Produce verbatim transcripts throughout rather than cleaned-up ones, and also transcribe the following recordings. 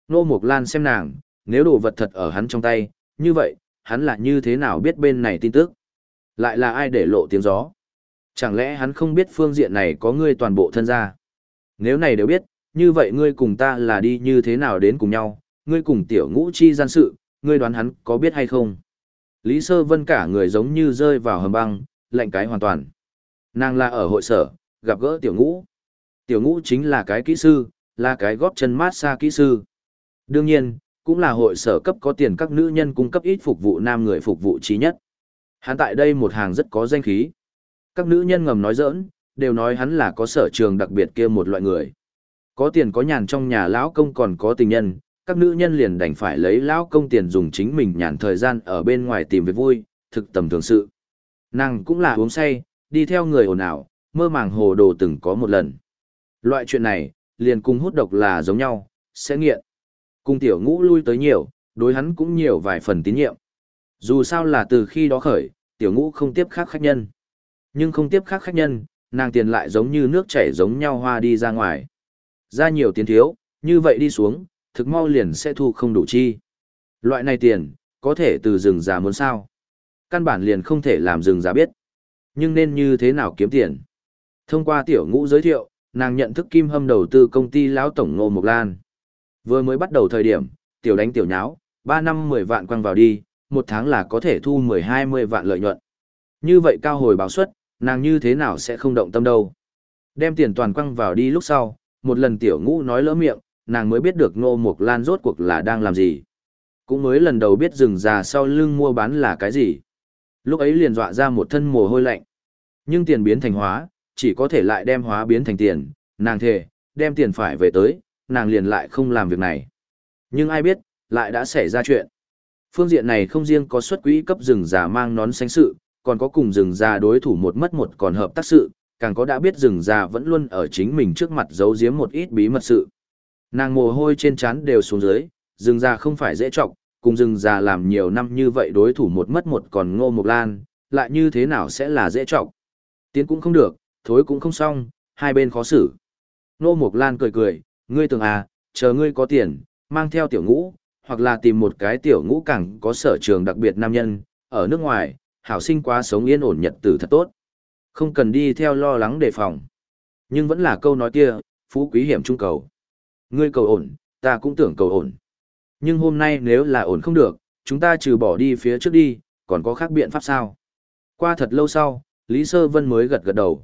Nô Mộc Lan xem nàng, nếu đồ vật thật ở hắn trong tay, như vậy, hắn là như thế nào biết bên này tin tức? Lại là ai để lộ tiếng gió? Chẳng lẽ hắn không biết phương diện này có ngươi toàn bộ thân gia? Nếu này đều biết, như vậy ngươi cùng ta là đi như thế nào đến cùng nhau, ngươi cùng tiểu ngũ chi gian sự, ngươi đoán hắn có biết hay không? Lý Sơ Vân cả người giống như rơi vào hầm băng, lạnh cái hoàn toàn. Nàng là ở hội sở, gặp gỡ tiểu ngũ. Tiểu ngũ chính là cái kỹ sư, là cái góp chân mát xa kỹ sư. Đương nhiên, cũng là hội sở cấp có tiền các nữ nhân cung cấp ít phục vụ nam người phục vụ trí nhất. Hắn tại đây một hàng rất có danh khí. Các nữ nhân ngầm nói giỡn, đều nói hắn là có sở trường đặc biệt kia một loại người. Có tiền có nhàn trong nhà lão công còn có tình nhân, các nữ nhân liền đành phải lấy lão công tiền dùng chính mình nhàn thời gian ở bên ngoài tìm việc vui, thực tầm thường sự. Nàng cũng là uống say, đi theo người ồn ào, mơ màng hồ đồ từng có một lần. Loại chuyện này, liền cùng hút độc là giống nhau, sẽ nghiện. Cùng tiểu ngũ lui tới nhiều, đối hắn cũng nhiều vài phần tín nhiệm. Dù sao là từ khi đó khởi, tiểu ngũ không tiếp khác khách nhân. Nhưng không tiếp khác khách nhân, nàng tiền lại giống như nước chảy giống nhau hoa đi ra ngoài. Ra nhiều tiền thiếu, như vậy đi xuống, thực mau liền sẽ thu không đủ chi. Loại này tiền, có thể từ rừng già muốn sao. Căn bản liền không thể làm rừng già biết. Nhưng nên như thế nào kiếm tiền? Thông qua tiểu ngũ giới thiệu, nàng nhận thức Kim Hâm đầu tư công ty lão tổng Ngô Mộc Lan. Vừa mới bắt đầu thời điểm, tiểu đánh tiểu nháo, ba năm mười vạn quăng vào đi, một tháng là có thể thu mười hai mươi vạn lợi nhuận. Như vậy cao hồi báo suất, nàng như thế nào sẽ không động tâm đâu. Đem tiền toàn quăng vào đi lúc sau, một lần tiểu ngũ nói lỡ miệng, nàng mới biết được Ngô Mộc Lan rốt cuộc là đang làm gì. Cũng mới lần đầu biết rừng già sau lưng mua bán là cái gì. Lúc ấy liền dọa ra một thân mồ hôi lạnh. Nhưng tiền biến thành hóa, chỉ có thể lại đem hóa biến thành tiền, nàng thề, đem tiền phải về tới, nàng liền lại không làm việc này. Nhưng ai biết, lại đã xảy ra chuyện. Phương diện này không riêng có xuất quỹ cấp rừng già mang nón xanh sự, còn có cùng rừng già đối thủ một mất một còn hợp tác sự, càng có đã biết rừng già vẫn luôn ở chính mình trước mặt giấu giếm một ít bí mật sự. Nàng mồ hôi trên trán đều xuống dưới, rừng già không phải dễ trọng, cùng rừng già làm nhiều năm như vậy đối thủ một mất một còn Ngô Mộc Lan, lại như thế nào sẽ là dễ trọng. Tiến cũng không được, thối cũng không xong, hai bên khó xử. Ngô Mộc Lan cười cười, ngươi tưởng à, chờ ngươi có tiền, mang theo tiểu ngũ, hoặc là tìm một cái tiểu ngũ càng có sở trường đặc biệt nam nhân, ở nước ngoài, hảo sinh quá sống yên ổn nhật tử thật tốt. Không cần đi theo lo lắng đề phòng. Nhưng vẫn là câu nói kia, phú quý hiểm trung cầu. Ngươi cầu ổn, ta cũng tưởng cầu ổn. Nhưng hôm nay nếu là ổn không được, chúng ta trừ bỏ đi phía trước đi, còn có khác biện pháp sao? Qua thật lâu sau, Lý Sơ Vân mới gật gật đầu.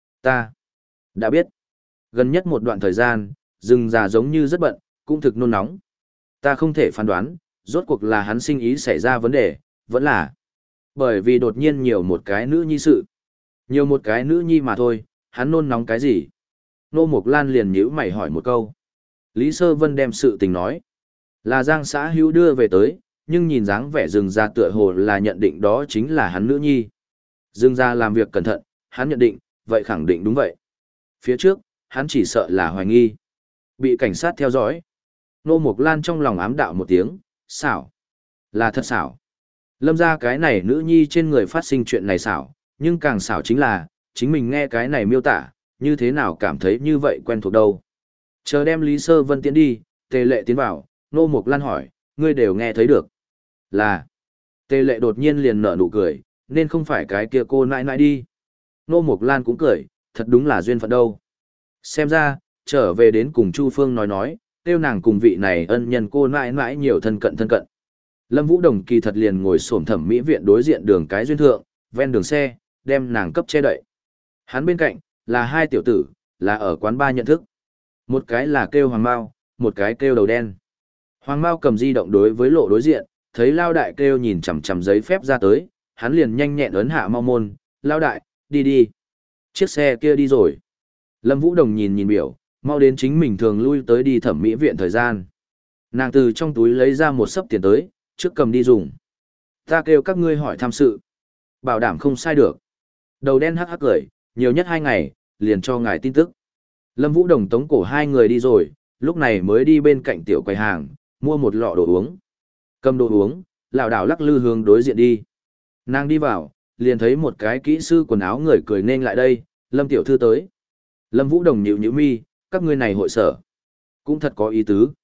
Ta đã biết. Gần nhất một đoạn thời gian, rừng già giống như rất bận, cũng thực nôn nóng. Ta không thể phán đoán, rốt cuộc là hắn sinh ý xảy ra vấn đề, vẫn là bởi vì đột nhiên nhiều một cái nữ nhi sự. Nhiều một cái nữ nhi mà thôi, hắn nôn nóng cái gì? Nô Mộc Lan liền nhíu mày hỏi một câu. Lý Sơ Vân đem sự tình nói. Là Giang xã hữu đưa về tới, nhưng nhìn dáng vẻ rừng già tựa hồ là nhận định đó chính là hắn nữ nhi. Rừng già làm việc cẩn thận, hắn nhận định, vậy khẳng định đúng vậy. Phía trước, hắn chỉ sợ là hoài nghi. Bị cảnh sát theo dõi. Nô Mộc Lan trong lòng ám đạo một tiếng, xảo. Là thật xảo. Lâm ra cái này nữ nhi trên người phát sinh chuyện này xảo, nhưng càng xảo chính là, chính mình nghe cái này miêu tả, như thế nào cảm thấy như vậy quen thuộc đâu. Chờ đem Lý Sơ Vân tiến đi, Tề Lệ tiến vào, Nô Mộc Lan hỏi, ngươi đều nghe thấy được. Là. Tề Lệ đột nhiên liền nở nụ cười, nên không phải cái kia cô nãi nãi đi. Nô Mộc Lan cũng cười, thật đúng là duyên phận đâu. Xem ra, trở về đến cùng Chu Phương nói nói, tiêu nàng cùng vị này ân nhân cô nãi nãi nhiều thân cận thân cận. Lâm Vũ Đồng kỳ thật liền ngồi xổm thẩm mỹ viện đối diện đường cái duyên thượng, ven đường xe, đem nàng cấp che đậy. Hắn bên cạnh, là hai tiểu tử, là ở quán ba nhận thức. Một cái là kêu Hoàng Mao, một cái kêu Đầu Đen. Hoàng Mao cầm di động đối với lộ đối diện, thấy Lao Đại kêu nhìn chằm chằm giấy phép ra tới, hắn liền nhanh nhẹn ấn hạ mau môn, Lao Đại, đi đi. Chiếc xe kia đi rồi. Lâm Vũ Đồng nhìn nhìn biểu, mau đến chính mình thường lui tới đi thẩm mỹ viện thời gian. Nàng từ trong túi lấy ra một sấp tiền tới, trước cầm đi dùng. Ta kêu các ngươi hỏi thăm sự. Bảo đảm không sai được. Đầu Đen hắc hắc cười, nhiều nhất hai ngày, liền cho ngài tin tức. Lâm Vũ Đồng tống cổ hai người đi rồi, lúc này mới đi bên cạnh tiểu quầy hàng, mua một lọ đồ uống. Cầm đồ uống, lảo đảo lắc lư hướng đối diện đi. Nàng đi vào, liền thấy một cái kỹ sư quần áo người cười nên lại đây, Lâm tiểu thư tới. Lâm Vũ Đồng nhíu nhíu mi, các ngươi này hội sở. Cũng thật có ý tứ.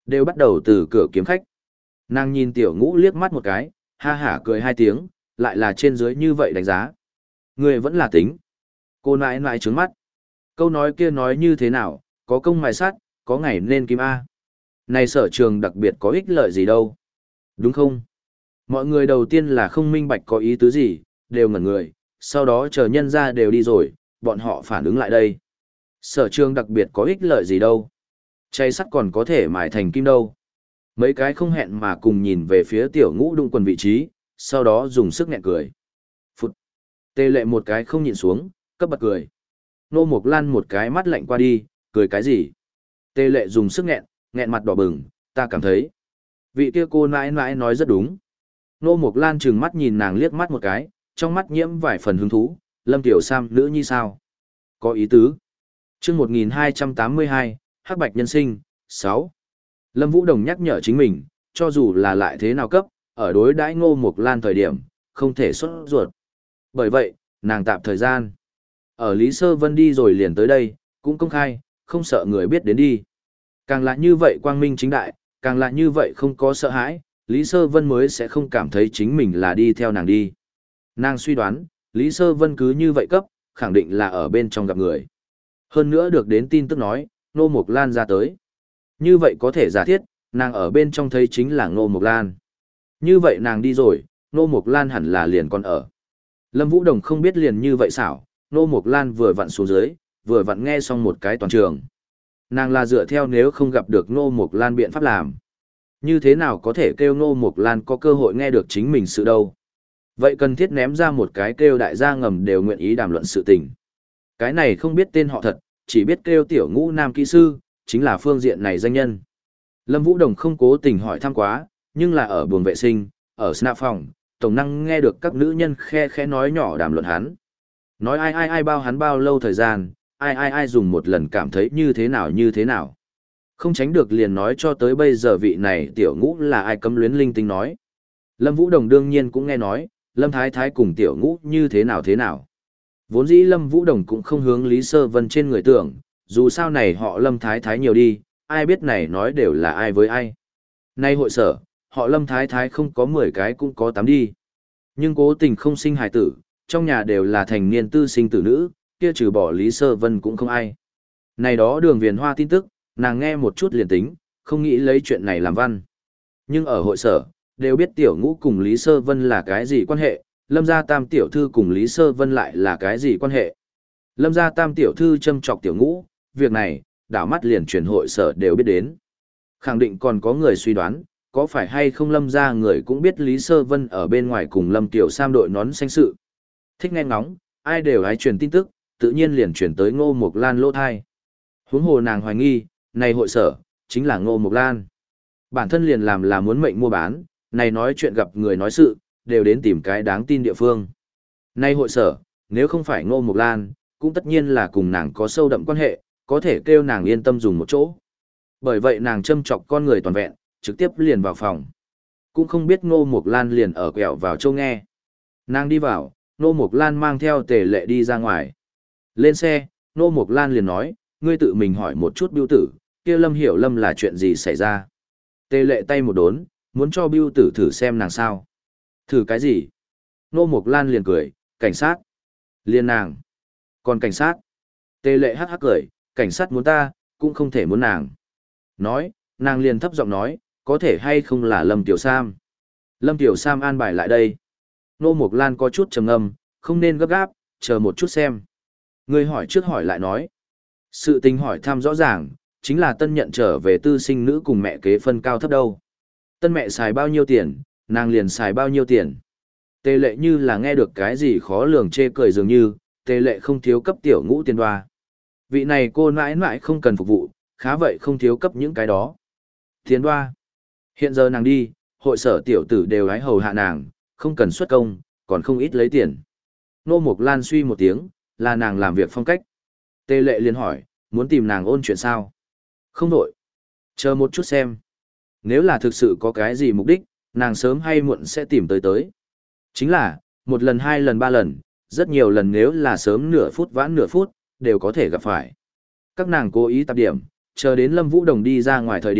đều bắt đầu từ cửa kiếm khách. Nàng nhìn tiểu ngũ liếc mắt một cái, ha hả cười hai tiếng, lại là trên dưới như vậy đánh giá. Người vẫn là tính. Cô nãi nãi trướng mắt. Câu nói kia nói như thế nào, có công mài sát, có ngày nên kim A. Này sở trường đặc biệt có ích lợi gì đâu. Đúng không? Mọi người đầu tiên là không minh bạch có ý tứ gì, đều ngẩn người, sau đó chờ nhân ra đều đi rồi, bọn họ phản ứng lại đây. Sở trường đặc biệt có ích lợi gì đâu. Chay sắt còn có thể mài thành kim đâu. Mấy cái không hẹn mà cùng nhìn về phía tiểu ngũ đụng quần vị trí, sau đó dùng sức nghẹn cười. Phút. Tê lệ một cái không nhịn xuống, cấp bật cười. Nô Mộc Lan một cái mắt lạnh qua đi, cười cái gì? Tê lệ dùng sức nghẹn, nghẹn mặt đỏ bừng, ta cảm thấy. Vị kia cô nãi nãi nói rất đúng. Nô Mộc Lan trừng mắt nhìn nàng liếc mắt một cái, trong mắt nhiễm vài phần hứng thú, Lâm Tiểu Sam nữ nhi sao? Có ý tứ. Chương một nghìn hai trăm tám mươi hai, Hắc Bạch Nhân Sinh, sáu. Lâm Vũ Đồng nhắc nhở chính mình, cho dù là lại thế nào cấp, ở đối đãi Ngô Mộc Lan thời điểm, không thể xuất ruột. Bởi vậy, nàng tạm thời gian. Ở Lý Sơ Vân đi rồi liền tới đây, cũng công khai, không sợ người biết đến đi. Càng là như vậy quang minh chính đại, càng là như vậy không có sợ hãi, Lý Sơ Vân mới sẽ không cảm thấy chính mình là đi theo nàng đi. Nàng suy đoán, Lý Sơ Vân cứ như vậy cấp, khẳng định là ở bên trong gặp người. Hơn nữa được đến tin tức nói, Ngô Mộc Lan ra tới. Như vậy có thể giả thiết, nàng ở bên trong thấy chính là Ngô Mộc Lan. Như vậy nàng đi rồi, Ngô Mộc Lan hẳn là liền còn ở. Lâm Vũ Đồng không biết liền như vậy xảo, Ngô Mộc Lan vừa vặn xuống dưới, vừa vặn nghe xong một cái toàn trường. Nàng là dựa theo nếu không gặp được Ngô Mộc Lan biện pháp làm. Như thế nào có thể kêu Ngô Mộc Lan có cơ hội nghe được chính mình sự đâu. Vậy cần thiết ném ra một cái kêu đại gia ngầm đều nguyện ý đàm luận sự tình. Cái này không biết tên họ thật, chỉ biết kêu tiểu ngũ nam kỹ sư, chính là phương diện này danh nhân. Lâm Vũ Đồng không cố tình hỏi thăm quá, nhưng là ở buồng vệ sinh, ở snap phòng, tổng năng nghe được các nữ nhân khe khẽ nói nhỏ đàm luận hắn. Nói ai ai ai bao hắn bao lâu thời gian, ai ai ai dùng một lần cảm thấy như thế nào như thế nào. Không tránh được liền nói cho tới bây giờ vị này tiểu ngũ là ai cấm luyến linh tinh nói. Lâm Vũ Đồng đương nhiên cũng nghe nói, Lâm Thái Thái cùng tiểu ngũ như thế nào thế nào. Vốn dĩ Lâm Vũ Đồng cũng không hướng Lý Sơ Vân trên người tưởng, dù sao này họ Lâm Thái Thái nhiều đi, ai biết này nói đều là ai với ai. Nay hội sở, họ Lâm Thái Thái không có mười cái cũng có tám đi. Nhưng cố tình không sinh hài tử, trong nhà đều là thành niên tư sinh tử nữ, kia trừ bỏ Lý Sơ Vân cũng không ai. Này đó Đường Viền Hoa tin tức, nàng nghe một chút liền tính, không nghĩ lấy chuyện này làm văn. Nhưng ở hội sở, đều biết tiểu ngũ cùng Lý Sơ Vân là cái gì quan hệ, Lâm gia tam tiểu thư cùng Lý Sơ Vân lại là cái gì quan hệ. Lâm gia tam tiểu thư châm chọc tiểu ngũ, việc này, đảo mắt liền truyền hội sở đều biết đến. Khẳng định còn có người suy đoán, có phải hay không Lâm gia người cũng biết Lý Sơ Vân ở bên ngoài cùng Lâm Tiểu Sam đội nón xanh sự. Thích nghe ngóng, ai đều hái truyền tin tức, tự nhiên liền truyền tới Ngô Mộc Lan lỗ thai. Huống hồ nàng hoài nghi, này hội sở, chính là Ngô Mộc Lan. Bản thân liền làm là muốn mệnh mua bán, này nói chuyện gặp người nói sự, đều đến tìm cái đáng tin địa phương. Này hội sở, nếu không phải Ngô Mộc Lan, cũng tất nhiên là cùng nàng có sâu đậm quan hệ, có thể kêu nàng yên tâm dùng một chỗ. Bởi vậy nàng châm chọc con người toàn vẹn, trực tiếp liền vào phòng. Cũng không biết Ngô Mộc Lan liền ở quẹo vào châu nghe. Nàng đi vào, Ngô Mộc Lan mang theo Tề Lệ đi ra ngoài. Lên xe, Ngô Mộc Lan liền nói, ngươi tự mình hỏi một chút Bưu Tử, kia Lâm Hiểu Lâm là chuyện gì xảy ra. Tề Lệ tay một đốn, muốn cho Bưu Tử thử xem nàng sao. Thử cái gì? Ngô Mộc Lan liền cười, cảnh sát. Liên nàng. Còn cảnh sát? Tề Lệ hắc hắc cười, cảnh sát muốn ta, cũng không thể muốn nàng. Nói, nàng liền thấp giọng nói, có thể hay không là Lâm Tiểu Sam. Lâm Tiểu Sam an bài lại đây. Ngô Mộc Lan có chút trầm ngâm, không nên gấp gáp, chờ một chút xem. Người hỏi trước hỏi lại nói. Sự tình hỏi thăm rõ ràng, chính là tân nhận trở về tư sinh nữ cùng mẹ kế phân cao thấp đâu. Tân mẹ xài bao nhiêu tiền, nàng liền xài bao nhiêu tiền. Tề Lệ như là nghe được cái gì khó lường chê cười dường như, Tề Lệ không thiếu cấp tiểu ngũ tiền đoa. Vị này cô mãi mãi không cần phục vụ, khá vậy không thiếu cấp những cái đó. Tiền đoa. Hiện giờ nàng đi, hội sở tiểu tử đều hái hầu hạ nàng, không cần xuất công, còn không ít lấy tiền. Nô Mộc Lan suy một tiếng, là nàng làm việc phong cách. Tề Lệ liền hỏi, muốn tìm nàng ôn chuyện sao? Không đổi. Chờ một chút xem. Nếu là thực sự có cái gì mục đích, nàng sớm hay muộn sẽ tìm tới tới. Chính là, một lần hai lần ba lần, rất nhiều lần nếu là sớm nửa phút vãn nửa phút, đều có thể gặp phải. Các nàng cố ý tập điểm, chờ đến Lâm Vũ Đồng đi ra ngoài thời điểm,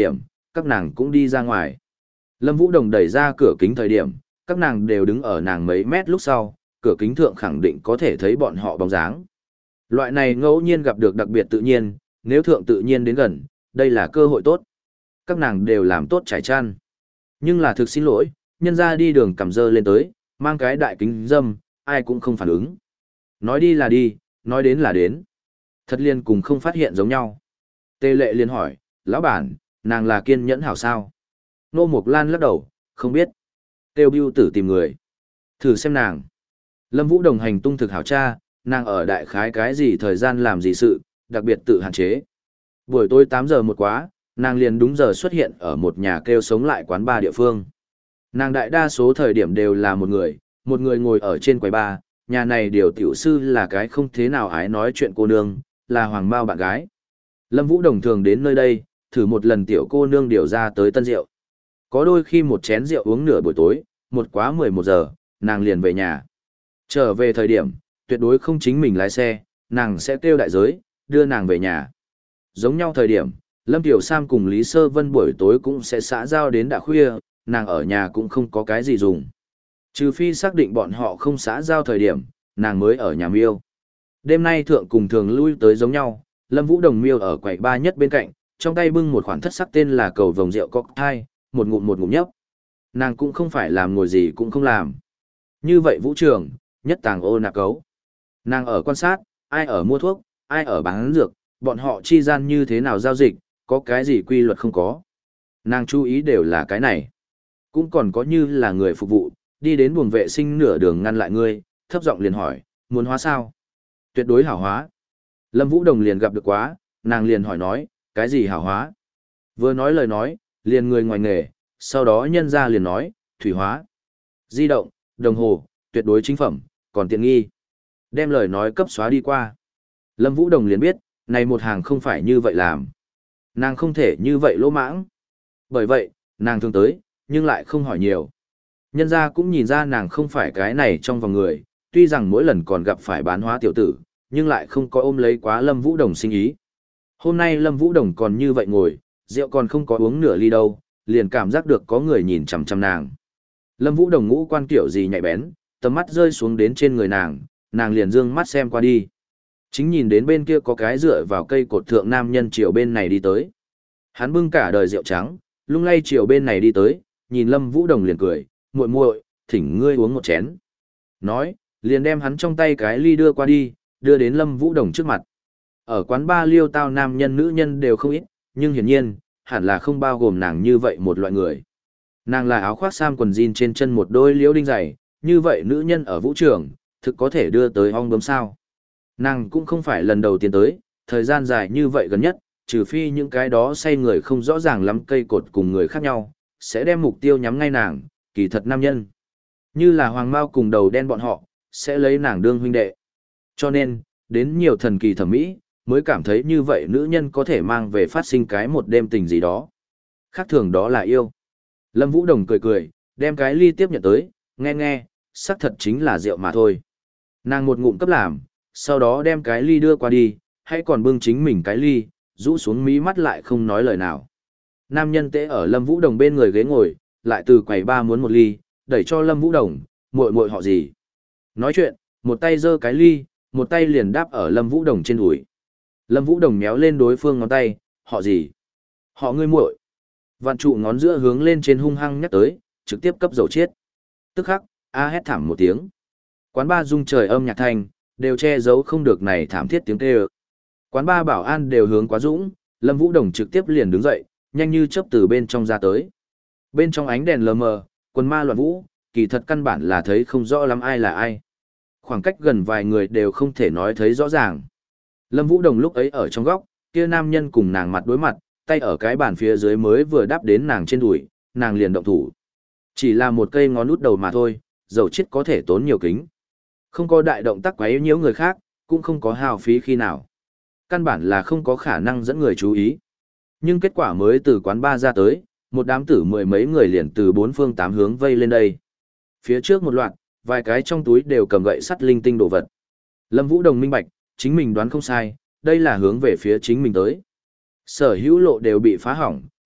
các nàng cũng đi ra ngoài. Lâm Vũ Đồng đẩy ra cửa kính thời điểm, các nàng đều đứng ở nàng mấy mét lúc sau, cửa kính thượng khẳng định có thể thấy bọn họ bóng dáng. Loại này ngẫu nhiên gặp được đặc biệt tự nhiên, nếu thượng tự nhiên đến gần, đây là cơ hội tốt. Các nàng đều làm tốt trải chăn. Nhưng là thực xin lỗi, nhân ra đi đường cầm dơ lên tới, mang cái đại kính dâm, ai cũng không phản ứng. Nói đi là đi, nói đến là đến. Thật liền cùng không phát hiện giống nhau. Tê Lệ liền hỏi, lão bản, nàng là kiên nhẫn hảo sao? Nô Mộc Lan lắc đầu, không biết. Tiêu Bưu Tử tìm người. Thử xem nàng. Lâm Vũ Đồng hành tung thực hảo tra, nàng ở đại khái cái gì thời gian làm gì sự, đặc biệt tự hạn chế. Buổi tối tám giờ một quá, nàng liền đúng giờ xuất hiện ở một nhà kêu sống lại quán bar địa phương. Nàng đại đa số thời điểm đều là một người, một người ngồi ở trên quầy bar, nhà này điều tiểu sư là cái không thế nào ái nói chuyện cô nương, là hoàng mao bạn gái. Lâm Vũ Đồng thường đến nơi đây, thử một lần tiểu cô nương điều ra tới tân rượu. Có đôi khi một chén rượu uống nửa buổi tối, một quá mười một giờ, nàng liền về nhà. Trở về thời điểm, tuyệt đối không chính mình lái xe, nàng sẽ kêu đại giới, đưa nàng về nhà. Giống nhau thời điểm, Lâm Tiểu Sam cùng Lý Sơ Vân buổi tối cũng sẽ xã giao đến đã khuya, nàng ở nhà cũng không có cái gì dùng. Trừ phi xác định bọn họ không xã giao thời điểm, nàng mới ở nhà miêu. Đêm nay thượng cùng thường lui tới giống nhau, Lâm Vũ Đồng miêu ở quầy ba nhất bên cạnh, trong tay bưng một khoản thất sắc tên là cầu vồng rượu cocktail, một ngụm một ngụm nhấp. Nàng cũng không phải làm ngồi gì cũng không làm. Như vậy vũ trường, nhất tàng ô nạp cấu. Nàng ở quan sát, ai ở mua thuốc, ai ở bán dược, bọn họ chi gian như thế nào giao dịch, có cái gì quy luật không có. Nàng chú ý đều là cái này. Cũng còn có như là người phục vụ, đi đến buồng vệ sinh nửa đường ngăn lại ngươi, thấp giọng liền hỏi, muốn hóa sao? Tuyệt đối hảo hóa. Lâm Vũ Đồng liền gặp được quá, nàng liền hỏi nói, cái gì hảo hóa? Vừa nói lời nói, liền người ngoài nghề, sau đó nhân ra liền nói, thủy hóa. Di động, đồng hồ, tuyệt đối chính phẩm, còn tiện nghi. Đem lời nói cấp xóa đi qua. Lâm Vũ Đồng liền biết, này một hàng không phải như vậy làm. Nàng không thể như vậy lỗ mãng. Bởi vậy, nàng thường tới, nhưng lại không hỏi nhiều. Nhân ra cũng nhìn ra nàng không phải cái này trong vòng người, tuy rằng mỗi lần còn gặp phải bán hóa tiểu tử, nhưng lại không có ôm lấy quá Lâm Vũ Đồng sinh ý. Hôm nay Lâm Vũ Đồng còn như vậy ngồi, rượu còn không có uống nửa ly đâu, liền cảm giác được có người nhìn chằm chằm nàng. Lâm Vũ Đồng ngũ quan kiểu gì nhạy bén, tầm mắt rơi xuống đến trên người nàng, nàng liền dương mắt xem qua đi. Chính nhìn đến bên kia có cái dựa vào cây cột thượng nam nhân chiều bên này đi tới. Hắn bưng cả đời rượu trắng, lung lay chiều bên này đi tới, nhìn Lâm Vũ Đồng liền cười, muội muội, thỉnh ngươi uống một chén. Nói, liền đem hắn trong tay cái ly đưa qua đi, đưa đến Lâm Vũ Đồng trước mặt. Ở quán ba liêu tao nam nhân nữ nhân đều không ít, nhưng hiển nhiên, hẳn là không bao gồm nàng như vậy một loại người. Nàng là áo khoác sam quần jean trên chân một đôi liễu đinh giày, như vậy nữ nhân ở vũ trường, thực có thể đưa tới ong bướm sao. Nàng cũng không phải lần đầu tiên tới, thời gian dài như vậy gần nhất, trừ phi những cái đó say người không rõ ràng lắm cây cột cùng người khác nhau, sẽ đem mục tiêu nhắm ngay nàng, kỳ thật nam nhân. Như là hoàng mao cùng đầu đen bọn họ, sẽ lấy nàng đương huynh đệ. Cho nên, đến nhiều thần kỳ thẩm mỹ, mới cảm thấy như vậy nữ nhân có thể mang về phát sinh cái một đêm tình gì đó. Khác thường đó là yêu. Lâm Vũ Đồng cười cười, đem cái ly tiếp nhận tới, nghe nghe, xác thật chính là rượu mà thôi. Nàng một ngụm cấp làm, sau đó đem cái ly đưa qua đi, hãy còn bưng chính mình cái ly, rũ xuống mí mắt lại không nói lời nào. Nam nhân tễ ở Lâm Vũ Đồng bên người ghế ngồi, lại từ quầy ba muốn một ly, đẩy cho Lâm Vũ Đồng, muội muội họ gì. Nói chuyện, một tay giơ cái ly, một tay liền đáp ở Lâm Vũ Đồng trên đùi. Lâm Vũ Đồng méo lên đối phương ngón tay, họ gì? Họ ngươi muội. Vạn trụ ngón giữa hướng lên trên hung hăng nhắc tới, trực tiếp cấp dầu chết. Tức khắc, a hét thảm một tiếng. Quán ba rung trời âm nhạc thanh, đều che giấu không được này thảm thiết tiếng kêu. Quán ba bảo an đều hướng quá dũng, Lâm Vũ Đồng trực tiếp liền đứng dậy, nhanh như chớp từ bên trong ra tới. Bên trong ánh đèn lờ mờ, quần ma loạn vũ, kỳ thật căn bản là thấy không rõ lắm ai là ai. Khoảng cách gần vài người đều không thể nói thấy rõ ràng. Lâm Vũ Đồng lúc ấy ở trong góc, kia nam nhân cùng nàng mặt đối mặt, tay ở cái bàn phía dưới mới vừa đáp đến nàng trên đùi, nàng liền động thủ. Chỉ là một cây ngón út đầu mà thôi, dầu chết có thể tốn nhiều kính. Không có đại động tác quấy nhiễu người khác, cũng không có hao phí khi nào. Căn bản là không có khả năng dẫn người chú ý. Nhưng kết quả mới từ quán ba ra tới, một đám tử mười mấy người liền từ bốn phương tám hướng vây lên đây. Phía trước một loạt, vài cái trong túi đều cầm gậy sắt linh tinh đồ vật. Lâm Vũ Đồng minh bạch, chính mình đoán không sai, đây là hướng về phía chính mình tới. Sở hữu lộ đều bị phá hỏng,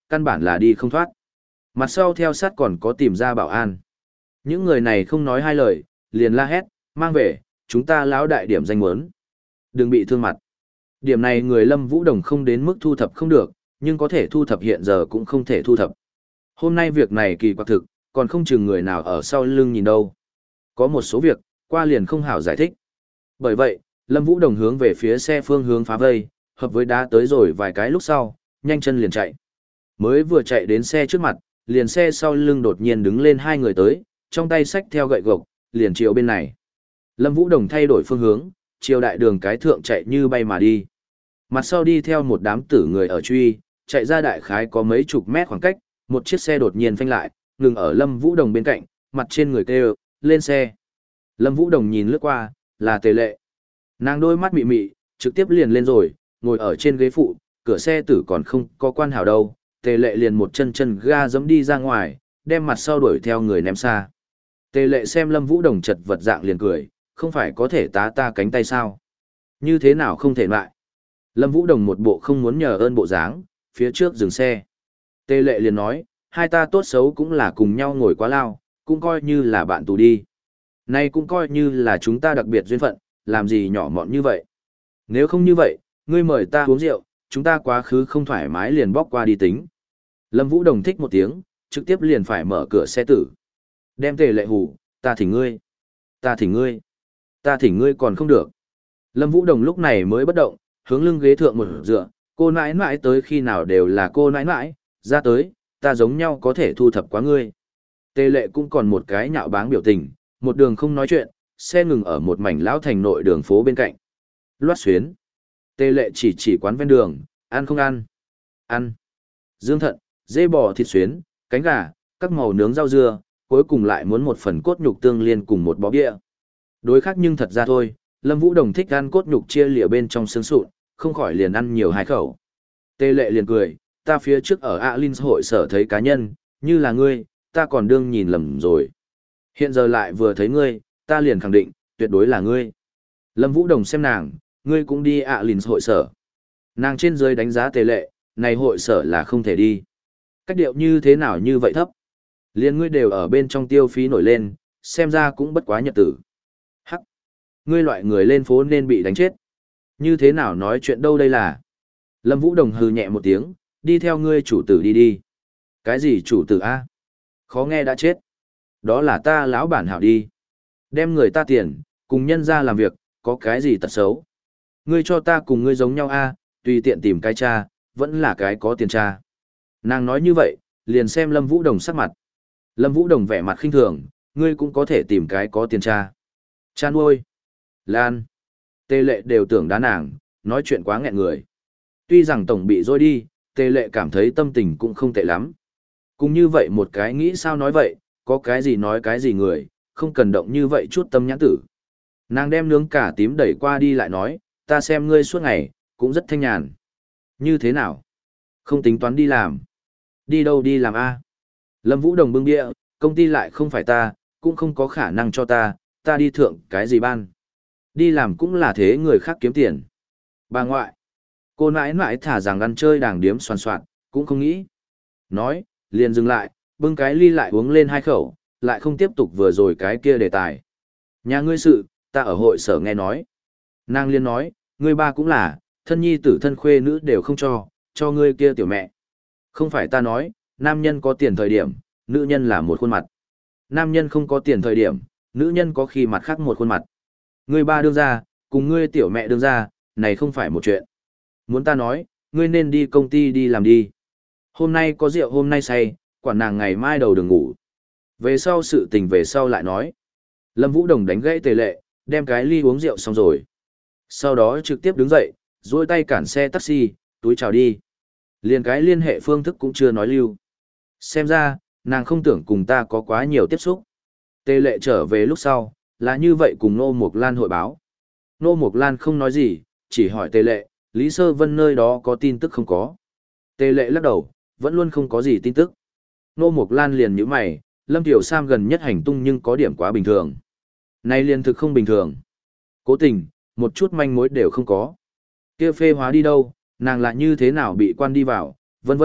căn bản là đi không thoát. Mặt sau theo sát còn có tìm ra bảo an. Những người này không nói hai lời, liền la hét, mang về, chúng ta lão đại điểm danh muốn. Đừng bị thương mặt. Điểm này người Lâm Vũ Đồng không đến mức thu thập không được, nhưng có thể thu thập hiện giờ cũng không thể thu thập. Hôm nay việc này kỳ quặc thực, còn không chừng người nào ở sau lưng nhìn đâu. Có một số việc, qua liền không hảo giải thích. Bởi vậy, Lâm Vũ Đồng hướng về phía xe phương hướng phá vây, hợp với đá tới rồi vài cái lúc sau, nhanh chân liền chạy. Mới vừa chạy đến xe trước mặt, liền xe sau lưng đột nhiên đứng lên hai người tới, trong tay xách theo gậy gộc, liền chiều bên này. Lâm Vũ Đồng thay đổi phương hướng, chiều đại đường cái thượng chạy như bay mà đi. Mặt sau đi theo một đám tử người ở truy, chạy ra đại khái có mấy chục mét khoảng cách, một chiếc xe đột nhiên phanh lại, ngừng ở Lâm Vũ Đồng bên cạnh, mặt trên người kêu, lên xe. Lâm Vũ Đồng nhìn lướt qua, là Tề Lệ. Nàng đôi mắt mị mị, trực tiếp liền lên rồi, ngồi ở trên ghế phụ, cửa xe tử còn không có quan hảo đâu, Tề Lệ liền một chân chân ga giẫm đi ra ngoài, đem mặt sau đuổi theo người ném xa. Tề Lệ xem Lâm Vũ Đồng chật vật dạng liền cười, không phải có thể tá ta cánh tay sao? Như thế nào không thể lại? Lâm Vũ Đồng một bộ không muốn nhờ ơn bộ dáng, phía trước dừng xe. Tề Lệ liền nói, hai ta tốt xấu cũng là cùng nhau ngồi quá lao, cũng coi như là bạn tù đi. Nay cũng coi như là chúng ta đặc biệt duyên phận, làm gì nhỏ mọn như vậy. Nếu không như vậy, ngươi mời ta uống rượu, chúng ta quá khứ không thoải mái liền bóc qua đi tính. Lâm Vũ Đồng thích một tiếng, trực tiếp liền phải mở cửa xe tử. Đem Tề Lệ hù, ta thỉnh ngươi, ta thỉnh ngươi, ta thỉnh ngươi còn không được. Lâm Vũ Đồng lúc này mới bất động, hướng lưng ghế thượng một dựa, cô nãi nãi tới khi nào đều là cô nãi nãi, ra tới, ta giống nhau có thể thu thập quá ngươi. Tề Lệ cũng còn một cái nhạo báng biểu tình, một đường không nói chuyện, xe ngừng ở một mảnh lão thành nội đường phố bên cạnh. Loát xuyến. Tề Lệ chỉ chỉ quán ven đường, ăn không ăn? Ăn. Dương thận, dê bò thịt xuyến, cánh gà, các màu nướng rau dưa, cuối cùng lại muốn một phần cốt nhục tương liên cùng một bó bia. Đối khác nhưng thật ra thôi, Lâm Vũ Đồng thích ăn cốt nhục chia lìa bên trong xương sụn, không khỏi liền ăn nhiều hai khẩu. Tề Lệ liền cười, ta phía trước ở Alin hội sở thấy cá nhân, như là ngươi, ta còn đương nhìn lầm rồi. Hiện giờ lại vừa thấy ngươi, ta liền khẳng định, tuyệt đối là ngươi. Lâm Vũ Đồng xem nàng, ngươi cũng đi Alin hội sở. Nàng trên dưới đánh giá Tề Lệ, này hội sở là không thể đi. Cách điệu như thế nào như vậy thấp. Liên ngươi đều ở bên trong tiêu phí nổi lên, xem ra cũng bất quá nhật tử. Hắc! Ngươi loại người lên phố nên bị đánh chết. Như thế nào nói chuyện đâu đây là. Lâm Vũ Đồng hừ nhẹ một tiếng, đi theo ngươi chủ tử đi đi. Cái gì chủ tử a? Khó nghe đã chết. Đó là ta lão bản hảo đi. Đem người ta tiền, cùng nhân ra làm việc, có cái gì tật xấu. Ngươi cho ta cùng ngươi giống nhau a, tùy tiện tìm cái cha, vẫn là cái có tiền cha. Nàng nói như vậy, liền xem Lâm Vũ Đồng sắc mặt. Lâm Vũ Đồng vẻ mặt khinh thường, ngươi cũng có thể tìm cái có tiền cha. Cha nuôi. Lan. Tề Lệ đều tưởng đá nàng, nói chuyện quá nghẹn người. Tuy rằng tổng bị dối đi, Tề Lệ cảm thấy tâm tình cũng không tệ lắm. Cũng như vậy một cái nghĩ sao nói vậy, có cái gì nói cái gì người, không cần động như vậy chút tâm nhãn tử. Nàng đem nướng cả tím đẩy qua đi lại nói, ta xem ngươi suốt ngày, cũng rất thanh nhàn. Như thế nào? Không tính toán đi làm. Đi đâu đi làm a? Lâm Vũ Đồng bưng bia, công ty lại không phải ta, cũng không có khả năng cho ta, ta đi thượng cái gì ban. Đi làm cũng là thế người khác kiếm tiền. Bà ngoại. Cô nãi nãi thả rằng ăn chơi đàng điếm soàn soạn, cũng không nghĩ. Nói, liền dừng lại, bưng cái ly lại uống lên hai khẩu, lại không tiếp tục vừa rồi cái kia đề tài. Nhà ngươi sự, ta ở hội sở nghe nói. Nàng liên nói, ngươi ba cũng là, thân nhi tử thân khuê nữ đều không cho, cho ngươi kia tiểu mẹ. Không phải ta nói, nam nhân có tiền thời điểm, nữ nhân là một khuôn mặt. Nam nhân không có tiền thời điểm, nữ nhân có khi mặt khác một khuôn mặt. Ngươi ba đương ra, cùng ngươi tiểu mẹ đương ra, này không phải một chuyện. Muốn ta nói, ngươi nên đi công ty đi làm đi. Hôm nay có rượu hôm nay say, quản nàng ngày mai đầu đừng ngủ. Về sau sự tình về sau lại nói. Lâm Vũ Đồng đánh gãy Tề Lệ, đem cái ly uống rượu xong rồi. Sau đó trực tiếp đứng dậy, duỗi tay cản xe taxi, túi chào đi. Liền cái liên hệ phương thức cũng chưa nói lưu. Xem ra, nàng không tưởng cùng ta có quá nhiều tiếp xúc. Tề Lệ trở về lúc sau, là như vậy cùng Nô Mộc Lan hội báo. Nô Mộc Lan không nói gì, chỉ hỏi Tề Lệ, Lý Sơ Vân nơi đó có tin tức không có. Tề Lệ lắc đầu, vẫn luôn không có gì tin tức. Nô Mộc Lan liền nhíu mày, Lâm Tiểu Sam gần nhất hành tung nhưng có điểm quá bình thường. Này liền thực không bình thường. Cố tình, một chút manh mối đều không có. Kia phê hóa đi đâu, nàng lại như thế nào bị quan đi vào, vân vân,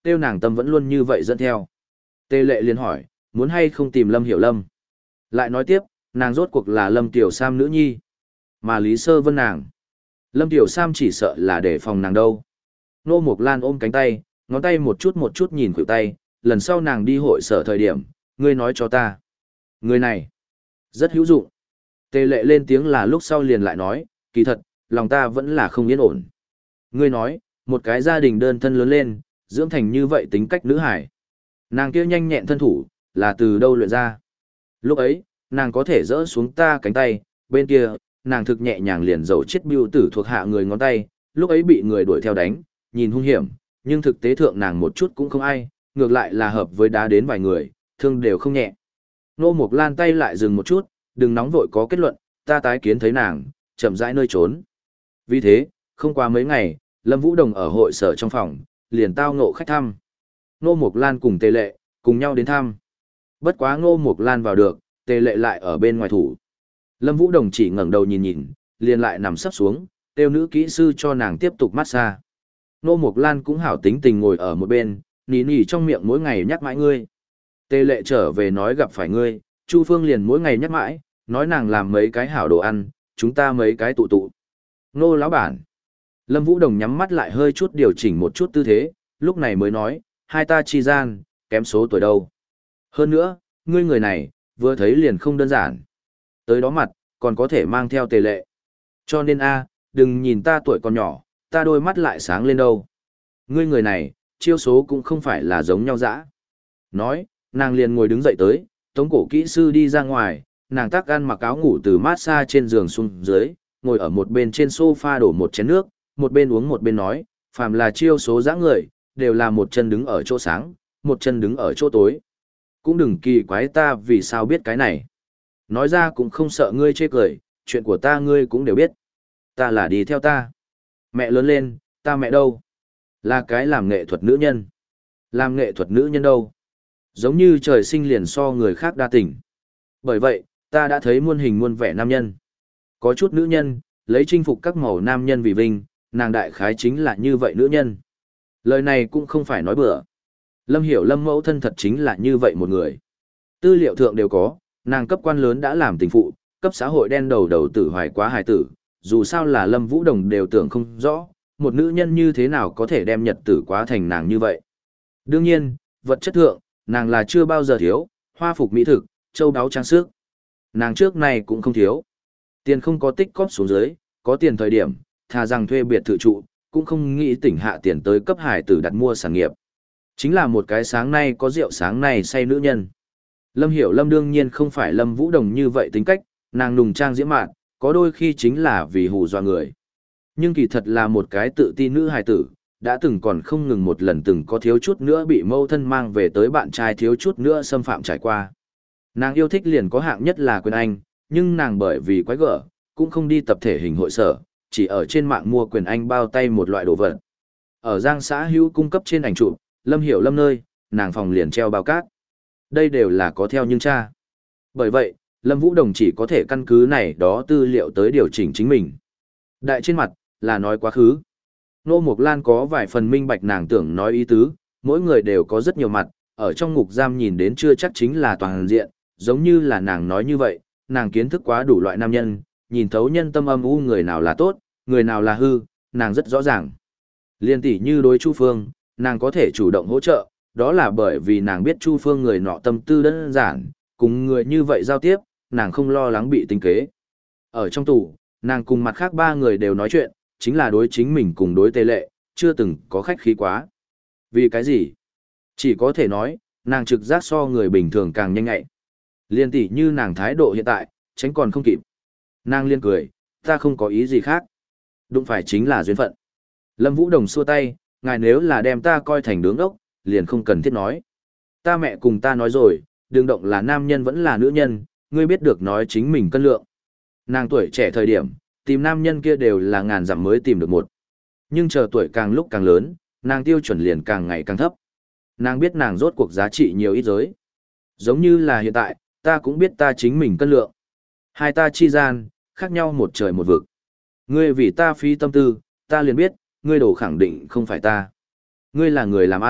tiêu nàng tâm vẫn luôn như vậy dẫn theo. Tề lệ liền hỏi, muốn hay không tìm Lâm Hiểu Lâm? Lại nói tiếp, nàng rốt cuộc là Lâm Tiểu Sam nữ nhi. Mà Lý Sơ Vân nàng. Lâm Tiểu Sam chỉ sợ là để phòng nàng đâu. Nô Mộc Lan ôm cánh tay, ngón tay một chút một chút nhìn khuỷu tay, lần sau nàng đi hội sở thời điểm, ngươi nói cho ta. Người này, rất hữu dụng. Tề lệ lên tiếng là lúc sau liền lại nói, kỳ thật, lòng ta vẫn là không yên ổn. Ngươi nói, một cái gia đình đơn thân lớn lên, dưỡng thành như vậy tính cách nữ hải. Nàng kia nhanh nhẹn thân thủ, là từ đâu luyện ra. Lúc ấy, nàng có thể dỡ xuống ta cánh tay, bên kia, nàng thực nhẹ nhàng liền dầu chết bưu tử thuộc hạ người ngón tay, lúc ấy bị người đuổi theo đánh, nhìn hung hiểm, nhưng thực tế thượng nàng một chút cũng không ai, ngược lại là hợp với đá đến vài người, thương đều không nhẹ. Nô Mộc Lan tay lại dừng một chút, đừng nóng vội có kết luận, ta tái kiến thấy nàng, chậm rãi nơi trốn. Vì thế, không qua mấy ngày, Lâm Vũ Đồng ở hội sở trong phòng, liền tao ngộ khách thăm. Nô Mộc Lan cùng Tề Lệ, cùng nhau đến thăm. Bất quá Nô Mộc Lan vào được, Tề Lệ lại ở bên ngoài thủ. Lâm Vũ Đồng chỉ ngẩng đầu nhìn nhìn, liền lại nằm sấp xuống, kêu nữ kỹ sư cho nàng tiếp tục massage. Nô Mộc Lan cũng hảo tính tình ngồi ở một bên, nỉ nỉ trong miệng mỗi ngày nhắc mãi ngươi. Tề Lệ trở về nói gặp phải ngươi, Chu Phương liền mỗi ngày nhắc mãi, nói nàng làm mấy cái hảo đồ ăn, chúng ta mấy cái tụ tụ. Nô lão bản. Lâm Vũ Đồng nhắm mắt lại hơi chút điều chỉnh một chút tư thế, lúc này mới nói, hai ta chi gian, kém số tuổi đâu. Hơn nữa, ngươi người này, vừa thấy liền không đơn giản. Tới đó mặt, còn có thể mang theo Tề Lệ. Cho nên a, đừng nhìn ta tuổi còn nhỏ, ta đôi mắt lại sáng lên đâu. Ngươi người này, chiêu số cũng không phải là giống nhau dã. Nói, nàng liền ngồi đứng dậy tới, tống cổ kỹ sư đi ra ngoài, nàng tác ăn mặc áo ngủ từ massage trên giường xuống dưới, ngồi ở một bên trên sofa đổ một chén nước, một bên uống một bên nói, phàm là chiêu số dã người, đều là một chân đứng ở chỗ sáng, một chân đứng ở chỗ tối. Cũng đừng kỳ quái ta vì sao biết cái này. Nói ra cũng không sợ ngươi chê cười, chuyện của ta ngươi cũng đều biết. Ta là đi theo ta. Mẹ lớn lên, ta mẹ đâu? Là cái làm nghệ thuật nữ nhân. Làm nghệ thuật nữ nhân đâu? Giống như trời sinh liền so người khác đa tình. Bởi vậy, ta đã thấy muôn hình muôn vẻ nam nhân. Có chút nữ nhân, lấy chinh phục các màu nam nhân vì vinh, nàng đại khái chính là như vậy nữ nhân. Lời này cũng không phải nói bừa. Lâm Hiểu Lâm mẫu thân thật chính là như vậy một người. Tư liệu thượng đều có, nàng cấp quan lớn đã làm tình phụ, cấp xã hội đen đầu đầu tử hoài quá hài tử, dù sao là Lâm Vũ Đồng đều tưởng không rõ, một nữ nhân như thế nào có thể đem nhật tử quá thành nàng như vậy. Đương nhiên, vật chất thượng, nàng là chưa bao giờ thiếu, hoa phục mỹ thực, châu báu trang sức. Nàng trước này cũng không thiếu. Tiền không có tích cóp xuống dưới, có tiền thời điểm, thà rằng thuê biệt thự trụ, cũng không nghĩ tỉnh hạ tiền tới cấp hải tử đặt mua sản nghiệp. Chính là một cái sáng nay có rượu sáng nay say nữ nhân. Lâm Hiểu Lâm đương nhiên không phải Lâm Vũ Đồng như vậy tính cách, nàng nùng trang diễm mạn, có đôi khi chính là vì hù dọa người. Nhưng kỳ thật là một cái tự tin nữ hài tử, đã từng còn không ngừng một lần từng có thiếu chút nữa bị mâu thân mang về tới bạn trai thiếu chút nữa xâm phạm trải qua. Nàng yêu thích liền có hạng nhất là quyền Anh, nhưng nàng bởi vì quái gở, cũng không đi tập thể hình hội sở, chỉ ở trên mạng mua quyền Anh bao tay một loại đồ vật. Ở Giang xã hữu cung cấp trên ảnh chụp, Lâm Hiểu Lâm nơi, nàng phòng liền treo bao cát. Đây đều là có theo nhưng cha. Bởi vậy, Lâm Vũ Đồng chỉ có thể căn cứ này đó tư liệu tới điều chỉnh chính mình. Đại trên mặt, là nói quá khứ. Nô Mộc Lan có vài phần minh bạch nàng tưởng nói ý tứ, mỗi người đều có rất nhiều mặt, ở trong ngục giam nhìn đến chưa chắc chính là toàn diện, giống như là nàng nói như vậy, nàng kiến thức quá đủ loại nam nhân, nhìn thấu nhân tâm âm u người nào là tốt, người nào là hư, nàng rất rõ ràng. Liên tỷ như đối Chu Phương, nàng có thể chủ động hỗ trợ, đó là bởi vì nàng biết Chu Phương người nọ tâm tư đơn giản, cùng người như vậy giao tiếp, nàng không lo lắng bị tính kế. Ở trong tù, nàng cùng mặt khác ba người đều nói chuyện, chính là đối chính mình cùng đối Tề Lệ, chưa từng có khách khí quá. Vì cái gì? Chỉ có thể nói, nàng trực giác so người bình thường càng nhanh nhạy. Liên tỷ như nàng thái độ hiện tại, tránh còn không kịp. Nàng liên cười, ta không có ý gì khác. Đụng phải chính là duyên phận. Lâm Vũ Đồng xua tay, ngài nếu là đem ta coi thành đứng ốc, liền không cần thiết nói. Ta mẹ cùng ta nói rồi, đừng động là nam nhân vẫn là nữ nhân, ngươi biết được nói chính mình cân lượng. Nàng tuổi trẻ thời điểm, tìm nam nhân kia đều là ngàn dặm mới tìm được một. Nhưng chờ tuổi càng lúc càng lớn, nàng tiêu chuẩn liền càng ngày càng thấp. Nàng biết nàng rốt cuộc giá trị nhiều ít giới. Giống như là hiện tại, ta cũng biết ta chính mình cân lượng. Hai ta chi gian, khác nhau một trời một vực. Ngươi vì ta phí tâm tư, ta liền biết, ngươi đổ khẳng định không phải ta. Ngươi là người làm ăn,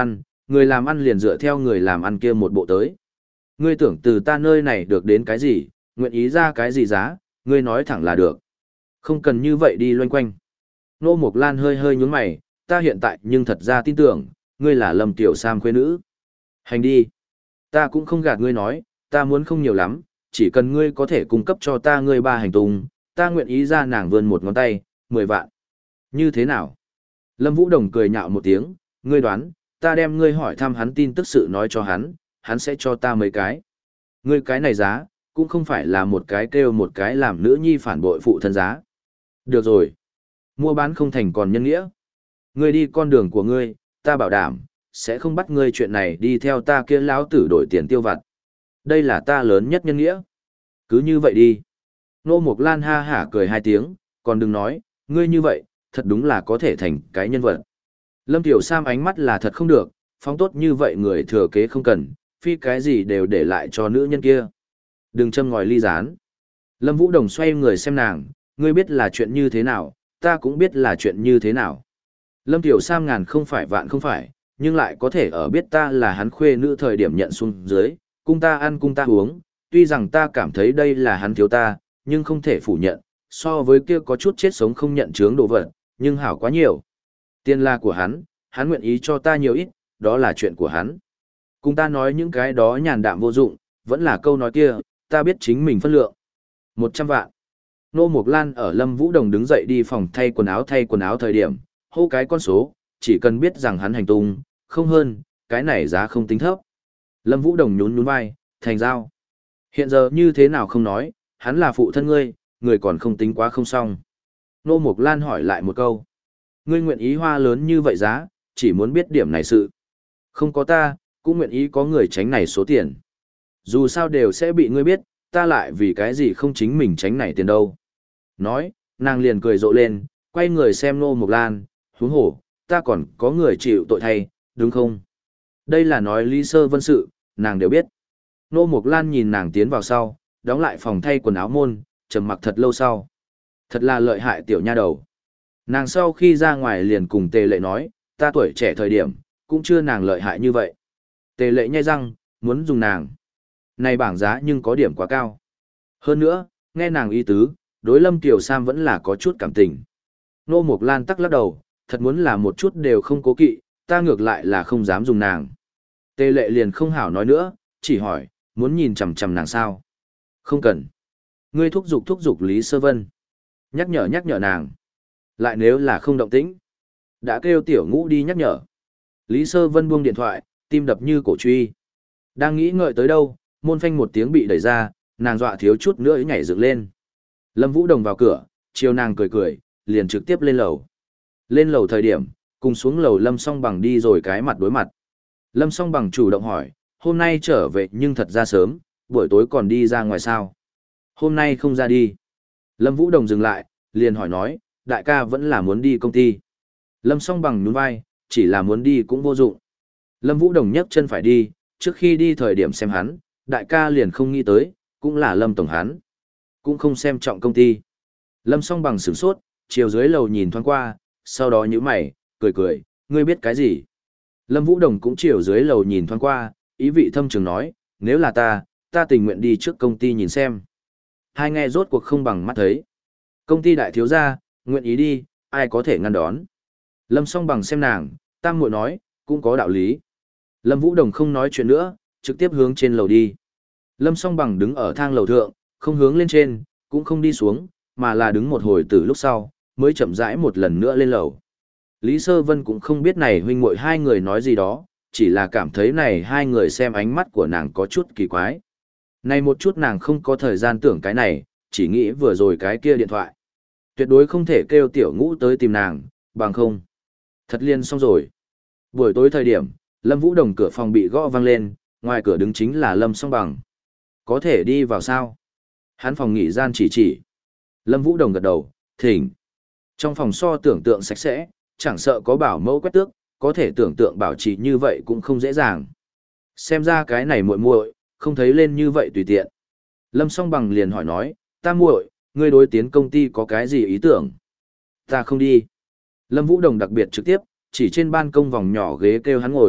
người làm ăn liền dựa theo người làm ăn kia một bộ tới. Ngươi tưởng từ ta nơi này được đến cái gì, nguyện ý ra cái gì giá, ngươi nói thẳng là được. Không cần như vậy đi loanh quanh. Nô Mộc Lan hơi hơi nhún mày, ta hiện tại nhưng thật ra tin tưởng, ngươi là Lâm Tiểu Sam khuê nữ. Hành đi. Ta cũng không gạt ngươi nói, ta muốn không nhiều lắm, chỉ cần ngươi có thể cung cấp cho ta ngươi ba hành tung, ta nguyện ý ra nàng vươn một ngón tay, mười vạn. Như thế nào? Lâm Vũ Đồng cười nhạo một tiếng, ngươi đoán, ta đem ngươi hỏi thăm hắn tin tức sự nói cho hắn, hắn sẽ cho ta mấy cái. Ngươi cái này giá, cũng không phải là một cái kêu một cái làm nữ nhi phản bội phụ thân giá. Được rồi. Mua bán không thành còn nhân nghĩa. Ngươi đi con đường của ngươi, ta bảo đảm, sẽ không bắt ngươi chuyện này đi theo ta kia lão tử đổi tiền tiêu vặt. Đây là ta lớn nhất nhân nghĩa. Cứ như vậy đi. Nô Mộc Lan ha hả cười hai tiếng, còn đừng nói, ngươi như vậy, thật đúng là có thể thành cái nhân vật. Lâm Tiểu Sam ánh mắt là thật không được, phóng tốt như vậy người thừa kế không cần, phi cái gì đều để lại cho nữ nhân kia. Đừng châm ngòi ly gián. Lâm Vũ Đồng xoay người xem nàng, ngươi biết là chuyện như thế nào, ta cũng biết là chuyện như thế nào. Lâm Tiểu Sam ngàn không phải vạn không phải, nhưng lại có thể ở biết ta là hắn khuê nữ thời điểm nhận xuống dưới, cung ta ăn cung ta uống, tuy rằng ta cảm thấy đây là hắn thiếu ta, nhưng không thể phủ nhận, so với kia có chút chết sống không nhận chướng đồ vật, nhưng hảo quá nhiều. Tiền là của hắn, hắn nguyện ý cho ta nhiều ít, đó là chuyện của hắn. Cùng ta nói những cái đó nhàn đạm vô dụng, vẫn là câu nói kia, ta biết chính mình phân lượng. Một trăm vạn. Nô Mộc Lan ở Lâm Vũ Đồng đứng dậy đi phòng thay quần áo thay quần áo thời điểm, hô cái con số, chỉ cần biết rằng hắn hành tung, không hơn, cái này giá không tính thấp. Lâm Vũ Đồng nhún nhún vai, thành giao. Hiện giờ như thế nào không nói, hắn là phụ thân ngươi, người còn không tính quá không xong. Nô Mộc Lan hỏi lại một câu. Ngươi nguyện ý hoa lớn như vậy giá, chỉ muốn biết điểm này sự. Không có ta, cũng nguyện ý có người tránh này số tiền. Dù sao đều sẽ bị ngươi biết, ta lại vì cái gì không chính mình tránh này tiền đâu. Nói, nàng liền cười rộ lên, quay người xem Nô Mộc Lan, huống hổ, ta còn có người chịu tội thay, đúng không? Đây là nói Lý Sơ Vân sự, nàng đều biết. Nô Mộc Lan nhìn nàng tiến vào sau, đóng lại phòng thay quần áo môn, trầm mặc thật lâu sau. Thật là lợi hại tiểu nha đầu. Nàng sau khi ra ngoài liền cùng Tề Lệ nói, ta tuổi trẻ thời điểm, cũng chưa nàng lợi hại như vậy. Tề Lệ nhai răng, muốn dùng nàng. Này bảng giá nhưng có điểm quá cao. Hơn nữa, nghe nàng ý tứ, đối Lâm Tiểu Sam vẫn là có chút cảm tình. Nô Mộc Lan tắc lắc đầu, thật muốn là một chút đều không cố kỵ, ta ngược lại là không dám dùng nàng. Tề Lệ liền không hảo nói nữa, chỉ hỏi, muốn nhìn chằm chằm nàng sao? Không cần. Ngươi thúc giục thúc giục Lý Sơ Vân. Nhắc nhở nhắc nhở nàng. Lại nếu là không động tĩnh, đã kêu tiểu ngũ đi nhắc nhở. Lý Sơ Vân buông điện thoại, tim đập như cổ truy. Đang nghĩ ngợi tới đâu, môn phanh một tiếng bị đẩy ra, nàng dọa thiếu chút nữa nhảy dựng lên. Lâm Vũ Đồng vào cửa, chiều nàng cười cười, liền trực tiếp lên lầu. Lên lầu thời điểm, cùng xuống lầu Lâm Song Bằng đi rồi cái mặt đối mặt. Lâm Song Bằng chủ động hỏi, hôm nay trở về nhưng thật ra sớm, buổi tối còn đi ra ngoài sao? Hôm nay không ra đi. Lâm Vũ Đồng dừng lại, liền hỏi nói, đại ca vẫn là muốn đi công ty. Lâm Song Bằng nhún vai, chỉ là muốn đi cũng vô dụng. Lâm Vũ Đồng nhấc chân phải đi, trước khi đi thời điểm xem hắn, đại ca liền không nghĩ tới, cũng là Lâm Tổng hắn. Cũng không xem trọng công ty. Lâm Song Bằng sửng sốt, chiều dưới lầu nhìn thoáng qua, sau đó nhíu mày, cười cười, ngươi biết cái gì? Lâm Vũ Đồng cũng chiều dưới lầu nhìn thoáng qua, ý vị thâm trường nói, nếu là ta, ta tình nguyện đi trước công ty nhìn xem. Hai nghe rốt cuộc không bằng mắt thấy. Công ty đại thiếu gia, nguyện ý đi, ai có thể ngăn đón. Lâm Song Bằng xem nàng, tam muội nói, cũng có đạo lý. Lâm Vũ Đồng không nói chuyện nữa, trực tiếp hướng trên lầu đi. Lâm Song Bằng đứng ở thang lầu thượng, không hướng lên trên, cũng không đi xuống, mà là đứng một hồi từ lúc sau, mới chậm rãi một lần nữa lên lầu. Lý Sơ Vân cũng không biết này huynh muội hai người nói gì đó, chỉ là cảm thấy này hai người xem ánh mắt của nàng có chút kỳ quái. Này một chút nàng không có thời gian tưởng cái này, chỉ nghĩ vừa rồi cái kia điện thoại. Tuyệt đối không thể kêu tiểu ngũ tới tìm nàng, bằng không. Thật liên xong rồi. Buổi tối thời điểm, Lâm Vũ Đồng cửa phòng bị gõ vang lên, ngoài cửa đứng chính là Lâm Song Bằng. Có thể đi vào sao? Hắn phòng nghỉ gian chỉ chỉ. Lâm Vũ Đồng gật đầu, thỉnh. Trong phòng so tưởng tượng sạch sẽ, chẳng sợ có bảo mẫu quét tước, có thể tưởng tượng bảo trì như vậy cũng không dễ dàng. Xem ra cái này muội muội, không thấy lên như vậy tùy tiện. Lâm Song Bằng liền hỏi nói, ta muội, ngươi đối tiến công ty có cái gì ý tưởng? Ta không đi. Lâm Vũ Đồng đặc biệt trực tiếp, chỉ trên ban công vòng nhỏ ghế kêu hắn ngồi,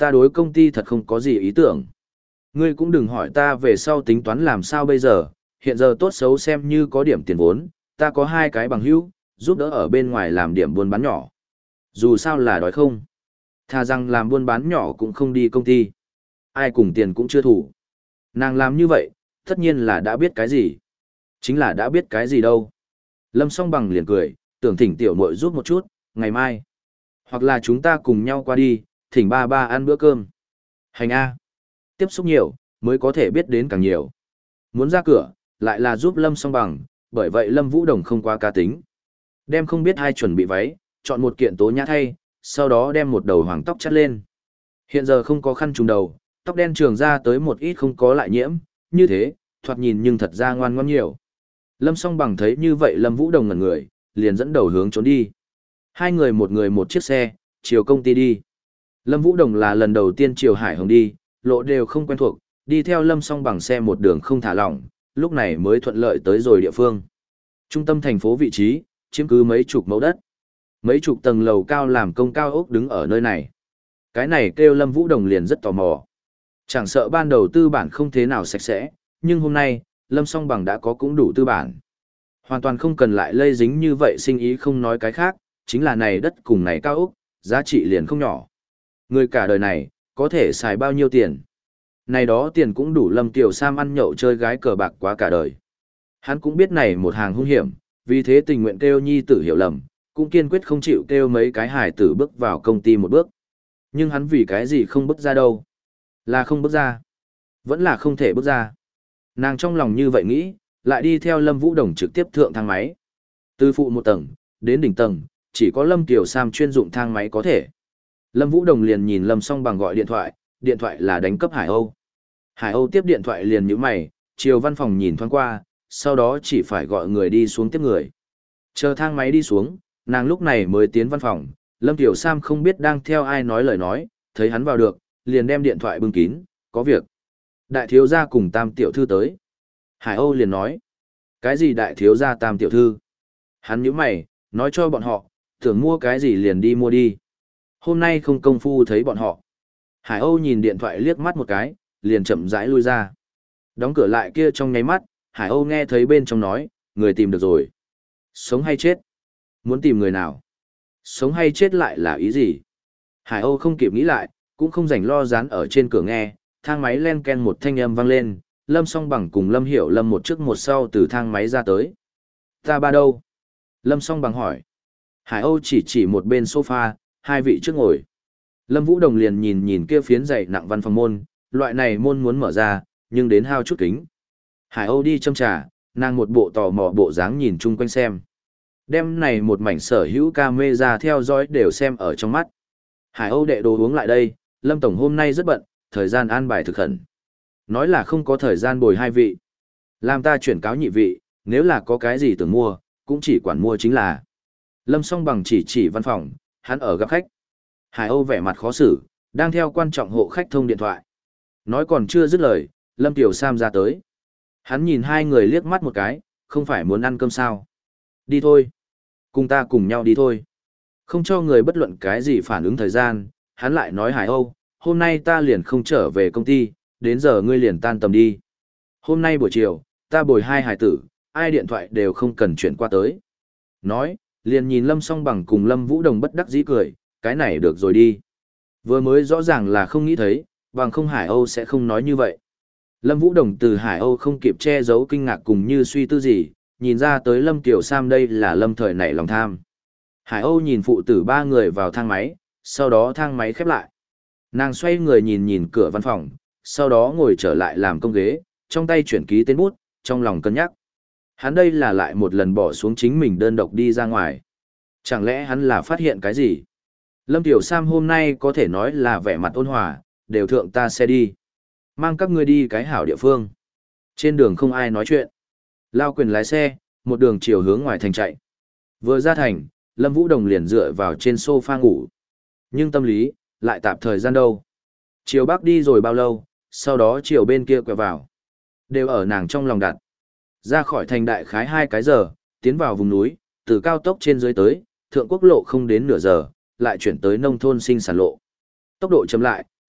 ta đối công ty thật không có gì ý tưởng. Ngươi cũng đừng hỏi ta về sau tính toán làm sao bây giờ, hiện giờ tốt xấu xem như có điểm tiền vốn, ta có hai cái bằng hữu, giúp đỡ ở bên ngoài làm điểm buôn bán nhỏ. Dù sao là đói không. Thà rằng làm buôn bán nhỏ cũng không đi công ty. Ai cùng tiền cũng chưa thủ. Nàng làm như vậy, tất nhiên là đã biết cái gì. Chính là đã biết cái gì đâu. Lâm Song Bằng liền cười, tưởng thỉnh tiểu muội giúp một chút, ngày mai. Hoặc là chúng ta cùng nhau qua đi, thỉnh ba ba ăn bữa cơm. Hành A. Tiếp xúc nhiều, mới có thể biết đến càng nhiều. Muốn ra cửa, lại là giúp Lâm Song Bằng, bởi vậy Lâm Vũ Đồng không quá cá tính. Đem không biết ai chuẩn bị váy, chọn một kiện tố nhã thay, sau đó đem một đầu hoàng tóc chắt lên. Hiện giờ không có khăn trùm đầu, tóc đen trường ra tới một ít không có lại nhiễm, như thế, thoạt nhìn nhưng thật ra ngoan ngoãn nhiều. Lâm Song Bằng thấy như vậy Lâm Vũ Đồng ngẩn người, liền dẫn đầu hướng trốn đi. Hai người một người một chiếc xe, chiều công ty đi. Lâm Vũ Đồng là lần đầu tiên chiều Hải Hồng đi, lộ đều không quen thuộc, đi theo Lâm Song Bằng xe một đường không thả lỏng, lúc này mới thuận lợi tới rồi địa phương. Trung tâm thành phố vị trí, chiếm cứ mấy chục mẫu đất. Mấy chục tầng lầu cao làm công cao ốc đứng ở nơi này. Cái này kêu Lâm Vũ Đồng liền rất tò mò. Chẳng sợ ban đầu tư bản không thế nào sạch sẽ, nhưng hôm nay, Lâm Song Bằng đã có cũng đủ tư bản. Hoàn toàn không cần lại lây dính như vậy sinh ý không nói cái khác, chính là này đất cùng này cao ốc, giá trị liền không nhỏ. Người cả đời này, có thể xài bao nhiêu tiền. Này đó tiền cũng đủ Lâm Tiểu Sam ăn nhậu chơi gái cờ bạc quá cả đời. Hắn cũng biết này một hàng hung hiểm, vì thế tình nguyện kêu nhi tử hiểu lầm, cũng kiên quyết không chịu kêu mấy cái hài tử bước vào công ty một bước. Nhưng hắn vì cái gì không bước ra đâu? Là không bước ra. Vẫn là không thể bước ra. Nàng trong lòng như vậy nghĩ, lại đi theo Lâm Vũ Đồng trực tiếp thượng thang máy. Từ phụ một tầng, đến đỉnh tầng, chỉ có Lâm Tiểu Sam chuyên dụng thang máy có thể. Lâm Vũ Đồng liền nhìn Lâm Song Bằng gọi điện thoại, điện thoại là đánh cấp Hải Âu. Hải Âu tiếp điện thoại liền nhíu mày, chiều văn phòng nhìn thoáng qua, sau đó chỉ phải gọi người đi xuống tiếp người. Chờ thang máy đi xuống, nàng lúc này mới tiến văn phòng, Lâm Tiểu Sam không biết đang theo ai nói lời nói, thấy hắn vào được, liền đem điện thoại bưng kín, có việc. Đại thiếu gia cùng Tam tiểu thư tới. Hải Âu liền nói, cái gì đại thiếu gia Tam tiểu thư? Hắn nhíu mày, nói cho bọn họ, tưởng mua cái gì liền đi mua đi. Hôm nay không công phu thấy bọn họ. Hải Âu nhìn điện thoại liếc mắt một cái, liền chậm rãi lui ra. Đóng cửa lại kia trong nháy mắt, Hải Âu nghe thấy bên trong nói, người tìm được rồi. Sống hay chết? Muốn tìm người nào? Sống hay chết lại là ý gì? Hải Âu không kịp nghĩ lại, cũng không rảnh lo dán ở trên cửa nghe, thang máy len ken một thanh âm vang lên, Lâm Song Bằng cùng Lâm Hiểu Lâm một trước một sau từ thang máy ra tới. Ta ba đâu? Lâm Song Bằng hỏi. Hải Âu chỉ chỉ một bên sofa, hai vị trước ngồi. Lâm Vũ Đồng liền nhìn nhìn kia phiến dày nặng văn phòng môn, loại này môn muốn mở ra, nhưng đến hao chút kính. Hải Âu đi châm trà, nàng một bộ tò mò bộ dáng nhìn chung quanh xem. Đêm này một mảnh sở hữu camera theo dõi đều xem ở trong mắt. Hải Âu đệ đồ uống lại đây, Lâm Tổng hôm nay rất bận, thời gian an bài thực khẩn. Nói là không có thời gian bồi hai vị. Làm ta chuyển cáo nhị vị, nếu là có cái gì tưởng mua, cũng chỉ quản mua chính là. Lâm Song Bằng chỉ chỉ văn phòng, hắn ở gặp khách. Hải Âu vẻ mặt khó xử, đang theo quan trọng hộ khách thông điện thoại. Nói còn chưa dứt lời, Lâm Tiểu Sam ra tới. Hắn nhìn hai người liếc mắt một cái, không phải muốn ăn cơm sao. Đi thôi. Cùng ta cùng nhau đi thôi. Không cho người bất luận cái gì phản ứng thời gian, hắn lại nói Hải Âu, hôm nay ta liền không trở về công ty, đến giờ ngươi liền tan tầm đi. Hôm nay buổi chiều, ta bồi hai hải tử, ai điện thoại đều không cần chuyển qua tới. Nói, liền nhìn Lâm Song Bằng cùng Lâm Vũ Đồng bất đắc dĩ cười, cái này được rồi đi. Vừa mới rõ ràng là không nghĩ thấy, bằng không Hải Âu sẽ không nói như vậy. Lâm Vũ Đồng từ Hải Âu không kịp che giấu kinh ngạc cùng như suy tư gì, nhìn ra tới Lâm Tiểu Sam đây là Lâm thời nảy lòng tham. Hải Âu nhìn phụ tử ba người vào thang máy, sau đó thang máy khép lại. Nàng xoay người nhìn nhìn cửa văn phòng, sau đó ngồi trở lại làm công ghế, trong tay chuyển ký tên bút, trong lòng cân nhắc. Hắn đây là lại một lần bỏ xuống chính mình đơn độc đi ra ngoài. Chẳng lẽ hắn là phát hiện cái gì? Lâm Tiểu Sam hôm nay có thể nói là vẻ mặt ôn hòa, đều thượng ta xe đi. Mang các ngươi đi cái hảo địa phương. Trên đường không ai nói chuyện. Lao quyền lái xe, một đường chiều hướng ngoài thành chạy. Vừa ra thành, Lâm Vũ Đồng liền dựa vào trên sofa ngủ. Nhưng tâm lý, lại tạp thời gian đâu. Chiều bắc đi rồi bao lâu, sau đó chiều bên kia quẹo vào. Đều ở nàng trong lòng đặt. Ra khỏi thành đại khái hai cái giờ, tiến vào vùng núi, từ cao tốc trên dưới tới, thượng quốc lộ không đến nửa giờ, lại chuyển tới nông thôn sinh sản lộ. Tốc độ chậm lại,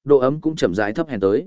độ ấm cũng chậm rãi thấp hèn tới.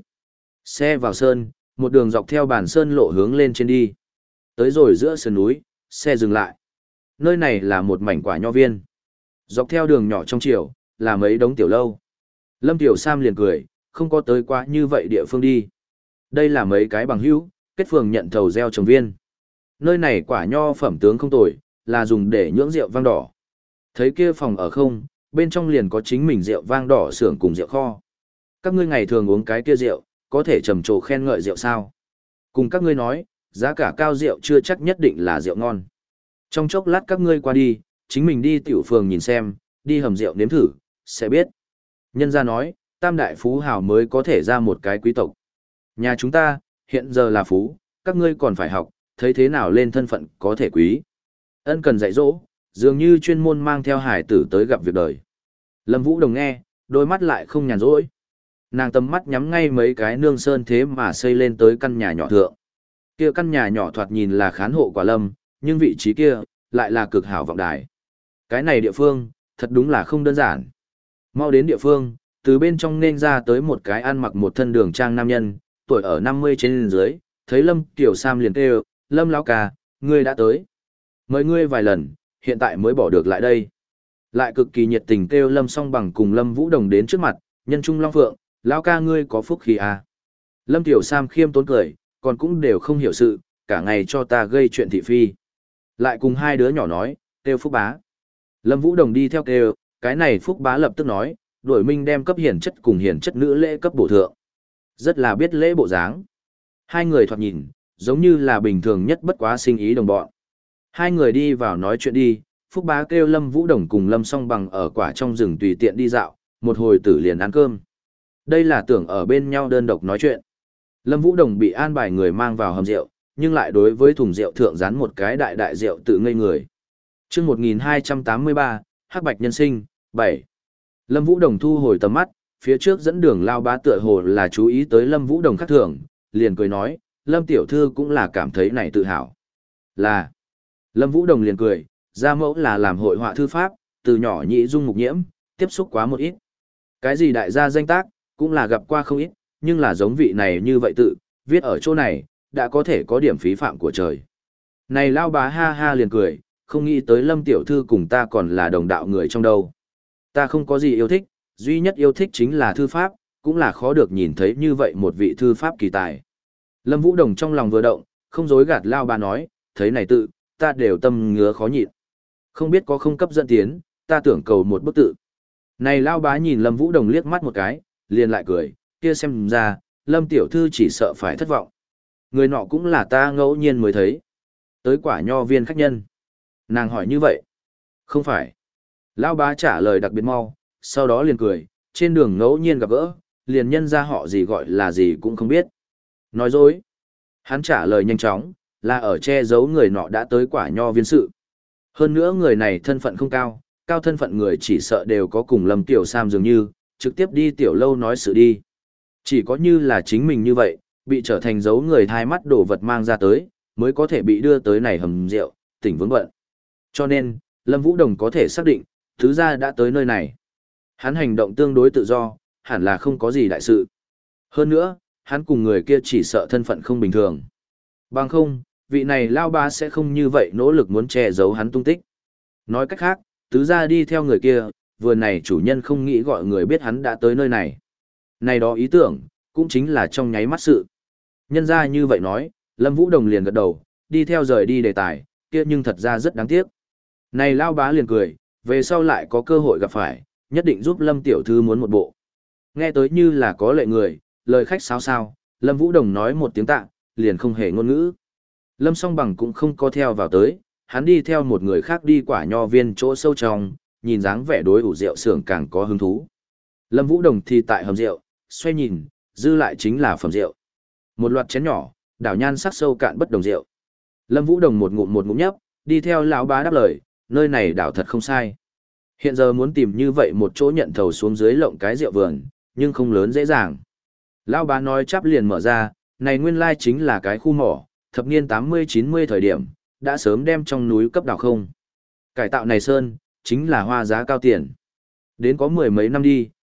Xe vào sơn, một đường dọc theo bản sơn lộ hướng lên trên đi. Tới rồi giữa sườn núi, xe dừng lại. Nơi này là một mảnh quả nho viên. Dọc theo đường nhỏ trong chiều, là mấy đống tiểu lâu. Lâm Tiểu Sam liền cười, không có tới quá như vậy địa phương đi. Đây là mấy cái bằng hữu, kết phường nhận thầu gieo trồng viên. Nơi này quả nho phẩm tướng không tồi, là dùng để nhưỡng rượu vang đỏ. Thấy kia phòng ở không, bên trong liền có chính mình rượu vang đỏ xưởng cùng rượu kho. Các ngươi ngày thường uống cái kia rượu, có thể trầm trồ khen ngợi rượu sao? Cùng các ngươi nói, giá cả cao rượu chưa chắc nhất định là rượu ngon. Trong chốc lát các ngươi qua đi, chính mình đi tiểu phường nhìn xem, đi hầm rượu nếm thử, sẽ biết. Nhân gia nói, tam đại phú hào mới có thể ra một cái quý tộc. Nhà chúng ta, hiện giờ là phú, các ngươi còn phải học, thấy thế nào lên thân phận có thể quý. Ân cần dạy dỗ, dường như chuyên môn mang theo hải tử tới gặp việc đời. Lâm Vũ Đồng nghe, đôi mắt lại không nhàn rỗi. Nàng tầm mắt nhắm ngay mấy cái nương sơn thế mà xây lên tới căn nhà nhỏ thượng. Kia căn nhà nhỏ thoạt nhìn là khán hộ quả lâm, nhưng vị trí kia, lại là cực hảo vọng đài. Cái này địa phương, thật đúng là không đơn giản. Mau đến địa phương, từ bên trong nên ra tới một cái ăn mặc một thân đường trang nam nhân, tuổi ở năm mươi trên dưới, thấy Lâm Tiểu Sam liền kêu, Lâm lão ca, ngươi đã tới. Mời ngươi vài lần, hiện tại mới bỏ được lại đây. Lại cực kỳ nhiệt tình kêu Lâm Song Bằng cùng Lâm Vũ Đồng đến trước mặt, nhân trung long phượng, lão ca ngươi có phúc khí à. Lâm Tiểu Sam khiêm tốn cười, còn cũng đều không hiểu sự, cả ngày cho ta gây chuyện thị phi. Lại cùng hai đứa nhỏ nói, kêu Phúc Bá. Lâm Vũ Đồng đi theo kêu, cái này Phúc Bá lập tức nói, đổi minh đem cấp hiển chất cùng hiển chất nữ lễ cấp bổ thượng. Rất là biết lễ bộ dáng. Hai người thoạt nhìn, giống như là bình thường nhất bất quá sinh ý đồng bọn. Hai người đi vào nói chuyện đi, Phúc Bá kêu Lâm Vũ Đồng cùng Lâm Song Bằng ở quả trong rừng tùy tiện đi dạo, một hồi tử liền ăn cơm. Đây là tưởng ở bên nhau đơn độc nói chuyện. Lâm Vũ Đồng bị an bài người mang vào hầm rượu, nhưng lại đối với thùng rượu thượng dán một cái đại đại rượu tự ngây người. Chương một nghìn hai trăm tám mươi ba, Hắc Bạch Nhân Sinh, bảy. Lâm Vũ Đồng thu hồi tầm mắt, phía trước dẫn đường lao bá tựa hồ là chú ý tới Lâm Vũ Đồng khác thường, liền cười nói, Lâm tiểu thư cũng là cảm thấy này tự hào. Là. Lâm Vũ Đồng liền cười, gia mẫu là làm hội họa thư pháp, từ nhỏ nhị dung mục nhiễm, tiếp xúc quá một ít. Cái gì đại gia danh tác, cũng là gặp qua không ít, nhưng là giống vị này như vậy tự, viết ở chỗ này, đã có thể có điểm phí phạm của trời. Này lao bá ha ha liền cười, không nghĩ tới Lâm tiểu thư cùng ta còn là đồng đạo người trong đâu. Ta không có gì yêu thích, duy nhất yêu thích chính là thư pháp, cũng là khó được nhìn thấy như vậy một vị thư pháp kỳ tài. Lâm Vũ Đồng trong lòng vừa động, không dối gạt lao bá nói, thấy này tự, ta đều tâm ngứa khó nhịn. Không biết có không cấp dẫn tiến, ta tưởng cầu một bức tự. Này lao bá nhìn Lâm Vũ Đồng liếc mắt một cái, liền lại cười, kia xem ra, Lâm tiểu thư chỉ sợ phải thất vọng. Người nọ cũng là ta ngẫu nhiên mới thấy. Tới quả nho viên khách nhân. Nàng hỏi như vậy. Không phải. Lão bá trả lời đặc biệt mau, sau đó liền cười, trên đường ngẫu nhiên gặp gỡ, liền nhân ra họ gì gọi là gì cũng không biết. Nói dối. Hắn trả lời nhanh chóng, là ở che giấu người nọ đã tới quả nho viên sự. Hơn nữa người này thân phận không cao, cao thân phận người chỉ sợ đều có cùng Lâm Tiểu Sam dường như, trực tiếp đi tiểu lâu nói sự đi. Chỉ có như là chính mình như vậy, bị trở thành dấu người thai mắt đồ vật mang ra tới, mới có thể bị đưa tới này hầm rượu, tỉnh vướng bận. Cho nên, Lâm Vũ Đồng có thể xác định, thứ ra đã tới nơi này. Hắn hành động tương đối tự do, hẳn là không có gì đại sự. Hơn nữa, hắn cùng người kia chỉ sợ thân phận không bình thường. Bằng không, vị này lao ba sẽ không như vậy nỗ lực muốn che giấu hắn tung tích. Nói cách khác, tứ ra đi theo người kia, vừa này chủ nhân không nghĩ gọi người biết hắn đã tới nơi này. Này đó ý tưởng, cũng chính là trong nháy mắt sự. Nhân ra như vậy nói, Lâm Vũ Đồng liền gật đầu, đi theo rời đi đề tài, kia nhưng thật ra rất đáng tiếc. Này lao bá liền cười, về sau lại có cơ hội gặp phải, nhất định giúp Lâm tiểu thư muốn một bộ. Nghe tới như là có lệ người, lời khách sao sao, Lâm Vũ Đồng nói một tiếng tạ, liền không hề ngôn ngữ. Lâm Song Bằng cũng không có theo vào tới, hắn đi theo một người khác đi quả nho viên chỗ sâu trong, nhìn dáng vẻ đối ủ rượu xưởng càng có hứng thú. Lâm Vũ Đồng thì tại hầm rượu, xoay nhìn, dư lại chính là phẩm rượu. Một loạt chén nhỏ, đảo nhan sắc sâu cạn bất đồng rượu. Lâm Vũ Đồng một ngụm một ngụm nhấp, đi theo lão bá đáp lời, nơi này đảo thật không sai. Hiện giờ muốn tìm như vậy một chỗ nhận thầu xuống dưới lộng cái rượu vườn, nhưng không lớn dễ dàng. Lão bá nói chắp liền mở ra, này nguyên lai chính là cái khu mỏ, thập niên tám mươi chín mươi thời điểm, đã sớm đem trong núi cấp đảo không. Cải tạo này sơn, chính là hoa giá cao tiền. Đến có mười mấy năm đi,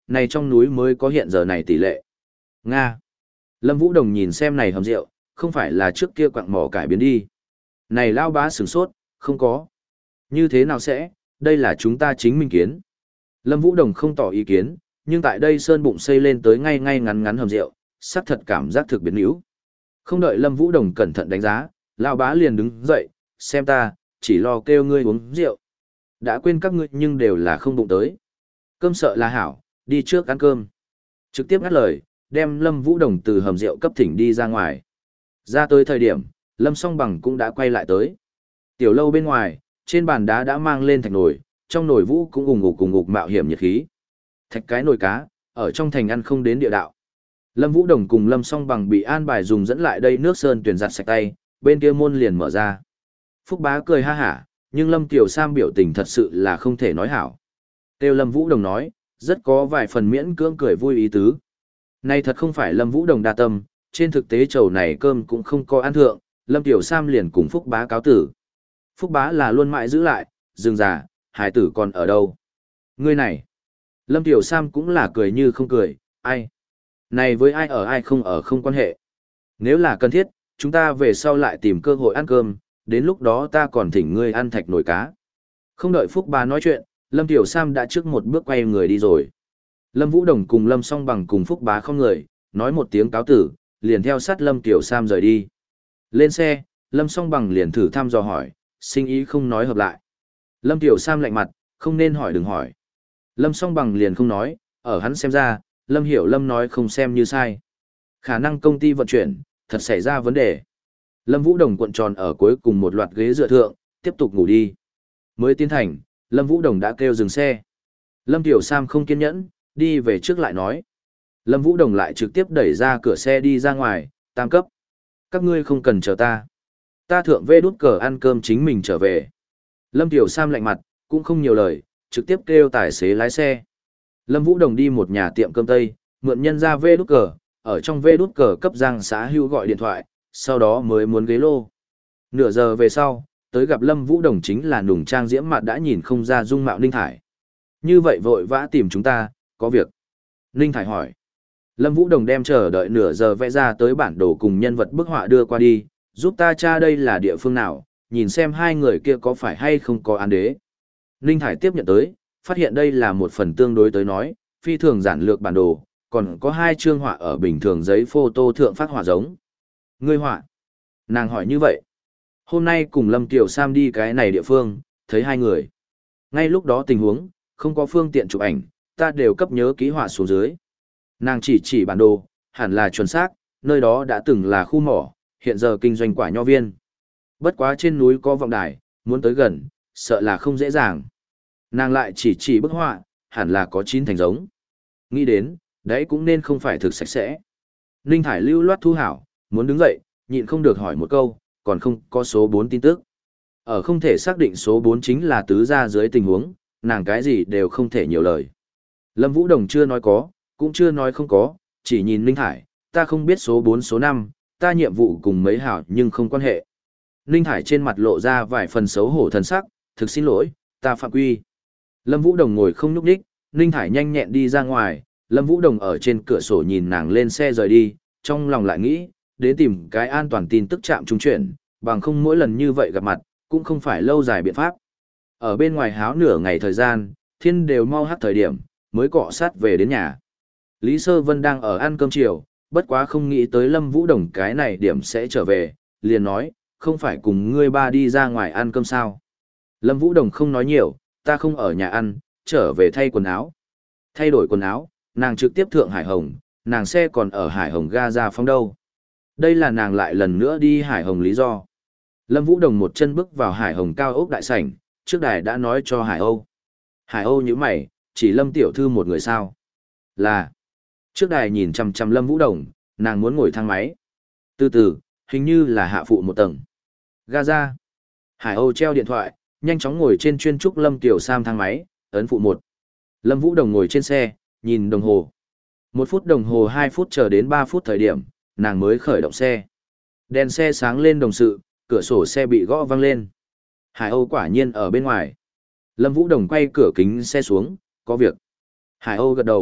này trong núi mới có hiện giờ này tỷ lệ. Nga. Lâm Vũ Đồng nhìn xem này hầm rượu, không phải là trước kia quặng mỏ cải biến đi. Này lao bá sửng sốt, không có. Như thế nào sẽ, đây là chúng ta chính mình kiến. Lâm Vũ Đồng không tỏ ý kiến, nhưng tại đây sơn bụng xây lên tới ngay ngay ngắn ngắn hầm rượu, sắc thật cảm giác thực biến yếu. Không đợi Lâm Vũ Đồng cẩn thận đánh giá, lao bá liền đứng dậy, xem ta, chỉ lo kêu ngươi uống rượu. Đã quên các ngươi nhưng đều là không bụng tới. Cơm sợ là hảo, đi trước ăn cơm. Trực tiếp ngắt lời, đem Lâm Vũ Đồng từ hầm rượu cấp thỉnh đi ra ngoài. Ra tới thời điểm, Lâm Song Bằng cũng đã quay lại tới. Tiểu lâu bên ngoài, trên bàn đá đã mang lên thạch nồi, trong nồi vũ cũng ùng ục cùng ục mạo hiểm nhiệt khí. Thạch cái nồi cá, ở trong thành ăn không đến địa đạo. Lâm Vũ Đồng cùng Lâm Song Bằng bị an bài dùng dẫn lại đây nước sơn tuyển giặt sạch tay, bên kia môn liền mở ra. Phúc Bá cười ha hả, nhưng Lâm Tiểu Sam biểu tình thật sự là không thể nói hảo. Tiêu Lâm Vũ Đồng nói, rất có vài phần miễn cưỡng cười vui ý tứ. Này thật không phải Lâm Vũ Đồng đa tâm, trên thực tế chầu này cơm cũng không có ăn thượng, Lâm Tiểu Sam liền cùng Phúc Bá cáo tử. Phúc Bá là luôn mãi giữ lại, dừng già, hải tử còn ở đâu? Ngươi này. Lâm Tiểu Sam cũng là cười như không cười, ai? Này với ai ở ai không ở không quan hệ. Nếu là cần thiết, chúng ta về sau lại tìm cơ hội ăn cơm, đến lúc đó ta còn thỉnh ngươi ăn thạch nồi cá. Không đợi Phúc Bá nói chuyện, Lâm Tiểu Sam đã trước một bước quay người đi rồi. Lâm Vũ Đồng cùng Lâm Song Bằng cùng Phúc Bá không người, nói một tiếng cáo tử, liền theo sát Lâm Tiểu Sam rời đi. Lên xe, Lâm Song Bằng liền thử thăm dò hỏi, sinh ý không nói hợp lại. Lâm Tiểu Sam lạnh mặt, không nên hỏi đừng hỏi. Lâm Song Bằng liền không nói, ở hắn xem ra, Lâm Hiểu Lâm nói không xem như sai. Khả năng công ty vận chuyển, thật xảy ra vấn đề. Lâm Vũ Đồng cuộn tròn ở cuối cùng một loạt ghế dựa thượng, tiếp tục ngủ đi. Mới tiến thành, Lâm Vũ Đồng đã kêu dừng xe. Lâm Tiểu Sam không kiên nhẫn, đi về trước lại nói. Lâm Vũ Đồng lại trực tiếp đẩy ra cửa xe đi ra ngoài, tam cấp. Các ngươi không cần chờ ta. Ta thượng vê đút cờ ăn cơm chính mình trở về. Lâm Tiểu Sam lạnh mặt, cũng không nhiều lời, trực tiếp kêu tài xế lái xe. Lâm Vũ Đồng đi một nhà tiệm cơm Tây, mượn nhân ra vê đút cờ, ở trong vê đút cờ cấp Giang xã hưu gọi điện thoại, sau đó mới muốn ghế lô. Nửa giờ về sau, tới gặp Lâm Vũ Đồng chính là nùng trang diễm mặt đã nhìn không ra dung mạo Ninh Thải. Như vậy vội vã tìm chúng ta, có việc. Ninh Thải hỏi. Lâm Vũ Đồng đem chờ đợi nửa giờ vẽ ra tới bản đồ cùng nhân vật bức họa đưa qua đi, giúp ta tra đây là địa phương nào, nhìn xem hai người kia có phải hay không có án đế. Ninh Thải tiếp nhận tới, phát hiện đây là một phần tương đối tới nói, phi thường giản lược bản đồ, còn có hai chương họa ở bình thường giấy photo thượng phát họa giống. Ngươi họa. Nàng hỏi như vậy. Hôm nay cùng Lâm Tiểu Sam đi cái này địa phương, thấy hai người. Ngay lúc đó tình huống, không có phương tiện chụp ảnh, ta đều cấp nhớ ký họa xuống dưới. Nàng chỉ chỉ bản đồ, hẳn là chuẩn xác, nơi đó đã từng là khu mỏ, hiện giờ kinh doanh quả nho viên. Bất quá trên núi có vọng đài, muốn tới gần, sợ là không dễ dàng. Nàng lại chỉ chỉ bức họa, hẳn là có chín thành giống. Nghĩ đến, đấy cũng nên không phải thực sạch sẽ. Ninh Thải lưu loát thu hảo, muốn đứng dậy, nhịn không được hỏi một câu, còn không có số bốn tin tức. Ở không thể xác định số bốn chính là tứ gia dưới tình huống, nàng cái gì đều không thể nhiều lời. Lâm Vũ Đồng chưa nói có, cũng chưa nói không có, chỉ nhìn Ninh Thải, ta không biết số bốn số năm, ta nhiệm vụ cùng mấy hảo nhưng không quan hệ. Ninh Thải trên mặt lộ ra vài phần xấu hổ thần sắc, thực xin lỗi, ta phạm quy. Lâm Vũ Đồng ngồi không nhúc nhích, Ninh Thải nhanh nhẹn đi ra ngoài, Lâm Vũ Đồng ở trên cửa sổ nhìn nàng lên xe rời đi, trong lòng lại nghĩ, đến tìm cái an toàn tin tức chạm trung chuyển, bằng không mỗi lần như vậy gặp mặt, cũng không phải lâu dài biện pháp. Ở bên ngoài háo nửa ngày thời gian, thiên đều mau hắt thời điểm, mới cọ sát về đến nhà. Lý Sơ Vân đang ở ăn cơm chiều, bất quá không nghĩ tới Lâm Vũ Đồng cái này điểm sẽ trở về, liền nói, không phải cùng ngươi ba đi ra ngoài ăn cơm sao. Lâm Vũ Đồng không nói nhiều, ta không ở nhà ăn, trở về thay quần áo. Thay đổi quần áo, nàng trực tiếp thượng Hải Hồng, nàng xe còn ở Hải Hồng ga ra phong đâu. Đây là nàng lại lần nữa đi Hải Hồng lý do. Lâm Vũ Đồng một chân bước vào Hải Hồng cao ốc đại sảnh, trước đài đã nói cho Hải Âu. Hải Âu như mày, chỉ Lâm tiểu thư một người sao? Là. Trước đài nhìn chằm chằm Lâm Vũ Đồng, nàng muốn ngồi thang máy. Từ từ, hình như là hạ phụ một tầng. Ga ra. Hải Âu treo điện thoại, nhanh chóng ngồi trên chuyên trúc Lâm Tiểu Sam thang máy, ấn phụ một. Lâm Vũ Đồng ngồi trên xe, nhìn đồng hồ. Một phút đồng hồ hai phút chờ đến ba phút thời điểm, nàng mới khởi động xe. Đèn xe sáng lên đồng sự, cửa sổ xe bị gõ vang lên. Hải Âu quả nhiên ở bên ngoài. Lâm Vũ Đồng quay cửa kính xe xuống, có việc. Hải Âu gật đầu,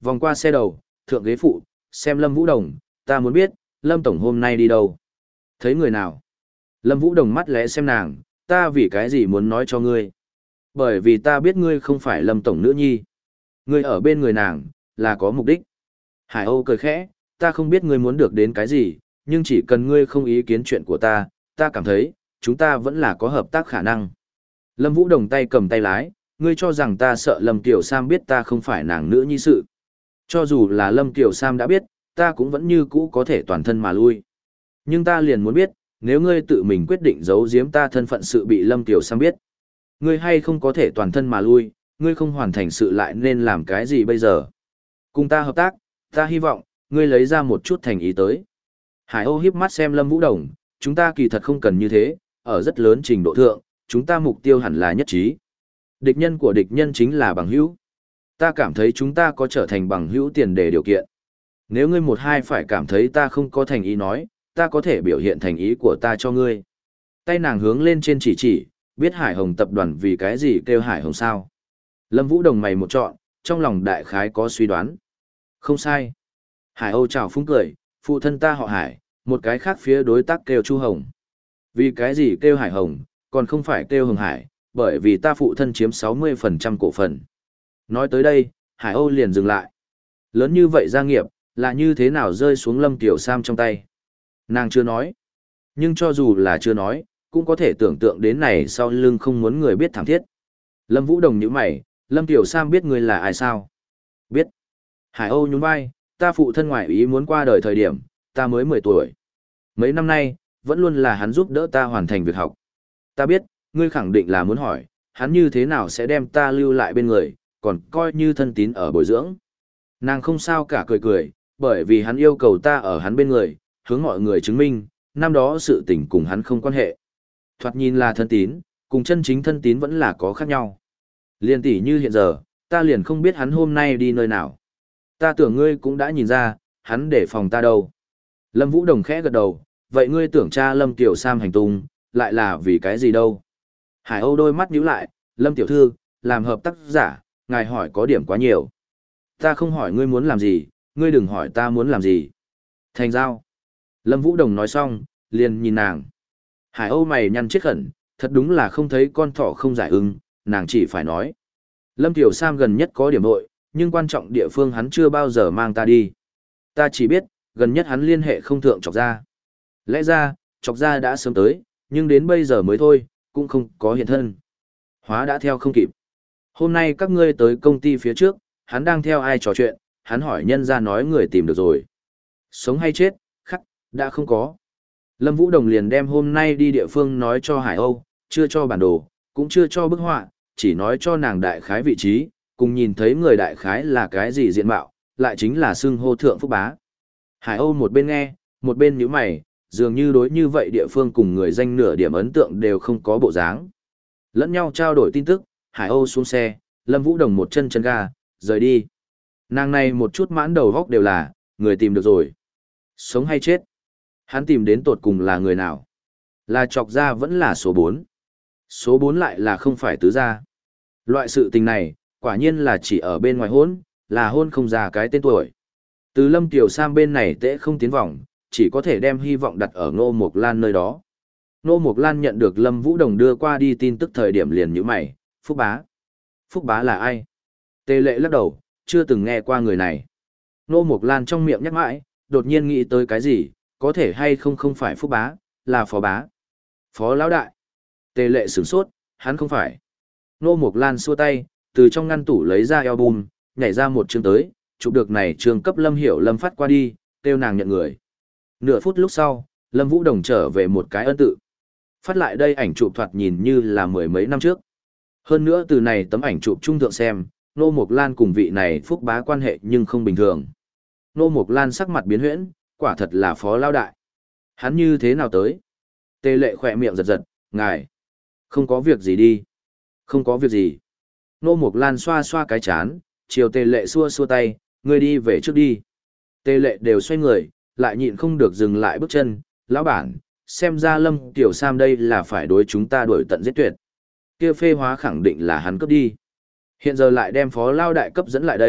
Vòng qua xe đầu, thượng ghế phụ, xem Lâm Vũ Đồng, ta muốn biết, Lâm Tổng hôm nay đi đâu? Thấy người nào? Lâm Vũ Đồng mắt lẽ xem nàng, ta vì cái gì muốn nói cho ngươi? Bởi vì ta biết ngươi không phải Lâm Tổng nữ nhi. Ngươi ở bên người nàng, là có mục đích. Hải Âu cười khẽ, ta không biết ngươi muốn được đến cái gì, nhưng chỉ cần ngươi không ý kiến chuyện của ta, ta cảm thấy, chúng ta vẫn là có hợp tác khả năng. Lâm Vũ Đồng tay cầm tay lái, ngươi cho rằng ta sợ Lâm Kiều Sam biết ta không phải nàng nữ nhi sự. Cho dù là Lâm Kiều Sam đã biết, ta cũng vẫn như cũ có thể toàn thân mà lui. Nhưng ta liền muốn biết, nếu ngươi tự mình quyết định giấu giếm ta thân phận sự bị Lâm Kiều Sam biết, ngươi hay không có thể toàn thân mà lui, ngươi không hoàn thành sự lại nên làm cái gì bây giờ? Cùng ta hợp tác, ta hy vọng, ngươi lấy ra một chút thành ý tới. Hải Âu hiếp mắt xem Lâm Vũ Đồng, chúng ta kỳ thật không cần như thế, ở rất lớn trình độ thượng, chúng ta mục tiêu hẳn là nhất trí. Địch nhân của địch nhân chính là bằng hữu. Ta cảm thấy chúng ta có trở thành bằng hữu tiền đề điều kiện. Nếu ngươi một hai phải cảm thấy ta không có thành ý nói, ta có thể biểu hiện thành ý của ta cho ngươi. Tay nàng hướng lên trên chỉ chỉ, biết Hải Hồng tập đoàn vì cái gì kêu Hải Hồng sao. Lâm Vũ Đồng mày một trọn, trong lòng đại khái có suy đoán. Không sai. Hải Âu chào phúng cười, phụ thân ta họ Hải, một cái khác phía đối tác kêu Chu Hồng. Vì cái gì kêu Hải Hồng, còn không phải kêu Hồng Hải, bởi vì ta phụ thân chiếm sáu mươi phần trăm cổ phần. Nói tới đây, Hải Âu liền dừng lại. Lớn như vậy gia nghiệp, là như thế nào rơi xuống Lâm Kiều Sam trong tay? Nàng chưa nói. Nhưng cho dù là chưa nói, cũng có thể tưởng tượng đến này sau lưng không muốn người biết thảm thiết. Lâm Vũ Đồng nhíu mày, Lâm Kiều Sam biết người là ai sao? Biết. Hải Âu nhún vai, ta phụ thân ngoại ý muốn qua đời thời điểm, ta mới mười tuổi. Mấy năm nay, vẫn luôn là hắn giúp đỡ ta hoàn thành việc học. Ta biết, ngươi khẳng định là muốn hỏi, hắn như thế nào sẽ đem ta lưu lại bên người, còn coi như thân tín ở bồi dưỡng. Nàng không sao cả cười cười, bởi vì hắn yêu cầu ta ở hắn bên người, hướng mọi người chứng minh, năm đó sự tình cùng hắn không quan hệ. Thoạt nhìn là thân tín, cùng chân chính thân tín vẫn là có khác nhau. Liên tỷ như hiện giờ, ta liền không biết hắn hôm nay đi nơi nào. Ta tưởng ngươi cũng đã nhìn ra, hắn để phòng ta đâu. Lâm Vũ Đồng khẽ gật đầu, vậy ngươi tưởng cha Lâm Tiểu Sam hành tung, lại là vì cái gì đâu? Hải Âu đôi mắt nhíu lại, Lâm Tiểu Thư, làm hợp tác giả, ngài hỏi có điểm quá nhiều. Ta không hỏi ngươi muốn làm gì, ngươi đừng hỏi ta muốn làm gì. Thành giao. Lâm Vũ Đồng nói xong, liền nhìn nàng. Hải Âu mày nhăn chết khẩn, thật đúng là không thấy con thỏ không giải ưng, nàng chỉ phải nói. Lâm Tiểu Sam gần nhất có điểm nội, nhưng quan trọng địa phương hắn chưa bao giờ mang ta đi. Ta chỉ biết, gần nhất hắn liên hệ không thượng chọc ra. Lẽ ra, chọc ra đã sớm tới, nhưng đến bây giờ mới thôi, cũng không có hiện thân. Hóa đã theo không kịp. Hôm nay các ngươi tới công ty phía trước, hắn đang theo ai trò chuyện, hắn hỏi nhân ra nói người tìm được rồi. Sống hay chết, khắc, đã không có. Lâm Vũ Đồng liền đem hôm nay đi địa phương nói cho Hải Âu, chưa cho bản đồ, cũng chưa cho bức họa, chỉ nói cho nàng đại khái vị trí, cùng nhìn thấy người đại khái là cái gì diện mạo, lại chính là xưng hô thượng phúc bá. Hải Âu một bên nghe, một bên nhíu mày, dường như đối như vậy địa phương cùng người danh nửa điểm ấn tượng đều không có bộ dáng. Lẫn nhau trao đổi tin tức, Hải Âu xuống xe, Lâm Vũ Đồng một chân chân ga, rời đi. Nàng này một chút mãn đầu góc đều là, người tìm được rồi. Sống hay chết? Hắn tìm đến tột cùng là người nào? Là chọc ra vẫn là số bốn. Số bốn lại là không phải tứ gia. Loại sự tình này, quả nhiên là chỉ ở bên ngoài hôn, là hôn không ra cái tên tuổi. Từ Lâm Tiểu Sam bên này tễ không tiến vòng, chỉ có thể đem hy vọng đặt ở Ngô Mộc Lan nơi đó. Ngô Mộc Lan nhận được Lâm Vũ Đồng đưa qua đi tin tức thời điểm liền nhíu mày, Phúc Bá. Phúc Bá là ai? Tề Lệ lắc đầu, chưa từng nghe qua người này. Ngô Mộc Lan trong miệng nhắc mãi, đột nhiên nghĩ tới cái gì, có thể hay không không phải Phúc Bá, là Phó Bá. Phó Lão Đại. Tề Lệ sửng sốt, hắn không phải. Ngô Mộc Lan xua tay, từ trong ngăn tủ lấy ra album, nhảy ra một chương tới, chụp được này trường cấp Lâm Hiểu Lâm phát qua đi, kêu nàng nhận người. Nửa phút lúc sau, Lâm Vũ Đồng trở về một cái ân tự. Phát lại đây ảnh chụp thoạt nhìn như là mười mấy năm trước. Hơn nữa từ này tấm ảnh chụp trung thượng xem, Nô Mộc Lan cùng vị này Phúc Bá quan hệ nhưng không bình thường. Nô Mộc Lan sắc mặt biến huyễn, quả thật là Phó Lao Đại. Hắn như thế nào tới? Tề Lệ khỏe miệng giật giật, ngài. Không có việc gì đi. Không có việc gì. Nô Mộc Lan xoa xoa cái chán, chiều Tề Lệ xua xua tay, ngươi đi về trước đi. Tề Lệ đều xoay người, lại nhịn không được dừng lại bước chân, lão bản, xem ra Lâm Tiểu Sam đây là phải đối chúng ta đuổi tận giết tuyệt. Kia phê hóa khẳng định là hắn cấp đi. Hiện giờ lại đem Phó Lao Đại cấp dẫn lại đây,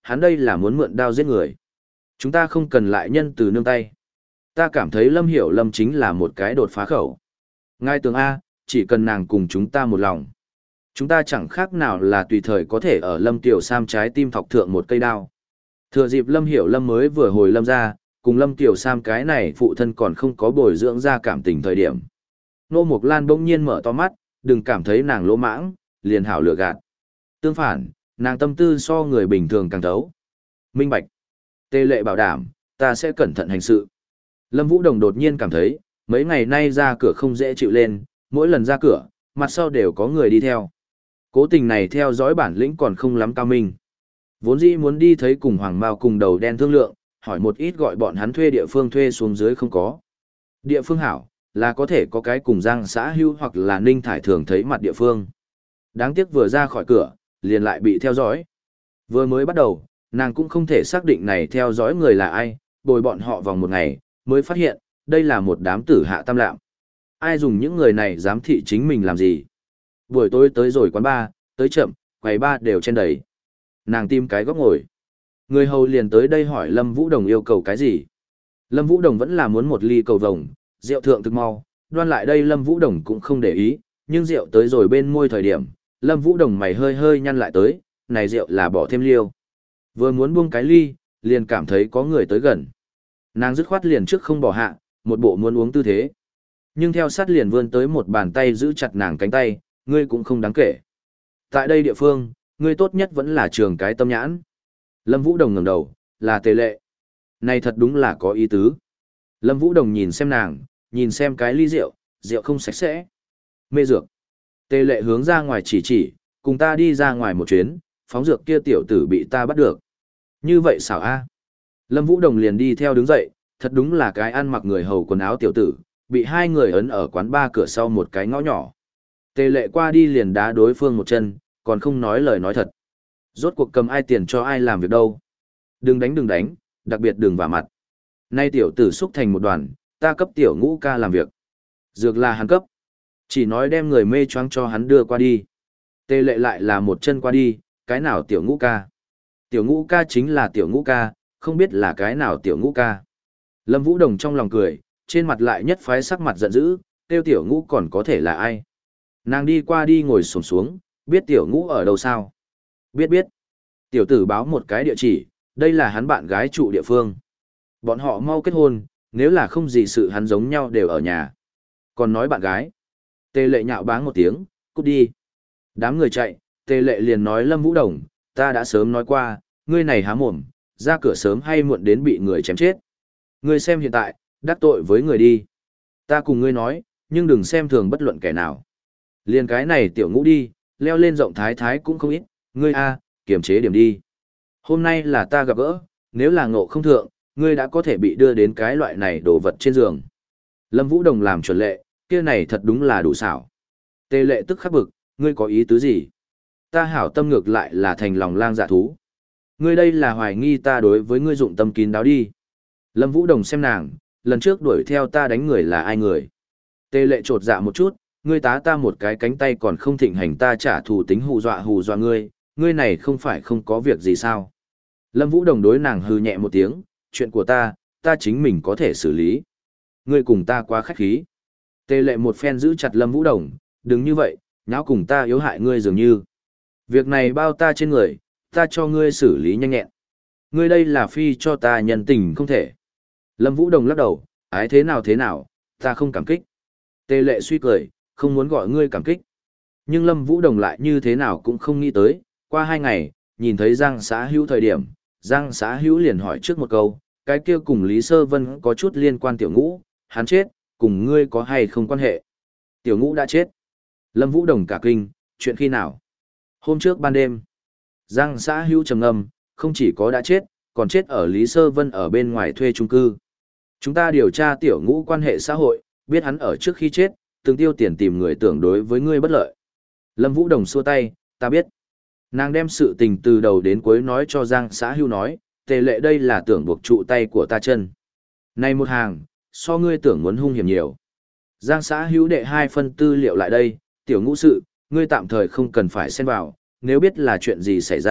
hắn đây là muốn mượn đao giết người. Chúng ta không cần lại nhân từ nương tay. Ta cảm thấy Lâm Hiểu Lâm chính là một cái đột phá khẩu. Ngài tưởng A, chỉ cần nàng cùng chúng ta một lòng. Chúng ta chẳng khác nào là tùy thời có thể ở Lâm Tiểu Sam trái tim thọc thượng một cây đao. Thừa dịp Lâm Hiểu Lâm mới vừa hồi Lâm ra, cùng Lâm Tiểu Sam cái này phụ thân còn không có bồi dưỡng ra cảm tình thời điểm. Nô Mộc Lan bỗng nhiên mở to mắt, đừng cảm thấy nàng lỗ mãng, liền hảo lừa gạt. Tương phản, nàng tâm tư so người bình thường càng thấu. Minh bạch. Tê Lệ bảo đảm, ta sẽ cẩn thận hành sự. Lâm Vũ Đồng đột nhiên cảm thấy, mấy ngày nay ra cửa không dễ chịu lên, mỗi lần ra cửa, mặt sau đều có người đi theo. Cố tình này theo dõi bản lĩnh còn không lắm cao minh. Vốn dĩ muốn đi thấy cùng Hoàng Mao cùng đầu đen thương lượng, hỏi một ít gọi bọn hắn thuê địa phương thuê xuống dưới không có. Địa phương hảo, là có thể có cái cùng Giang xã hưu hoặc là Ninh Thải thường thấy mặt địa phương. Đáng tiếc vừa ra khỏi cửa, liền lại bị theo dõi. Vừa mới bắt đầu, nàng cũng không thể xác định này theo dõi người là ai, bồi bọn họ vòng một ngày, mới phát hiện, đây là một đám tử hạ tam lạm. Ai dùng những người này giám thị chính mình làm gì? Buổi tối tới rồi quán bar, tới chậm, quầy bar đều trên đầy. Nàng tìm cái góc ngồi. Người hầu liền tới đây hỏi Lâm Vũ Đồng yêu cầu cái gì. Lâm Vũ Đồng vẫn là muốn một ly cầu vồng, rượu thượng thực mau, đoan lại đây Lâm Vũ Đồng cũng không để ý, nhưng rượu tới rồi bên môi thời điểm, Lâm Vũ Đồng mày hơi hơi nhăn lại tới, này rượu là bỏ thêm liêu. Vừa muốn buông cái ly, liền cảm thấy có người tới gần. Nàng dứt khoát liền trước không bỏ hạ, một bộ muốn uống tư thế. Nhưng theo sát liền vươn tới một bàn tay giữ chặt nàng cánh tay, ngươi cũng không đáng kể. Tại đây địa phương, ngươi tốt nhất vẫn là trường cái tâm nhãn. Lâm Vũ Đồng ngẩng đầu, là Tề Lệ. Này thật đúng là có ý tứ. Lâm Vũ Đồng nhìn xem nàng, nhìn xem cái ly rượu, rượu không sạch sẽ. Mê dược. Tề Lệ hướng ra ngoài chỉ chỉ, cùng ta đi ra ngoài một chuyến, phóng dược kia tiểu tử bị ta bắt được. Như vậy xảo a. Lâm Vũ Đồng liền đi theo đứng dậy, thật đúng là cái ăn mặc người hầu quần áo tiểu tử, bị hai người ấn ở quán ba cửa sau một cái ngõ nhỏ. Tề Lệ qua đi liền đá đối phương một chân, còn không nói lời nói thật. Rốt cuộc cầm ai tiền cho ai làm việc đâu. Đừng đánh đừng đánh, đặc biệt đừng vả mặt. Nay tiểu tử xúc thành một đoàn, ta cấp tiểu ngũ ca làm việc. Dược là hắn cấp. Chỉ nói đem người mê choáng cho hắn đưa qua đi. Tề Lệ lại là một chân qua đi, cái nào tiểu ngũ ca. Tiểu ngũ ca chính là tiểu ngũ ca, không biết là cái nào tiểu ngũ ca. Lâm Vũ Đồng trong lòng cười, trên mặt lại nhất phái sắc mặt giận dữ, tiêu tiểu ngũ còn có thể là ai. Nàng đi qua đi ngồi xổm xuống, biết tiểu ngũ ở đâu sao? Biết biết. Tiểu tử báo một cái địa chỉ, đây là hắn bạn gái trụ địa phương. Bọn họ mau kết hôn, nếu là không gì sự hắn giống nhau đều ở nhà. Còn nói bạn gái. Tề Lệ nhạo báng một tiếng, cút đi. Đám người chạy, Tề Lệ liền nói Lâm Vũ Đồng, ta đã sớm nói qua, ngươi này há mồm, ra cửa sớm hay muộn đến bị người chém chết. Ngươi xem hiện tại, đắc tội với người đi. Ta cùng ngươi nói, nhưng đừng xem thường bất luận kẻ nào. Liền cái này tiểu ngũ đi, leo lên rộng thái thái cũng không ít, ngươi a, kiềm chế điểm đi. Hôm nay là ta gặp gỡ, nếu là ngộ không thượng, ngươi đã có thể bị đưa đến cái loại này đồ vật trên giường. Lâm Vũ Đồng làm chuẩn lệ, kia này thật đúng là đủ xảo. Tề Lệ tức khắc bực, ngươi có ý tứ gì? Ta hảo tâm ngược lại là thành lòng lang dạ thú. Ngươi đây là hoài nghi ta đối với ngươi dụng tâm kín đáo đi. Lâm Vũ Đồng xem nàng, lần trước đuổi theo ta đánh người là ai người? Tề Lệ trột dạ một chút, ngươi tá ta một cái cánh tay còn không thịnh hành ta trả thù tính hù dọa hù dọa ngươi, ngươi này không phải không có việc gì sao? Lâm Vũ Đồng đối nàng hừ nhẹ một tiếng, chuyện của ta, ta chính mình có thể xử lý. Ngươi cùng ta quá khách khí. Tề Lệ một phen giữ chặt Lâm Vũ Đồng, đừng như vậy, nháo cùng ta yếu hại ngươi dường như. Việc này bao ta trên người, ta cho ngươi xử lý nhanh nhẹn. Ngươi đây là phi cho ta nhân tình không thể. Lâm Vũ Đồng lắc đầu, ái thế nào thế nào, ta không cảm kích. Tề Lệ suy cười, không muốn gọi ngươi cảm kích. Nhưng Lâm Vũ Đồng lại như thế nào cũng không nghĩ tới, qua hai ngày, nhìn thấy Giang Xã Hữu thời điểm, Giang Xã Hữu liền hỏi trước một câu, cái kia cùng Lý Sơ Vân có chút liên quan tiểu ngũ, hắn chết, cùng ngươi có hay không quan hệ. Tiểu ngũ đã chết. Lâm Vũ Đồng cả kinh, chuyện khi nào? Hôm trước ban đêm. Giang Xã Hữu trầm ngâm, không chỉ có đã chết, còn chết ở Lý Sơ Vân ở bên ngoài thuê chung cư. Chúng ta điều tra tiểu ngũ quan hệ xã hội, biết hắn ở trước khi chết, từng tiêu tiền tìm người tưởng đối với ngươi bất lợi. Lâm Vũ Đồng xua tay, ta biết. Nàng đem sự tình từ đầu đến cuối nói cho Giang Xã Hữu nói, Tề Lệ đây là tưởng buộc trụ tay của ta chân. Này một hàng, so ngươi tưởng muốn hung hiểm nhiều. Giang Xã Hữu đệ hai phân tư liệu lại đây, tiểu ngũ sự, ngươi tạm thời không cần phải xen vào, nếu biết là chuyện gì xảy ra,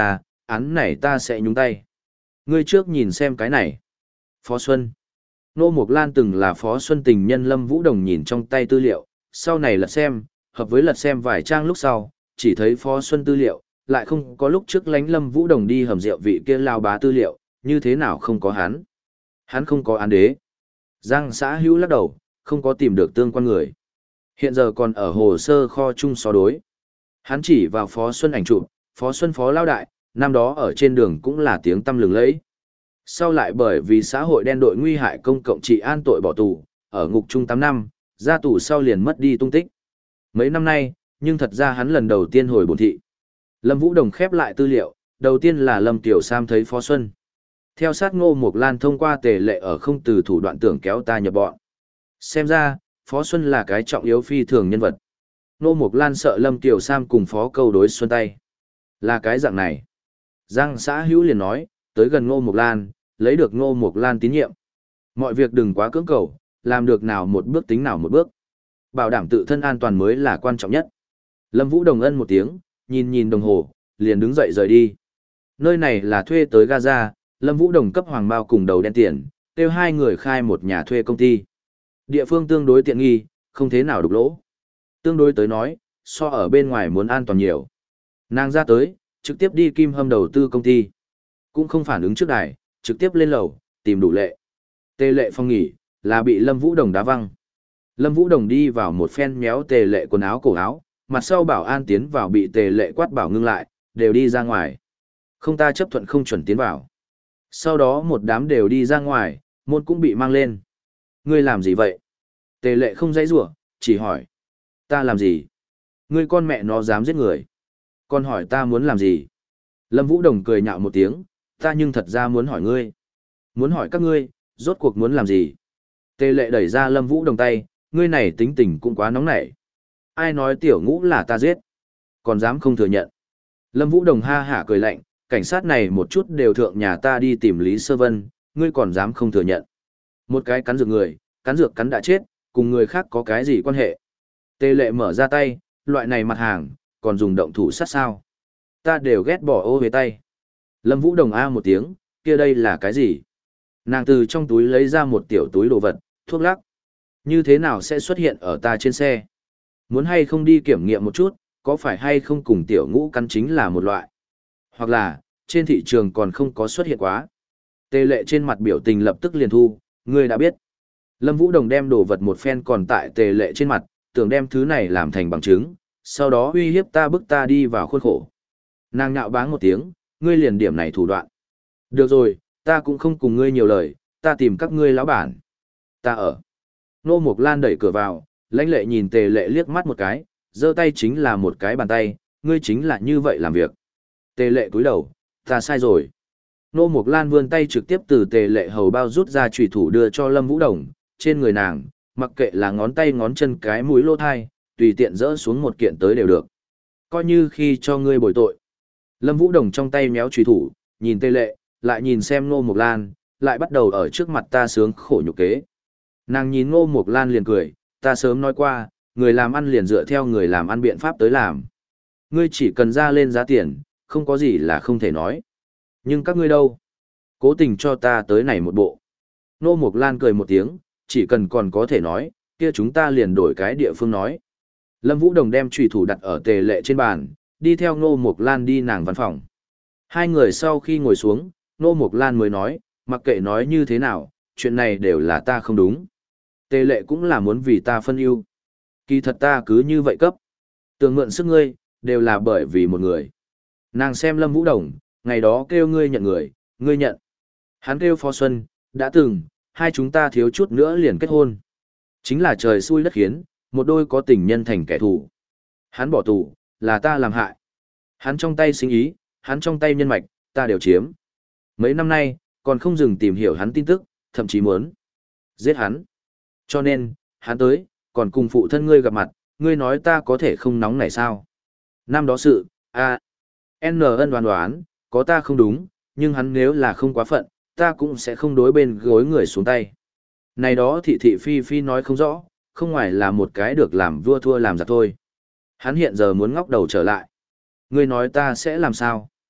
án này ta sẽ nhúng tay. Ngươi trước nhìn xem cái này. Phó Xuân. Nô Mộc Lan từng là Phó Xuân tình nhân Lâm Vũ Đồng nhìn trong tay tư liệu, sau này lật xem, hợp với lật xem vài trang lúc sau, chỉ thấy Phó Xuân tư liệu, lại không có lúc trước lánh Lâm Vũ Đồng đi hầm rượu vị kia lao bá tư liệu, như thế nào không có hắn. Hắn không có án đế. Giang xã hữu lắc đầu, không có tìm được tương quan người. Hiện giờ còn ở hồ sơ kho chung so đối. Hắn chỉ vào Phó Xuân ảnh chụp, Phó Xuân phó lao đại, năm đó ở trên đường cũng là tiếng tăm lừng lẫy. Sau lại bởi vì xã hội đen đội nguy hại công cộng trị an tội bỏ tù, ở ngục trung tám năm, ra tù sau liền mất đi tung tích. Mấy năm nay, nhưng thật ra hắn lần đầu tiên hồi bổn thị. Lâm Vũ Đồng khép lại tư liệu, đầu tiên là Lâm Tiểu Sam thấy Phó Xuân. Theo sát Ngô Mộc Lan thông qua tề lệ ở không từ thủ đoạn tưởng kéo ta nhập bọn. Xem ra, Phó Xuân là cái trọng yếu phi thường nhân vật. Ngô Mộc Lan sợ Lâm Tiểu Sam cùng Phó Câu đối Xuân tay. Là cái dạng này. Giang xã hữu liền nói, tới gần Ngô Mộc Lan, lấy được Ngô Mộc Lan tín nhiệm. Mọi việc đừng quá cưỡng cầu, làm được nào một bước tính nào một bước. Bảo đảm tự thân an toàn mới là quan trọng nhất. Lâm Vũ Đồng ân một tiếng, nhìn nhìn đồng hồ, liền đứng dậy rời đi. Nơi này là thuê tới Gaza, Lâm Vũ Đồng cấp Hoàng Mao cùng đầu đen tiền, kêu hai người khai một nhà thuê công ty. Địa phương tương đối tiện nghi, không thế nào đục lỗ. Tương đối tới nói, so ở bên ngoài muốn an toàn nhiều. Nàng ra tới, trực tiếp đi Kim Hâm đầu tư công ty. Cũng không phản ứng trước đài, trực tiếp lên lầu, tìm đủ lệ. Tề lệ phong nghỉ, là bị Lâm Vũ Đồng đá văng. Lâm Vũ Đồng đi vào một phen méo tề lệ quần áo cổ áo, mặt sau bảo an tiến vào bị tề lệ quát bảo ngưng lại, đều đi ra ngoài. Không ta chấp thuận không chuẩn tiến vào. Sau đó một đám đều đi ra ngoài, môn cũng bị mang lên. Ngươi làm gì vậy? Tề lệ không dãy rủa, chỉ hỏi. Ta làm gì? Ngươi con mẹ nó dám giết người. Con hỏi ta muốn làm gì? Lâm Vũ Đồng cười nhạo một tiếng, ta nhưng thật ra muốn hỏi ngươi. Muốn hỏi các ngươi, rốt cuộc muốn làm gì? Tề lệ đẩy ra Lâm Vũ Đồng tay, ngươi này tính tình cũng quá nóng nảy. Ai nói tiểu ngũ là ta giết? Còn dám không thừa nhận. Lâm Vũ Đồng ha hả cười lạnh, cảnh sát này một chút đều thượng nhà ta đi tìm Lý Sơ Vân, ngươi còn dám không thừa nhận. Một cái cắn dược người, cắn dược cắn đã chết, cùng người khác có cái gì quan hệ? Tề lệ mở ra tay, loại này mặt hàng, còn dùng động thủ sát sao? Ta đều ghét bỏ ô về tay. Lâm Vũ Đồng a một tiếng, kia đây là cái gì? Nàng từ trong túi lấy ra một tiểu túi đồ vật, thuốc lắc. Như thế nào sẽ xuất hiện ở ta trên xe? Muốn hay không đi kiểm nghiệm một chút, có phải hay không cùng tiểu ngũ cắn chính là một loại? Hoặc là, trên thị trường còn không có xuất hiện quá. Tề lệ trên mặt biểu tình lập tức liền thu, ngươi đã biết. Lâm Vũ Đồng đem đồ vật một phen còn tại tề lệ trên mặt, tưởng đem thứ này làm thành bằng chứng, sau đó uy hiếp ta bức ta đi vào khuôn khổ. Nàng nhạo báng một tiếng, ngươi liền điểm này thủ đoạn. Được rồi, ta cũng không cùng ngươi nhiều lời, ta tìm các ngươi lão bản. Ta ở. Nô Mộc Lan đẩy cửa vào, lãnh lệ nhìn tề lệ liếc mắt một cái, giơ tay chính là một cái bàn tay, ngươi chính là như vậy làm việc. Tề lệ cúi đầu, ta sai rồi. Nô Mộc Lan vươn tay trực tiếp từ tề lệ hầu bao rút ra chủy thủ đưa cho Lâm Vũ Đồng, trên người nàng, mặc kệ là ngón tay ngón chân cái mũi lỗ thai, tùy tiện dỡ xuống một kiện tới đều được. Coi như khi cho ngươi bồi tội. Lâm Vũ Đồng trong tay méo chủy thủ, nhìn tề lệ, lại nhìn xem Nô Mộc Lan, lại bắt đầu ở trước mặt ta sướng khổ nhục kế. Nàng nhìn Nô Mộc Lan liền cười, ta sớm nói qua, người làm ăn liền dựa theo người làm ăn biện pháp tới làm. Ngươi chỉ cần ra lên giá tiền, không có gì là không thể nói. Nhưng các ngươi đâu? Cố tình cho ta tới này một bộ. Nô Mộc Lan cười một tiếng, chỉ cần còn có thể nói, kia chúng ta liền đổi cái địa phương nói. Lâm Vũ Đồng đem chủy thủ đặt ở tề lệ trên bàn, đi theo Nô Mộc Lan đi nàng văn phòng. Hai người sau khi ngồi xuống, Nô Mộc Lan mới nói, mặc kệ nói như thế nào, chuyện này đều là ta không đúng. Tề lệ cũng là muốn vì ta phân ưu. Kỳ thật ta cứ như vậy cấp. Tường mượn sức ngươi, đều là bởi vì một người. Nàng xem Lâm Vũ Đồng, ngày đó kêu ngươi nhận người, ngươi nhận. Hắn kêu Phó Xuân, đã từng, hai chúng ta thiếu chút nữa liền kết hôn. Chính là trời xui đất khiến, một đôi có tình nhân thành kẻ thù. Hắn bỏ tù, là ta làm hại. Hắn trong tay sinh ý, hắn trong tay nhân mạch, ta đều chiếm. Mấy năm nay, còn không dừng tìm hiểu hắn tin tức, thậm chí muốn giết hắn. Cho nên, hắn tới, còn cùng phụ thân ngươi gặp mặt, ngươi nói ta có thể không nóng này sao? Năm đó sự, a, n ân đoán đoán, có ta không đúng, nhưng hắn nếu là không quá phận, ta cũng sẽ không đối bên gối người xuống tay. Này đó thị thị phi phi nói không rõ, không ngoài là một cái được làm vua thua làm giặc thôi. Hắn hiện giờ muốn ngóc đầu trở lại. Ngươi nói ta sẽ làm sao?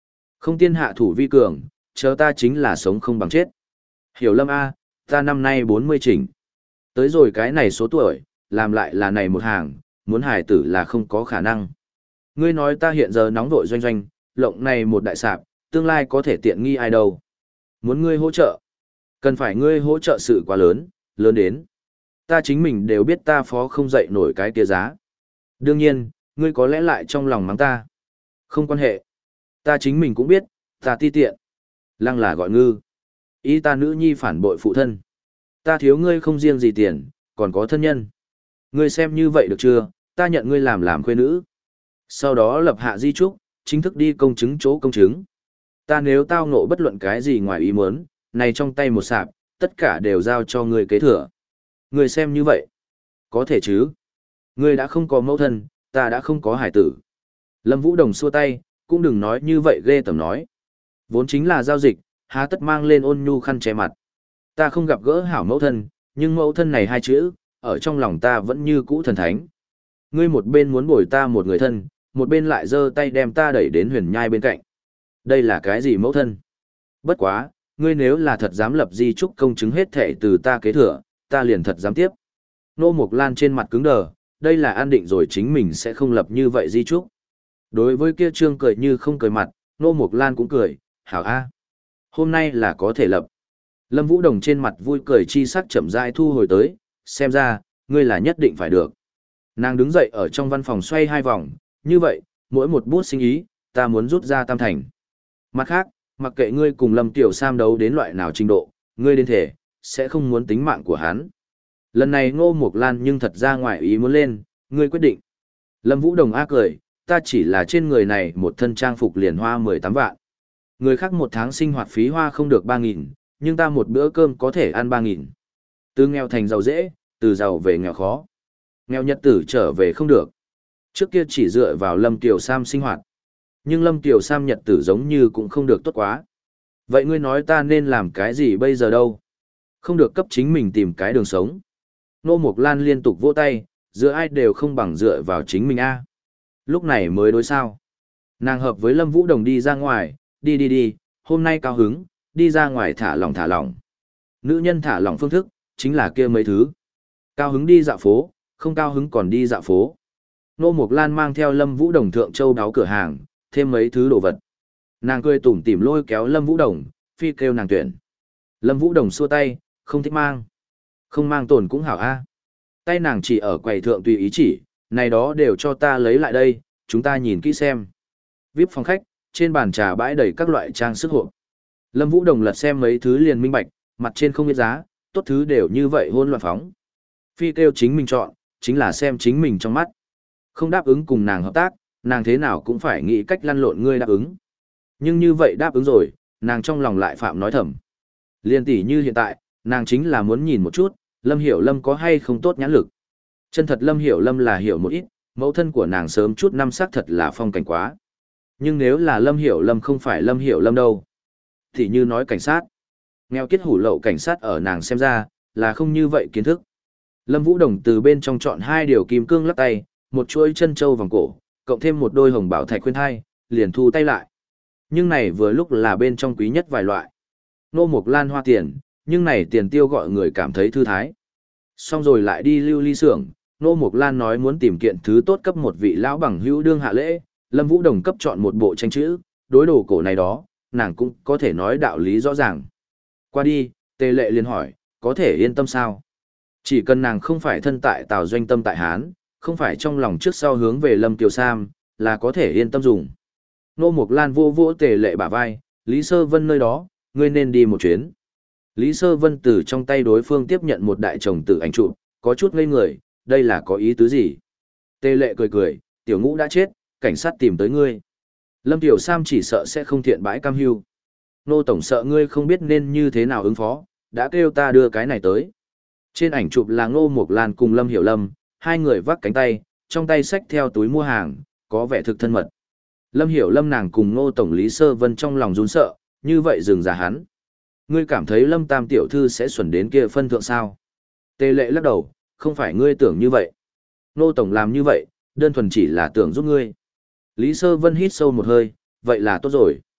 Không tiên hạ thủ vi cường, chờ ta chính là sống không bằng chết. Hiểu Lâm A, ta năm nay bốn mươi chỉnh. Tới rồi cái này số tuổi, làm lại là này một hàng, muốn hài tử là không có khả năng. Ngươi nói ta hiện giờ nóng vội doanh doanh, lộng này một đại sạp, tương lai có thể tiện nghi ai đâu. Muốn ngươi hỗ trợ. Cần phải ngươi hỗ trợ sự quá lớn, lớn đến. Ta chính mình đều biết ta phó không dậy nổi cái kia giá. Đương nhiên, ngươi có lẽ lại trong lòng mắng ta. Không quan hệ. Ta chính mình cũng biết, ta ti tiện. Lăng là gọi ngư. Ý ta nữ nhi phản bội phụ thân. Ta thiếu ngươi không riêng gì tiền, còn có thân nhân. Ngươi xem như vậy được chưa, ta nhận ngươi làm làm khuê nữ. Sau đó lập hạ di trúc, chính thức đi công chứng chỗ công chứng. Ta nếu tao ngộ bất luận cái gì ngoài ý muốn, này trong tay một sạp, tất cả đều giao cho ngươi kế thừa. Ngươi xem như vậy. Có thể chứ. Ngươi đã không có mẫu thân, ta đã không có hải tử. Lâm Vũ Đồng xua tay, cũng đừng nói như vậy ghê tởm nói. Vốn chính là giao dịch, há tất mang lên ôn nhu khăn che mặt. Ta không gặp gỡ hảo mẫu thân, nhưng mẫu thân này hai chữ, ở trong lòng ta vẫn như cũ thần thánh. Ngươi một bên muốn bồi ta một người thân, một bên lại giơ tay đem ta đẩy đến huyền nhai bên cạnh. Đây là cái gì mẫu thân? Bất quá, ngươi nếu là thật dám lập di trúc công chứng hết thệ từ ta kế thừa, ta liền thật dám tiếp. Nô Mộc Lan trên mặt cứng đờ, đây là an định rồi chính mình sẽ không lập như vậy di trúc. Đối với kia trương cười như không cười mặt, Nô Mộc Lan cũng cười, hảo a, hôm nay là có thể lập. Lâm Vũ Đồng trên mặt vui cười chi sắc chậm rãi thu hồi tới, xem ra, ngươi là nhất định phải được. Nàng đứng dậy ở trong văn phòng xoay hai vòng, như vậy, mỗi một bút sinh ý, ta muốn rút ra tam thành. Mặt khác, mặc kệ ngươi cùng Lâm Tiểu Sam đấu đến loại nào trình độ, ngươi đến thể, sẽ không muốn tính mạng của hắn. Lần này Ngô Mộc Lan nhưng thật ra ngoài ý muốn lên, ngươi quyết định. Lâm Vũ Đồng á cười, ta chỉ là trên người này một thân trang phục liền hoa mười tám vạn. Người khác một tháng sinh hoạt phí hoa không được ba nghìn, nhưng ta một bữa cơm có thể ăn ba nghìn. Từ nghèo thành giàu dễ, từ giàu về nghèo khó. Nghèo nhật tử trở về không được. Trước kia chỉ dựa vào Lâm Tiểu Sam sinh hoạt. Nhưng Lâm Tiểu Sam nhật tử giống như cũng không được tốt quá. Vậy ngươi nói ta nên làm cái gì bây giờ đâu? Không được cấp chính mình tìm cái đường sống. Nô Mộc Lan liên tục vỗ tay, giữa ai đều không bằng dựa vào chính mình a. Lúc này mới đối sao. Nàng hợp với Lâm Vũ Đồng đi ra ngoài, đi đi đi, hôm nay cao hứng, đi ra ngoài thả lỏng thả lỏng. Nữ nhân thả lỏng phương thức, chính là kia mấy thứ. Cao hứng đi dạo phố, không cao hứng còn đi dạo phố. Nô Mộc Lan mang theo Lâm Vũ Đồng thượng châu đáo cửa hàng, thêm mấy thứ đồ vật. Nàng cười tủm tỉm lôi kéo Lâm Vũ Đồng, phi kêu nàng tuyển. Lâm Vũ Đồng xua tay, không thích mang. Không mang tổn cũng hảo a. Tay nàng chỉ ở quầy thượng tùy ý chỉ, này đó đều cho ta lấy lại đây, chúng ta nhìn kỹ xem. vê i pê phòng khách, trên bàn trà bãi đầy các loại trang sức hộp. Lâm Vũ Đồng lật xem mấy thứ liền minh bạch, mặt trên không biết giá, tốt thứ đều như vậy hôn loạn phóng. Phi kêu chính mình chọn, chính là xem chính mình trong mắt. Không đáp ứng cùng nàng hợp tác, nàng thế nào cũng phải nghĩ cách lăn lộn ngươi đáp ứng. Nhưng như vậy đáp ứng rồi, nàng trong lòng lại phạm nói thầm. Liên tỷ như hiện tại, nàng chính là muốn nhìn một chút, Lâm Hiểu Lâm có hay không tốt nhãn lực. Chân thật Lâm Hiểu Lâm là hiểu một ít, mẫu thân của nàng sớm chút năm xác thật là phong cảnh quá. Nhưng nếu là Lâm Hiểu Lâm không phải Lâm Hiểu Lâm đâu. Thì như nói cảnh sát. Nghèo kiết hủ lậu cảnh sát ở nàng xem ra, là không như vậy kiến thức. Lâm Vũ Đồng từ bên trong chọn hai điều kim cương lắc tay, một chuỗi chân châu vòng cổ, cộng thêm một đôi hồng bảo thạch khuyên thai, liền thu tay lại. Nhưng này vừa lúc là bên trong quý nhất vài loại. Nô Mộc Lan hoa tiền, nhưng này tiền tiêu gọi người cảm thấy thư thái. Xong rồi lại đi lưu ly xưởng, Nô Mộc Lan nói muốn tìm kiện thứ tốt cấp một vị lão bằng hữu đương hạ lễ, Lâm Vũ Đồng cấp chọn một bộ tranh chữ, đối đồ cổ này đó, nàng cũng có thể nói đạo lý rõ ràng. Qua đi, Tề Lệ liền hỏi, có thể yên tâm sao? Chỉ cần nàng không phải thân tại Tào Doanh tâm tại Hán, không phải trong lòng trước sau hướng về Lâm Kiều Sam, là có thể yên tâm dùng. Nô Mộc Lan vô vỗ Tề Lệ bả vai, Lý Sơ Vân nơi đó, ngươi nên đi một chuyến. Lý Sơ Vân từ trong tay đối phương tiếp nhận một đại chồng tử ảnh chụp, có chút ngây người, đây là có ý tứ gì? Tề Lệ cười cười, tiểu ngũ đã chết, cảnh sát tìm tới ngươi. Lâm Tiểu Sam chỉ sợ sẽ không thiện bãi cam hưu. Nô tổng sợ ngươi không biết nên như thế nào ứng phó, đã kêu ta đưa cái này tới. Trên ảnh chụp là Ngô Mộc Lan cùng Lâm Hiểu Lâm, hai người vác cánh tay, trong tay xách theo túi mua hàng, có vẻ thực thân mật. Lâm Hiểu Lâm nàng cùng Ngô tổng Lý Sơ Vân trong lòng run sợ, như vậy dừng ra hắn. Ngươi cảm thấy Lâm Tam tiểu thư sẽ xuẩn đến kia phân thượng sao? Tề Lệ lắc đầu, không phải ngươi tưởng như vậy. Ngô tổng làm như vậy, đơn thuần chỉ là tưởng giúp ngươi. Lý Sơ Vân hít sâu một hơi, vậy là tốt rồi.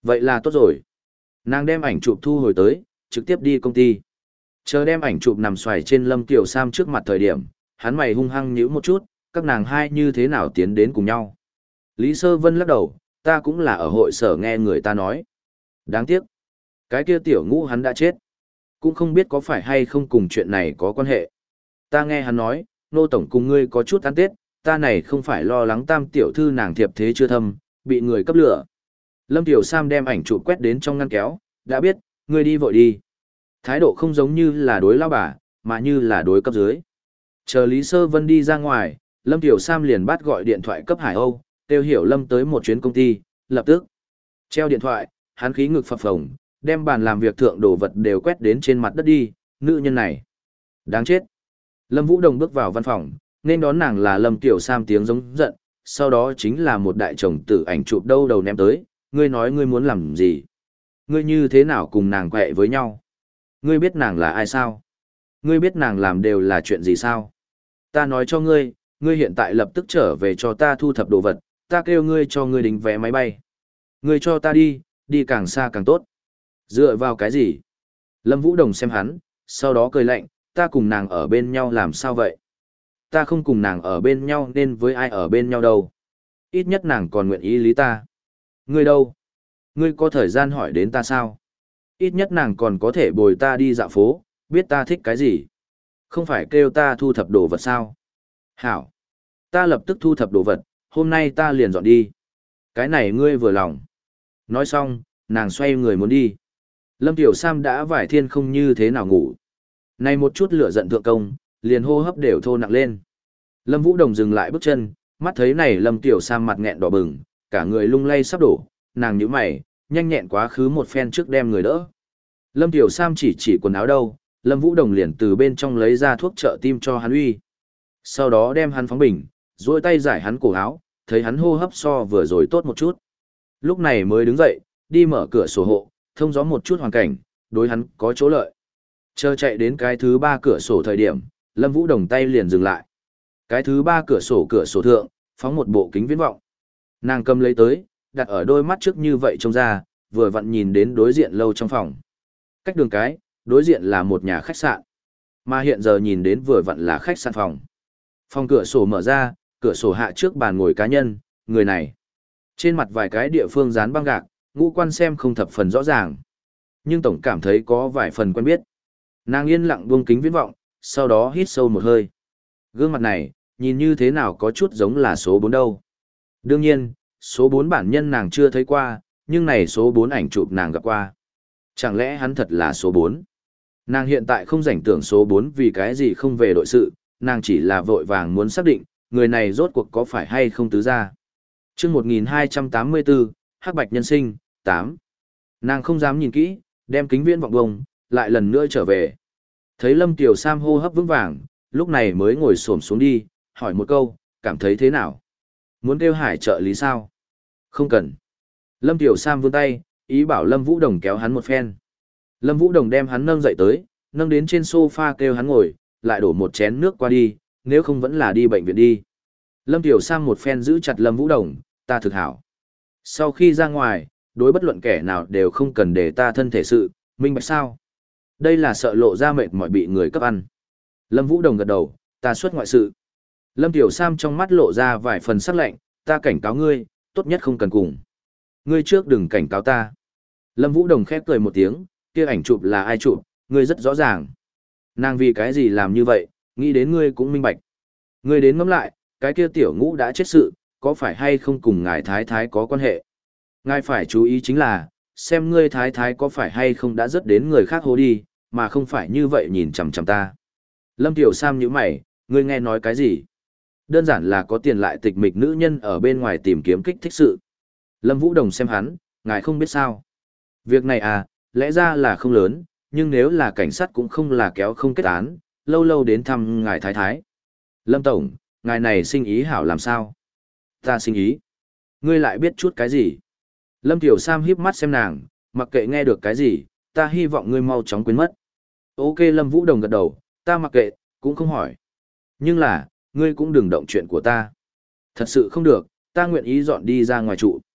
Vậy là tốt rồi. Nàng đem ảnh chụp thu hồi tới, trực tiếp đi công ty. Chờ đem ảnh chụp nằm xoài trên Lâm Tiểu Sam trước mặt thời điểm, hắn mày hung hăng nhíu một chút, các nàng hai như thế nào tiến đến cùng nhau. Lý Sơ Vân lắc đầu, ta cũng là ở hội sở nghe người ta nói. Đáng tiếc. Cái kia tiểu ngũ hắn đã chết. Cũng không biết có phải hay không cùng chuyện này có quan hệ. Ta nghe hắn nói, nô tổng cùng ngươi có chút ăn tết, ta này không phải lo lắng tam tiểu thư nàng thiệp thế chưa thâm, bị người cấp lửa. Lâm Tiểu Sam đem ảnh chụp quét đến trong ngăn kéo, đã biết, ngươi đi vội đi. Thái độ không giống như là đối lao bà, mà như là đối cấp dưới. Chờ Lý Sơ Vân đi ra ngoài, Lâm Tiểu Sam liền bắt gọi điện thoại cấp Hải Âu, kêu Hiểu Lâm tới một chuyến công ty, lập tức. Treo điện thoại, hắn khí ngực phập phồng, đem bàn làm việc thượng đồ vật đều quét đến trên mặt đất đi, nữ nhân này. Đáng chết. Lâm Vũ Đồng bước vào văn phòng, nên đón nàng là Lâm Tiểu Sam tiếng giống giận, sau đó chính là một đại chồng tử ảnh chụp đâu đầu ném tới, ngươi nói ngươi muốn làm gì? Ngươi như thế nào cùng nàng quẹ với nhau? Ngươi biết nàng là ai sao? Ngươi biết nàng làm đều là chuyện gì sao? Ta nói cho ngươi, ngươi hiện tại lập tức trở về cho ta thu thập đồ vật, ta kêu ngươi cho ngươi đính vé máy bay. Ngươi cho ta đi, đi càng xa càng tốt. Dựa vào cái gì? Lâm Vũ Đồng xem hắn, sau đó cười lạnh, ta cùng nàng ở bên nhau làm sao vậy? Ta không cùng nàng ở bên nhau nên với ai ở bên nhau đâu. Ít nhất nàng còn nguyện ý lý ta. Ngươi đâu? Ngươi có thời gian hỏi đến ta sao? Ít nhất nàng còn có thể bồi ta đi dạo phố, biết ta thích cái gì. Không phải kêu ta thu thập đồ vật sao? Hảo. Ta lập tức thu thập đồ vật, hôm nay ta liền dọn đi. Cái này ngươi vừa lòng. Nói xong, nàng xoay người muốn đi. Lâm Tiểu Sam đã vải thiên không như thế nào ngủ. Này một chút lửa giận thượng công, liền hô hấp đều thô nặng lên. Lâm Vũ Đồng dừng lại bước chân, mắt thấy này Lâm Tiểu Sam mặt nghẹn đỏ bừng, cả người lung lay sắp đổ, nàng nhíu mày, nhanh nhẹn quá khứ một phen trước đem người đỡ. Lâm Tiểu Sam chỉ chỉ quần áo đâu, Lâm Vũ Đồng liền từ bên trong lấy ra thuốc trợ tim cho hắn uy. Sau đó đem hắn phóng bình, duỗi tay giải hắn cổ áo, thấy hắn hô hấp so vừa rồi tốt một chút. Lúc này mới đứng dậy, đi mở cửa sổ hộ, thông gió một chút hoàn cảnh, đối hắn có chỗ lợi. Chờ chạy đến cái thứ ba cửa sổ thời điểm, Lâm Vũ Đồng tay liền dừng lại. Cái thứ ba cửa sổ cửa sổ thượng, phóng một bộ kính viễn vọng. Nàng cầm lấy tới, đặt ở đôi mắt trước như vậy trông ra, vừa vặn nhìn đến đối diện lâu trong phòng. Cách đường cái, đối diện là một nhà khách sạn. Mà hiện giờ nhìn đến vừa vặn là khách sạn phòng. Phòng cửa sổ mở ra, cửa sổ hạ trước bàn ngồi cá nhân, người này. Trên mặt vài cái địa phương dán băng gạc, ngũ quan xem không thập phần rõ ràng. Nhưng tổng cảm thấy có vài phần quen biết. Nàng yên lặng buông kính viễn vọng, sau đó hít sâu một hơi. Gương mặt này, nhìn như thế nào có chút giống là số bốn đâu. Đương nhiên, số bốn bản nhân nàng chưa thấy qua, nhưng này số bốn ảnh chụp nàng gặp qua. Chẳng lẽ hắn thật là số bốn? Nàng hiện tại không rảnh tưởng số bốn vì cái gì không về đội sự, nàng chỉ là vội vàng muốn xác định, người này rốt cuộc có phải hay không tứ gia. Chương một nghìn hai trăm tám mươi bốn, Hắc Bạch Nhân Sinh, tám. Nàng không dám nhìn kỹ, đem kính viễn vọng bông, lại lần nữa trở về. Thấy Lâm Tiểu Sam hô hấp vững vàng, lúc này mới ngồi xổm xuống đi, hỏi một câu, cảm thấy thế nào? Muốn kêu Hải trợ lý sao? Không cần. Lâm Tiểu Sam vươn tay, ý bảo Lâm Vũ Đồng kéo hắn một phen. Lâm Vũ Đồng đem hắn nâng dậy tới, nâng đến trên sofa kêu hắn ngồi, lại đổ một chén nước qua đi, nếu không vẫn là đi bệnh viện đi. Lâm Tiểu Sam một phen giữ chặt Lâm Vũ Đồng, ta thực hảo. Sau khi ra ngoài, đối bất luận kẻ nào đều không cần để ta thân thể sự, minh bạch sao? Đây là sợ lộ ra mệt mỏi bị người cấp ăn. Lâm Vũ Đồng gật đầu, ta xuất ngoại sự. Lâm Tiểu Sam trong mắt lộ ra vài phần sắc lạnh, ta cảnh cáo ngươi, tốt nhất không cần cùng. Ngươi trước đừng cảnh cáo ta. Lâm Vũ Đồng khép cười một tiếng, kia ảnh chụp là ai chụp, ngươi rất rõ ràng. Nàng vì cái gì làm như vậy, nghĩ đến ngươi cũng minh bạch. Ngươi đến ngẫm lại, cái kia tiểu ngũ đã chết sự, có phải hay không cùng ngài thái thái có quan hệ? Ngài phải chú ý chính là, xem ngươi thái thái có phải hay không đã rất đến người khác hố đi, mà không phải như vậy nhìn chằm chằm ta. Lâm Tiểu Sam nhíu mày, ngươi nghe nói cái gì? Đơn giản là có tiền lại tịch mịch nữ nhân ở bên ngoài tìm kiếm kích thích sự. Lâm Vũ Đồng xem hắn, ngài không biết sao. Việc này à, lẽ ra là không lớn, nhưng nếu là cảnh sát cũng không là kéo không kết án, lâu lâu đến thăm ngài thái thái. Lâm Tổng, ngài này sinh ý hảo làm sao? Ta sinh ý. Ngươi lại biết chút cái gì? Lâm Tiểu Sam híp mắt xem nàng, mặc kệ nghe được cái gì, ta hy vọng ngươi mau chóng quên mất. Ok Lâm Vũ Đồng gật đầu, ta mặc kệ, cũng không hỏi. Nhưng là, ngươi cũng đừng động chuyện của ta. Thật sự không được, ta nguyện ý dọn đi ra ngoài trụ.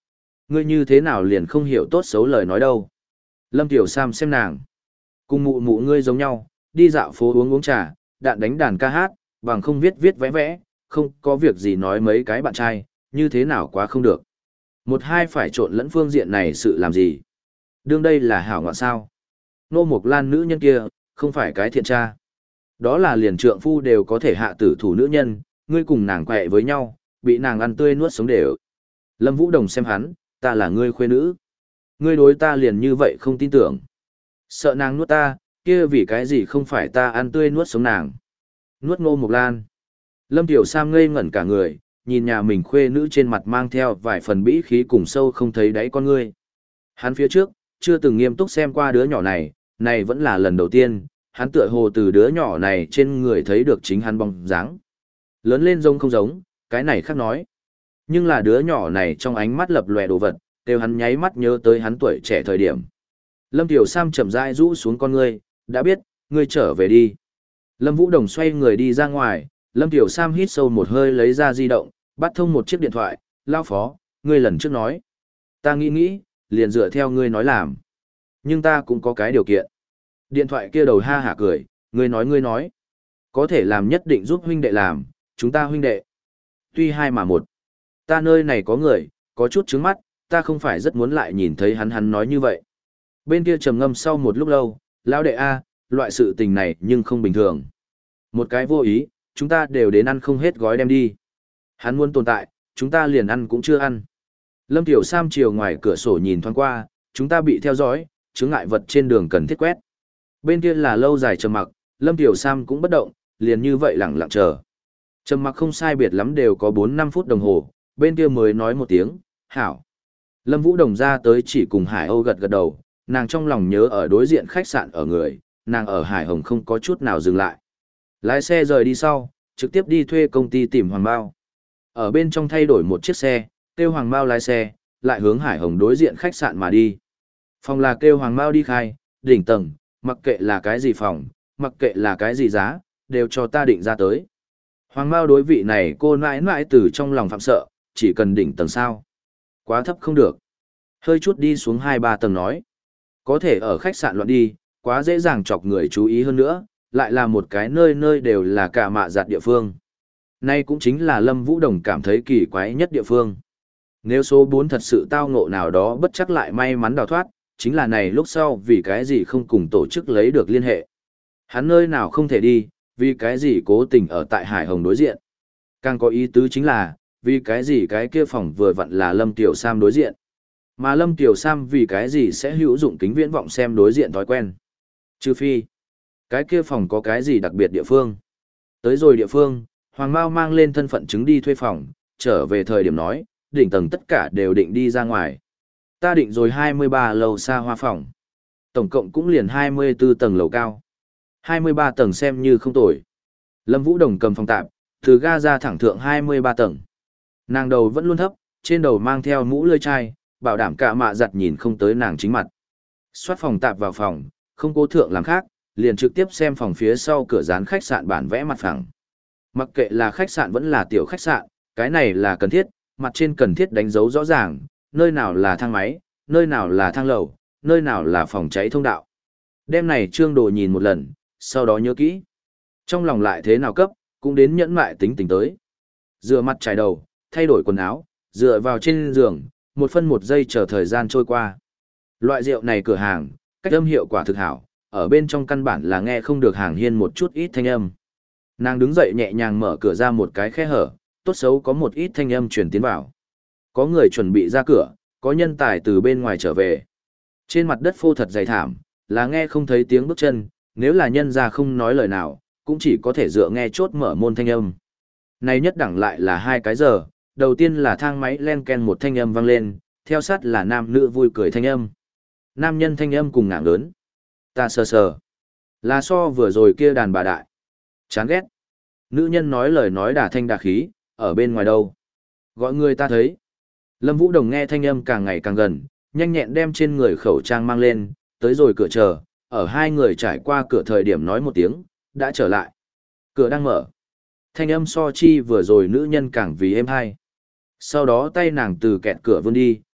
Ngươi như thế nào liền không hiểu tốt xấu lời nói đâu. Lâm Tiểu Sam xem nàng. Cùng mụ mụ ngươi giống nhau, đi dạo phố uống uống trà, đạn đánh đàn ca hát, bằng không viết viết vẽ vẽ, không có việc gì nói mấy cái bạn trai, như thế nào quá không được. Một hai phải trộn lẫn phương diện này sự làm gì. Đương đây là hảo ngoạn sao. Nô Mộc Lan nữ nhân kia, không phải cái thiện tra. Đó là liền trượng phu đều có thể hạ tử thủ nữ nhân, ngươi cùng nàng quẹ với nhau, bị nàng ăn tươi nuốt sống đều. Lâm Vũ Đồng xem hắn, ta là ngươi khuê nữ. Ngươi đối ta liền như vậy không tin tưởng. Sợ nàng nuốt ta, kia vì cái gì không phải ta ăn tươi nuốt sống nàng. Nuốt Ngô Mộc Lan. Lâm Tiểu Sam ngây ngẩn cả người, nhìn nhà mình khuê nữ trên mặt mang theo vài phần bĩ khí cùng sâu không thấy đáy con ngươi. Hắn phía trước, chưa từng nghiêm túc xem qua đứa nhỏ này, này vẫn là lần đầu tiên, hắn tựa hồ từ đứa nhỏ này trên người thấy được chính hắn bóng dáng. Lớn lên giống không giống, cái này khác nói. Nhưng là đứa nhỏ này trong ánh mắt lập lòe đồ vật, đều hắn nháy mắt nhớ tới hắn tuổi trẻ thời điểm. Lâm Tiểu Sam chậm rãi rũ xuống con ngươi, đã biết, ngươi trở về đi. Lâm Vũ Đồng xoay người đi ra ngoài, Lâm Tiểu Sam hít sâu một hơi lấy ra di động, bắt thông một chiếc điện thoại, lao phó, ngươi lần trước nói. Ta nghĩ nghĩ, liền dựa theo ngươi nói làm. Nhưng ta cũng có cái điều kiện. Điện thoại kia đầu ha hả cười, ngươi nói ngươi nói. Có thể làm nhất định giúp huynh đệ làm, chúng ta huynh đệ. Tuy hai mà một. Ta nơi này có người, có chút trứng mắt, ta không phải rất muốn lại nhìn thấy hắn hắn nói như vậy. Bên kia trầm ngâm sau một lúc lâu, lão đệ A, loại sự tình này nhưng không bình thường. Một cái vô ý, chúng ta đều đến ăn không hết gói đem đi. Hắn muốn tồn tại, chúng ta liền ăn cũng chưa ăn. Lâm Tiểu Sam chiều ngoài cửa sổ nhìn thoáng qua, chúng ta bị theo dõi, chướng ngại vật trên đường cần thiết quét. Bên kia là lâu dài trầm mặc, Lâm Tiểu Sam cũng bất động, liền như vậy lặng lặng chờ. Trầm mặc không sai biệt lắm đều có bốn năm phút đồng hồ, bên kia mới nói một tiếng, hảo. Lâm Vũ Đồng ra tới chỉ cùng Hải Âu gật gật đầu, nàng trong lòng nhớ ở đối diện khách sạn ở người, nàng ở Hải Hồng không có chút nào dừng lại. Lái xe rời đi sau, trực tiếp đi thuê công ty tìm Hoàng Bao. Ở bên trong thay đổi một chiếc xe, kêu Hoàng Bao lái xe, lại hướng Hải Hồng đối diện khách sạn mà đi. Phòng là kêu Hoàng Bao đi khai, đỉnh tầng, mặc kệ là cái gì phòng, mặc kệ là cái gì giá, đều cho ta định ra tới. Hoàng Bao đối vị này cô nãi nãi từ trong lòng phạm sợ, chỉ cần đỉnh tầng sao. Quá thấp không được. Hơi chút đi xuống hai ba tầng nói. Có thể ở khách sạn loạn đi, quá dễ dàng chọc người chú ý hơn nữa, lại là một cái nơi nơi đều là cả mạ giặt địa phương. Nay cũng chính là Lâm Vũ Đồng cảm thấy kỳ quái nhất địa phương. Nếu số bốn thật sự tao ngộ nào đó bất chắc lại may mắn đào thoát, chính là này lúc sau vì cái gì không cùng tổ chức lấy được liên hệ. Hắn nơi nào không thể đi, vì cái gì cố tình ở tại Hải Hồng đối diện. Càng có ý tứ chính là, vì cái gì cái kia phòng vừa vặn là Lâm Tiểu Sam đối diện. Mà Lâm Tiểu Sam vì cái gì sẽ hữu dụng kính viễn vọng xem đối diện thói quen. Trừ phi, cái kia phòng có cái gì đặc biệt địa phương. Tới rồi địa phương, Hoàng Mao mang lên thân phận chứng đi thuê phòng, trở về thời điểm nói, đỉnh tầng tất cả đều định đi ra ngoài. Ta định rồi hai mươi ba lầu xa hoa phòng. Tổng cộng cũng liền hai mươi tư tầng lầu cao. hai mươi ba tầng xem như không tồi. Lâm Vũ Đồng cầm phòng tạm, từ ga ra thẳng thượng hai mươi ba tầng. Nàng đầu vẫn luôn thấp, trên đầu mang theo mũ lưỡi chai, bảo đảm cả mạ giặt nhìn không tới nàng chính mặt. Xoát phòng tạp vào phòng, không cố thượng làm khác, liền trực tiếp xem phòng phía sau cửa dán khách sạn bản vẽ mặt phẳng. Mặc kệ là khách sạn vẫn là tiểu khách sạn, cái này là cần thiết, mặt trên cần thiết đánh dấu rõ ràng, nơi nào là thang máy, nơi nào là thang lầu, nơi nào là phòng cháy thông đạo. Đêm này Trương Đồ nhìn một lần, sau đó nhớ kỹ. Trong lòng lại thế nào cấp, cũng đến nhẫn mại tính tình tới. Rửa mặt trải đầu, thay đổi quần áo, dựa vào trên giường, một phân một giây chờ thời gian trôi qua. Loại rượu này cửa hàng, cách âm hiệu quả thực hảo, ở bên trong căn bản là nghe không được hàng hiên một chút ít thanh âm. Nàng đứng dậy nhẹ nhàng mở cửa ra một cái khe hở, tốt xấu có một ít thanh âm truyền tiến vào. Có người chuẩn bị ra cửa, có nhân tài từ bên ngoài trở về. Trên mặt đất phô thật dày thảm, là nghe không thấy tiếng bước chân, nếu là nhân ra không nói lời nào, cũng chỉ có thể dựa nghe chốt mở môn thanh âm. Này nhất đẳng lại là hai cái giờ, đầu tiên là thang máy len ken một thanh âm vang lên, theo sát là nam nữ vui cười thanh âm. Nam nhân thanh âm cùng ngạng lớn. Ta sờ sờ. Là so vừa rồi kia đàn bà đại. Chán ghét. Nữ nhân nói lời nói đả thanh đả khí, ở bên ngoài đâu. Gọi người ta thấy. Lâm Vũ Đồng nghe thanh âm càng ngày càng gần, nhanh nhẹn đem trên người khẩu trang mang lên, tới rồi cửa chờ, ở hai người trải qua cửa thời điểm nói một tiếng, đã trở lại. Cửa đang mở. Thanh âm so chi vừa rồi nữ nhân càng vì êm hay. Sau đó tay nàng từ kẹt cửa vươn đi,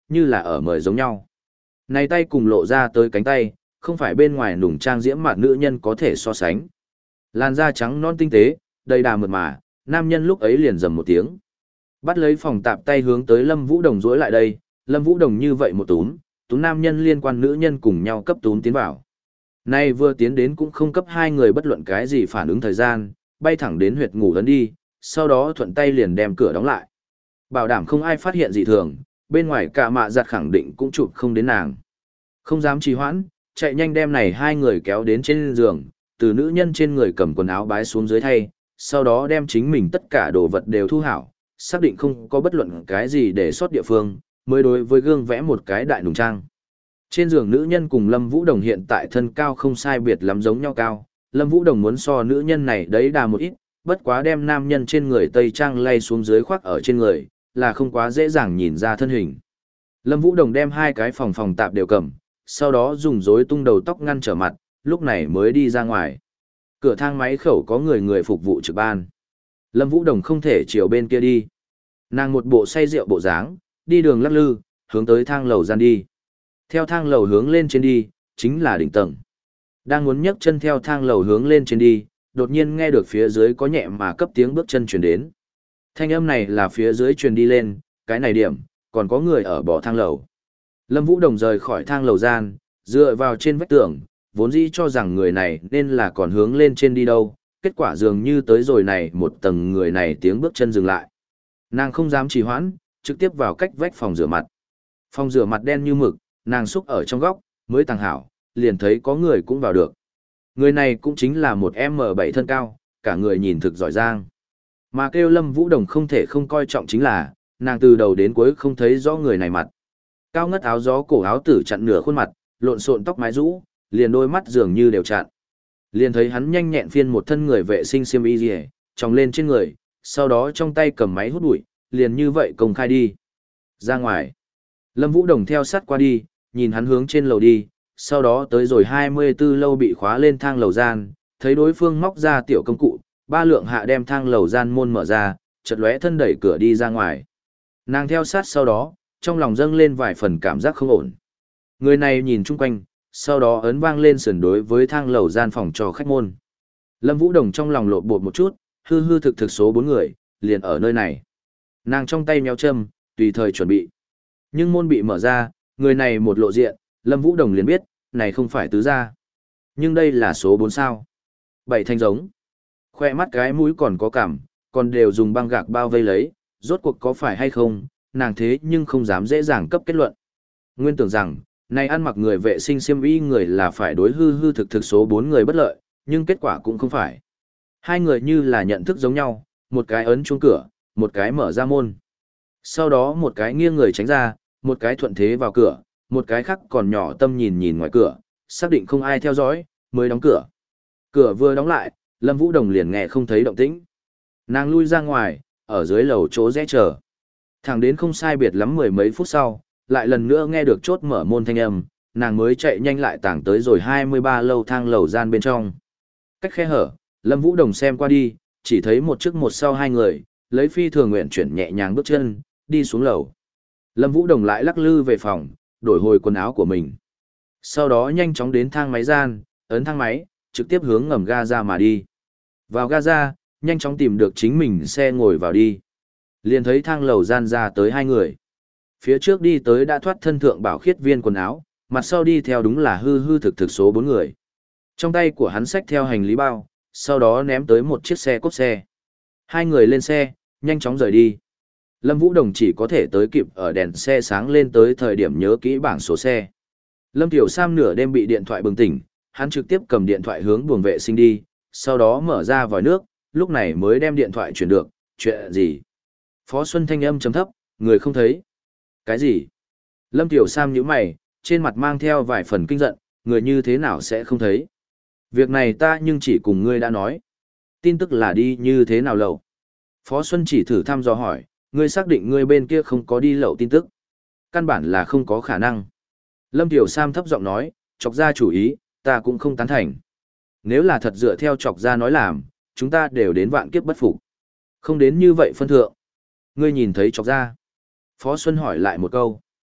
như là ở mời giống nhau. Này tay cùng lộ ra tới cánh tay, không phải bên ngoài nùng trang diễm mạn nữ nhân có thể so sánh. Làn da trắng non tinh tế, đầy đà mượt mà, nam nhân lúc ấy liền rầm một tiếng. Bắt lấy phòng tạp tay hướng tới Lâm Vũ Đồng dối lại đây, Lâm Vũ Đồng như vậy một túm, túm nam nhân liên quan nữ nhân cùng nhau cấp túm tiến vào. Nay vừa tiến đến cũng không cấp hai người bất luận cái gì phản ứng thời gian, bay thẳng đến huyệt ngủ ấn đi, sau đó thuận tay liền đem cửa đóng lại. Bảo đảm không ai phát hiện dị thường, bên ngoài cả mạ giặt khẳng định cũng chụp không đến nàng. Không dám trì hoãn, chạy nhanh đem này hai người kéo đến trên giường, từ nữ nhân trên người cầm quần áo bái xuống dưới thay, sau đó đem chính mình tất cả đồ vật đều thu hảo, xác định không có bất luận cái gì để sót địa phương, mới đối với gương vẽ một cái đại nùng trang. Trên giường nữ nhân cùng Lâm Vũ Đồng hiện tại thân cao không sai biệt lắm giống nhau cao, Lâm Vũ Đồng muốn so nữ nhân này đấy đà một ít, bất quá đem nam nhân trên người tây trang lay xuống dưới khoác ở trên người, là không quá dễ dàng nhìn ra thân hình. Lâm Vũ Đồng đem hai cái phòng phòng tạp đều cầm, sau đó dùng rối tung đầu tóc ngăn trở mặt, lúc này mới đi ra ngoài. Cửa thang máy khẩu có người người phục vụ trực ban. Lâm Vũ Đồng không thể chiều bên kia đi. Nàng một bộ say rượu bộ dáng, đi đường lắc lư, hướng tới thang lầu gian đi. Theo thang lầu hướng lên trên đi, chính là đỉnh tầng. Đang muốn nhấc chân theo thang lầu hướng lên trên đi, đột nhiên nghe được phía dưới có nhẹ mà cấp tiếng bước chân truyền đến. Thanh âm này là phía dưới truyền đi lên, cái này điểm, còn có người ở bỏ thang lầu. Lâm Vũ Đồng rời khỏi thang lầu gian, dựa vào trên vách tường, vốn dĩ cho rằng người này nên là còn hướng lên trên đi đâu, kết quả dường như tới rồi này một tầng người này tiếng bước chân dừng lại. Nàng không dám trì hoãn, trực tiếp vào cách vách phòng rửa mặt. Phòng rửa mặt đen như mực, nàng xúc ở trong góc, mới tàng hảo, liền thấy có người cũng vào được. Người này cũng chính là một em bảy thân cao, cả người nhìn thực giỏi giang. Mà kêu Lâm Vũ Đồng không thể không coi trọng chính là, nàng từ đầu đến cuối không thấy rõ người này mặt. Cao ngất áo gió cổ áo tử chặn nửa khuôn mặt, lộn xộn tóc mái rũ, liền đôi mắt dường như đều chặn. Liền thấy hắn nhanh nhẹn phiên một thân người vệ sinh xiêm y rìa, tròng lên trên người, sau đó trong tay cầm máy hút bụi, liền như vậy công khai đi. Ra ngoài. Lâm Vũ Đồng theo sát qua đi, nhìn hắn hướng trên lầu đi, sau đó tới rồi hai mươi tư lâu bị khóa lên thang lầu gian, thấy đối phương móc ra tiểu công cụ, ba lượng hạ đem thang lầu gian môn mở ra, chợt lóe thân đẩy cửa đi ra ngoài. Nàng theo sát sau đó, trong lòng dâng lên vài phần cảm giác không ổn. Người này nhìn chung quanh, sau đó ấn vang lên sườn đối với thang lầu gian phòng cho khách môn. Lâm Vũ Đồng trong lòng lộn bột một chút, hư hư thực thực số bốn người, liền ở nơi này. Nàng trong tay méo châm, tùy thời chuẩn bị. Nhưng môn bị mở ra, người này một lộ diện, Lâm Vũ Đồng liền biết, này không phải tứ gia. Nhưng đây là số bốn sao. Bảy thanh giống. Khoe mắt cái mũi còn có cảm, còn đều dùng băng gạc bao vây lấy, rốt cuộc có phải hay không, nàng thế nhưng không dám dễ dàng cấp kết luận. Nguyên tưởng rằng, này ăn mặc người vệ sinh xiêm y người là phải đối hư hư thực thực số bốn người bất lợi, nhưng kết quả cũng không phải. Hai người như là nhận thức giống nhau, một cái ấn chuông cửa, một cái mở ra môn. Sau đó một cái nghiêng người tránh ra, một cái thuận thế vào cửa, một cái khác còn nhỏ tâm nhìn nhìn ngoài cửa, xác định không ai theo dõi, mới đóng cửa. Cửa vừa đóng lại, Lâm Vũ Đồng liền nghe không thấy động tĩnh. Nàng lui ra ngoài, ở dưới lầu chỗ rẽ chờ. Thẳng đến không sai biệt lắm mười mấy phút sau, lại lần nữa nghe được chốt mở môn thanh âm, nàng mới chạy nhanh lại tảng tới rồi hai mươi ba lâu thang lầu gian bên trong. Cách khe hở, Lâm Vũ Đồng xem qua đi, chỉ thấy một trước một sau hai người, lấy phi thường nguyện chuyển nhẹ nhàng bước chân, đi xuống lầu. Lâm Vũ Đồng lại lắc lư về phòng, đổi hồi quần áo của mình. Sau đó nhanh chóng đến thang máy gian, ấn thang máy, trực tiếp hướng ngầm ga ra mà đi. Vào ga ra, nhanh chóng tìm được chính mình xe ngồi vào đi. Liền thấy thang lầu gian ra tới hai người. Phía trước đi tới đã thoát thân thượng bảo khiết viên quần áo, mặt sau đi theo đúng là hư hư thực thực số bốn người. Trong tay của hắn xách theo hành lý bao, sau đó ném tới một chiếc xe cốp xe. Hai người lên xe, nhanh chóng rời đi. Lâm Vũ Đồng chỉ có thể tới kịp ở đèn xe sáng lên tới thời điểm nhớ kỹ bảng số xe. Lâm Tiểu Sam nửa đêm bị điện thoại bừng tỉnh, hắn trực tiếp cầm điện thoại hướng buồng vệ sinh đi, sau đó mở ra vòi nước, lúc này mới đem điện thoại chuyển được, chuyện gì? Phó Xuân thanh âm trầm thấp, người không thấy. Cái gì? Lâm Tiểu Sam nhíu mày, trên mặt mang theo vài phần kinh giận, người như thế nào sẽ không thấy? Việc này ta nhưng chỉ cùng ngươi đã nói. Tin tức là đi như thế nào lậu? Phó Xuân chỉ thử thăm dò hỏi, ngươi xác định ngươi bên kia không có đi lậu tin tức. Căn bản là không có khả năng. Lâm Tiểu Sam thấp giọng nói, chọc ra chủ ý, ta cũng không tán thành. Nếu là thật dựa theo chọc ra nói làm, chúng ta đều đến vạn kiếp bất phục. Không đến như vậy phân thượng. Ngươi nhìn thấy chọc ra. Phó Xuân hỏi lại một câu.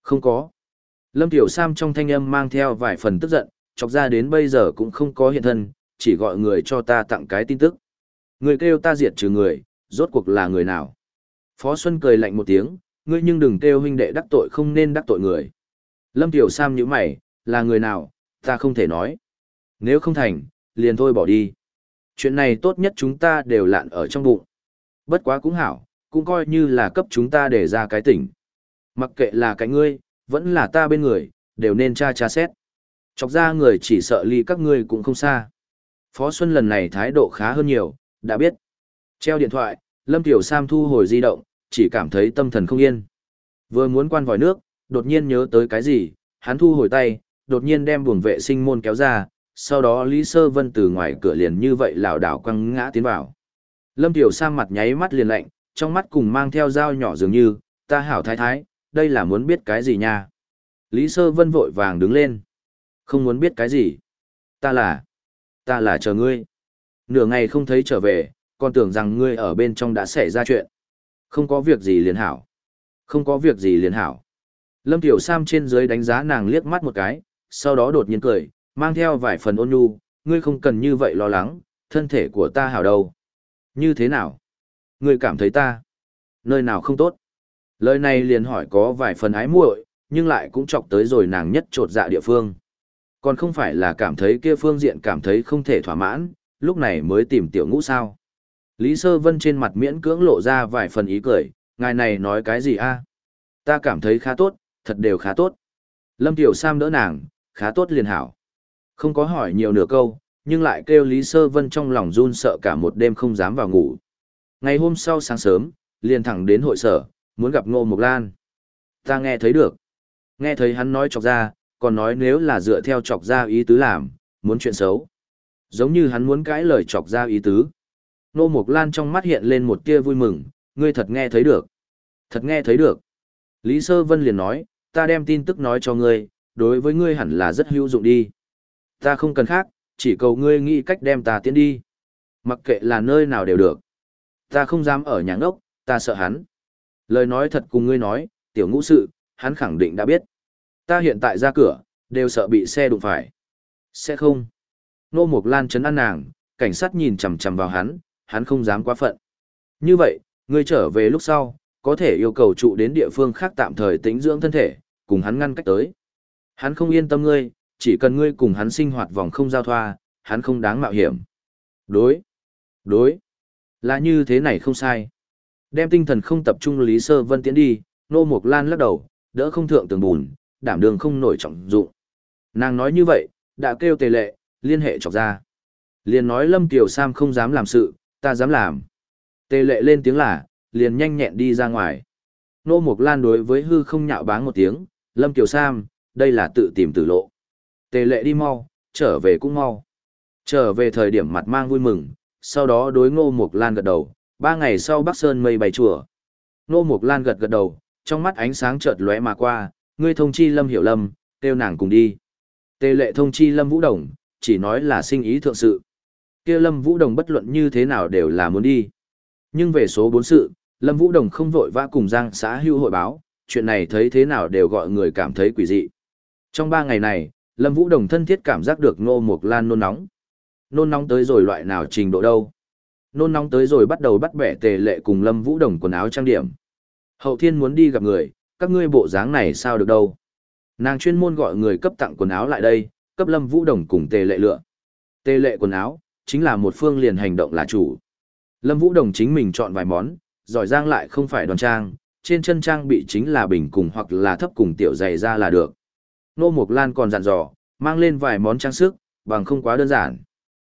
Không có. Lâm Tiểu Sam trong thanh âm mang theo vài phần tức giận, chọc ra đến bây giờ cũng không có hiện thân, chỉ gọi người cho ta tặng cái tin tức. Người kêu ta diệt trừ người, rốt cuộc là người nào? Phó Xuân cười lạnh một tiếng, ngươi nhưng đừng kêu huynh đệ đắc tội không nên đắc tội người. Lâm Tiểu Sam nhíu mày, là người nào, ta không thể nói. Nếu không thành, liền thôi bỏ đi. Chuyện này tốt nhất chúng ta đều lạn ở trong bụng. Bất quá cũng hảo, cũng coi như là cấp chúng ta để ra cái tỉnh. Mặc kệ là cái ngươi, vẫn là ta bên người, đều nên tra tra xét. Chọc ra người chỉ sợ ly các ngươi cũng không xa. Phó Xuân lần này thái độ khá hơn nhiều, đã biết. Treo điện thoại, Lâm Tiểu Sam thu hồi di động, chỉ cảm thấy tâm thần không yên. Vừa muốn quan vòi nước, đột nhiên nhớ tới cái gì, hắn thu hồi tay, đột nhiên đem buồng vệ sinh môn kéo ra, sau đó Lý Sơ Vân từ ngoài cửa liền như vậy lảo đảo quăng ngã tiến vào. Lâm Tiểu Sam mặt nháy mắt liền lạnh, trong mắt cùng mang theo dao nhỏ dường như, ta hảo thái thái, đây là muốn biết cái gì nha. Lý Sơ Vân vội vàng đứng lên. Không muốn biết cái gì. Ta là, ta là chờ ngươi. Nửa ngày không thấy trở về, còn tưởng rằng ngươi ở bên trong đã xảy ra chuyện. Không có việc gì liền hảo. Không có việc gì liền hảo. Lâm Tiểu Sam trên dưới đánh giá nàng liếc mắt một cái, sau đó đột nhiên cười, mang theo vài phần ôn nhu, ngươi không cần như vậy lo lắng, thân thể của ta hảo đâu. Như thế nào? Ngươi cảm thấy ta nơi nào không tốt? Lời này liền hỏi có vài phần ái muội, nhưng lại cũng chọc tới rồi nàng nhất trột dạ địa phương. Còn không phải là cảm thấy kia phương diện cảm thấy không thể thỏa mãn, lúc này mới tìm tiểu ngũ sao. Lý Sơ Vân trên mặt miễn cưỡng lộ ra vài phần ý cười, ngài này nói cái gì a? Ta cảm thấy khá tốt, thật đều khá tốt. Lâm Tiểu Sam đỡ nàng, khá tốt liền hảo. Không có hỏi nhiều nửa câu, nhưng lại kêu Lý Sơ Vân trong lòng run sợ cả một đêm không dám vào ngủ. Ngày hôm sau sáng sớm, liền thẳng đến hội sở, muốn gặp Ngô Mộc Lan. Ta nghe thấy được. Nghe thấy hắn nói chọc ra, còn nói nếu là dựa theo chọc ra ý tứ làm, muốn chuyện xấu. Giống như hắn muốn cãi lời chọc ra ý tứ. Ngô Mộc Lan trong mắt hiện lên một tia vui mừng, ngươi thật nghe thấy được. Thật nghe thấy được. Lý Sơ Vân liền nói, ta đem tin tức nói cho ngươi, đối với ngươi hẳn là rất hữu dụng đi. Ta không cần khác, chỉ cầu ngươi nghĩ cách đem ta tiến đi. Mặc kệ là nơi nào đều được. Ta không dám ở nhà ngốc, ta sợ hắn. Lời nói thật cùng ngươi nói, tiểu ngũ sự, hắn khẳng định đã biết. Ta hiện tại ra cửa, đều sợ bị xe đụng phải. Sẽ không. Nô Mộc Lan trấn an nàng, cảnh sát nhìn chằm chằm vào hắn, hắn không dám quá phận. Như vậy, ngươi trở về lúc sau, có thể yêu cầu trụ đến địa phương khác tạm thời tĩnh dưỡng thân thể, cùng hắn ngăn cách tới. Hắn không yên tâm ngươi, chỉ cần ngươi cùng hắn sinh hoạt vòng không giao thoa, hắn không đáng mạo hiểm. Đối. Đối. Là như thế này không sai. Đem tinh thần không tập trung Lý Sơ Vân tiến đi, Nô Mộc Lan lắc đầu, đỡ không thượng tường bùn, đảm đường không nổi trọng dụng. Nàng nói như vậy, đã kêu Tề Lệ, liên hệ chọc ra. Liền nói Lâm Tiểu Sam không dám làm sự, ta dám làm. Tề Lệ lên tiếng là, liền nhanh nhẹn đi ra ngoài. Nô Mộc Lan đối với hư không nhạo báng một tiếng, Lâm Tiểu Sam, đây là tự tìm tử lộ. Tề Lệ đi mau, trở về cũng mau. Trở về thời điểm mặt mang vui mừng, sau đó đối Ngô Mộc Lan gật đầu, ba ngày sau Bắc Sơn mây bay chùa. Ngô Mộc Lan gật gật đầu, trong mắt ánh sáng chợt lóe mà qua, ngươi thông chi Lâm Hiểu Lâm, kêu nàng cùng đi. Tề Lệ thông chi Lâm Vũ Đồng, chỉ nói là sinh ý thượng sự. Kia Lâm Vũ Đồng bất luận như thế nào đều là muốn đi. Nhưng về số bốn sự, Lâm Vũ Đồng không vội vã cùng Giang xã hưu hội báo, chuyện này thấy thế nào đều gọi người cảm thấy quỷ dị. Trong ba ngày này, Lâm Vũ Đồng thân thiết cảm giác được Ngô Mộc Lan nôn nóng. Nôn nóng tới rồi loại nào trình độ đâu. Nôn nóng tới rồi bắt đầu bắt bẻ Tề Lệ cùng Lâm Vũ Đồng quần áo trang điểm. Hậu Thiên muốn đi gặp người, các ngươi bộ dáng này sao được đâu. Nàng chuyên môn gọi người cấp tặng quần áo lại đây, cấp Lâm Vũ Đồng cùng Tề Lệ lựa. Tề Lệ quần áo, chính là một phương liền hành động là chủ. Lâm Vũ Đồng chính mình chọn vài món, giỏi giang lại không phải đoan trang, trên chân trang bị chính là bình cùng hoặc là thấp cùng tiểu dày ra là được. Nô Mộc Lan còn dặn dò, mang lên vài món trang sức, bằng không quá đơn giản.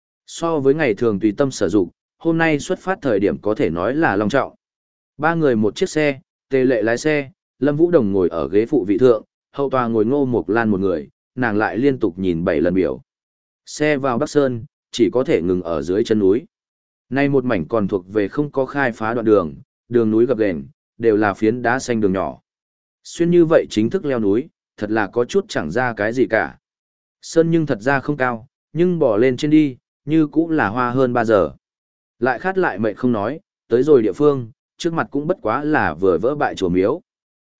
So với ngày thường tùy tâm sử dụng, hôm nay xuất phát thời điểm có thể nói là long trọng. Ba người một chiếc xe, Tề Lệ lái xe, Lâm Vũ Đồng ngồi ở ghế phụ vị thượng, hậu tòa ngồi Ngô Mộc Lan một người, nàng lại liên tục nhìn bảy lần biểu. Xe vào Bắc Sơn, chỉ có thể ngừng ở dưới chân núi. Nay một mảnh còn thuộc về không có khai phá đoạn đường, đường núi gập ghềnh, đều là phiến đá xanh đường nhỏ. Xuyên như vậy chính thức leo núi, thật là có chút chẳng ra cái gì cả. Sơn nhưng thật ra không cao, nhưng bỏ lên trên đi, như cũng là hoa hơn ba giờ. Lại khát lại mệt không nói, tới rồi địa phương, trước mặt cũng bất quá là vừa vỡ bại chùa miếu.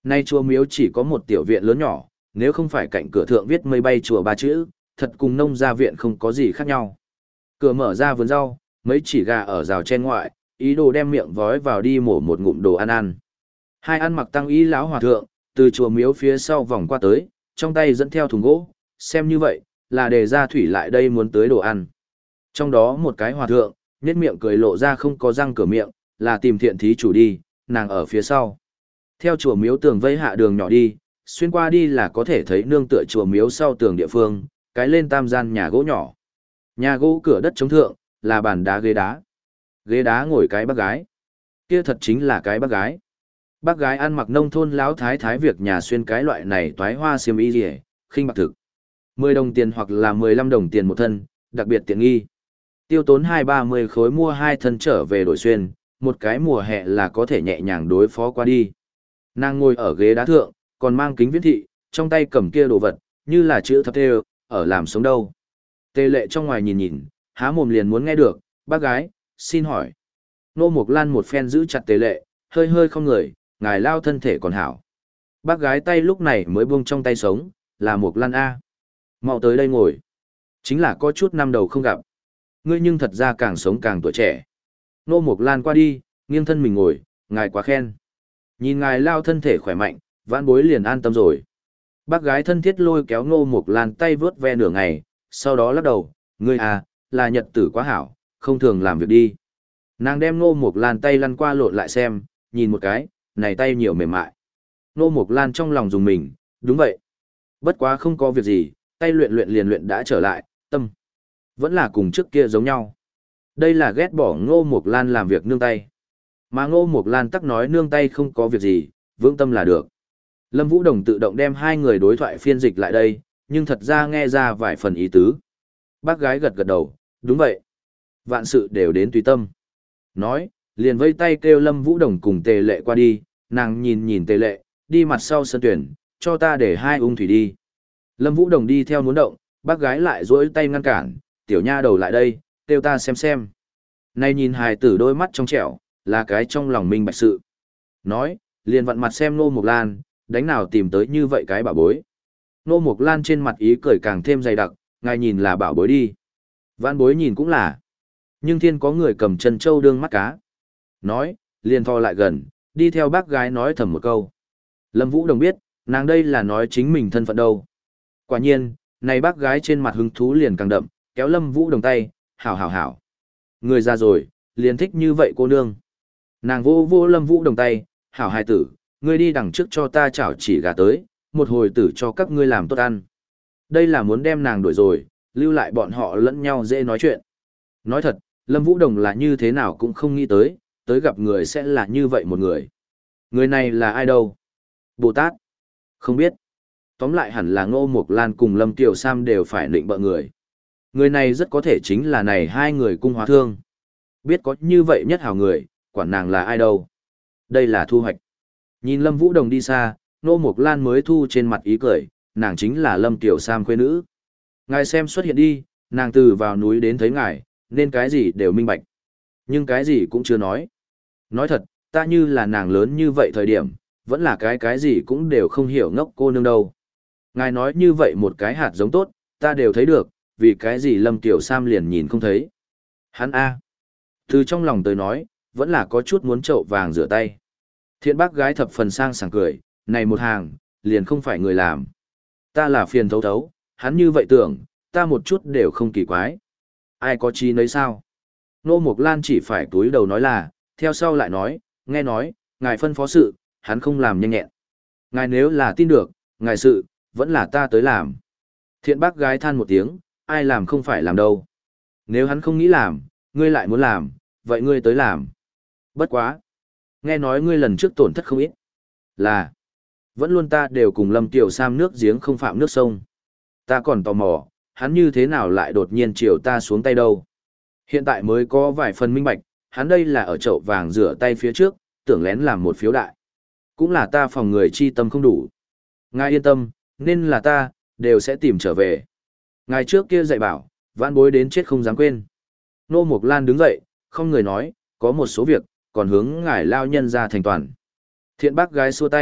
Nay chùa miếu chỉ có một tiểu viện lớn nhỏ, nếu không phải cạnh cửa thượng viết mây bay chùa ba chữ, thật cùng nông gia viện không có gì khác nhau. Cửa mở ra vườn rau, mấy chỉ gà ở rào trên ngoại, ý đồ đem miệng vói vào đi mổ một ngụm đồ ăn ăn. Hai ăn mặc tăng y lão hòa thượng, từ chùa miếu phía sau vòng qua tới, trong tay dẫn theo thùng gỗ, xem như vậy, là để ra thủy lại đây muốn tới đồ ăn. Trong đó một cái hòa thượng, nhếch miệng cười lộ ra không có răng cửa miệng, là tìm thiện thí chủ đi, nàng ở phía sau. Theo chùa miếu tường vây hạ đường nhỏ đi, xuyên qua đi là có thể thấy nương tựa chùa miếu sau tường địa phương, cái lên tam gian nhà gỗ nhỏ. Nhà gỗ cửa đất chống thượng, là bàn đá ghế đá. Ghế đá ngồi cái bác gái. Kia thật chính là cái bác gái. Bác gái ăn mặc nông thôn láo thái thái việc nhà xuyên cái loại này toái hoa xiêm y rỉ, khinh bạc thực. mười đồng tiền hoặc là mười lăm đồng tiền một thân, đặc biệt tiện nghi. Tiêu tốn hai ba mươi khối mua hai thân trở về đổi xuyên, một cái mùa hè là có thể nhẹ nhàng đối phó qua đi. Nàng ngồi ở ghế đá thượng, còn mang kính viễn thị, trong tay cầm kia đồ vật, như là chữ thập tê ở làm sống đâu. Tê lệ trong ngoài nhìn nhìn, há mồm liền muốn nghe được, bác gái, xin hỏi. Nô Mộc Lan một phen giữ chặt tê lệ, hơi hơi không người, ngài lao thân thể còn hảo. Bác gái tay lúc này mới buông trong tay sống, là Mộc Lan A. Mau tới đây ngồi. Chính là có chút năm đầu không gặp. Ngươi nhưng thật ra càng sống càng tuổi trẻ. Nô Mộc Lan qua đi, nghiêng thân mình ngồi, ngài quá khen. Nhìn ngài lao thân thể khỏe mạnh, vãn bối liền an tâm rồi. Bác gái thân thiết lôi kéo Nô Mộc Lan tay vướt ve nửa ngày, sau đó lắc đầu, ngươi à, là nhật tử quá hảo, không thường làm việc đi. Nàng đem Nô Mộc Lan tay lăn qua lộn lại xem, nhìn một cái, này tay nhiều mềm mại. Nô Mộc Lan trong lòng dùng mình, đúng vậy. Bất quá không có việc gì, tay luyện luyện liền luyện đã trở lại, tâm. Vẫn là cùng trước kia giống nhau. Đây là ghét bỏ Ngô Mộc Lan làm việc nương tay. Mà Ngô Mộc Lan tắc nói nương tay không có việc gì, vững tâm là được. Lâm Vũ Đồng tự động đem hai người đối thoại phiên dịch lại đây, nhưng thật ra nghe ra vài phần ý tứ. Bác gái gật gật đầu, đúng vậy. Vạn sự đều đến tùy tâm. Nói, liền vây tay kêu Lâm Vũ Đồng cùng Tề Lệ qua đi, nàng nhìn nhìn Tề Lệ, đi mặt sau sân tuyển, cho ta để hai ung thủy đi. Lâm Vũ Đồng đi theo muốn động, bác gái lại duỗi tay ngăn cản, tiểu nha đầu lại đây, kêu ta xem xem. Này nhìn hài tử đôi mắt trong trẻo, là cái trong lòng minh bạch sự. Nói, liền vặn mặt xem Nô Mộc Lan, đánh nào tìm tới như vậy cái bảo bối. Nô Mộc Lan trên mặt ý cười càng thêm dày đặc, ngài nhìn là bảo bối đi. Vãn bối nhìn cũng là. Nhưng thiên có người cầm chân châu đương mắt cá. Nói, liền thò lại gần, đi theo bác gái nói thầm một câu. Lâm Vũ Đồng biết, nàng đây là nói chính mình thân phận đâu. Quả nhiên, này bác gái trên mặt hứng thú liền càng đậm, kéo Lâm Vũ Đồng tay, hảo hảo hảo. Người ra rồi, liền thích như vậy cô nương. Nàng vô vô Lâm Vũ Đồng tay, hảo hài tử, ngươi đi đằng trước cho ta chảo chỉ gà tới, một hồi tử cho các ngươi làm tốt ăn. Đây là muốn đem nàng đuổi rồi, lưu lại bọn họ lẫn nhau dễ nói chuyện. Nói thật, Lâm Vũ Đồng là như thế nào cũng không nghĩ tới, tới gặp người sẽ là như vậy một người. Người này là ai đâu? Bồ Tát? Không biết. Tóm lại hẳn là Ngô Mộc Lan cùng Lâm Tiểu Sam đều phải định bợ người. Người này rất có thể chính là này hai người cung hóa thương. Biết có như vậy nhất hào người, quản nàng là ai đâu. Đây là thu hoạch. Nhìn Lâm Vũ Đồng đi xa, Ngô Mộc Lan mới thu trên mặt ý cười, nàng chính là Lâm Tiểu Sam khuê nữ. Ngài xem xuất hiện đi, nàng từ vào núi đến thấy ngài, nên cái gì đều minh bạch. Nhưng cái gì cũng chưa nói. Nói thật, ta như là nàng lớn như vậy thời điểm, vẫn là cái cái gì cũng đều không hiểu ngốc cô nương đâu. Ngài nói như vậy một cái hạt giống tốt, ta đều thấy được, vì cái gì Lâm Tiểu Sam liền nhìn không thấy. Hắn A. Từ trong lòng tới nói, vẫn là có chút muốn chậu vàng rửa tay. Thiện bác gái thập phần sang sảng cười, này một hàng, liền không phải người làm. Ta là phiền thấu thấu, hắn như vậy tưởng, ta một chút đều không kỳ quái. Ai có chi nấy sao? Nô Mộc Lan chỉ phải túi đầu nói là, theo sau lại nói, nghe nói, ngài phân phó sự, hắn không làm nhanh nhẹn. Ngài nếu là tin được, ngài sự, vẫn là ta tới làm. Thiện bác gái than một tiếng, ai làm không phải làm đâu. Nếu hắn không nghĩ làm, ngươi lại muốn làm, vậy ngươi tới làm. Bất quá. Nghe nói ngươi lần trước tổn thất không ít. Là. Vẫn luôn ta đều cùng Lâm Tiểu Sam nước giếng không phạm nước sông. Ta còn tò mò, hắn như thế nào lại đột nhiên chiều ta xuống tay đâu. Hiện tại mới có vài phần minh bạch, hắn đây là ở chậu vàng rửa tay phía trước, tưởng lén làm một phiếu đại. Cũng là ta phòng người chi tâm không đủ. Ngài yên tâm, nên là ta, đều sẽ tìm trở về. Ngài trước kia dạy bảo, vãn bối đến chết không dám quên. Nô Mộc Lan đứng dậy, không người nói, có một số việc, còn hướng ngài lao nhân ra thành toàn. Thiện bác gái xua tay,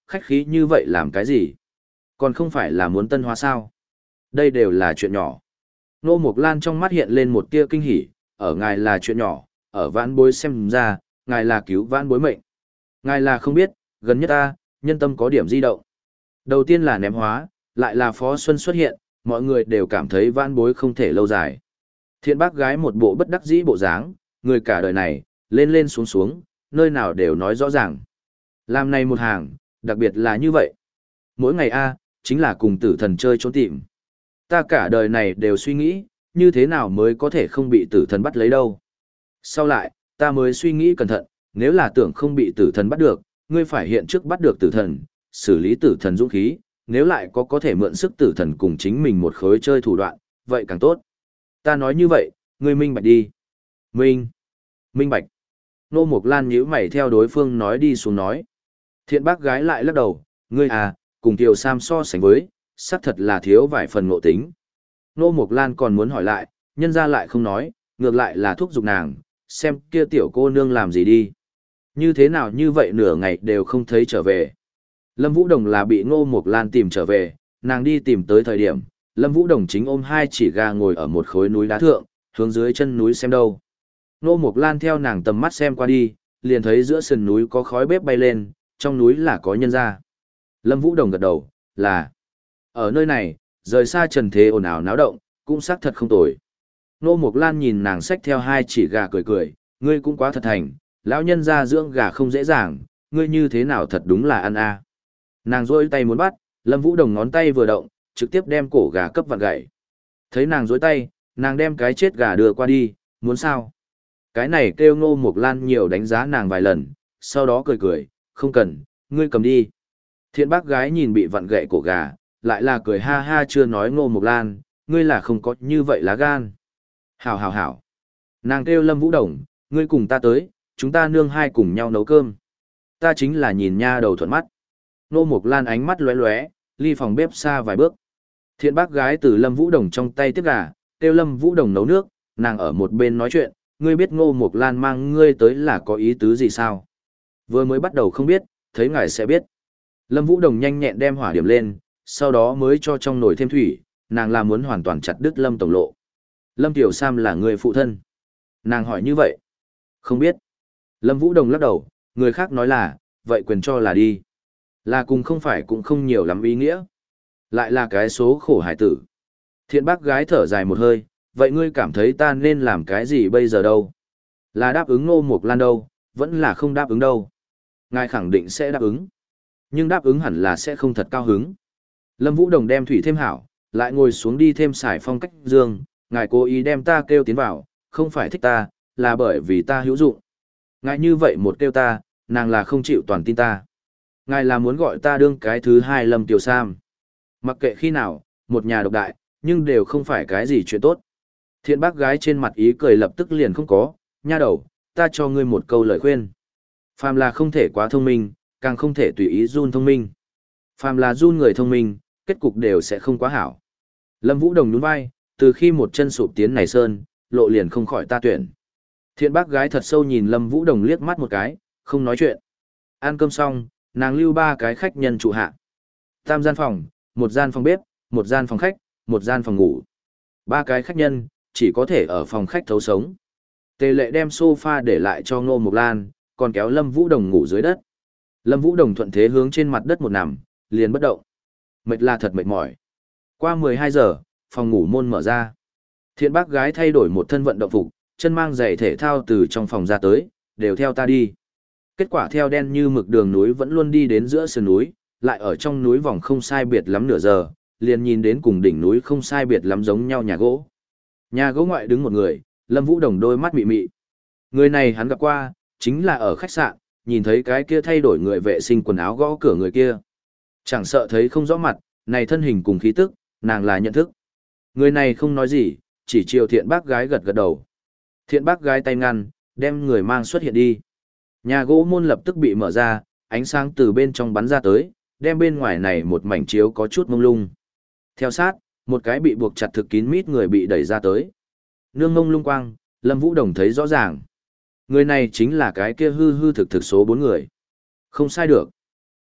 khách khí như vậy làm cái gì? Còn không phải là muốn tân hóa sao? Đây đều là chuyện nhỏ. Nô Mộc Lan trong mắt hiện lên một tia kinh hỉ, ở ngài là chuyện nhỏ, ở vãn bối xem ra, ngài là cứu vãn bối mệnh. Ngài là không biết, gần nhất ta, nhân tâm có điểm di động. Đầu tiên là ném hóa, lại là Phó Xuân xuất hiện, mọi người đều cảm thấy vãn bối không thể lâu dài. Thiện bác gái một bộ bất đắc dĩ bộ dáng, người cả đời này, lên lên xuống xuống, nơi nào đều nói rõ ràng. Làm này một hàng, đặc biệt là như vậy. Mỗi ngày a chính là cùng tử thần chơi trốn tìm. Ta cả đời này đều suy nghĩ, như thế nào mới có thể không bị tử thần bắt lấy đâu. Sau lại, ta mới suy nghĩ cẩn thận, nếu là tưởng không bị tử thần bắt được, ngươi phải hiện trước bắt được tử thần, xử lý tử thần dũng khí, nếu lại có có thể mượn sức tử thần cùng chính mình một khối chơi thủ đoạn, vậy càng tốt. Ta nói như vậy, ngươi minh bạch đi. Minh. Minh bạch. Nô Mộc Lan nhíu mày theo đối phương nói đi xuống nói. Thiện bác gái lại lắc đầu, ngươi à, cùng Tiểu Sam so sánh với, xác thật là thiếu vài phần ngộ tính. Nô Mộc Lan còn muốn hỏi lại, nhân ra lại không nói, ngược lại là thúc giục nàng, xem kia tiểu cô nương làm gì đi. Như thế nào như vậy nửa ngày đều không thấy trở về. Lâm Vũ Đồng là bị Ngô Mộc Lan tìm trở về, nàng đi tìm tới thời điểm, Lâm Vũ Đồng chính ôm hai chỉ gà ngồi ở một khối núi đá thượng, hướng dưới chân núi xem đâu. Ngô Mộc Lan theo nàng tầm mắt xem qua đi, liền thấy giữa sườn núi có khói bếp bay lên, trong núi là có nhân gia. Lâm Vũ Đồng gật đầu, là ở nơi này, rời xa trần thế ồn ào náo động, cũng xác thật không tồi. Ngô Mộc Lan nhìn nàng xách theo hai chỉ gà cười cười, ngươi cũng quá thật thành, lão nhân gia dưỡng gà không dễ dàng, ngươi như thế nào thật đúng là ăn a. Nàng rỗi tay muốn bắt, Lâm Vũ Đồng ngón tay vừa động, trực tiếp đem cổ gà cấp vặn gãy. Thấy nàng rỗi tay, nàng đem cái chết gà đưa qua đi, muốn sao? Cái này kêu Ngô Mộc Lan nhiều đánh giá nàng vài lần, sau đó cười cười, không cần, ngươi cầm đi. Thiện bác gái nhìn bị vặn gãy cổ gà, lại là cười ha ha chưa nói Ngô Mộc Lan, ngươi là không có như vậy lá gan. Hảo hảo hảo. Nàng kêu Lâm Vũ Đồng, ngươi cùng ta tới, chúng ta nương hai cùng nhau nấu cơm. Ta chính là nhìn nha đầu thuận mắt. Ngô Mộc Lan ánh mắt lóe lóe, ly phòng bếp xa vài bước. Thiện bác gái từ Lâm Vũ Đồng trong tay tiếp gà, kêu Lâm Vũ Đồng nấu nước, nàng ở một bên nói chuyện, ngươi biết Ngô Mộc Lan mang ngươi tới là có ý tứ gì sao? Vừa mới bắt đầu không biết, thấy ngài sẽ biết. Lâm Vũ Đồng nhanh nhẹn đem hỏa điểm lên, sau đó mới cho trong nồi thêm thủy, nàng là muốn hoàn toàn chặt đứt Lâm tổng lộ. Lâm Tiểu Sam là người phụ thân. Nàng hỏi như vậy. Không biết. Lâm Vũ Đồng lắc đầu, người khác nói là, vậy quyền cho là đi. Là cùng không phải cũng không nhiều lắm ý nghĩa. Lại là cái số khổ hải tử. Thiện bác gái thở dài một hơi, vậy ngươi cảm thấy ta nên làm cái gì bây giờ đâu? Là đáp ứng Ngô Mộc Lan đâu, vẫn là không đáp ứng đâu. Ngài khẳng định sẽ đáp ứng. Nhưng đáp ứng hẳn là sẽ không thật cao hứng. Lâm Vũ Đồng đem thủy thêm hảo, lại ngồi xuống đi thêm xài phong cách dương, ngài cố ý đem ta kêu tiến vào, không phải thích ta, là bởi vì ta hữu dụng. Ngài như vậy một kêu ta, nàng là không chịu toàn tin ta. Ngài là muốn gọi ta đương cái thứ hai Lâm Tiểu Sam. Mặc kệ khi nào, một nhà độc đại, nhưng đều không phải cái gì chuyện tốt. Thiện bác gái trên mặt ý cười lập tức liền không có, nha đầu, ta cho ngươi một câu lời khuyên. Phàm là không thể quá thông minh, càng không thể tùy ý run thông minh. Phàm là run người thông minh, kết cục đều sẽ không quá hảo. Lâm Vũ Đồng nhún vai, từ khi một chân sụp tiến này sơn, lộ liền không khỏi ta tuyển. Thiện bác gái thật sâu nhìn Lâm Vũ Đồng liếc mắt một cái, không nói chuyện. Ăn cơm xong, nàng lưu ba cái khách nhân trụ hạ. Tam gian phòng, một gian phòng bếp, một gian phòng khách, một gian phòng ngủ. Ba cái khách nhân, chỉ có thể ở phòng khách thấu sống. Tề Lệ đem sofa để lại cho Ngô Mộc Lan, còn kéo Lâm Vũ Đồng ngủ dưới đất. Lâm Vũ Đồng thuận thế hướng trên mặt đất một nằm, liền bất động. Mệt là thật mệt mỏi. Qua mười hai giờ, phòng ngủ môn mở ra. Thiện bác gái thay đổi một thân vận động phục, chân mang giày thể thao từ trong phòng ra tới, đều theo ta đi. Kết quả theo đen như mực đường núi vẫn luôn đi đến giữa sườn núi, lại ở trong núi vòng không sai biệt lắm nửa giờ, liền nhìn đến cùng đỉnh núi không sai biệt lắm giống nhau nhà gỗ. Nhà gỗ ngoại đứng một người, Lâm Vũ Đồng đôi mắt mị mị. Người này hắn gặp qua, chính là ở khách sạn, nhìn thấy cái kia thay đổi người vệ sinh quần áo gõ cửa người kia. Chẳng sợ thấy không rõ mặt, này thân hình cùng khí tức, nàng là nhận thức. Người này không nói gì, chỉ chiều thiện bác gái gật gật đầu. Thiện bác gái tay ngăn, đem người mang xuất hiện đi. Nhà gỗ môn lập tức bị mở ra, ánh sáng từ bên trong bắn ra tới, đem bên ngoài này một mảnh chiếu có chút mông lung. Theo sát, một cái bị buộc chặt thực kín mít người bị đẩy ra tới. Nương mông lung quang, Lâm Vũ Đồng thấy rõ ràng. Người này chính là cái kia hư hư thực thực số bốn người. Không sai được.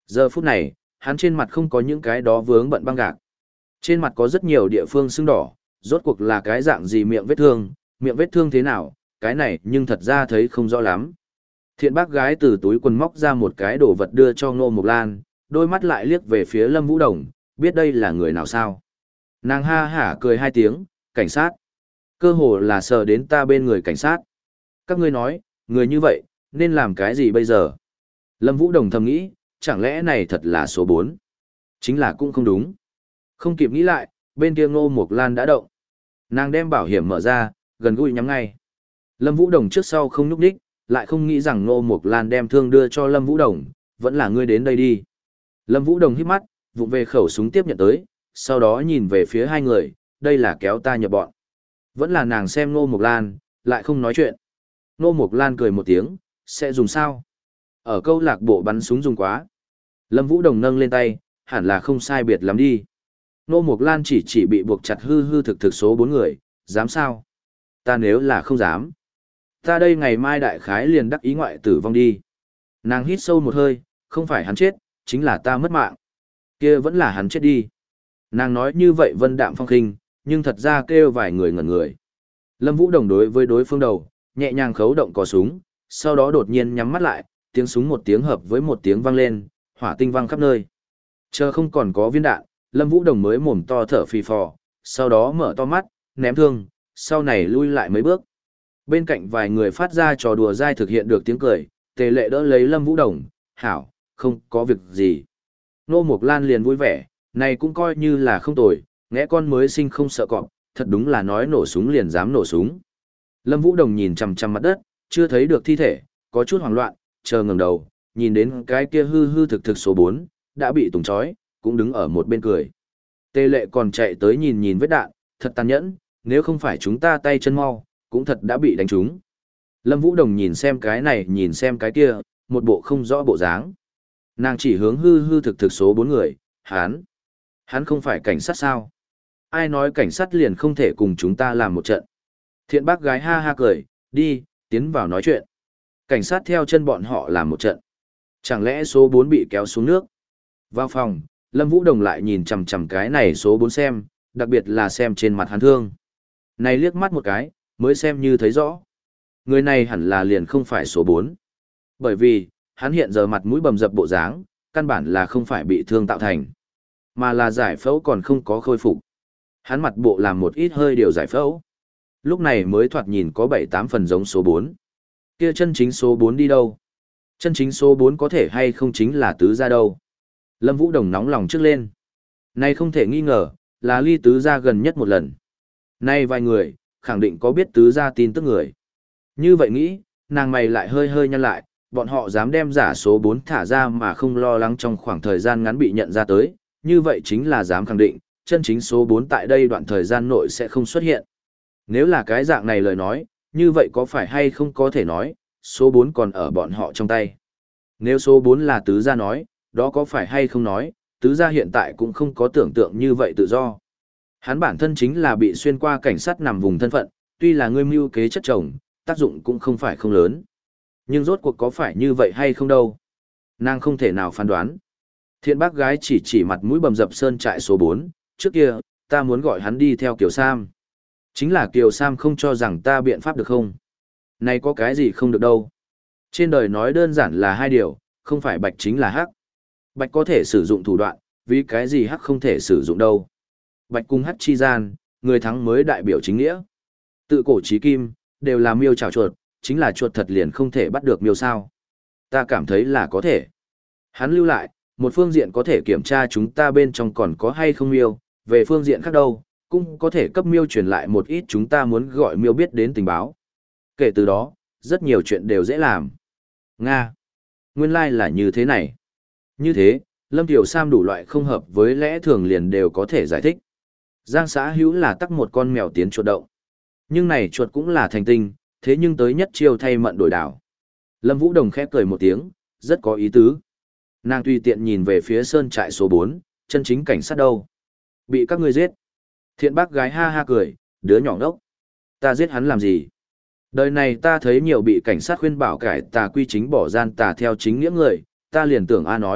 Giờ phút này, hắn trên mặt không có những cái đó vướng bận băng gạc. Trên mặt có rất nhiều địa phương sưng đỏ, rốt cuộc là cái dạng gì miệng vết thương, miệng vết thương thế nào, cái này nhưng thật ra thấy không rõ lắm. Thiện bác gái từ túi quần móc ra một cái đồ vật đưa cho Ngô Mộc Lan, đôi mắt lại liếc về phía Lâm Vũ Đồng, biết đây là người nào sao. Nàng ha hả cười hai tiếng, cảnh sát. Cơ hồ là sờ đến ta bên người cảnh sát. Các ngươi nói, người như vậy, nên làm cái gì bây giờ? Lâm Vũ Đồng thầm nghĩ, chẳng lẽ này thật là số bốn? Chính là cũng không đúng. Không kịp nghĩ lại, bên kia Ngô Mộc Lan đã động. Nàng đem bảo hiểm mở ra, gần gũi nhắm ngay. Lâm Vũ Đồng trước sau không nhúc nhích, lại không nghĩ rằng Ngô Mộc Lan đem thương đưa cho Lâm Vũ Đồng, vẫn là ngươi đến đây đi. Lâm Vũ Đồng hít mắt, vụng về khẩu súng tiếp nhận tới, sau đó nhìn về phía hai người, đây là kéo ta nhập bọn. Vẫn là nàng xem Ngô Mộc Lan, lại không nói chuyện. Ngô Mộc Lan cười một tiếng, sẽ dùng sao? Ở câu lạc bộ bắn súng dùng quá. Lâm Vũ Đồng nâng lên tay, hẳn là không sai biệt lắm đi. Ngô Mộc Lan chỉ chỉ bị buộc chặt hư hư thực thực số bốn người, dám sao? Ta nếu là không dám. Ta đây ngày mai đại khái liền đắc ý ngoại tử vong đi. Nàng hít sâu một hơi, không phải hắn chết, chính là ta mất mạng. Kia vẫn là hắn chết đi. Nàng nói như vậy vân đạm phong khinh, nhưng thật ra kêu vài người ngẩn người. Lâm Vũ Đồng đối với đối phương đầu, nhẹ nhàng khấu động cò súng, sau đó đột nhiên nhắm mắt lại, tiếng súng một tiếng hợp với một tiếng vang lên, hỏa tinh vang khắp nơi. Chờ không còn có viên đạn, Lâm Vũ Đồng mới mồm to thở phì phò, sau đó mở to mắt, ném thương, sau này lui lại mấy bước. Bên cạnh vài người phát ra trò đùa dai thực hiện được tiếng cười, Tề Lệ đỡ lấy Lâm Vũ Đồng, hảo, không có việc gì. Nô Mộc Lan liền vui vẻ, này cũng coi như là không tồi, ngẽ con mới sinh không sợ cọp, thật đúng là nói nổ súng liền dám nổ súng. Lâm Vũ Đồng nhìn chằm chằm mặt đất, chưa thấy được thi thể, có chút hoảng loạn, chờ ngẩng đầu, nhìn đến cái kia hư hư thực thực số bốn, đã bị tùng trói, cũng đứng ở một bên cười. Tề Lệ còn chạy tới nhìn nhìn vết đạn, thật tàn nhẫn, nếu không phải chúng ta tay chân mau, cũng thật đã bị đánh trúng. Lâm Vũ Đồng nhìn xem cái này nhìn xem cái kia, một bộ không rõ bộ dáng. Nàng chỉ hướng hư hư thực thực số bốn người, hắn. Hắn không phải cảnh sát sao? Ai nói cảnh sát liền không thể cùng chúng ta làm một trận? Thiện bác gái ha ha cười, đi, tiến vào nói chuyện. Cảnh sát theo chân bọn họ làm một trận. Chẳng lẽ số bốn bị kéo xuống nước? Vào phòng, Lâm Vũ Đồng lại nhìn chằm chằm cái này số bốn xem, đặc biệt là xem trên mặt hắn thương. Này liếc mắt một cái, mới xem như thấy rõ. Người này hẳn là liền không phải số bốn. Bởi vì, hắn hiện giờ mặt mũi bầm dập bộ dáng, căn bản là không phải bị thương tạo thành, mà là giải phẫu còn không có khôi phục. Hắn mặt bộ làm một ít hơi điều giải phẫu. Lúc này mới thoạt nhìn có bảy tám phần giống số bốn. Kia chân chính số bốn đi đâu? Chân chính số bốn có thể hay không chính là tứ gia đâu? Lâm Vũ Đồng nóng lòng trước lên. Này không thể nghi ngờ, là ly tứ gia gần nhất một lần. Nay vài người, khẳng định có biết tứ gia tin tức người. Như vậy nghĩ, nàng mày lại hơi hơi nhăn lại, bọn họ dám đem giả số bốn thả ra mà không lo lắng trong khoảng thời gian ngắn bị nhận ra tới, như vậy chính là dám khẳng định, chân chính số bốn tại đây đoạn thời gian nội sẽ không xuất hiện. Nếu là cái dạng này lời nói, như vậy có phải hay không có thể nói, số bốn còn ở bọn họ trong tay. Nếu số bốn là tứ gia nói, đó có phải hay không nói, tứ gia hiện tại cũng không có tưởng tượng như vậy tự do. Hắn bản thân chính là bị xuyên qua cảnh sát nằm vùng thân phận, tuy là người mưu kế chất chồng, tác dụng cũng không phải không lớn. Nhưng rốt cuộc có phải như vậy hay không đâu. Nàng không thể nào phán đoán. Thiện bác gái chỉ chỉ mặt mũi bầm dập sơn trại số bốn, trước kia, ta muốn gọi hắn đi theo Kiều Sam. Chính là Kiều Sam không cho rằng ta biện pháp được không? Này có cái gì không được đâu. Trên đời nói đơn giản là hai điều, không phải bạch chính là hắc. Bạch có thể sử dụng thủ đoạn, vì cái gì hắc không thể sử dụng đâu. Bạch cung hắc chi gian, người thắng mới đại biểu chính nghĩa. Tự cổ chí kim, đều là miêu chảo chuột, chính là chuột thật liền không thể bắt được miêu sao. Ta cảm thấy là có thể. Hắn lưu lại, một phương diện có thể kiểm tra chúng ta bên trong còn có hay không miêu, về phương diện khác đâu, cũng có thể cấp miêu truyền lại một ít chúng ta muốn gọi miêu biết đến tình báo. Kể từ đó, rất nhiều chuyện đều dễ làm. Nga. Nguyên lai like là như thế này. Như thế, Lâm Tiểu Sam đủ loại không hợp với lẽ thường liền đều có thể giải thích. Giang xã hữu là tắc một con mèo tiến chuột động. Nhưng này chuột cũng là thành tinh, thế nhưng tới nhất chiêu thay mận đổi đảo. Lâm Vũ Đồng khẽ cười một tiếng, rất có ý tứ. Nàng tùy tiện nhìn về phía sơn trại số bốn, chân chính cảnh sát đâu. Bị các ngươi giết. Thiện bác gái ha ha cười, đứa nhỏ ngốc. Ta giết hắn làm gì? Đời này ta thấy nhiều bị cảnh sát khuyên bảo cải tà quy chính bỏ gian tà theo chính nghĩa người, ta liền tưởng A nói,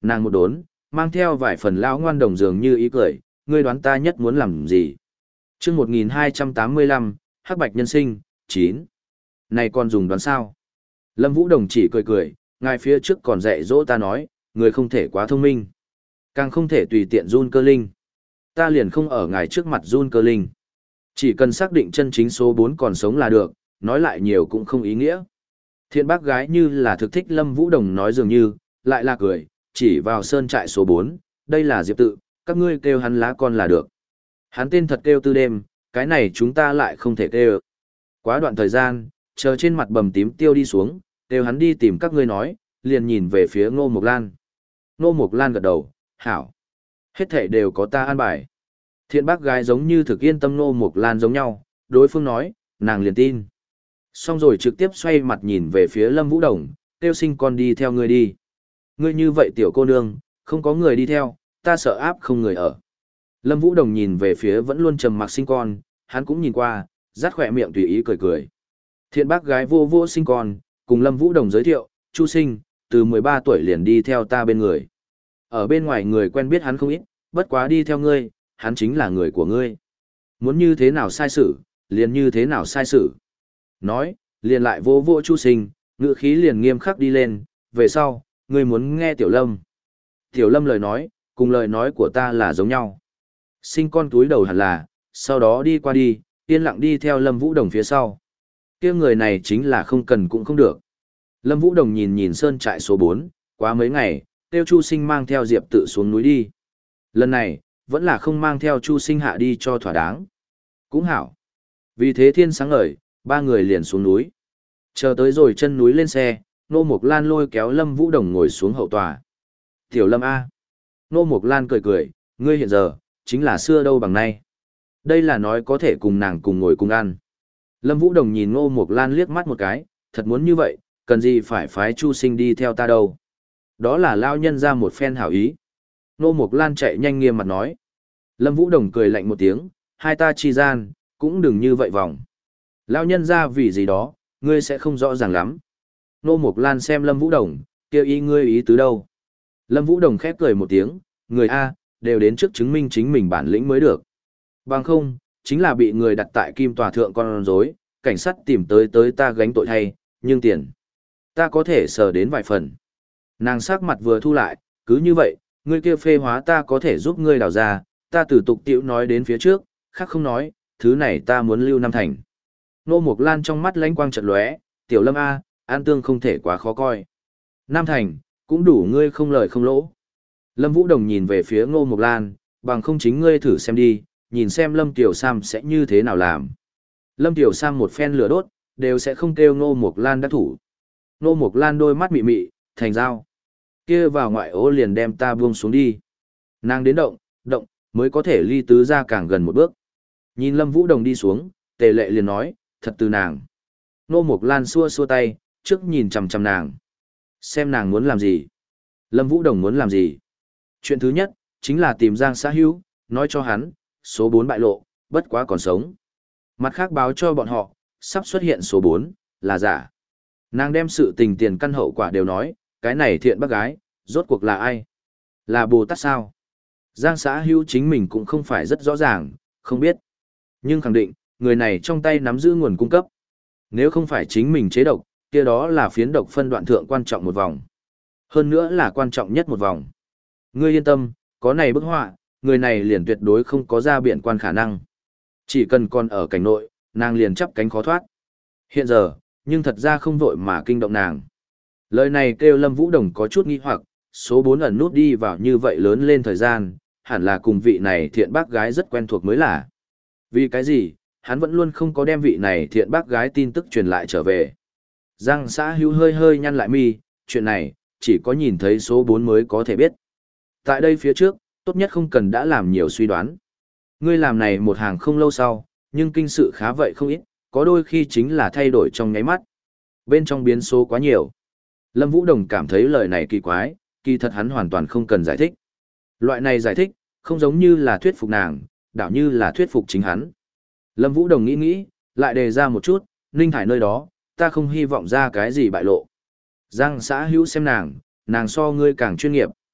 Nàng một đốn, mang theo vài phần lão ngoan đồng dường như ý cười, ngươi đoán ta nhất muốn làm gì? Chương một nghìn hai trăm tám mươi lăm, Hắc Bạch Nhân Sinh, chín. Này còn dùng đoán sao? Lâm Vũ Đồng chỉ cười cười, ngài phía trước còn dạy dỗ ta nói, người không thể quá thông minh. Càng không thể tùy tiện run cơ linh. Ta liền không ở ngài trước mặt run cơ linh. Chỉ cần xác định chân chính số bốn còn sống là được, nói lại nhiều cũng không ý nghĩa. Thiện bác gái như là thực thích Lâm Vũ Đồng nói dường như, lại là cười, chỉ vào sơn trại số bốn, đây là Diệp tự, các ngươi kêu hắn lá con là được. Hắn tên thật kêu Tư Đêm, cái này chúng ta lại không thể kêu. Quá đoạn thời gian, chờ trên mặt bầm tím tiêu đi xuống, kêu hắn đi tìm các ngươi nói, liền nhìn về phía Ngô Mộc Lan. Ngô Mộc Lan gật đầu, hảo. Hết thảy đều có ta an bài. Thiện bác gái giống như thực yên tâm Ngô Mộc Lan giống nhau, đối phương nói, nàng liền tin. Xong rồi trực tiếp xoay mặt nhìn về phía Lâm Vũ Đồng, kêu sinh con đi theo ngươi đi. Ngươi như vậy tiểu cô nương, không có người đi theo, ta sợ áp không người ở. Lâm Vũ Đồng nhìn về phía vẫn luôn trầm mặc sinh con, hắn cũng nhìn qua, rát khỏe miệng tùy ý cười cười. Thiện bác gái vô vô sinh con, cùng Lâm Vũ Đồng giới thiệu, Chu Sinh, từ mười ba tuổi liền đi theo ta bên người. Ở bên ngoài người quen biết hắn không ít, bất quá đi theo ngươi, hắn chính là người của ngươi. Muốn như thế nào sai sự, liền như thế nào sai sự. Nói, liền lại vô vô Chu Sinh, ngữ khí liền nghiêm khắc đi lên, về sau, ngươi muốn nghe Tiểu Lâm. Tiểu Lâm lời nói, cùng lời nói của ta là giống nhau. Sinh con túi đầu hẳn là, sau đó đi qua đi, yên lặng đi theo Lâm Vũ Đồng phía sau. Kia người này chính là không cần cũng không được. Lâm Vũ Đồng nhìn nhìn sơn trại số bốn, quá mấy ngày, tiêu Chu Sinh mang theo Diệp tự xuống núi đi. Lần này, vẫn là không mang theo Chu Sinh hạ đi cho thỏa đáng. Cũng hảo. Vì thế thiên sáng ngời, ba người liền xuống núi. Chờ tới rồi chân núi lên xe, Nô Mộc Lan lôi kéo Lâm Vũ Đồng ngồi xuống hậu tòa. Tiểu Lâm A. Nô Mộc Lan cười cười, ngươi hiện giờ, chính là xưa đâu bằng nay. Đây là nói có thể cùng nàng cùng ngồi cùng ăn. Lâm Vũ Đồng nhìn Nô Mộc Lan liếc mắt một cái, thật muốn như vậy, cần gì phải phái Chu Sinh đi theo ta đâu. Đó là lao nhân ra một phen hảo ý. Nô Mộc Lan chạy nhanh nghiêm mặt nói. Lâm Vũ Đồng cười lạnh một tiếng, hai ta chi gian, cũng đừng như vậy vòng. Lao nhân ra vì gì đó, ngươi sẽ không rõ ràng lắm. Nô Mộc Lan xem Lâm Vũ Đồng, kêu ý ngươi ý tứ đâu. Lâm Vũ Đồng khép cười một tiếng, người A, đều đến trước chứng minh chính mình bản lĩnh mới được. Bằng không, chính là bị người đặt tại kim tòa thượng con rối, cảnh sát tìm tới tới ta gánh tội thay, nhưng tiền. Ta có thể sờ đến vài phần. Nàng sắc mặt vừa thu lại, cứ như vậy, ngươi kia phê hóa ta có thể giúp ngươi đào ra, ta từ tục tiễu nói đến phía trước, khác không nói, thứ này ta muốn lưu năm thành. Nô Mộc Lan trong mắt lánh quang chợt lóe, Tiểu Lâm A, an tương không thể quá khó coi. Nam thành, cũng đủ ngươi không lời không lỗ. Lâm Vũ Đồng nhìn về phía Ngô Mộc Lan, bằng không chính ngươi thử xem đi, nhìn xem Lâm Tiểu Sam sẽ như thế nào làm. Lâm Tiểu Sam một phen lửa đốt, đều sẽ không kêu Ngô Mộc Lan đắc thủ. Ngô Mộc Lan đôi mắt mị mị, thành dao. Kia vào ngoại ô liền đem ta buông xuống đi. Nàng đến động, động, mới có thể ly tứ ra càng gần một bước. Nhìn Lâm Vũ Đồng đi xuống, Tề Lệ liền nói, thật từ nàng. Ngô Mộc Lan xua xua tay, trước nhìn chằm chằm nàng. Xem nàng muốn làm gì. Lâm Vũ Đồng muốn làm gì. Chuyện thứ nhất, chính là tìm Giang Xã Hữu, nói cho hắn, số bốn bại lộ, bất quá còn sống. Mặt khác báo cho bọn họ, sắp xuất hiện số bốn, là giả. Nàng đem sự tình tiền căn hậu quả đều nói, cái này thiện bác gái, rốt cuộc là ai? Là Bồ Tát sao? Giang Xã Hữu chính mình cũng không phải rất rõ ràng, không biết. Nhưng khẳng định, người này trong tay nắm giữ nguồn cung cấp. Nếu không phải chính mình chế độc, kia đó là phiến độc phân đoạn thượng quan trọng một vòng. Hơn nữa là quan trọng nhất một vòng. Ngươi yên tâm, có này bức họa, người này liền tuyệt đối không có ra biện quan khả năng. Chỉ cần còn ở cảnh nội, nàng liền chắp cánh khó thoát. Hiện giờ, nhưng thật ra không vội mà kinh động nàng. Lời này kêu Lâm Vũ Đồng có chút nghi hoặc, số bốn ẩn nút đi vào như vậy lớn lên thời gian, hẳn là cùng vị này thiện bác gái rất quen thuộc mới là. Vì cái gì, hắn vẫn luôn không có đem vị này thiện bác gái tin tức truyền lại trở về. Giang Xã Hữu hơi hơi nhăn lại mi, chuyện này, chỉ có nhìn thấy số bốn mới có thể biết. Tại đây phía trước, tốt nhất không cần đã làm nhiều suy đoán. Ngươi làm này một hàng không lâu sau, nhưng kinh sự khá vậy không ít, có đôi khi chính là thay đổi trong nháy mắt. Bên trong biến số quá nhiều. Lâm Vũ Đồng cảm thấy lời này kỳ quái, kỳ thật hắn hoàn toàn không cần giải thích. Loại này giải thích, không giống như là thuyết phục nàng, đảo như là thuyết phục chính hắn. Lâm Vũ Đồng nghĩ nghĩ, lại đề ra một chút, Ninh Thải nơi đó, ta không hy vọng ra cái gì bại lộ. Giang Xã Hữu xem nàng, nàng so ngươi càng chuyên nghiệp.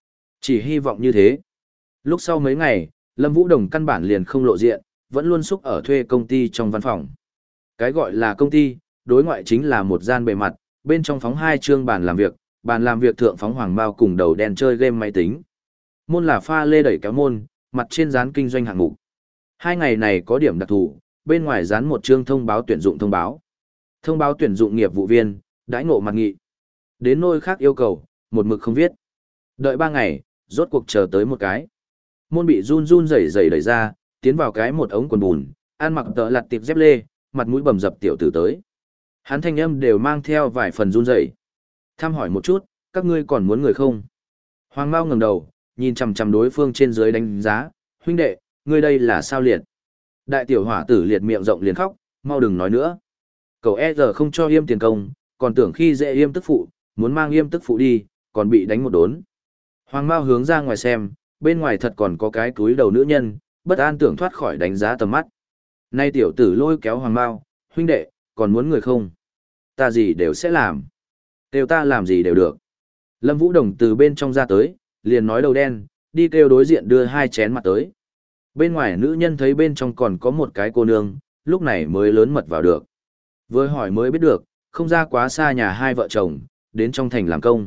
Chỉ hy vọng như thế. Lúc sau mấy ngày, Lâm Vũ Đồng căn bản liền không lộ diện, vẫn luôn xúc ở thuê công ty trong văn phòng. Cái gọi là công ty, đối ngoại chính là một gian bề mặt, bên trong phóng hai chương bàn làm việc, bàn làm việc thượng phóng hoàng mao cùng đầu đen chơi game máy tính. Môn là pha lê đẩy kéo môn, mặt trên dán kinh doanh hạng mục. Hai ngày này có điểm đặc thù, bên ngoài dán một chương thông báo tuyển dụng thông báo. Thông báo tuyển dụng nghiệp vụ viên, đãi ngộ mặt nghị. Đến nơi khác yêu cầu, một mực không viết. Đợi ba ngày, rốt cuộc chờ tới một cái. Môn bị run run rẩy rẩy đẩy ra, tiến vào cái một ống quần bùn, ăn mặc tợ lặt tiệp dép lê, mặt mũi bầm dập tiểu tử tới. Hắn thanh âm đều mang theo vài phần run rẩy. Thăm hỏi một chút, các ngươi còn muốn người không? Hoàng Mao ngẩng đầu, nhìn chằm chằm đối phương trên dưới đánh giá, huynh đệ, ngươi đây là sao liệt? Đại tiểu hỏa tử liệt miệng rộng liền khóc, mau đừng nói nữa. Cậu e giờ không cho yêm tiền công, còn tưởng khi dễ yêm tức phụ, muốn mang yêm tức phụ đi, còn bị đánh một đốn. Hoàng Mao hướng ra ngoài xem, bên ngoài thật còn có cái túi đầu nữ nhân, bất an tưởng thoát khỏi đánh giá tầm mắt. Nay tiểu tử lôi kéo Hoàng Mao, huynh đệ, còn muốn người không? Ta gì đều sẽ làm. Kêu ta làm gì đều được. Lâm Vũ Đồng từ bên trong ra tới, liền nói đầu đen, đi kêu đối diện đưa hai chén mặt tới. Bên ngoài nữ nhân thấy bên trong còn có một cái cô nương, lúc này mới lớn mật vào được. Vừa hỏi mới biết được, không ra quá xa nhà hai vợ chồng, đến trong thành làm công.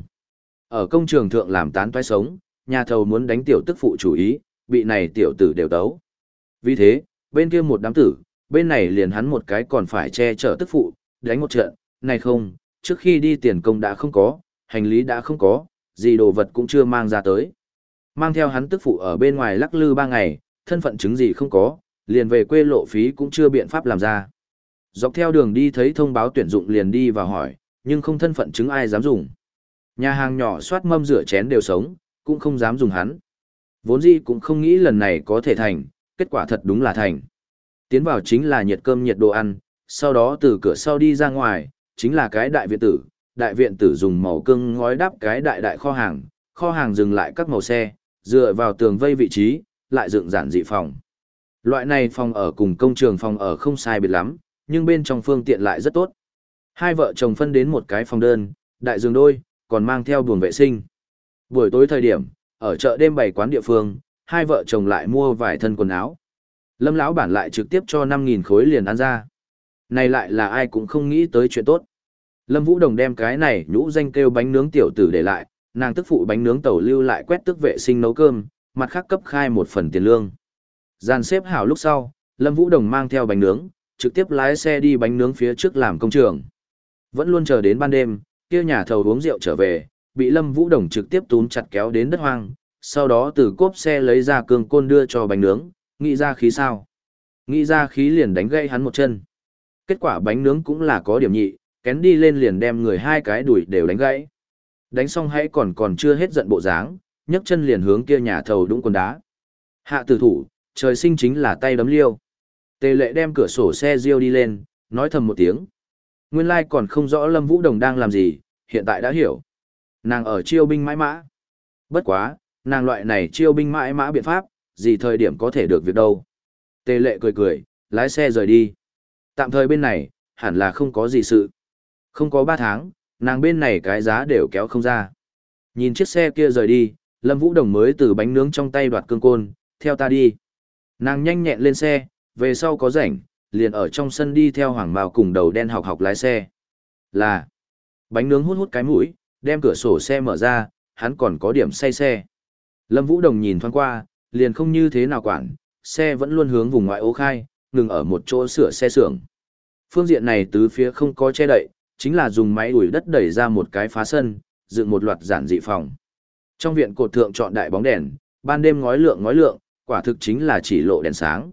Ở công trường thượng làm tán toái sống, nhà thầu muốn đánh tiểu tức phụ chủ ý, bị này tiểu tử đều tấu. Vì thế, bên kia một đám tử, bên này liền hắn một cái còn phải che chở tức phụ, đánh một trận, này không, trước khi đi tiền công đã không có, hành lý đã không có, gì đồ vật cũng chưa mang ra tới. Mang theo hắn tức phụ ở bên ngoài lắc lư ba ngày, thân phận chứng gì không có, liền về quê lộ phí cũng chưa biện pháp làm ra. Dọc theo đường đi thấy thông báo tuyển dụng liền đi vào hỏi, nhưng không thân phận chứng ai dám dùng. Nhà hàng nhỏ soát mâm rửa chén đều sống, cũng không dám dùng hắn. Vốn dĩ cũng không nghĩ lần này có thể thành, kết quả thật đúng là thành. Tiến vào chính là nhiệt cơm nhiệt đồ ăn, sau đó từ cửa sau đi ra ngoài, chính là cái đại viện tử. Đại viện tử dùng màu cưng ngói đắp cái đại đại kho hàng, kho hàng dừng lại các màu xe, dựa vào tường vây vị trí, lại dựng giản dị phòng. Loại này phòng ở cùng công trường phòng ở không sai biệt lắm, nhưng bên trong phương tiện lại rất tốt. Hai vợ chồng phân đến một cái phòng đơn, đại giường đôi, còn mang theo buồng vệ sinh. Buổi tối thời điểm, ở chợ đêm bày quán địa phương, hai vợ chồng lại mua vài thân quần áo. Lâm lão bản lại trực tiếp cho năm nghìn khối liền ăn ra. Này lại là ai cũng không nghĩ tới chuyện tốt. Lâm Vũ Đồng đem cái này nhũ danh kêu bánh nướng tiểu tử để lại, nàng tức phụ bánh nướng tẩu lưu lại quét tước vệ sinh nấu cơm, mặt khác cấp khai một phần tiền lương. Dàn xếp hảo lúc sau, Lâm Vũ Đồng mang theo bánh nướng, trực tiếp lái xe đi bánh nướng phía trước làm công trường. Vẫn luôn chờ đến ban đêm, kia nhà thầu uống rượu trở về, bị Lâm Vũ Đồng trực tiếp túm chặt kéo đến đất hoang, sau đó từ cốp xe lấy ra cương côn đưa cho bánh nướng, nghĩ ra khí sao? Nghĩ ra khí liền đánh gãy hắn một chân. Kết quả bánh nướng cũng là có điểm nhị, kén đi lên liền đem người hai cái đùi đều đánh gãy. Đánh xong hãy còn còn chưa hết giận bộ dáng, nhấc chân liền hướng kia nhà thầu đũng quần đá. Hạ tử thủ, trời sinh chính là tay đấm liêu. Tề lệ đem cửa sổ xe riêu đi lên, nói thầm một tiếng. Nguyên lai còn không rõ Lâm Vũ Đồng đang làm gì, hiện tại đã hiểu. Nàng ở chiêu binh mãi mã. Bất quá, nàng loại này chiêu binh mãi mã biện pháp, gì thời điểm có thể được việc đâu. Tề lệ cười cười, lái xe rời đi. Tạm thời bên này, hẳn là không có gì sự. Không có ba tháng, nàng bên này cái giá đều kéo không ra. Nhìn chiếc xe kia rời đi, Lâm Vũ Đồng mới từ bánh nướng trong tay đoạt cương côn, theo ta đi. Nàng nhanh nhẹn lên xe, về sau có rảnh, liền ở trong sân đi theo Hoàng Mao cùng đầu đen học học lái xe. Là, bánh nướng hút hút cái mũi, đem cửa sổ xe mở ra, hắn còn có điểm say xe. Lâm Vũ Đồng nhìn thoáng qua, liền không như thế nào quản, xe vẫn luôn hướng vùng ngoại ô khai, ngừng ở một chỗ sửa xe xưởng. Phương diện này tứ phía không có che đậy, chính là dùng máy ủi đất đẩy ra một cái phá sân, dựng một loạt giản dị phòng. Trong viện cột thượng chọn đại bóng đèn, ban đêm ngói lượng ngói lượng, quả thực chính là chỉ lộ đèn sáng.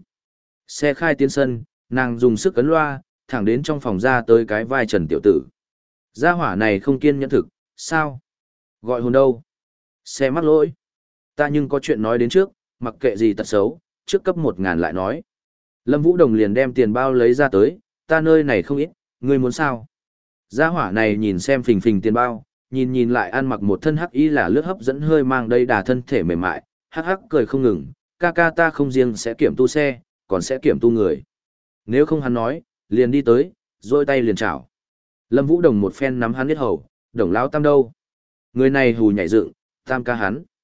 Xe khai tiến sân, nàng dùng sức ấn loa, thẳng đến trong phòng ra tới cái vai Trần tiểu tử. Gia hỏa này không kiên nhẫn thực, sao? Gọi hồn đâu? Xe mắc lỗi. Ta nhưng có chuyện nói đến trước, mặc kệ gì tật xấu, trước cấp một ngàn lại nói. Lâm Vũ Đồng liền đem tiền bao lấy ra tới, ta nơi này không ít, ngươi muốn sao? Gia hỏa này nhìn xem phình phình tiền bao, nhìn nhìn lại ăn mặc một thân hắc y là lướt hấp dẫn hơi mang đầy đà thân thể mềm mại, hắc hắc cười không ngừng, ca ca ta không riêng sẽ kiểm tu xe, còn sẽ kiểm tu người. Nếu không hắn nói, liền đi tới, rôi tay liền chảo. Lâm Vũ Đồng một phen nắm hắn biết hầu, Đồng lão tam đâu? Người này hù nhảy dựng, tam ca hắn.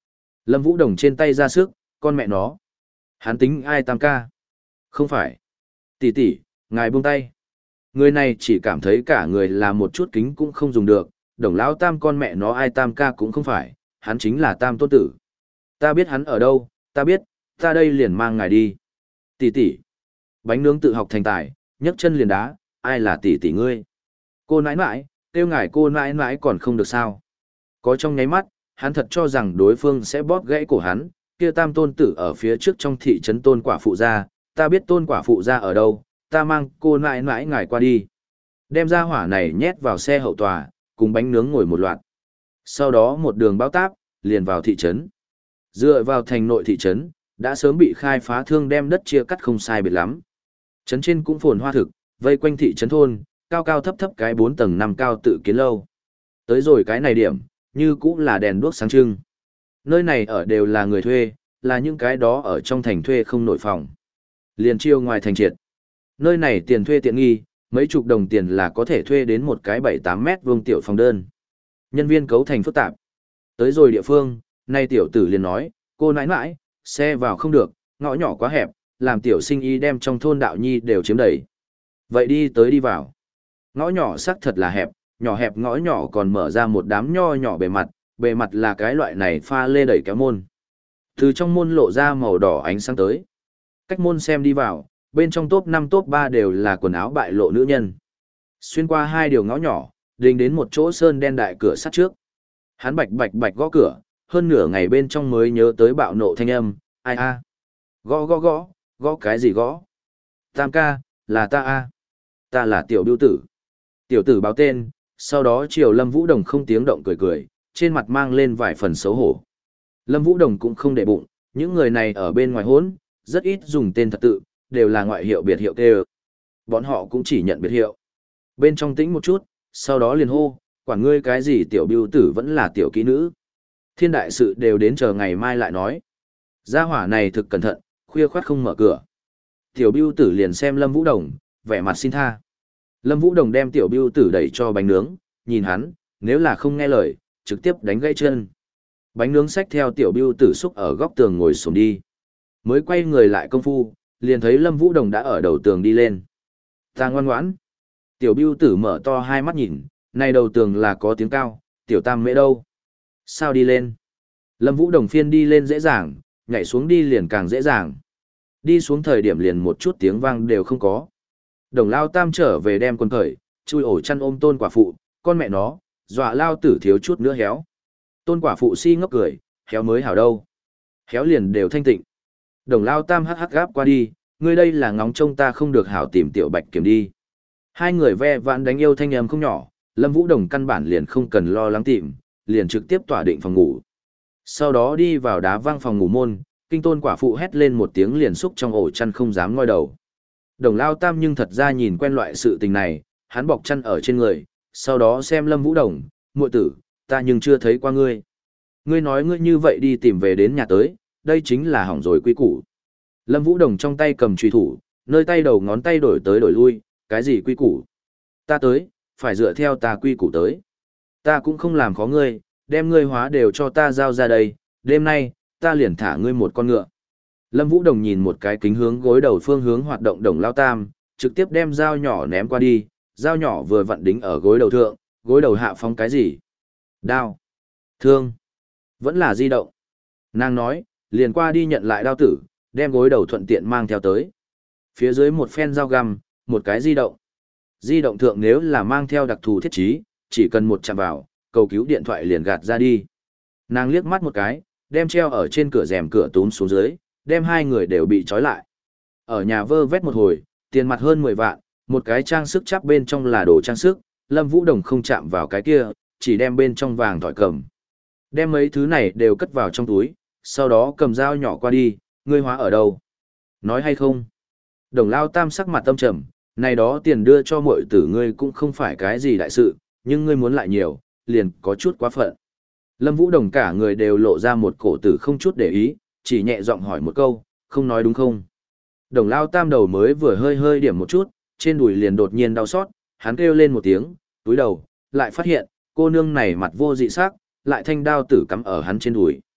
Lâm Vũ Đồng trên tay ra sức, con mẹ nó. Hắn tính ai tam ca? Không phải. Tỷ tỷ, ngài buông tay. Người này chỉ cảm thấy cả người là một chút kính cũng không dùng được, Đồng lão tam con mẹ nó ai tam ca cũng không phải, hắn chính là tam tôn tử. Ta biết hắn ở đâu, ta biết, ta đây liền mang ngài đi. Tỷ tỷ. Bánh nướng tự học thành tài, nhấc chân liền đá, ai là tỷ tỷ ngươi? Cô nãi nãi, kêu ngài cô nãi nãi còn không được sao? Có trong nháy mắt, hắn thật cho rằng đối phương sẽ bóp gãy cổ hắn, kia tam tôn tử ở phía trước trong thị trấn tôn quả phụ gia, ta biết tôn quả phụ gia ở đâu, ta mang cô nãi nãi ngài qua đi. Đem ra hỏa này nhét vào xe hậu tòa, cùng bánh nướng ngồi một loạt. Sau đó một đường bao táp, liền vào thị trấn. Dựa vào thành nội thị trấn, đã sớm bị khai phá thương đem đất chia cắt không sai biệt lắm. Trấn trên cũng phồn hoa thực, vây quanh thị trấn thôn, cao cao thấp thấp cái bốn tầng năm cao tự kiến lâu. Tới rồi cái này điểm, như cũng là đèn đuốc sáng trưng. Nơi này ở đều là người thuê, là những cái đó ở trong thành thuê không nổi phòng. Liền chiêu ngoài thành triệt. Nơi này tiền thuê tiện nghi, mấy chục đồng tiền là có thể thuê đến một cái bảy tám mét vuông tiểu phòng đơn. Nhân viên cấu thành phức tạp. Tới rồi địa phương, nay tiểu tử liền nói, cô nãi nãi, xe vào không được, ngõ nhỏ quá hẹp, làm tiểu sinh y đem trong thôn đạo nhi đều chiếm đầy. Vậy đi tới đi vào. Ngõ nhỏ xác thật là hẹp, nhỏ hẹp ngõ nhỏ còn mở ra một đám nho nhỏ bề mặt, bề mặt là cái loại này pha lê đẩy kéo môn. Từ trong môn lộ ra màu đỏ ánh sáng tới. Cách môn xem đi vào, bên trong top năm top ba đều là quần áo bại lộ nữ nhân. Xuyên qua hai điều ngõ nhỏ, đình đến một chỗ sơn đen đại cửa sắt trước. Hắn bạch bạch bạch gõ cửa, hơn nửa ngày bên trong mới nhớ tới bạo nộ thanh âm, ai a? Gõ gõ gõ, gõ cái gì gõ? Tam ca, là ta a. Ta là tiểu biêu tử. Tiểu tử báo tên, sau đó chiều Lâm Vũ Đồng không tiếng động cười cười, trên mặt mang lên vài phần xấu hổ. Lâm Vũ Đồng cũng không để bụng, những người này ở bên ngoài hốn, rất ít dùng tên thật tự, đều là ngoại hiệu biệt hiệu kêu. Bọn họ cũng chỉ nhận biệt hiệu. Bên trong tĩnh một chút, sau đó liền hô, quản ngươi cái gì tiểu biêu tử vẫn là tiểu kỹ nữ. Thiên đại sự đều đến chờ ngày mai lại nói. Gia hỏa này thực cẩn thận, khuya khoát không mở cửa. Tiểu biêu tử liền xem Lâm Vũ Đồng, vẻ mặt xin tha. Lâm Vũ Đồng đem tiểu biêu tử đẩy cho bánh nướng, nhìn hắn, nếu là không nghe lời, trực tiếp đánh gãy chân. Bánh nướng xách theo tiểu biêu tử xúc ở góc tường ngồi xổm đi. Mới quay người lại công phu, liền thấy Lâm Vũ Đồng đã ở đầu tường đi lên. Ta ngoan ngoãn. Tiểu biêu tử mở to hai mắt nhìn, này đầu tường là có tiếng cao, tiểu tam mễ đâu? Sao đi lên? Lâm Vũ Đồng phiên đi lên dễ dàng, nhảy xuống đi liền càng dễ dàng. Đi xuống thời điểm liền một chút tiếng vang đều không có. Đồng lao tam trở về đem quần khởi, chui ổ chăn ôm tôn quả phụ, con mẹ nó, dọa lao tử thiếu chút nữa héo. Tôn quả phụ si ngốc cười, héo mới hảo đâu. Héo liền đều thanh tịnh. Đồng lao tam hắc hắc gáp qua đi, ngươi đây là ngóng trông ta không được hảo tìm tiểu bạch kiểm đi. Hai người ve vãn đánh yêu thanh âm không nhỏ, Lâm Vũ Đồng căn bản liền không cần lo lắng tìm, liền trực tiếp tỏa định phòng ngủ. Sau đó đi vào đá văng phòng ngủ môn, kinh tôn quả phụ hét lên một tiếng liền xúc trong ổ chăn không dám ngoi đầu. Đồng lao tam nhưng thật ra nhìn quen loại sự tình này, hắn bọc chăn ở trên người, sau đó xem Lâm Vũ Đồng, muội tử, ta nhưng chưa thấy qua ngươi. Ngươi nói ngươi như vậy đi tìm về đến nhà tới, đây chính là hỏng rồi quy củ. Lâm Vũ Đồng trong tay cầm truy thủ, nơi tay đầu ngón tay đổi tới đổi lui, cái gì quy củ? Ta tới, phải dựa theo ta quy củ tới. Ta cũng không làm khó ngươi, đem ngươi hóa đều cho ta giao ra đây, đêm nay, ta liền thả ngươi một con ngựa. Lâm Vũ Đồng nhìn một cái kính hướng gối đầu phương hướng hoạt động đồng lao tam, trực tiếp đem dao nhỏ ném qua đi, dao nhỏ vừa vặn đính ở gối đầu thượng, gối đầu hạ phóng cái gì? Đao. Thương. Vẫn là di động. Nàng nói, liền qua đi nhận lại đao tử, đem gối đầu thuận tiện mang theo tới. Phía dưới một phen dao găm, một cái di động. Di động thượng nếu là mang theo đặc thù thiết trí, chỉ cần một chạm vào, cầu cứu điện thoại liền gạt ra đi. Nàng liếc mắt một cái, đem treo ở trên cửa rèm cửa túm xuống dưới, đem hai người đều bị trói lại. Ở nhà vơ vét một hồi, tiền mặt hơn mười vạn, một cái trang sức chắp bên trong là đồ trang sức, Lâm Vũ Đồng không chạm vào cái kia, chỉ đem bên trong vàng thỏi cầm. Đem mấy thứ này đều cất vào trong túi, sau đó cầm dao nhỏ qua đi, ngươi hóa ở đâu? Nói hay không? Đồng lao tam sắc mặt tâm trầm, này đó tiền đưa cho muội tử ngươi cũng không phải cái gì đại sự, nhưng ngươi muốn lại nhiều, liền có chút quá phận. Lâm Vũ Đồng cả người đều lộ ra một cổ tử không chút để ý, chỉ nhẹ giọng hỏi một câu, không nói đúng không? Đồng lao tam đầu mới vừa hơi hơi điểm một chút, trên đùi liền đột nhiên đau xót, hắn kêu lên một tiếng, túi đầu, lại phát hiện, cô nương này mặt vô dị sắc, lại thanh đao tử cắm ở hắn trên đùi.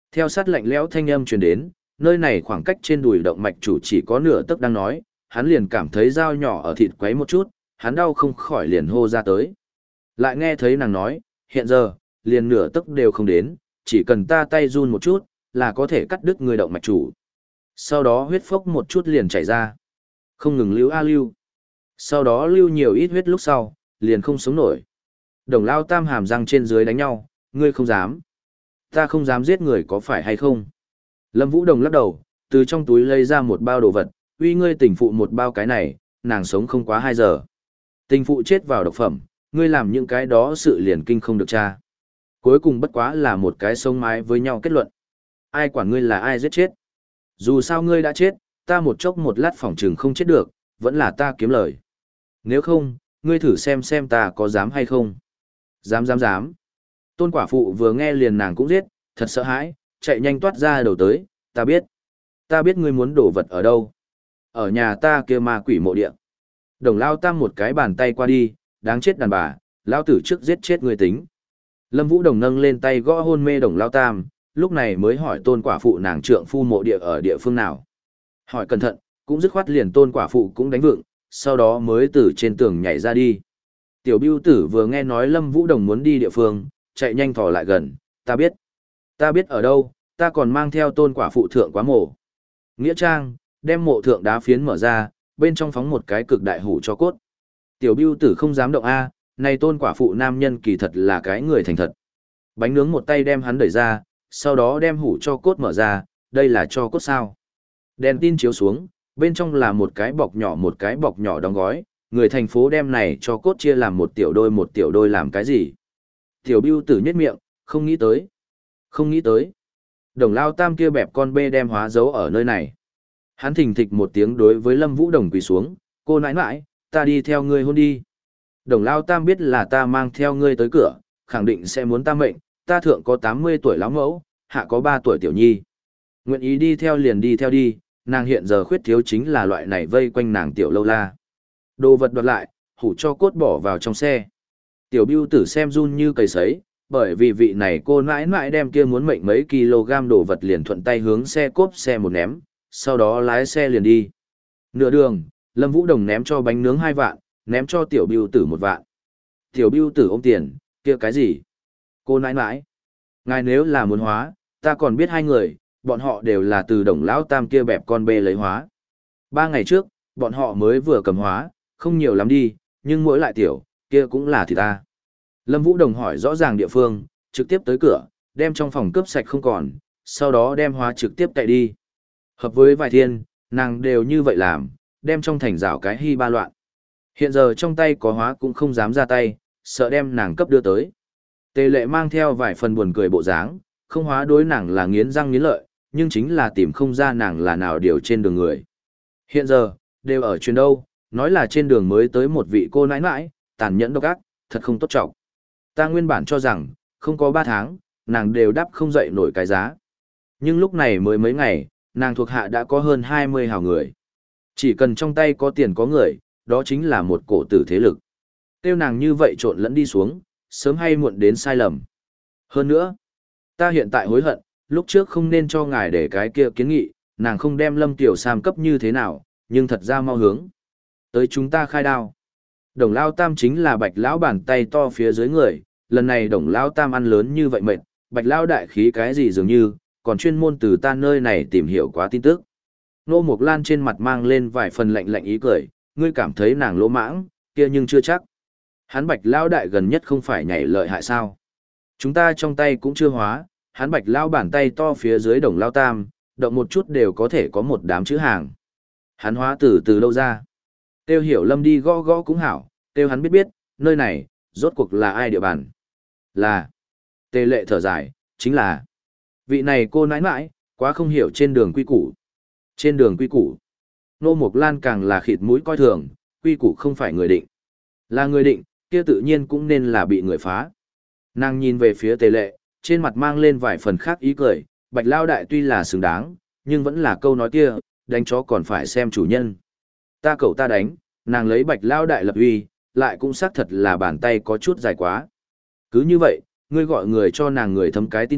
Theo sát lạnh lẽo thanh âm truyền đến, nơi này khoảng cách trên đùi động mạch chủ chỉ có nửa tấc đang nói, hắn liền cảm thấy dao nhỏ ở thịt quấy một chút, hắn đau không khỏi liền hô ra tới. Lại nghe thấy nàng nói, hiện giờ, liền nửa tấc đều không đến, chỉ cần ta tay run một chút, là có thể cắt đứt người động mạch chủ. Sau đó huyết phốc một chút liền chảy ra. Không ngừng lưu a lưu. Sau đó lưu nhiều ít huyết lúc sau, liền không sống nổi. Đồng Lao Tam hàm răng trên dưới đánh nhau, ngươi không dám. Ta không dám giết người có phải hay không? Lâm Vũ Đồng lắc đầu, từ trong túi lấy ra một bao đồ vật, uy ngươi tình phụ một bao cái này, nàng sống không quá hai giờ. Tình phụ chết vào độc phẩm, ngươi làm những cái đó sự liền kinh không được tra. Cuối cùng bất quá là một cái sống mái với nhau kết luận. Ai quản ngươi là ai giết chết? Dù sao ngươi đã chết, ta một chốc một lát phỏng trừng không chết được, vẫn là ta kiếm lời. Nếu không, ngươi thử xem xem ta có dám hay không. Dám dám dám. Tôn quả phụ vừa nghe liền nàng cũng giết, thật sợ hãi, chạy nhanh toát ra đầu tới, ta biết. Ta biết ngươi muốn đổ vật ở đâu. Ở nhà ta kia ma quỷ mộ địa. Đồng Lao Tam một cái bàn tay qua đi, đáng chết đàn bà, Lao tử trước giết chết ngươi tính. Lâm Vũ Đồng nâng lên tay gõ hôn mê Đồng Lao Tam, lúc này mới hỏi tôn quả phụ nàng trượng phu mộ địa ở địa phương nào. Hỏi cẩn thận, cũng dứt khoát liền tôn quả phụ cũng đánh vựng, sau đó mới từ trên tường nhảy ra đi. Tiểu Bưu Tử vừa nghe nói Lâm Vũ Đồng muốn đi địa phương, chạy nhanh thò lại gần, ta biết. Ta biết ở đâu, ta còn mang theo tôn quả phụ thượng quá mộ. Nghĩa Trang, đem mộ thượng đá phiến mở ra, bên trong phóng một cái cực đại hủ cho cốt. Tiểu Bưu Tử không dám động a, này tôn quả phụ nam nhân kỳ thật là cái người thành thật. Bánh nướng một tay đem hắn đẩy ra, sau đó đem hủ cho cốt mở ra, đây là cho cốt sao. Đèn tin chiếu xuống, bên trong là một cái bọc nhỏ một cái bọc nhỏ đóng gói, người thành phố đem này cho cốt chia làm một tiểu đôi một tiểu đôi làm cái gì. Tiểu Bưu Tử nhếch miệng, không nghĩ tới. Không nghĩ tới. Đồng Lao Tam kia bẹp con bê đem hóa giấu ở nơi này. Hắn thình thịch một tiếng đối với Lâm Vũ Đồng quỳ xuống, cô nãi nãi, ta đi theo ngươi hôn đi. Đồng Lao Tam biết là ta mang theo ngươi tới cửa, khẳng định sẽ muốn ta mệnh, ta thượng có tám mươi tuổi lão mẫu, hạ có ba tuổi tiểu nhi. Nguyện ý đi theo liền đi theo đi, nàng hiện giờ khuyết thiếu chính là loại này vây quanh nàng tiểu lâu la. Đồ vật đoạt lại, hủ cho cốt bỏ vào trong xe. Tiểu Bưu Tử xem run như cầy sấy, bởi vì vị này cô nãi nãi đem kia muốn mệnh mấy kg đồ vật liền thuận tay hướng xe cốp xe một ném, sau đó lái xe liền đi. Nửa đường, Lâm Vũ Đồng ném cho bánh nướng hai vạn, ném cho Tiểu Bưu Tử một vạn. Tiểu Bưu Tử ôm tiền, kia cái gì? Cô nãi nãi, ngài nếu là muốn hóa, ta còn biết hai người, bọn họ đều là từ Đồng Lão Tam kia bẹp con bê lấy hóa. Ba ngày trước, bọn họ mới vừa cầm hóa, không nhiều lắm đi, nhưng mỗi lại tiểu, kia cũng là thì ta. Lâm Vũ Đồng hỏi rõ ràng địa phương, trực tiếp tới cửa, đem trong phòng cướp sạch không còn, sau đó đem hóa trực tiếp chạy đi. Hợp với vài thiên, nàng đều như vậy làm, đem trong thành rào cái hy ba loạn. Hiện giờ trong tay có hóa cũng không dám ra tay, sợ đem nàng cấp đưa tới. Tề Lệ mang theo vài phần buồn cười bộ dáng, không hóa đối nàng là nghiến răng nghiến lợi, nhưng chính là tìm không ra nàng là nào điều trên đường người. Hiện giờ, đều ở chuyến đâu, nói là trên đường mới tới một vị cô nãi nãi, tàn nhẫn độc ác, thật không tốt trọng. Ta nguyên bản cho rằng, không có ba tháng, nàng đều đáp không dậy nổi cái giá. Nhưng lúc này mới mấy ngày, nàng thuộc hạ đã có hơn hai mươi hào người. Chỉ cần trong tay có tiền có người, đó chính là một cổ tử thế lực. Tiêu nàng như vậy trộn lẫn đi xuống, sớm hay muộn đến sai lầm. Hơn nữa, ta hiện tại hối hận, lúc trước không nên cho ngài để cái kia kiến nghị, nàng không đem Lâm Tiểu Sam cấp như thế nào, nhưng thật ra mau hướng. Tới chúng ta khai đao. Đồng Lao Tam chính là Bạch Lão bàn tay to phía dưới người, lần này Đồng Lao Tam ăn lớn như vậy mệt, Bạch Lão đại khí cái gì dường như, còn chuyên môn từ ta nơi này tìm hiểu quá tin tức. Nô Mộc Lan trên mặt mang lên vài phần lạnh lạnh ý cười, ngươi cảm thấy nàng lỗ mãng, kia nhưng chưa chắc. Hắn Bạch Lão đại gần nhất không phải nhảy lợi hại sao. Chúng ta trong tay cũng chưa hóa, hắn Bạch Lão bàn tay to phía dưới Đồng Lao Tam, động một chút đều có thể có một đám chữ hàng. Hắn hóa từ từ đâu ra? Tiêu Hiểu Lâm đi gõ gõ cũng hảo, tiêu hắn biết biết, nơi này, rốt cuộc là ai địa bàn? Là. Tề Lệ thở dài, chính là. Vị này cô nãi nãi, quá không hiểu trên đường quy củ. Trên đường quy củ. Nô Mộc Lan càng là khịt mũi coi thường, quy củ không phải người định. Là người định, kia tự nhiên cũng nên là bị người phá. Nàng nhìn về phía Tề Lệ, trên mặt mang lên vài phần khác ý cười, Bạch Lao đại tuy là xứng đáng, nhưng vẫn là câu nói kia, đánh chó còn phải xem chủ nhân. Ta cậu ta đánh, nàng lấy Bạch Lao đại lập uy, lại cũng xác thật là bàn tay có chút dài quá. Cứ như vậy, ngươi gọi người cho nàng người thấm cái tin tức,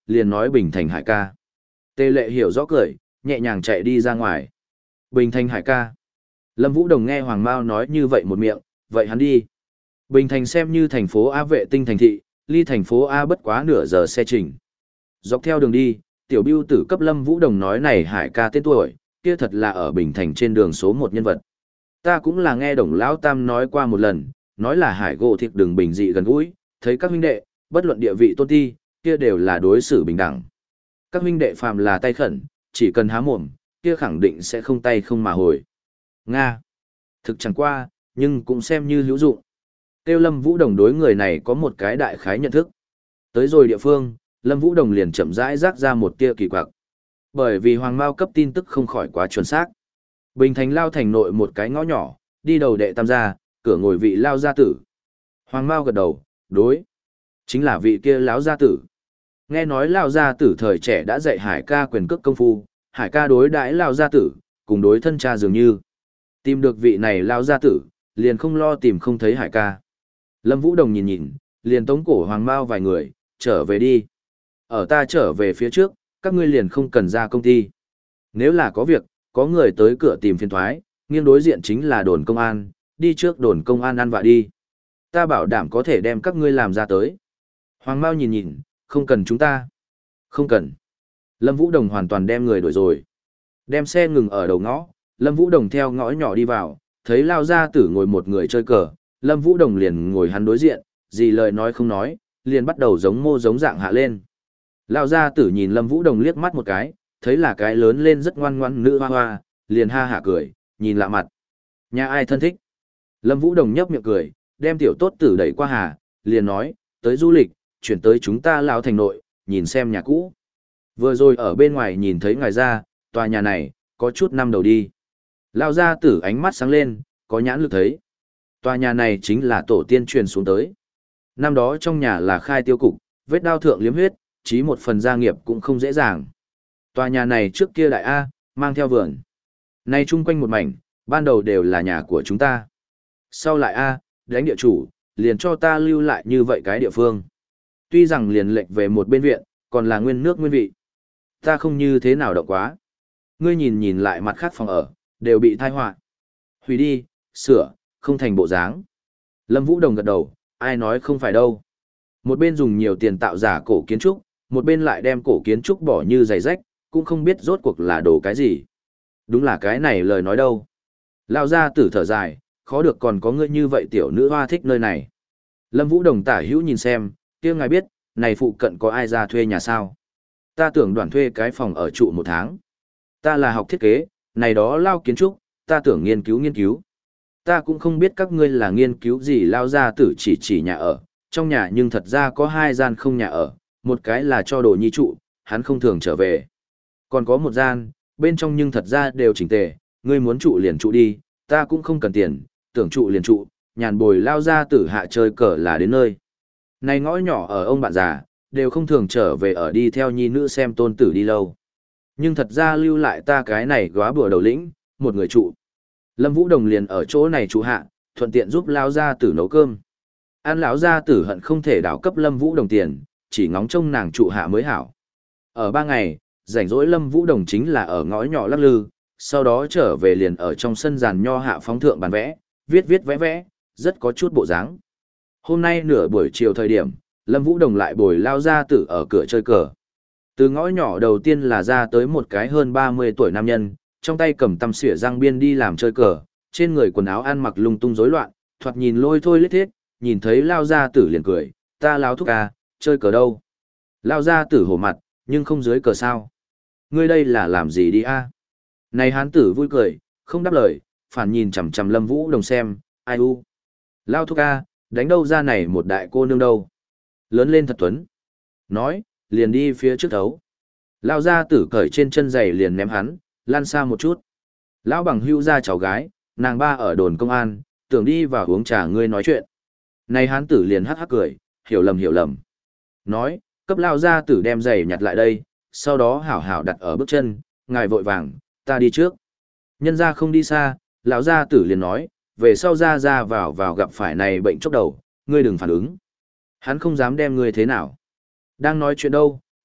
liền nói Bình Thành Hải ca. Tề Lệ hiểu rõ cười, nhẹ nhàng chạy đi ra ngoài. Bình Thành Hải ca. Lâm Vũ Đồng nghe Hoàng Mao nói như vậy một miệng, vậy hắn đi. Bình Thành xem như thành phố A vệ tinh thành thị, ly thành phố A bất quá nửa giờ xe trình. Dọc theo đường đi, tiểu biêu tử cấp Lâm Vũ Đồng nói này Hải ca tên tuổi, kia thật là ở Bình Thành trên đường số một nhân vật. Ta cũng là nghe Đồng Lão Tam nói qua một lần, nói là Hải gỗ thịt đường bình dị gần gũi, thấy các huynh đệ, bất luận địa vị tôn ti, kia đều là đối xử bình đẳng. Các huynh đệ phàm là tay khẩn, chỉ cần há mồm, kia khẳng định sẽ không tay không mà hồi. Nga. Thực chẳng qua, nhưng cũng xem như hữu dụng. Tiêu Lâm Vũ Đồng đối người này có một cái đại khái nhận thức. Tới rồi địa phương, Lâm Vũ Đồng liền chậm rãi rác ra một tia kỳ quặc. Bởi vì Hoàng Mao cấp tin tức không khỏi quá chuẩn xác. Bình Thành lao thành nội một cái ngõ nhỏ, đi đầu đệ tam gia, cửa ngồi vị lao gia tử. Hoàng Mao gật đầu, đối. Chính là vị kia lão gia tử. Nghe nói lao gia tử thời trẻ đã dạy Hải ca quyền cước công phu, Hải ca đối đãi lao gia tử, cùng đối thân cha dường như. Tìm được vị này lao gia tử, liền không lo tìm không thấy Hải ca. Lâm Vũ Đồng nhìn nhìn, liền tống cổ Hoàng Mao vài người, trở về đi. Ở ta trở về phía trước, các ngươi liền không cần ra công ty. Nếu là có việc, có người tới cửa tìm phiền thoái, nghiêng đối diện chính là đồn công an, đi trước đồn công an ăn vạ đi. Ta bảo đảm có thể đem các ngươi làm ra tới. Hoàng Mao nhìn nhìn, không cần chúng ta. Không cần. Lâm Vũ Đồng hoàn toàn đem người đuổi rồi. Đem xe ngừng ở đầu ngõ, Lâm Vũ Đồng theo ngõ nhỏ đi vào, thấy lao gia tử ngồi một người chơi cờ, Lâm Vũ Đồng liền ngồi hắn đối diện, gì lời nói không nói, liền bắt đầu giống mô giống dạng hạ lên. Lao gia tử nhìn Lâm Vũ Đồng liếc mắt một cái, thấy là cái lớn lên rất ngoan ngoãn nữ hoa hoa, liền ha hả cười, nhìn lạ mặt. Nhà ai thân thích? Lâm Vũ Đồng nhấp miệng cười, đem tiểu tốt tử đẩy qua hà, liền nói, tới du lịch, chuyển tới chúng ta Lão thành nội, nhìn xem nhà cũ. Vừa rồi ở bên ngoài nhìn thấy ngài ra, tòa nhà này, có chút năm đầu đi. Lao gia tử ánh mắt sáng lên, có nhãn lực thấy. Tòa nhà này chính là tổ tiên truyền xuống tới. Năm đó trong nhà là khai tiêu cục, vết đao thượng liếm huyết, chí một phần gia nghiệp cũng không dễ dàng. Tòa nhà này trước kia đại A, mang theo vườn. Nay chung quanh một mảnh, ban đầu đều là nhà của chúng ta. Sau lại A, đánh địa chủ, liền cho ta lưu lại như vậy cái địa phương. Tuy rằng liền lệch về một bên viện, còn là nguyên nước nguyên vị. Ta không như thế nào động quá. Ngươi nhìn nhìn lại mặt khác phòng ở, đều bị thai họa. Hủy đi, sửa, không thành bộ dáng. Lâm Vũ Đồng gật đầu, ai nói không phải đâu. Một bên dùng nhiều tiền tạo giả cổ kiến trúc, một bên lại đem cổ kiến trúc bỏ như giày rách, cũng không biết rốt cuộc là đồ cái gì. Đúng là cái này lời nói đâu. Lao ra tử thở dài, khó được còn có ngươi như vậy tiểu nữ hoa thích nơi này. Lâm Vũ Đồng tả hữu nhìn xem, kia ngài biết, này phụ cận có ai ra thuê nhà sao? Ta tưởng đoàn thuê cái phòng ở trụ một tháng. Ta là học thiết kế, này đó lao kiến trúc, ta tưởng nghiên cứu nghiên cứu. Ta cũng không biết các ngươi là nghiên cứu gì lao ra tử chỉ chỉ nhà ở, trong nhà nhưng thật ra có hai gian không nhà ở, một cái là cho đồ nhi trụ, hắn không thường trở về. Còn có một gian, bên trong nhưng thật ra đều chỉnh tề, ngươi muốn trụ liền trụ đi, ta cũng không cần tiền, tưởng trụ liền trụ, nhàn bồi lao ra tử hạ chơi cờ là đến nơi. Này ngõ nhỏ ở ông bạn già, đều không thường trở về ở đi theo nhi nữ xem tôn tử đi lâu. Nhưng thật ra lưu lại ta cái này góa bùa đầu lĩnh, một người trụ. Lâm Vũ Đồng liền ở chỗ này trụ hạ, thuận tiện giúp lao gia tử nấu cơm. An lão gia tử hận không thể đảo cấp Lâm Vũ Đồng tiền, chỉ ngóng trông nàng trụ hạ mới hảo. Ở ba ngày, rảnh rỗi Lâm Vũ Đồng chính là ở ngõ nhỏ lắc lư, sau đó trở về liền ở trong sân giàn nho hạ phóng thượng bàn vẽ, viết viết vẽ vẽ, rất có chút bộ dáng. Hôm nay nửa buổi chiều thời điểm, Lâm Vũ Đồng lại bồi lao gia tử ở cửa chơi cờ. Từ ngõ nhỏ đầu tiên là ra tới một cái hơn ba mươi tuổi nam nhân, trong tay cầm tăm xỉa răng biên đi làm chơi cờ, trên người quần áo ăn mặc lung tung rối loạn, thoạt nhìn lôi thôi lết thiết, nhìn thấy lao gia tử liền cười, ta lao thúc à, chơi cờ đâu? Lao gia tử hổ mặt, nhưng không dưới cờ sao? Ngươi đây là làm gì đi a? Này hán tử vui cười, không đáp lời, phản nhìn chằm chằm Lâm Vũ Đồng xem, ai u? Lao thúc a, đánh đâu ra này một đại cô nương đâu? Lớn lên thật tuấn. Nói, liền đi phía trước thấu. Lao gia tử cởi trên chân giày liền ném hắn, lăn xa một chút. Lão bằng hưu ra cháu gái, nàng ba ở đồn công an, tưởng đi vào uống trà ngươi nói chuyện. Này hán tử liền hắc hắc cười, hiểu lầm hiểu lầm. Nói, cấp lao gia tử đem giày nhặt lại đây, sau đó hảo hảo đặt ở bước chân, ngài vội vàng, ta đi trước. Nhân ra không đi xa, lão gia tử liền nói, về sau ra ra vào vào gặp phải này bệnh chốc đầu, ngươi đừng phản ứng. Hắn không dám đem ngươi thế nào. Đang nói chuyện đâu,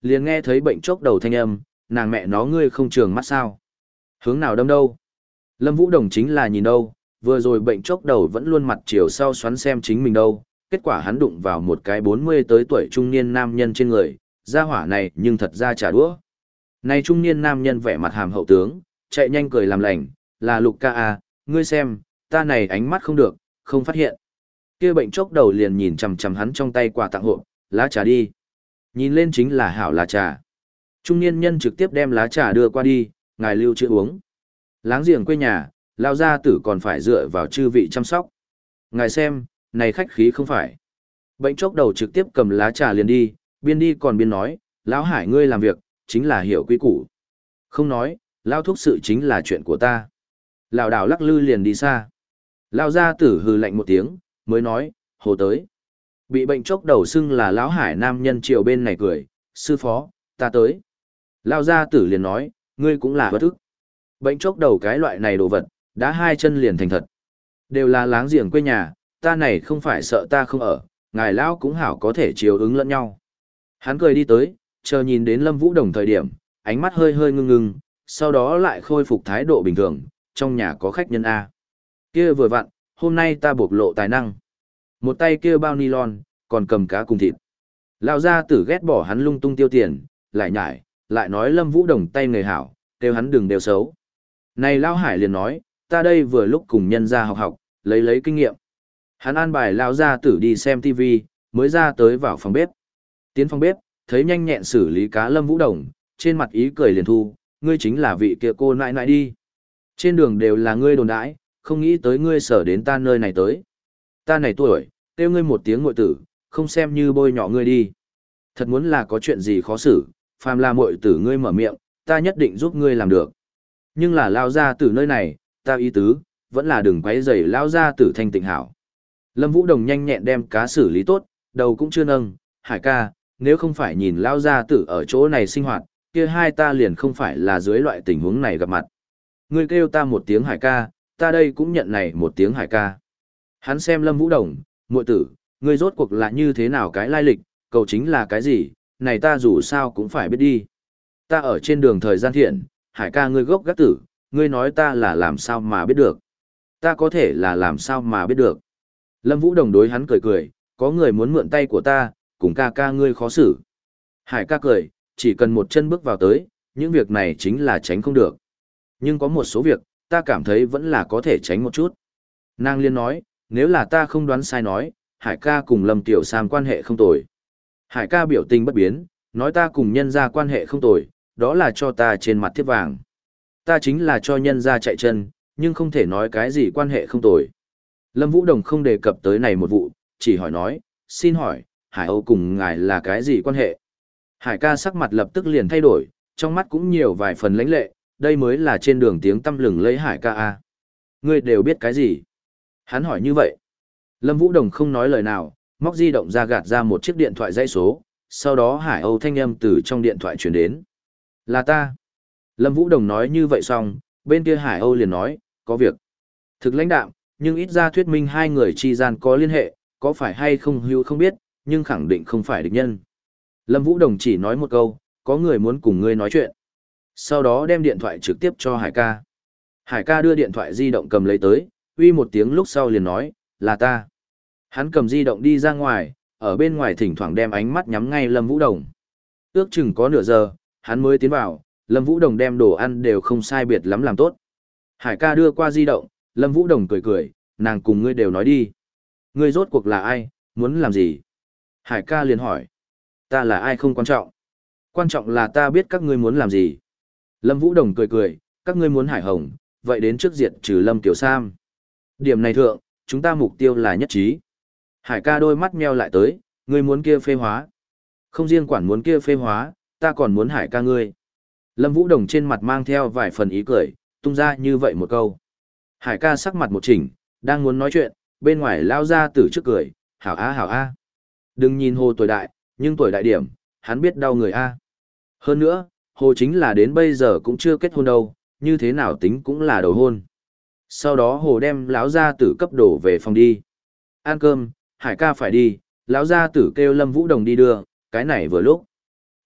liền nghe thấy bệnh chốc đầu thanh âm, nàng mẹ nó ngươi không trường mắt sao? Hướng nào đâm đâu? Lâm Vũ Đồng chính là nhìn đâu, vừa rồi bệnh chốc đầu vẫn luôn mặt chiều sau xoắn xem chính mình đâu, kết quả hắn đụng vào một cái bốn mươi tới tuổi trung niên nam nhân trên người, gia hỏa này nhưng thật ra trả đũa. Này trung niên nam nhân vẻ mặt hàm hậu tướng, chạy nhanh cười làm lành, là Lục ca à, ngươi xem, ta này ánh mắt không được, không phát hiện. Kia bệnh chốc đầu liền nhìn chằm chằm hắn trong tay quà tặng hộ, lá trà đi. Nhìn lên chính là hảo lá trà. Trung niên nhân trực tiếp đem lá trà đưa qua đi, ngài lưu trữ uống. Láng giềng quê nhà, lao gia tử còn phải dựa vào chư vị chăm sóc. Ngài xem, này khách khí không phải. Bệnh chốc đầu trực tiếp cầm lá trà liền đi, biên đi còn biên nói, lão Hải ngươi làm việc, chính là hiểu quy củ. Không nói, lao thúc sự chính là chuyện của ta. Lão đảo lắc lư liền đi xa. Lao gia tử hừ lạnh một tiếng, mới nói, hồ tới. Bị bệnh chốc đầu xưng là lão Hải nam nhân chiều bên này cười, sư phó, ta tới. Lao gia tử liền nói, ngươi cũng là bất ức. Bệnh chốc đầu cái loại này đồ vật, đã hai chân liền thành thật. Đều là láng giềng quê nhà, ta này không phải sợ ta không ở, ngài lão cũng hảo có thể chiều ứng lẫn nhau. Hắn cười đi tới, chờ nhìn đến Lâm Vũ Đồng thời điểm, ánh mắt hơi hơi ngưng ngưng, sau đó lại khôi phục thái độ bình thường, trong nhà có khách nhân A. Kia vừa vặn, hôm nay ta bộc lộ tài năng. Một tay kia bao nylon, còn cầm cá cùng thịt. Lão gia tử ghét bỏ hắn lung tung tiêu tiền, lại nhải, lại nói Lâm Vũ Đồng tay người hảo, kêu hắn đừng đều xấu. Này Lão Hải liền nói, ta đây vừa lúc cùng nhân gia học học, lấy lấy kinh nghiệm. Hắn an bài Lão gia tử đi xem ti vi, mới ra tới vào phòng bếp. Tiến phòng bếp, thấy nhanh nhẹn xử lý cá Lâm Vũ Đồng, trên mặt ý cười liền thu, ngươi chính là vị kia cô nãi nãi đi. Trên đường đều là ngươi đồn đãi, không nghĩ tới ngươi sở đến ta nơi này tới. Ta này tuổi, kêu ngươi một tiếng muội tử, không xem như bôi nhọ ngươi đi. Thật muốn là có chuyện gì khó xử, phàm là muội tử ngươi mở miệng, ta nhất định giúp ngươi làm được. Nhưng là lao ra từ nơi này, ta ý tứ, vẫn là đừng quấy rầy lao ra từ thanh tịnh hảo. Lâm Vũ Đồng nhanh nhẹn đem cá xử lý tốt, đầu cũng chưa nâng, Hải ca, nếu không phải nhìn lao ra tử ở chỗ này sinh hoạt, kia hai ta liền không phải là dưới loại tình huống này gặp mặt. Ngươi kêu ta một tiếng Hải ca, ta đây cũng nhận này một tiếng Hải ca. Hắn xem Lâm Vũ Đồng, muội tử, ngươi rốt cuộc là như thế nào cái lai lịch, cầu chính là cái gì, này ta dù sao cũng phải biết đi. Ta ở trên đường thời gian thiện, Hải ca ngươi gốc gác tử, ngươi nói ta là làm sao mà biết được. Ta có thể là làm sao mà biết được. Lâm Vũ Đồng đối hắn cười cười, có người muốn mượn tay của ta, cùng ca ca ngươi khó xử. Hải ca cười, chỉ cần một chân bước vào tới, những việc này chính là tránh không được. Nhưng có một số việc, ta cảm thấy vẫn là có thể tránh một chút. Nàng liên nói, nếu là ta không đoán sai nói, Hải ca cùng Lâm Tiểu Sam quan hệ không tồi. Hải ca biểu tình bất biến, nói ta cùng nhân ra quan hệ không tồi, đó là cho ta trên mặt thiếp vàng. Ta chính là cho nhân ra chạy chân, nhưng không thể nói cái gì quan hệ không tồi. Lâm Vũ Đồng không đề cập tới này một vụ, chỉ hỏi nói, xin hỏi, Hải Âu cùng ngài là cái gì quan hệ? Hải ca sắc mặt lập tức liền thay đổi, trong mắt cũng nhiều vài phần lãnh lệ, đây mới là trên đường tiếng tăm lừng lấy Hải ca a. Ngươi đều biết cái gì? Hắn hỏi như vậy. Lâm Vũ Đồng không nói lời nào, móc di động ra gạt ra một chiếc điện thoại dãy số, sau đó Hải Âu thanh âm từ trong điện thoại truyền đến. Là ta. Lâm Vũ Đồng nói như vậy xong, bên kia Hải Âu liền nói, có việc. Thực lãnh đạm, nhưng ít ra thuyết minh hai người chi gian có liên hệ, có phải hay không hữu không biết, nhưng khẳng định không phải địch nhân. Lâm Vũ Đồng chỉ nói một câu, có người muốn cùng ngươi nói chuyện. Sau đó đem điện thoại trực tiếp cho Hải ca. Hải ca đưa điện thoại di động cầm lấy tới, uy một tiếng lúc sau liền nói, là ta. Hắn cầm di động đi ra ngoài, ở bên ngoài thỉnh thoảng đem ánh mắt nhắm ngay Lâm Vũ Đồng. Ước chừng có nửa giờ, hắn mới tiến vào, Lâm Vũ Đồng đem đồ ăn đều không sai biệt lắm làm tốt. Hải ca đưa qua di động, Lâm Vũ Đồng cười cười, nàng cùng ngươi đều nói đi. Ngươi rốt cuộc là ai, muốn làm gì? Hải ca liền hỏi. Ta là ai không quan trọng. Quan trọng là ta biết các ngươi muốn làm gì. Lâm Vũ Đồng cười cười, các ngươi muốn Hải Hồng, vậy đến trước diệt trừ Lâm Tiểu Sam. Điểm này thượng, chúng ta mục tiêu là nhất trí. Hải ca đôi mắt meo lại tới, ngươi muốn kia phê hóa. Không riêng quản muốn kia phê hóa, ta còn muốn Hải ca ngươi. Lâm Vũ Đồng trên mặt mang theo vài phần ý cười, tung ra như vậy một câu. Hải ca sắc mặt một chỉnh, đang muốn nói chuyện, bên ngoài lao ra từ trước cười, hảo a hảo a. Đừng nhìn Hồ tuổi đại, nhưng tuổi đại điểm, hắn biết đau người a. Hơn nữa, Hồ chính là đến bây giờ cũng chưa kết hôn đâu, như thế nào tính cũng là đầu hôn. Sau đó Hồ đem lão gia tử cấp đổ về phòng đi. Ăn cơm, Hải ca phải đi, lão gia tử kêu Lâm Vũ Đồng đi đưa, cái này vừa lúc.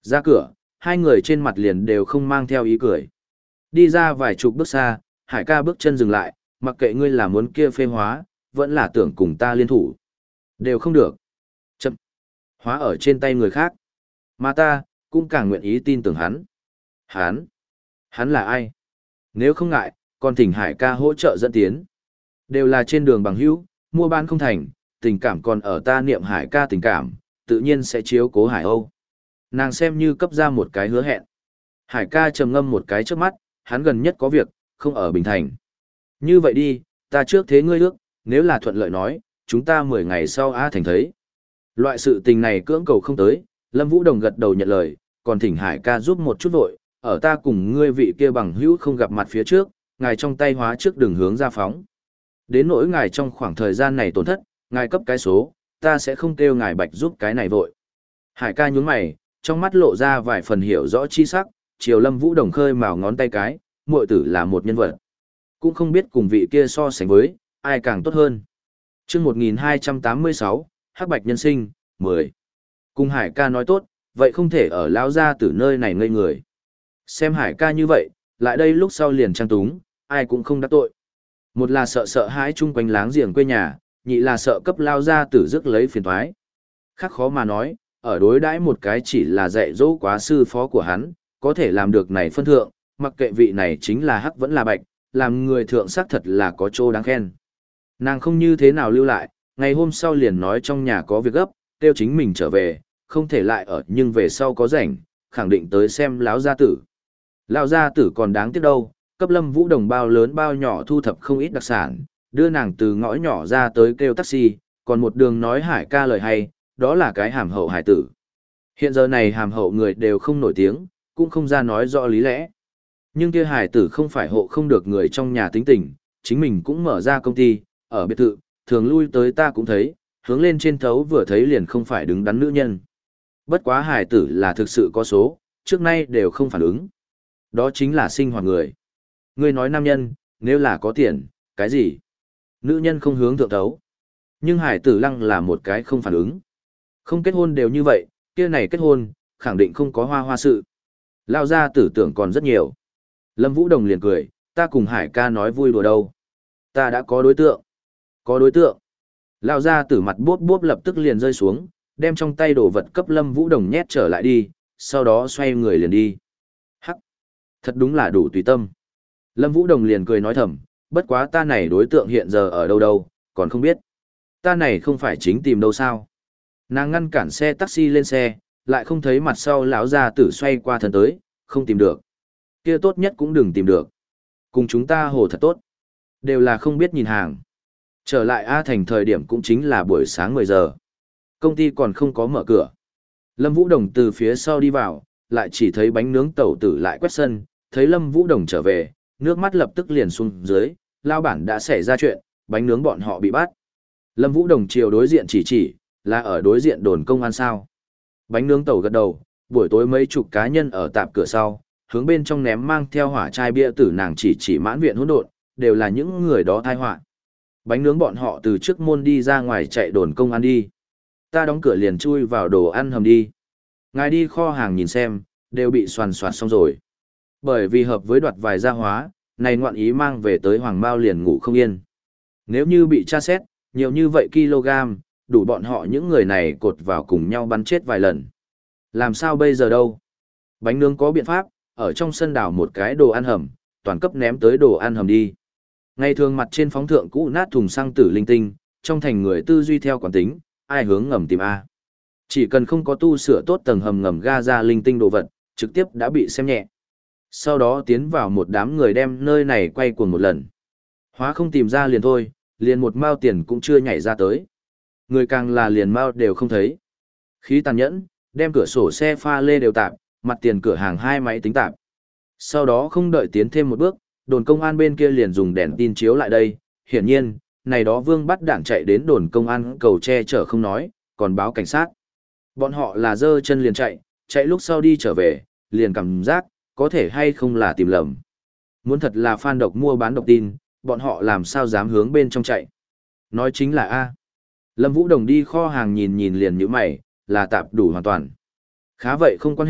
Ra cửa, hai người trên mặt liền đều không mang theo ý cười. Đi ra vài chục bước xa, Hải ca bước chân dừng lại, mặc kệ ngươi là muốn kia phê hóa, vẫn là tưởng cùng ta liên thủ. Đều không được. Chậm. Hóa ở trên tay người khác. Mà ta, cũng càng nguyện ý tin tưởng hắn. Hắn? Hắn là ai? Nếu không ngại, còn thỉnh Hải ca hỗ trợ dẫn tiến. Đều là trên đường bằng hữu, mua bán không thành, tình cảm còn ở ta niệm Hải ca tình cảm, tự nhiên sẽ chiếu cố Hải Âu. Nàng xem như cấp ra một cái hứa hẹn. Hải ca trầm ngâm một cái trước mắt, hắn gần nhất có việc, không ở Bình Thành. Như vậy đi, ta trước thế ngươi ước, nếu là thuận lợi nói, chúng ta mười ngày sau A Thành thấy. Loại sự tình này cưỡng cầu không tới, Lâm Vũ Đồng gật đầu nhận lời, còn thỉnh Hải ca giúp một chút vội, ở ta cùng ngươi vị kia bằng hữu không gặp mặt phía trước, ngài trong tay hóa trước đường hướng ra phóng. Đến nỗi ngài trong khoảng thời gian này tổn thất, ngài cấp cái số, ta sẽ không kêu ngài bạch giúp cái này vội. Hải ca nhún mày, trong mắt lộ ra vài phần hiểu rõ chi sắc, chiều Lâm Vũ Đồng khơi mào ngón tay cái, muội tử là một nhân vật. Cũng không biết cùng vị kia so sánh với, ai càng tốt hơn. Chương một nghìn hai trăm tám mươi sáu, Hắc Bạch Nhân Sinh, mười. Cùng Hải ca nói tốt, vậy không thể ở lão gia tử nơi này ngây người. Xem Hải ca như vậy, lại đây lúc sau liền trang túng, ai cũng không đắc tội. Một là sợ sợ hãi chung quanh láng giềng quê nhà, nhị là sợ cấp lao gia tử rước lấy phiền toái. Khác khó mà nói, ở đối đãi một cái chỉ là dạy dỗ quá sư phó của hắn, có thể làm được này phân thượng, mặc kệ vị này chính là hắc vẫn là bạch, làm người thượng xác thật là có chỗ đáng khen. Nàng không như thế nào lưu lại, ngày hôm sau liền nói trong nhà có việc gấp, kêu chính mình trở về, không thể lại ở nhưng về sau có rảnh, khẳng định tới xem lão gia tử. Lão gia tử còn đáng tiếc đâu, cấp Lâm Vũ Đồng bao lớn bao nhỏ thu thập không ít đặc sản, đưa nàng từ ngõ nhỏ ra tới kêu taxi, còn một đường nói Hải ca lời hay, đó là cái hàm hậu hải tử. Hiện giờ này hàm hậu người đều không nổi tiếng, cũng không ra nói rõ lý lẽ. Nhưng kia hải tử không phải hộ không được người trong nhà tính tình, chính mình cũng mở ra công ty, ở biệt thự, thường lui tới ta cũng thấy, hướng lên trên thấu vừa thấy liền không phải đứng đắn nữ nhân. Bất quá hải tử là thực sự có số, trước nay đều không phản ứng. Đó chính là sinh hoạt người. Ngươi nói nam nhân, nếu là có tiền, cái gì? Nữ nhân không hướng thượng thấu. Nhưng hải tử lăng là một cái không phản ứng. Không kết hôn đều như vậy, kia này kết hôn, khẳng định không có hoa hoa sự. Lao ra tử tưởng còn rất nhiều. Lâm Vũ Đồng liền cười, ta cùng Hải ca nói vui đùa đâu. Ta đã có đối tượng. Có đối tượng. Lao ra tử mặt bốp bốp lập tức liền rơi xuống, đem trong tay đồ vật cấp Lâm Vũ Đồng nhét trở lại đi, sau đó xoay người liền đi. Hắc. Thật đúng là đủ tùy tâm. Lâm Vũ Đồng liền cười nói thầm, bất quá ta này đối tượng hiện giờ ở đâu đâu, còn không biết. Ta này không phải chính tìm đâu sao. Nàng ngăn cản xe taxi lên xe, lại không thấy mặt sau lão gia tử xoay qua thân tới, không tìm được. Kia tốt nhất cũng đừng tìm được. Cùng chúng ta hồ thật tốt. Đều là không biết nhìn hàng. Trở lại A Thành thời điểm cũng chính là buổi sáng mười giờ. Công ty còn không có mở cửa. Lâm Vũ Đồng từ phía sau đi vào, lại chỉ thấy bánh nướng tẩu tử lại quét sân, thấy Lâm Vũ Đồng trở về, nước mắt lập tức liền xuống dưới, lao bản đã xảy ra chuyện, bánh nướng bọn họ bị bắt. Lâm Vũ Đồng chiều đối diện chỉ chỉ, là ở đối diện đồn công an sao. Bánh nướng tẩu gật đầu, buổi tối mấy chục cá nhân ở tạp cửa sau, hướng bên trong ném mang theo hỏa chai bia tử nàng chỉ chỉ mãn viện hỗn độn, đều là những người đó thai họa. Bánh nướng bọn họ từ trước môn đi ra ngoài chạy đồn công an đi. Ta đóng cửa liền chui vào đồ ăn hầm đi. Ngài đi kho hàng nhìn xem, đều bị soàn soạt xong rồi. Bởi vì hợp với đoạt vài gia hóa, này ngoạn ý mang về tới Hoàng Mao liền ngủ không yên. Nếu như bị tra xét, nhiều như vậy kg, đủ bọn họ những người này cột vào cùng nhau bắn chết vài lần. Làm sao bây giờ đâu? Bánh nướng có biện pháp, ở trong sân đảo một cái đồ ăn hầm, toàn cấp ném tới đồ ăn hầm đi. Ngày thường mặt trên phóng thượng cũ nát thùng xăng tử linh tinh, trong thành người tư duy theo quán tính, ai hướng ngầm tìm A. Chỉ cần không có tu sửa tốt tầng hầm ngầm ga ra linh tinh đồ vật, trực tiếp đã bị xem nhẹ. Sau đó tiến vào một đám người đem nơi này quay cuồng một lần. Hóa không tìm ra liền thôi, liền một mao tiền cũng chưa nhảy ra tới. Người càng là liền mao đều không thấy. Khí tàn nhẫn, đem cửa sổ xe pha lê đều tạp, mặt tiền cửa hàng hai máy tính tạp. Sau đó không đợi tiến thêm một bước, đồn công an bên kia liền dùng đèn tin chiếu lại đây. Hiển nhiên, này đó vương bắt đảng chạy đến đồn công an cầu che chở không nói, còn báo cảnh sát. Bọn họ là dơ chân liền chạy, chạy lúc sau đi trở về, liền cảm giác, có thể hay không là tìm lầm. Muốn thật là fan độc mua bán độc tin, bọn họ làm sao dám hướng bên trong chạy. Nói chính là A. Lâm Vũ Đồng đi kho hàng nhìn nhìn liền như mày, là tạp đủ hoàn toàn. Khá vậy không quan hệ,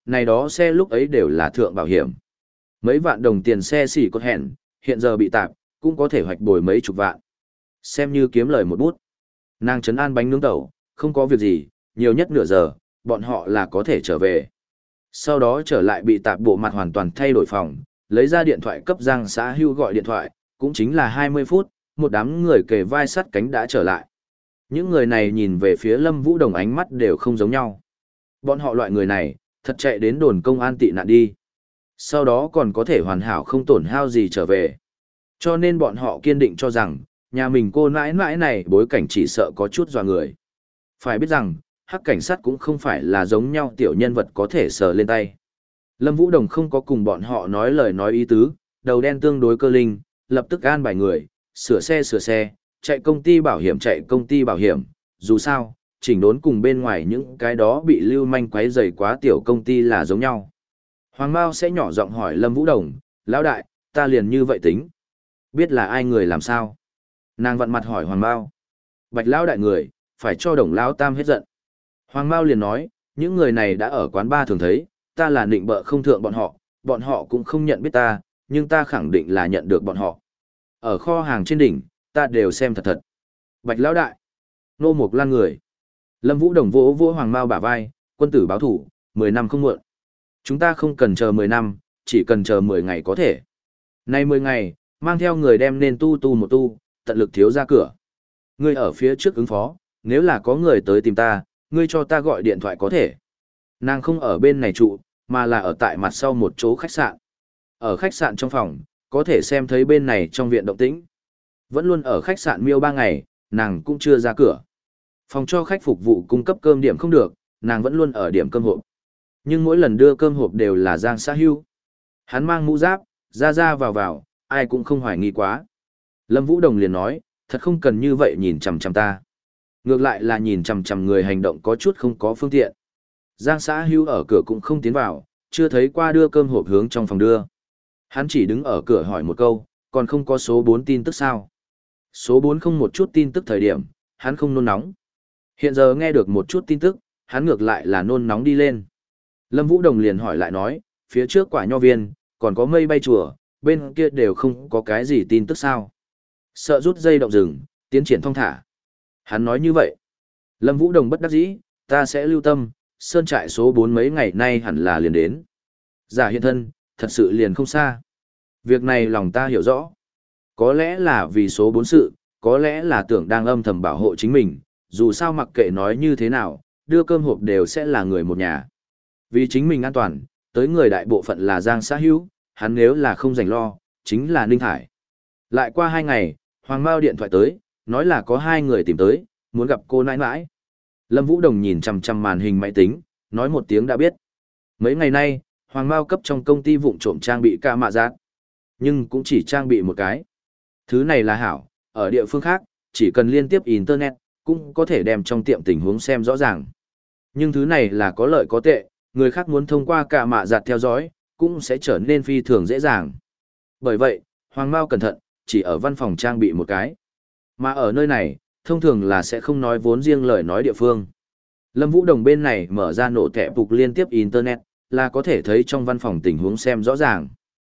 Này đó xe lúc ấy đều là thượng bảo hiểm. Mấy vạn đồng tiền xe xỉ cột hẹn, hiện giờ bị tạp, cũng có thể hoạch bồi mấy chục vạn. Xem như kiếm lời một bút. Nàng trấn an bánh nướng tàu, không có việc gì, nhiều nhất nửa giờ, bọn họ là có thể trở về. Sau đó trở lại bị tạp bộ mặt hoàn toàn thay đổi phòng, lấy ra điện thoại cấp Giang Xã Hưu gọi điện thoại, cũng chính là hai mươi phút, một đám người kề vai sắt cánh đã trở lại. Những người này nhìn về phía Lâm Vũ Đồng ánh mắt đều không giống nhau. Bọn họ loại người này, thật chạy đến đồn công an tị nạn đi. Sau đó còn có thể hoàn hảo không tổn hao gì trở về. Cho nên bọn họ kiên định cho rằng, nhà mình cô nãi nãi này bối cảnh chỉ sợ có chút dọa người. Phải biết rằng, hắc cảnh sát cũng không phải là giống nhau tiểu nhân vật có thể sờ lên tay. Lâm Vũ Đồng không có cùng bọn họ nói lời nói ý tứ, đầu đen tương đối cơ linh, lập tức an bài người, sửa xe sửa xe, chạy công ty bảo hiểm chạy công ty bảo hiểm, dù sao, chỉnh đốn cùng bên ngoài những cái đó bị lưu manh quấy rầy quá tiểu công ty là giống nhau. Hoàng Mao sẽ nhỏ giọng hỏi Lâm Vũ Đồng, lão đại, ta liền như vậy tính. Biết là ai người làm sao? Nàng vặn mặt hỏi Hoàng Mao. Bạch lão đại người, phải cho Đồng lão tam hết giận. Hoàng Mao liền nói, những người này đã ở quán ba thường thấy, ta là nịnh bợ không thượng bọn họ, bọn họ cũng không nhận biết ta, nhưng ta khẳng định là nhận được bọn họ. Ở kho hàng trên đỉnh, ta đều xem thật thật. Bạch lão đại, nô mục lan người. Lâm Vũ Đồng vỗ vỗ Hoàng Mao bả vai, quân tử báo thủ, mười năm không muộn. Chúng ta không cần chờ mười năm, chỉ cần chờ mười ngày có thể. Nay mười ngày, mang theo người đem nên tu tu một tu, tận lực thiếu ra cửa. Ngươi ở phía trước ứng phó, nếu là có người tới tìm ta, ngươi cho ta gọi điện thoại có thể. Nàng không ở bên này trụ, mà là ở tại mặt sau một chỗ khách sạn. Ở khách sạn trong phòng, có thể xem thấy bên này trong viện động tĩnh. Vẫn luôn ở khách sạn miêu ba ngày, nàng cũng chưa ra cửa. Phòng cho khách phục vụ cung cấp cơm điểm không được, nàng vẫn luôn ở điểm cơm hộp. Nhưng mỗi lần đưa cơm hộp đều là Giang Xã Hưu. Hắn mang mũ giáp, ra ra vào vào, ai cũng không hoài nghi quá. Lâm Vũ Đồng liền nói, thật không cần như vậy nhìn chằm chằm ta. Ngược lại là nhìn chằm chằm người hành động có chút không có phương tiện. Giang Xã Hưu ở cửa cũng không tiến vào, chưa thấy qua đưa cơm hộp hướng trong phòng đưa. Hắn chỉ đứng ở cửa hỏi một câu, còn không có số bốn tin tức sao? Số bốn không một chút tin tức thời điểm, hắn không nôn nóng. Hiện giờ nghe được một chút tin tức, hắn ngược lại là nôn nóng đi lên. Lâm Vũ Đồng liền hỏi lại nói, phía trước quả nho viên, còn có mây bay chùa, bên kia đều không có cái gì tin tức sao? Sợ rút dây động rừng, tiến triển thong thả. Hắn nói như vậy. Lâm Vũ Đồng bất đắc dĩ, ta sẽ lưu tâm, sơn trại số bốn mấy ngày nay hẳn là liền đến. Giả hiện thân, thật sự liền không xa. Việc này lòng ta hiểu rõ. Có lẽ là vì số bốn sự, có lẽ là tưởng đang âm thầm bảo hộ chính mình, dù sao mặc kệ nói như thế nào, đưa cơm hộp đều sẽ là người một nhà. Vì chính mình an toàn, tới người đại bộ phận là Giang Xã Hữu, hắn nếu là không dành lo, chính là Ninh Thải. Lại qua hai ngày, Hoàng Mao điện thoại tới, nói là có hai người tìm tới, muốn gặp cô nãi nãi. Lâm Vũ Đồng nhìn chằm chằm màn hình máy tính, nói một tiếng đã biết. Mấy ngày nay, Hoàng Mao cấp trong công ty vụng trộm trang bị ca mạ giác, nhưng cũng chỉ trang bị một cái. Thứ này là hảo, ở địa phương khác, chỉ cần liên tiếp Internet, cũng có thể đem trong tiệm tình huống xem rõ ràng. Nhưng thứ này là có lợi có tệ, người khác muốn thông qua ca mạ giặt theo dõi, cũng sẽ trở nên phi thường dễ dàng. Bởi vậy, Hoàng Mao cẩn thận, chỉ ở văn phòng trang bị một cái. Mà ở nơi này, thông thường là sẽ không nói vốn riêng lời nói địa phương. Lâm Vũ Đồng bên này mở ra nổ thẻ phục liên tiếp Internet, là có thể thấy trong văn phòng tình huống xem rõ ràng.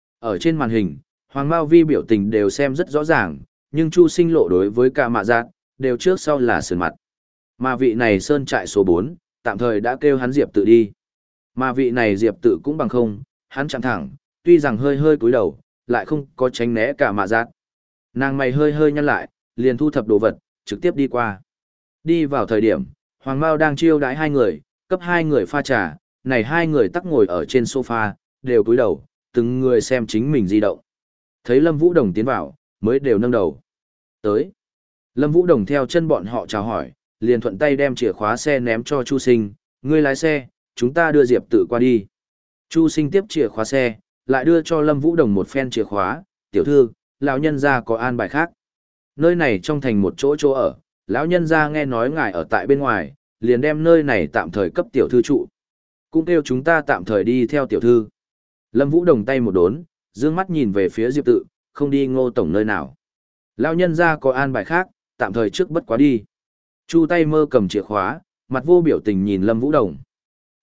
Ở trên màn hình, Hoàng Mao Vi biểu tình đều xem rất rõ ràng, nhưng Chu Sinh lộ đối với ca mạ giặt, đều trước sau là sườn mặt. Mà vị này sơn trại số bốn, tạm thời đã kêu hắn Diệp tự đi. Mà vị này Diệp tự cũng bằng không, hắn chạm thẳng, tuy rằng hơi hơi cúi đầu, lại không có tránh né cả mạ giác. Nàng mày hơi hơi nhăn lại, liền thu thập đồ vật, trực tiếp đi qua. Đi vào thời điểm, Hoàng Mao đang chiêu đãi hai người, cấp hai người pha trà, này hai người tắc ngồi ở trên sofa, đều cúi đầu, từng người xem chính mình di động. Thấy Lâm Vũ Đồng tiến vào, mới đều nâng đầu. Tới. Lâm Vũ Đồng theo chân bọn họ chào hỏi, liền thuận tay đem chìa khóa xe ném cho Chu Sinh, ngươi lái xe, chúng ta đưa Diệp tự qua đi. Chu Sinh tiếp chìa khóa xe, lại đưa cho Lâm Vũ Đồng một phen chìa khóa, tiểu thư, lão nhân gia có an bài khác. Nơi này trong thành một chỗ chỗ ở, lão nhân gia nghe nói ngài ở tại bên ngoài, liền đem nơi này tạm thời cấp tiểu thư trụ. Cũng kêu chúng ta tạm thời đi theo tiểu thư. Lâm Vũ Đồng tay một đốn, dương mắt nhìn về phía Diệp tự, không đi Ngô tổng nơi nào. Lão nhân gia có an bài khác, tạm thời trước bất quá đi. Chu tay mơ cầm chìa khóa, mặt vô biểu tình nhìn Lâm Vũ Đồng.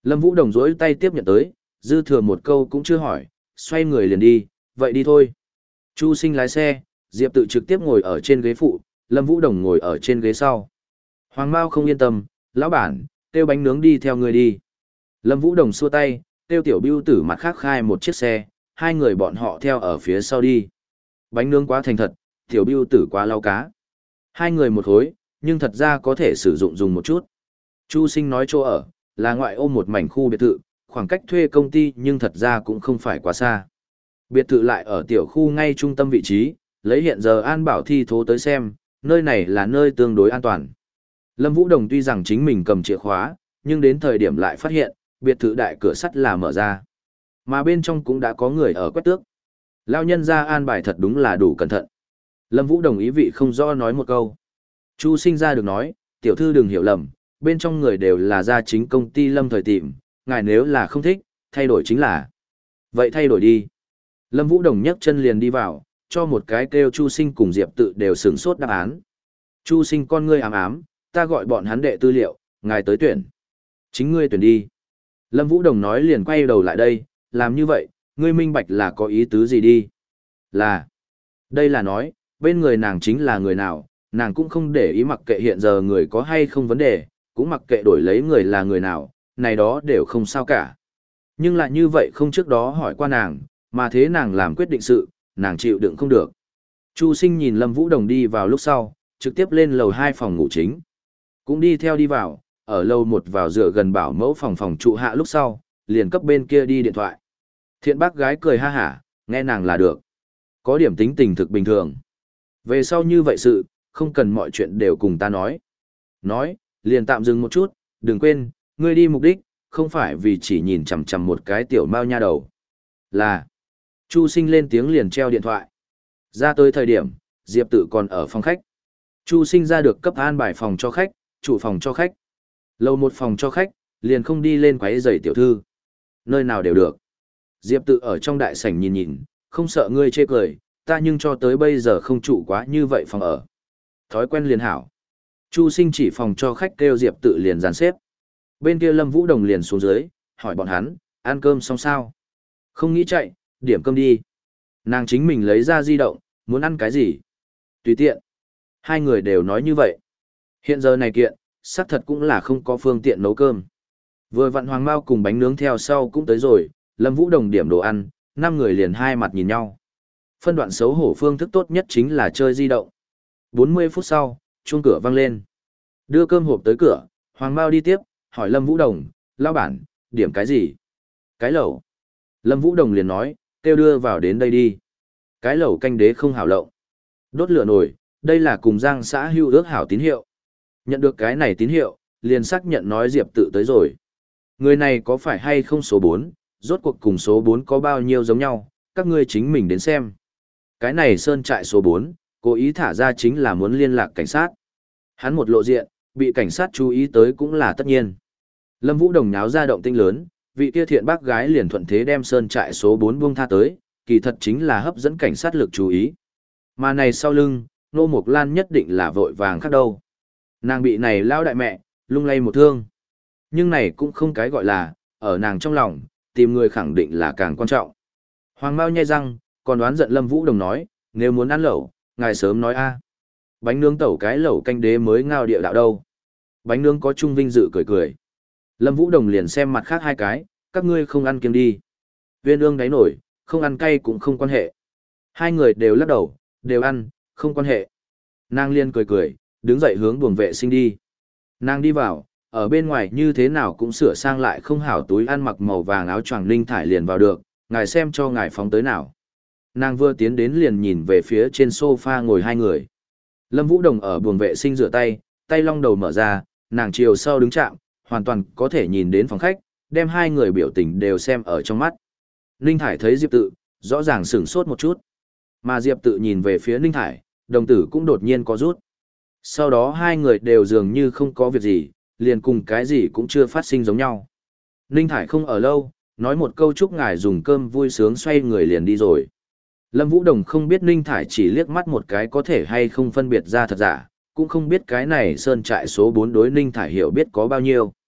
Lâm Vũ Đồng rỗi tay tiếp nhận tới, dư thừa một câu cũng chưa hỏi, xoay người liền đi, vậy đi thôi. Chu Sinh lái xe, Diệp Tự trực tiếp ngồi ở trên ghế phụ, Lâm Vũ Đồng ngồi ở trên ghế sau. Hoàng Mao không yên tâm, lão bản, tiêu bánh nướng đi theo người đi. Lâm Vũ Đồng xua tay, tiêu tiểu bưu tử mặt khác khai một chiếc xe, hai người bọn họ theo ở phía sau đi. Bánh nướng quá thành thật, tiểu bưu tử quá lau cá. Hai người một khối, nhưng thật ra có thể sử dụng dùng một chút. Chu Sinh nói chỗ ở, là ngoại ô một mảnh khu biệt thự, khoảng cách thuê công ty nhưng thật ra cũng không phải quá xa. Biệt thự lại ở tiểu khu ngay trung tâm vị trí, lấy hiện giờ An Bảo thi thố tới xem, nơi này là nơi tương đối an toàn. Lâm Vũ Đồng tuy rằng chính mình cầm chìa khóa, nhưng đến thời điểm lại phát hiện, biệt thự đại cửa sắt là mở ra. Mà bên trong cũng đã có người ở quét tước. Lao nhân ra an bài thật đúng là đủ cẩn thận. Lâm Vũ Đồng ý vị không rõ nói một câu. Chu Sinh ra được nói, tiểu thư đừng hiểu lầm, bên trong người đều là gia chính công ty Lâm Thời tìm, ngài nếu là không thích, thay đổi chính là. Vậy thay đổi đi. Lâm Vũ Đồng nhấc chân liền đi vào, cho một cái kêu Chu Sinh cùng Diệp Tự đều sửng sốt đáp án. Chu Sinh con ngươi ám ám, ta gọi bọn hắn đệ tư liệu, ngài tới tuyển. Chính ngươi tuyển đi. Lâm Vũ Đồng nói liền quay đầu lại đây, làm như vậy, ngươi minh bạch là có ý tứ gì đi. Là, đây là nói, bên người nàng chính là người nào, nàng cũng không để ý mặc kệ hiện giờ người có hay không vấn đề, cũng mặc kệ đổi lấy người là người nào, này đó đều không sao cả. Nhưng lại như vậy không trước đó hỏi qua nàng, mà thế nàng làm quyết định sự, nàng chịu đựng không được. Chu Sinh nhìn Lâm Vũ Đồng đi vào lúc sau, trực tiếp lên lầu hai phòng ngủ chính. Cũng đi theo đi vào, ở lầu một vào dựa gần bảo mẫu phòng phòng trụ hạ lúc sau, liền cấp bên kia đi điện thoại. Thiện bác gái cười ha hả, nghe nàng là được. Có điểm tính tình thực bình thường. Về sau như vậy sự, không cần mọi chuyện đều cùng ta nói. Nói, liền tạm dừng một chút, đừng quên, ngươi đi mục đích, không phải vì chỉ nhìn chằm chằm một cái tiểu mao nha đầu. Là, Chu Sinh lên tiếng liền treo điện thoại. Ra tới thời điểm, Diệp Tự còn ở phòng khách. Chu Sinh ra được cấp an bài phòng cho khách, chủ phòng cho khách. Lầu một phòng cho khách, liền không đi lên quấy rầy tiểu thư. Nơi nào đều được. Diệp Tự ở trong đại sảnh nhìn nhìn, không sợ ngươi chê cười, ta nhưng cho tới bây giờ không trụ quá như vậy phòng ở. Thói quen liền hảo. Chu Sinh chỉ phòng cho khách kêu Diệp Tự liền dàn xếp. Bên kia Lâm Vũ Đồng liền xuống dưới, hỏi bọn hắn, ăn cơm xong sao? Không nghĩ chạy, điểm cơm đi. Nàng chính mình lấy ra di động, muốn ăn cái gì? Tùy tiện. Hai người đều nói như vậy. Hiện giờ này kiện, xác thật cũng là không có phương tiện nấu cơm. Vừa vặn Hoàng Mao cùng bánh nướng theo sau cũng tới rồi, Lâm Vũ Đồng điểm đồ ăn, năm người liền hai mặt nhìn nhau. Phân đoạn xấu hổ phương thức tốt nhất chính là chơi di động. bốn mươi phút sau, chuông cửa vang lên. Đưa cơm hộp tới cửa, Hoàng Mao đi tiếp, hỏi Lâm Vũ Đồng, lão bản, điểm cái gì? Cái lẩu. Lâm Vũ Đồng liền nói, kêu đưa vào đến đây đi. Cái lẩu canh đế không hảo lộng. Đốt lửa nổi, đây là cùng Giang xã hưu ước hảo tín hiệu. Nhận được cái này tín hiệu, liền xác nhận nói Diệp Tự tới rồi. Người này có phải hay không số bốn, rốt cuộc cùng số bốn có bao nhiêu giống nhau, các ngươi chính mình đến xem. Cái này sơn trại số bốn, cố ý thả ra chính là muốn liên lạc cảnh sát. Hắn một lộ diện, bị cảnh sát chú ý tới cũng là tất nhiên. Lâm Vũ Đồng nháo ra động tinh lớn, vị kia thiện bác gái liền thuận thế đem sơn trại số bốn buông tha tới, kỳ thật chính là hấp dẫn cảnh sát lực chú ý. Mà này sau lưng, Nô Mộc Lan nhất định là vội vàng khác đâu. Nàng bị này lao đại mẹ, lung lay một thương. Nhưng này cũng không cái gọi là, ở nàng trong lòng, tìm người khẳng định là càng quan trọng. Hoàng Mao nhai răng, còn đoán giận Lâm Vũ Đồng nói, nếu muốn ăn lẩu, ngài sớm nói a. Bánh nướng tẩu cái lẩu canh đế mới ngao địa đạo đâu. Bánh nướng có trung vinh dự cười cười. Lâm Vũ Đồng liền xem mặt khác hai cái, các ngươi không ăn kiêng đi. Viên ương đáy nổi, không ăn cay cũng không quan hệ. Hai người đều lắc đầu, đều ăn, không quan hệ. Nàng liên cười cười, đứng dậy hướng buồng vệ sinh đi. Nàng đi vào, ở bên ngoài như thế nào cũng sửa sang lại không hảo túi ăn mặc màu vàng áo choàng Ninh Thải liền vào được, ngài xem cho ngài phóng tới nào. Nàng vừa tiến đến liền nhìn về phía trên sofa ngồi hai người. Lâm Vũ Đồng ở buồng vệ sinh rửa tay, tay long đầu mở ra, nàng chiều sau đứng chạm, hoàn toàn có thể nhìn đến phòng khách, đem hai người biểu tình đều xem ở trong mắt. Ninh Thải thấy Diệp Tự, rõ ràng sửng sốt một chút. Mà Diệp Tự nhìn về phía Ninh Thải, đồng tử cũng đột nhiên có rút. Sau đó hai người đều dường như không có việc gì, liền cùng cái gì cũng chưa phát sinh giống nhau. Ninh Thải không ở lâu, nói một câu chúc ngài dùng cơm vui sướng xoay người liền đi rồi. Lâm Vũ Đồng không biết Ninh Thải chỉ liếc mắt một cái có thể hay không phân biệt ra thật giả, cũng không biết cái này sơn trại số bốn đối Ninh Thải hiểu biết có bao nhiêu.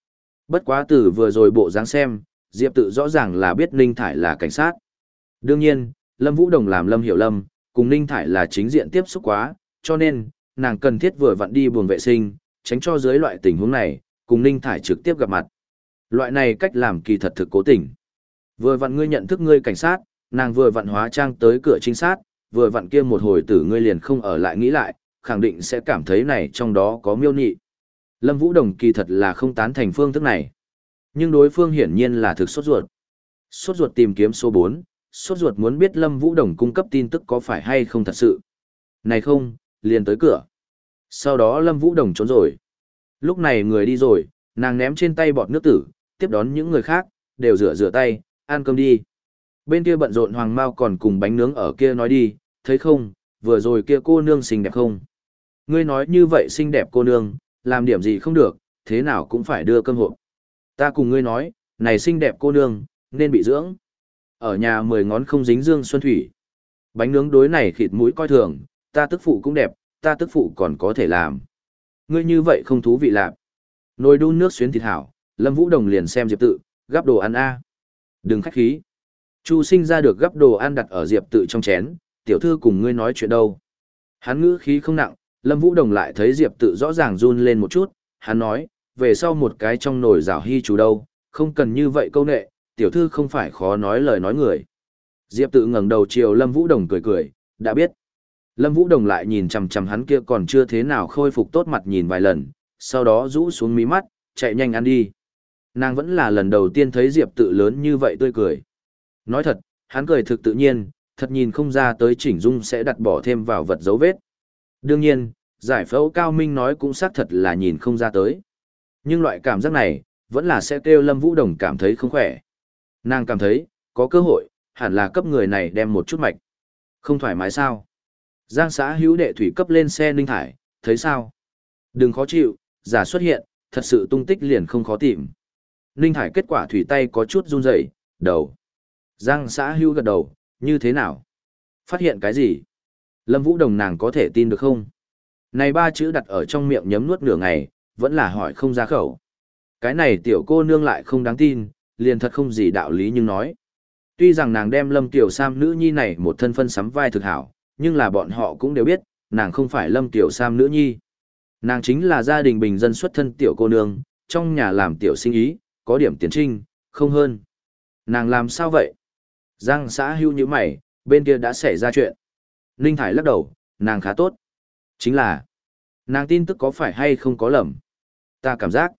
Bất quá từ vừa rồi bộ dáng xem, Diệp Tự rõ ràng là biết Ninh Thải là cảnh sát. Đương nhiên, Lâm Vũ Đồng làm Lâm Hiểu Lâm, cùng Ninh Thải là chính diện tiếp xúc quá, cho nên, nàng cần thiết vừa vặn đi buồng vệ sinh, tránh cho dưới loại tình huống này, cùng Ninh Thải trực tiếp gặp mặt. Loại này cách làm kỳ thật thực cố tình. Vừa vặn ngươi nhận thức ngươi cảnh sát, nàng vừa vặn hóa trang tới cửa trinh sát, vừa vặn kia một hồi tử ngươi liền không ở lại nghĩ lại, khẳng định sẽ cảm thấy này trong đó có miêu nhị. Lâm Vũ Đồng kỳ thật là không tán thành phương thức này. Nhưng đối phương hiển nhiên là thực sốt ruột. Sốt ruột tìm kiếm số bốn, sốt ruột muốn biết Lâm Vũ Đồng cung cấp tin tức có phải hay không thật sự. Này không, liền tới cửa. Sau đó Lâm Vũ Đồng trốn rồi. Lúc này người đi rồi, nàng ném trên tay bọt nước tử, tiếp đón những người khác, đều rửa rửa tay, ăn cơm đi. Bên kia bận rộn Hoàng Mao còn cùng bánh nướng ở kia nói đi, thấy không, vừa rồi kia cô nương xinh đẹp không? Ngươi nói như vậy xinh đẹp cô nương, làm điểm gì không được, thế nào cũng phải đưa cơm hộp. Ta cùng ngươi nói, này xinh đẹp cô nương, nên bị dưỡng. Ở nhà mười ngón không dính dương xuân thủy. Bánh nướng đối này khịt mũi coi thường, ta tức phụ cũng đẹp, ta tức phụ còn có thể làm. Ngươi như vậy không thú vị lạc. Nồi đun nước xuyến thịt hảo, Lâm Vũ Đồng liền xem Diệp Tự, gắp đồ ăn a. Đừng khách khí. Chu Sinh ra được gắp đồ ăn đặt ở Diệp Tự trong chén, tiểu thư cùng ngươi nói chuyện đâu. Hắn ngữ khí không nặng, Lâm Vũ Đồng lại thấy Diệp Tự rõ ràng run lên một chút, hắn nói, về sau một cái trong nồi rào hy chú đâu, không cần như vậy câu nệ, tiểu thư không phải khó nói lời nói người. Diệp Tự ngẩng đầu chiều Lâm Vũ Đồng cười cười, đã biết. Lâm Vũ Đồng lại nhìn chằm chằm hắn kia còn chưa thế nào khôi phục tốt mặt nhìn vài lần, sau đó rũ xuống mí mắt, chạy nhanh ăn đi. Nàng vẫn là lần đầu tiên thấy Diệp Tự lớn như vậy tươi cười. Nói thật, hắn cười thực tự nhiên, thật nhìn không ra tới chỉnh dung sẽ đặt bỏ thêm vào vật dấu vết. Đương nhiên, giải phẫu cao minh nói cũng xác thật là nhìn không ra tới. Nhưng loại cảm giác này, vẫn là sẽ kêu Lâm Vũ Đồng cảm thấy không khỏe. Nàng cảm thấy, có cơ hội, hẳn là cấp người này đem một chút mạch. Không thoải mái sao? Giang xã hữu đệ thủy cấp lên xe Ninh Thải, thấy sao? Đừng khó chịu, giả xuất hiện, thật sự tung tích liền không khó tìm. Ninh Thải kết quả thủy tay có chút run rẩy, đầu. Giang xã hữu gật đầu, như thế nào? Phát hiện cái gì? Lâm Vũ Đồng nàng có thể tin được không? Này ba chữ đặt ở trong miệng nhấm nuốt nửa ngày, vẫn là hỏi không ra khẩu. Cái này tiểu cô nương lại không đáng tin, liền thật không gì đạo lý nhưng nói. Tuy rằng nàng đem Lâm Tiểu Sam nữ nhi này một thân phân sắm vai thực hảo, nhưng là bọn họ cũng đều biết, nàng không phải Lâm Tiểu Sam nữ nhi. Nàng chính là gia đình bình dân xuất thân tiểu cô nương, trong nhà làm tiểu sinh ý, có điểm tiến trinh, không hơn. Nàng làm sao vậy? Giang xã hưu như mày, bên kia đã xảy ra chuyện. Ninh Thải lắc đầu, nàng khá tốt. Chính là, nàng tin tức có phải hay không có lầm. Ta cảm giác,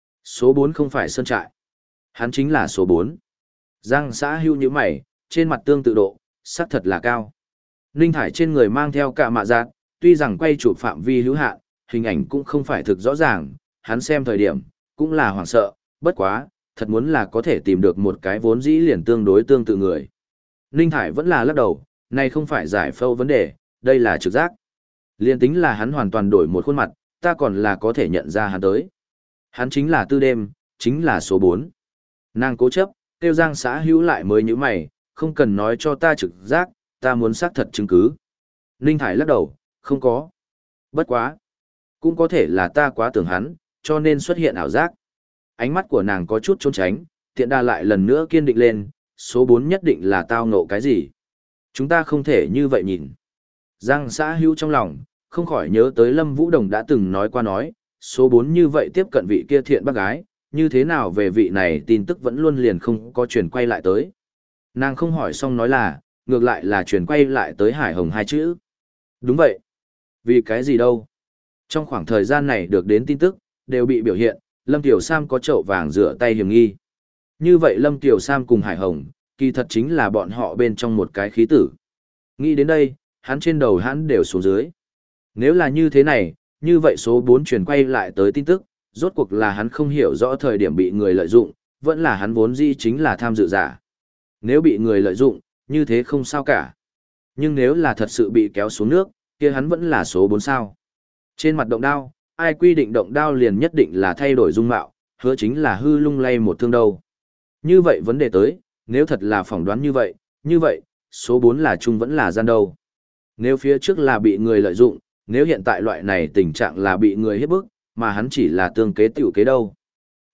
số bốn không phải Sơn Trại. Hắn chính là số bốn. Giang xã hưu như mày, trên mặt tương tự độ, sắc thật là cao. Ninh Thải trên người mang theo cả mạ giác, tuy rằng quay chụp phạm vi hữu hạn, hình ảnh cũng không phải thực rõ ràng, hắn xem thời điểm, cũng là hoảng sợ, bất quá, thật muốn là có thể tìm được một cái vốn dĩ liền tương đối tương tự người. Ninh Thải vẫn là lắc đầu, này không phải giải phẫu vấn đề, đây là trực giác. Liên tính là hắn hoàn toàn đổi một khuôn mặt, ta còn là có thể nhận ra hắn tới. Hắn chính là tư đêm, chính là số bốn. Nàng cố chấp, tiêu Giang xã hữu lại mới như mày, không cần nói cho ta trực giác, ta muốn xác thật chứng cứ. Ninh Thải lắc đầu, không có. Bất quá. Cũng có thể là ta quá tưởng hắn, cho nên xuất hiện ảo giác. Ánh mắt của nàng có chút trốn tránh, tiện đa lại lần nữa kiên định lên, số bốn nhất định là tao ngộ cái gì. Chúng ta không thể như vậy nhìn. Giang xã hữu trong lòng, không khỏi nhớ tới Lâm Vũ Đồng đã từng nói qua nói, số bốn như vậy tiếp cận vị kia thiện bác gái, như thế nào về vị này tin tức vẫn luôn liền không có chuyển quay lại tới. Nàng không hỏi xong nói là, ngược lại là chuyển quay lại tới Hải Hồng hai chữ. Đúng vậy. Vì cái gì đâu? Trong khoảng thời gian này được đến tin tức, đều bị biểu hiện, Lâm Tiểu Sam có chậu vàng rửa tay hiểm nghi. Như vậy Lâm Tiểu Sam cùng Hải Hồng, kỳ thật chính là bọn họ bên trong một cái khí tử. Nghĩ đến đây, hắn trên đầu hắn đều xuống dưới. Nếu là như thế này, như vậy số bốn truyền quay lại tới tin tức, rốt cuộc là hắn không hiểu rõ thời điểm bị người lợi dụng, vẫn là hắn vốn dĩ chính là tham dự giả. Nếu bị người lợi dụng, như thế không sao cả. Nhưng nếu là thật sự bị kéo xuống nước, kia hắn vẫn là số bốn sao. Trên mặt động đao, ai quy định động đao liền nhất định là thay đổi dung mạo, hứa chính là hư lung lay một thương đâu. Như vậy vấn đề tới, nếu thật là phỏng đoán như vậy, như vậy, số bốn là chung vẫn là gian đâu. Nếu phía trước là bị người lợi dụng, nếu hiện tại loại này tình trạng là bị người hiếp bức, mà hắn chỉ là tương kế tiểu kế đâu.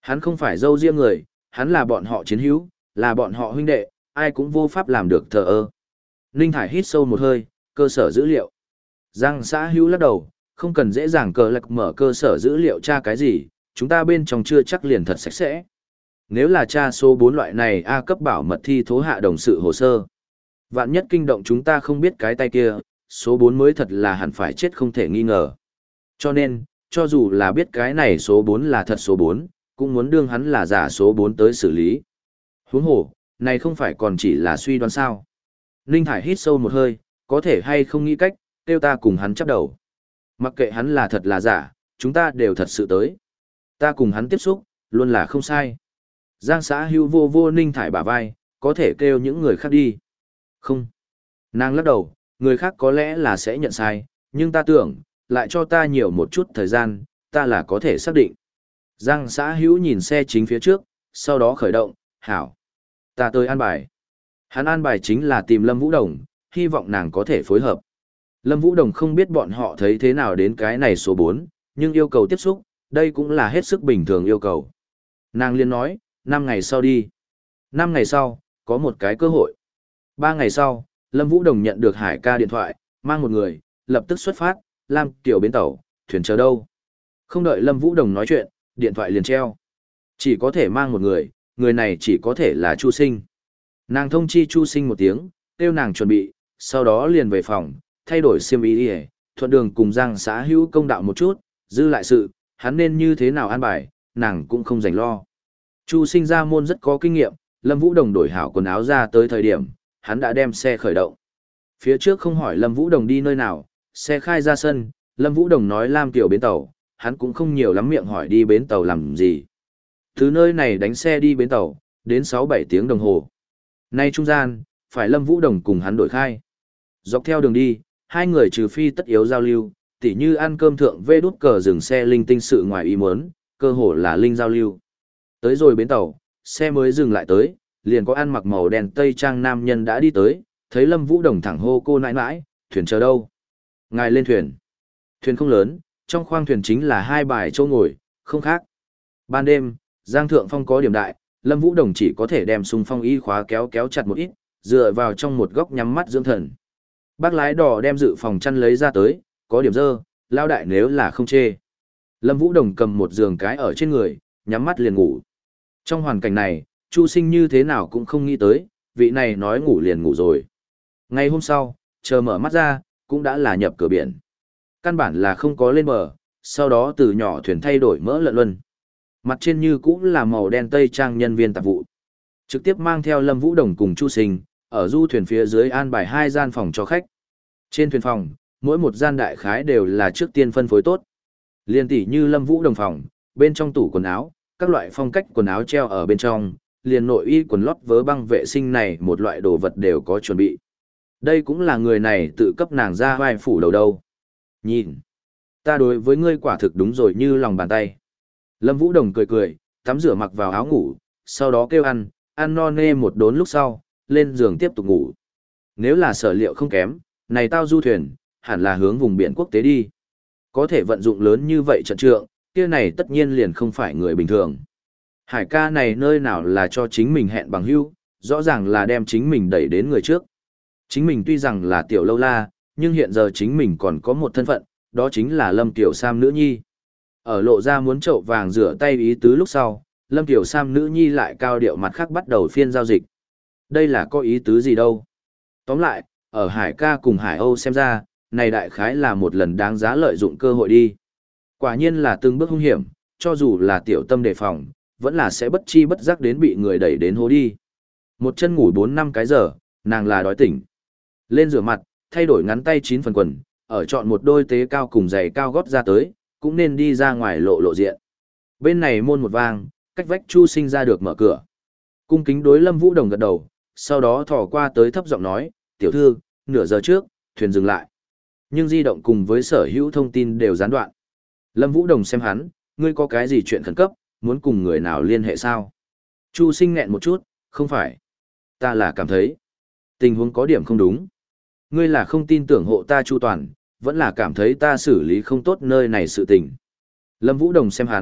Hắn không phải dâu riêng người, hắn là bọn họ chiến hữu, là bọn họ huynh đệ, ai cũng vô pháp làm được thờ ơ. Ninh Thải hít sâu một hơi, cơ sở dữ liệu. Giang xã hữu lắc đầu, không cần dễ dàng cờ lạc mở cơ sở dữ liệu tra cái gì, chúng ta bên trong chưa chắc liền thật sạch sẽ. Nếu là tra số bốn loại này A cấp bảo mật thi thố hạ đồng sự hồ sơ. Vạn nhất kinh động chúng ta không biết cái tay kia, số bốn mới thật là hẳn phải chết không thể nghi ngờ. Cho nên, cho dù là biết cái này số bốn là thật số bốn, cũng muốn đương hắn là giả số bốn tới xử lý. Huống hồ, này không phải còn chỉ là suy đoán sao. Ninh Thải hít sâu một hơi, có thể hay không nghĩ cách, kêu ta cùng hắn chấp đầu. Mặc kệ hắn là thật là giả, chúng ta đều thật sự tới. Ta cùng hắn tiếp xúc, luôn là không sai. Giang xã hưu vô vô Ninh Thải bả vai, có thể kêu những người khác đi. Không. Nàng lắc đầu, người khác có lẽ là sẽ nhận sai, nhưng ta tưởng, lại cho ta nhiều một chút thời gian, ta là có thể xác định. Giang xã hữu nhìn xe chính phía trước, sau đó khởi động, hảo. Ta tới an bài. Hắn an bài chính là tìm Lâm Vũ Đồng, hy vọng nàng có thể phối hợp. Lâm Vũ Đồng không biết bọn họ thấy thế nào đến cái này số bốn, nhưng yêu cầu tiếp xúc, đây cũng là hết sức bình thường yêu cầu. Nàng liên nói, năm ngày sau đi. năm ngày sau, có một cái cơ hội. ba ngày sau, Lâm Vũ Đồng nhận được Hải ca điện thoại, mang một người, lập tức xuất phát, Lam Kiều bến tàu, thuyền chờ đâu. Không đợi Lâm Vũ Đồng nói chuyện, điện thoại liền treo. Chỉ có thể mang một người, người này chỉ có thể là Chu Sinh. Nàng thông chi Chu Sinh một tiếng, kêu nàng chuẩn bị, sau đó liền về phòng, thay đổi xiêm y đi, thuận đường cùng Giang xã hữu công đạo một chút, dư lại sự, hắn nên như thế nào an bài, nàng cũng không dành lo. Chu Sinh ra môn rất có kinh nghiệm, Lâm Vũ Đồng đổi hảo quần áo ra tới thời điểm, hắn đã đem xe khởi động. Phía trước không hỏi Lâm Vũ Đồng đi nơi nào, xe khai ra sân, Lâm Vũ Đồng nói Lam Kiều bến tàu, hắn cũng không nhiều lắm miệng hỏi đi bến tàu làm gì. Từ nơi này đánh xe đi bến tàu, đến sáu bảy tiếng đồng hồ. Nay trung gian, phải Lâm Vũ Đồng cùng hắn đổi khai. Dọc theo đường đi, hai người trừ phi tất yếu giao lưu, tỉ như ăn cơm thượng vê đút cờ dừng xe linh tinh sự ngoài ý muốn, cơ hồ là linh giao lưu. Tới rồi bến tàu, xe mới dừng lại tới, liền có ăn mặc màu đen tây trang nam nhân đã đi tới, thấy Lâm Vũ Đồng thẳng hô cô nãi nãi, thuyền chờ đâu? Ngài lên thuyền. Thuyền không lớn, trong khoang thuyền chính là hai bài chỗ ngồi, không khác. Ban đêm, Giang Thượng Phong có điểm đại, Lâm Vũ Đồng chỉ có thể đem xung phong y khóa kéo kéo chặt một ít, dựa vào trong một góc nhắm mắt dưỡng thần. Bác lái đò đem dự phòng chăn lấy ra tới, có điểm dơ, lao đại nếu là không chê. Lâm Vũ Đồng cầm một giường cái ở trên người, nhắm mắt liền ngủ. Trong hoàn cảnh này, Chu Sinh như thế nào cũng không nghĩ tới, vị này nói ngủ liền ngủ rồi. Ngày hôm sau, chờ mở mắt ra, cũng đã là nhập cửa biển. Căn bản là không có lên bờ, sau đó từ nhỏ thuyền thay đổi mỡ lợn luân. Mặt trên như cũng là màu đen tây trang nhân viên tạp vụ. Trực tiếp mang theo Lâm Vũ Đồng cùng Chu Sinh, ở du thuyền phía dưới an bài hai gian phòng cho khách. Trên thuyền phòng, mỗi một gian đại khái đều là trước tiên phân phối tốt. Liên tỷ như Lâm Vũ Đồng phòng, bên trong tủ quần áo, các loại phong cách quần áo treo ở bên trong, liền nội y quần lót vớ băng vệ sinh này một loại đồ vật đều có chuẩn bị. Đây cũng là người này tự cấp nàng ra vai phủ đầu đâu. Nhìn, ta đối với ngươi quả thực đúng rồi như lòng bàn tay. Lâm Vũ Đồng cười cười, tắm rửa mặc vào áo ngủ, sau đó kêu ăn, ăn no nê một đốn lúc sau, lên giường tiếp tục ngủ. Nếu là sở liệu không kém, này tao du thuyền, hẳn là hướng vùng biển quốc tế đi. Có thể vận dụng lớn như vậy trận trượng, kia này tất nhiên liền không phải người bình thường. Hải ca này nơi nào là cho chính mình hẹn bằng hữu, rõ ràng là đem chính mình đẩy đến người trước. Chính mình tuy rằng là tiểu lâu la, nhưng hiện giờ chính mình còn có một thân phận, đó chính là Lâm Tiểu Sam nữ nhi. Ở lộ ra muốn chậu vàng rửa tay ý tứ lúc sau, Lâm Tiểu Sam nữ nhi lại cao điệu mặt khác bắt đầu phiên giao dịch. Đây là có ý tứ gì đâu. Tóm lại, ở Hải ca cùng Hải Âu xem ra, này đại khái là một lần đáng giá lợi dụng cơ hội đi. Quả nhiên là từng bước hung hiểm, cho dù là tiểu tâm đề phòng, vẫn là sẽ bất chi bất giác đến bị người đẩy đến hố đi. Một chân ngủ bốn năm cái giờ, nàng là đói tỉnh. Lên rửa mặt, thay đổi ngắn tay chín phần quần, ở chọn một đôi tế cao cùng giày cao gót ra tới, cũng nên đi ra ngoài lộ lộ diện. Bên này môn một vang, cách vách Chu Sinh ra được mở cửa. Cung kính đối Lâm Vũ Đồng gật đầu, sau đó thò qua tới thấp giọng nói, tiểu thư, nửa giờ trước, thuyền dừng lại. Nhưng di động cùng với sở hữu thông tin đều gián đoạn. Lâm Vũ Đồng xem hắn, ngươi có cái gì chuyện khẩn cấp, muốn cùng người nào liên hệ sao? Chu Sinh nghẹn một chút, không phải. Ta là cảm thấy, tình huống có điểm không đúng. Ngươi là không tin tưởng hộ ta chu toàn, vẫn là cảm thấy ta xử lý không tốt nơi này sự tình. Lâm Vũ Đồng xem hắn,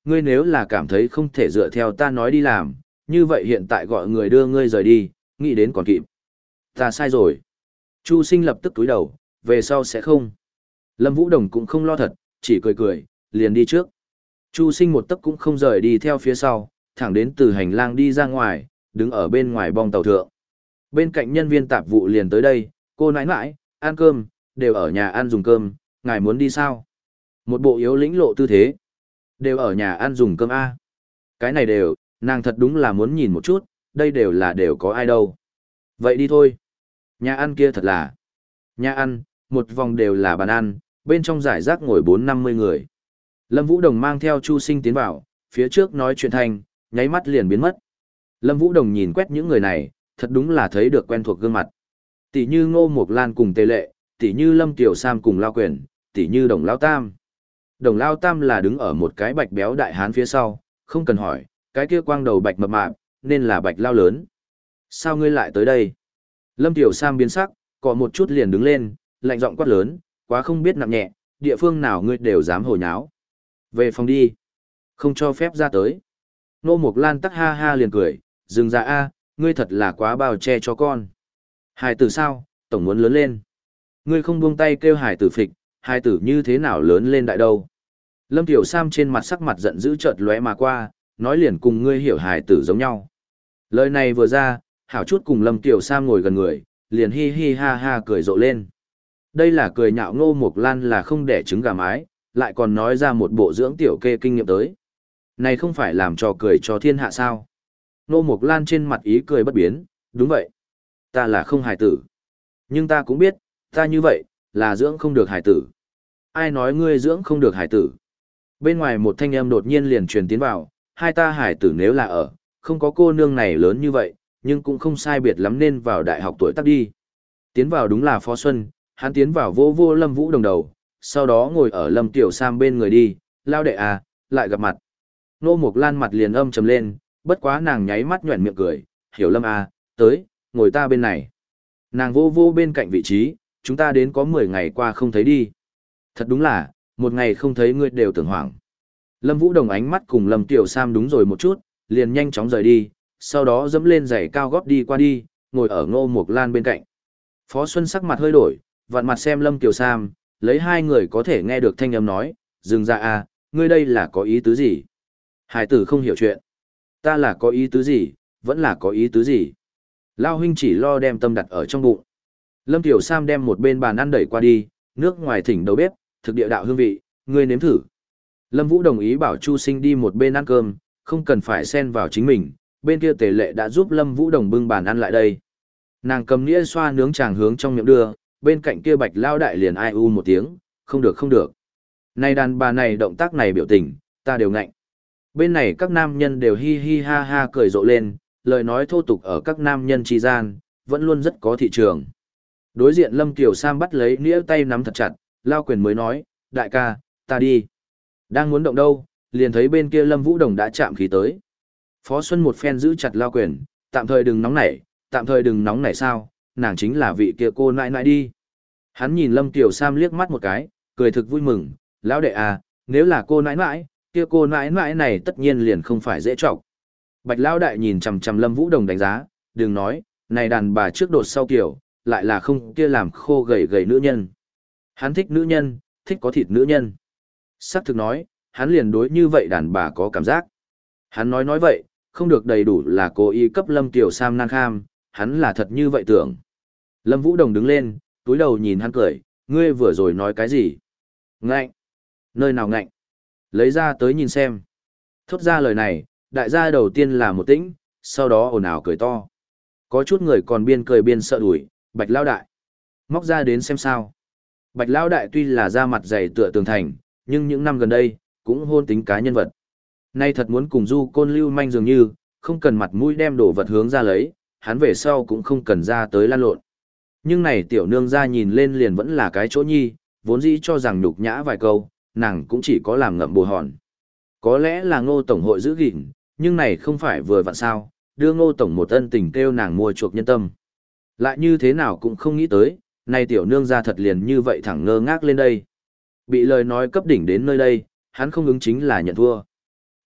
ngươi nếu là cảm thấy không thể dựa theo ta nói đi làm, như vậy hiện tại gọi người đưa ngươi rời đi, nghĩ đến còn kịp. Ta sai rồi. Chu Sinh lập tức túi đầu, về sau sẽ không. Lâm Vũ Đồng cũng không lo thật, chỉ cười cười, liền đi trước. Chu Sinh một tấc cũng không rời đi theo phía sau, thẳng đến từ hành lang đi ra ngoài, đứng ở bên ngoài bong tàu thượng. Bên cạnh nhân viên tạp vụ liền tới đây, cô nãi nãi, ăn cơm, đều ở nhà ăn dùng cơm, ngài muốn đi sao? Một bộ yếu lĩnh lộ tư thế. Đều ở nhà ăn dùng cơm A. Cái này đều, nàng thật đúng là muốn nhìn một chút, đây đều là đều có ai đâu. Vậy đi thôi. Nhà ăn kia thật là. Nhà ăn, một vòng đều là bàn ăn, bên trong giải rác ngồi bốn năm mươi người. Lâm Vũ Đồng mang theo Chu Sinh tiến vào, phía trước nói chuyện thanh, nháy mắt liền biến mất. Lâm Vũ Đồng nhìn quét những người này, thật đúng là thấy được quen thuộc gương mặt. Tỷ như Ngô Mộc Lan cùng Tề Lệ, tỷ như Lâm Tiểu Sam cùng Lao Quyền, tỷ như Đồng Lao Tam. Đồng Lao Tam là đứng ở một cái bạch béo đại hán phía sau, không cần hỏi, cái kia quang đầu bạch mập mạp, nên là bạch lao lớn. Sao ngươi lại tới đây? Lâm Tiểu Sam biến sắc, cọ một chút liền đứng lên, lạnh giọng quát lớn, quá không biết nặng nhẹ, địa phương nào ngươi đều dám hồ nháo. Về phòng đi. Không cho phép ra tới. Nô Mộc Lan tắc ha ha liền cười, dừng ra a, ngươi thật là quá bao che cho con. Hải tử sao, tổng muốn lớn lên. Ngươi không buông tay kêu hải tử phịch, hải tử như thế nào lớn lên đại đâu. Lâm Tiểu Sam trên mặt sắc mặt giận dữ chợt lóe mà qua, nói liền cùng ngươi hiểu hải tử giống nhau. Lời này vừa ra, hảo chút cùng Lâm Tiểu Sam ngồi gần người, liền hi hi ha ha cười rộ lên. Đây là cười nhạo Ngô Mộc Lan là không đẻ trứng gà mái, lại còn nói ra một bộ dưỡng tiểu kê kinh nghiệm tới. Này không phải làm trò cười cho thiên hạ sao? Ngô Mộc Lan trên mặt ý cười bất biến, đúng vậy. Ta là không hài tử. Nhưng ta cũng biết, ta như vậy, là dưỡng không được hài tử. Ai nói ngươi dưỡng không được hài tử? Bên ngoài một thanh âm đột nhiên liền truyền tiến vào, hai ta hài tử nếu là ở, không có cô nương này lớn như vậy, nhưng cũng không sai biệt lắm nên vào đại học tuổi tác đi. Tiến vào đúng là Phó Xuân, hắn tiến vào vô vô Lâm Vũ Đồng đầu, sau đó ngồi ở Lâm Tiểu Sam bên người đi, lao đệ à, lại gặp mặt. Nô Mộc Lan mặt liền âm trầm lên, bất quá nàng nháy mắt nhuẩn miệng cười, hiểu Lâm à, tới, ngồi ta bên này. Nàng vô vô bên cạnh vị trí, chúng ta đến có mười ngày qua không thấy đi. Thật đúng là, một ngày không thấy ngươi đều tưởng hoảng. Lâm Vũ Đồng ánh mắt cùng Lâm Tiểu Sam đúng rồi một chút, liền nhanh chóng rời đi, sau đó dẫm lên giày cao gót đi qua đi, ngồi ở Ngô Mộc Lan bên cạnh. Phó Xuân sắc mặt hơi đổi, vặn mặt xem Lâm Tiểu Sam, lấy hai người có thể nghe được thanh âm nói, dừng ra à, ngươi đây là có ý tứ gì? Hải tử không hiểu chuyện. Ta là có ý tứ gì, vẫn là có ý tứ gì? Lao huynh chỉ lo đem tâm đặt ở trong bụng. Lâm Tiểu Sam đem một bên bàn ăn đẩy qua đi, nước ngoài thỉnh đầu bếp, thực địa đạo hương vị, ngươi nếm thử. Lâm Vũ đồng ý bảo Chu Sinh đi một bên ăn cơm, không cần phải xen vào chính mình, bên kia Tề Lệ đã giúp Lâm Vũ đồng bưng bàn ăn lại đây. Nàng cầm nĩa xoa nướng chàng hướng trong miệng đưa, bên cạnh kia Bạch Lao đại liền ai u một tiếng, không được không được. Này đàn bà này động tác này biểu tình, ta đều ngạnh. Bên này các nam nhân đều hi hi ha ha cười rộ lên, lời nói thô tục ở các nam nhân tri gian, vẫn luôn rất có thị trường. Đối diện Lâm Kiều Sam bắt lấy nĩa tay nắm thật chặt, Lao Quyền mới nói, đại ca, ta đi. Đang muốn động đâu, liền thấy bên kia Lâm Vũ Đồng đã chạm khí tới. Phó Xuân một phen giữ chặt Lao Quyền, tạm thời đừng nóng nảy, tạm thời đừng nóng nảy sao, nàng chính là vị kia cô nãi nãi đi. Hắn nhìn Lâm Kiều Sam liếc mắt một cái, cười thực vui mừng, lão đệ à, nếu là cô nãi nãi, kia cô nãi nãi này tất nhiên liền không phải dễ trọng. Bạch Lão đại nhìn chằm chằm Lâm Vũ Đồng đánh giá, đừng nói, này đàn bà trước đột sau kiểu, lại là không kia làm khô gầy gầy nữ nhân. Hắn thích nữ nhân, thích có thịt nữ nhân. Sắc thực nói, hắn liền đối như vậy đàn bà có cảm giác. Hắn nói nói vậy, không được đầy đủ là cố ý cấp Lâm Tiểu Sam nan kham, hắn là thật như vậy tưởng. Lâm Vũ Đồng đứng lên, túi đầu nhìn hắn cười, ngươi vừa rồi nói cái gì? Ngạnh! Nơi nào ngạnh? Lấy ra tới nhìn xem. Thốt ra lời này, đại gia đầu tiên là một tĩnh, sau đó ồn ào cười to. Có chút người còn biên cười biên sợ đuổi, Bạch Lao đại. Móc ra đến xem sao. Bạch Lao đại tuy là da mặt dày tựa tường thành, nhưng những năm gần đây, cũng hôn tính cá nhân vật. Nay thật muốn cùng du côn lưu manh dường như, không cần mặt mũi đem đồ vật hướng ra lấy, hắn về sau cũng không cần ra tới lan lộn. Nhưng này tiểu nương ra nhìn lên liền vẫn là cái chỗ nhi, vốn dĩ cho rằng nhục nhã vài câu, nàng cũng chỉ có làm ngậm bồ hòn. Có lẽ là Ngô Tổng hội giữ gìn, nhưng này không phải vừa vặn sao, đưa Ngô Tổng một ân tình kêu nàng mua chuộc nhân tâm. Lại như thế nào cũng không nghĩ tới, này tiểu nương ra thật liền như vậy thẳng ngơ ngác lên đây. Bị lời nói cấp đỉnh đến nơi đây, hắn không ứng chính là nhận thua.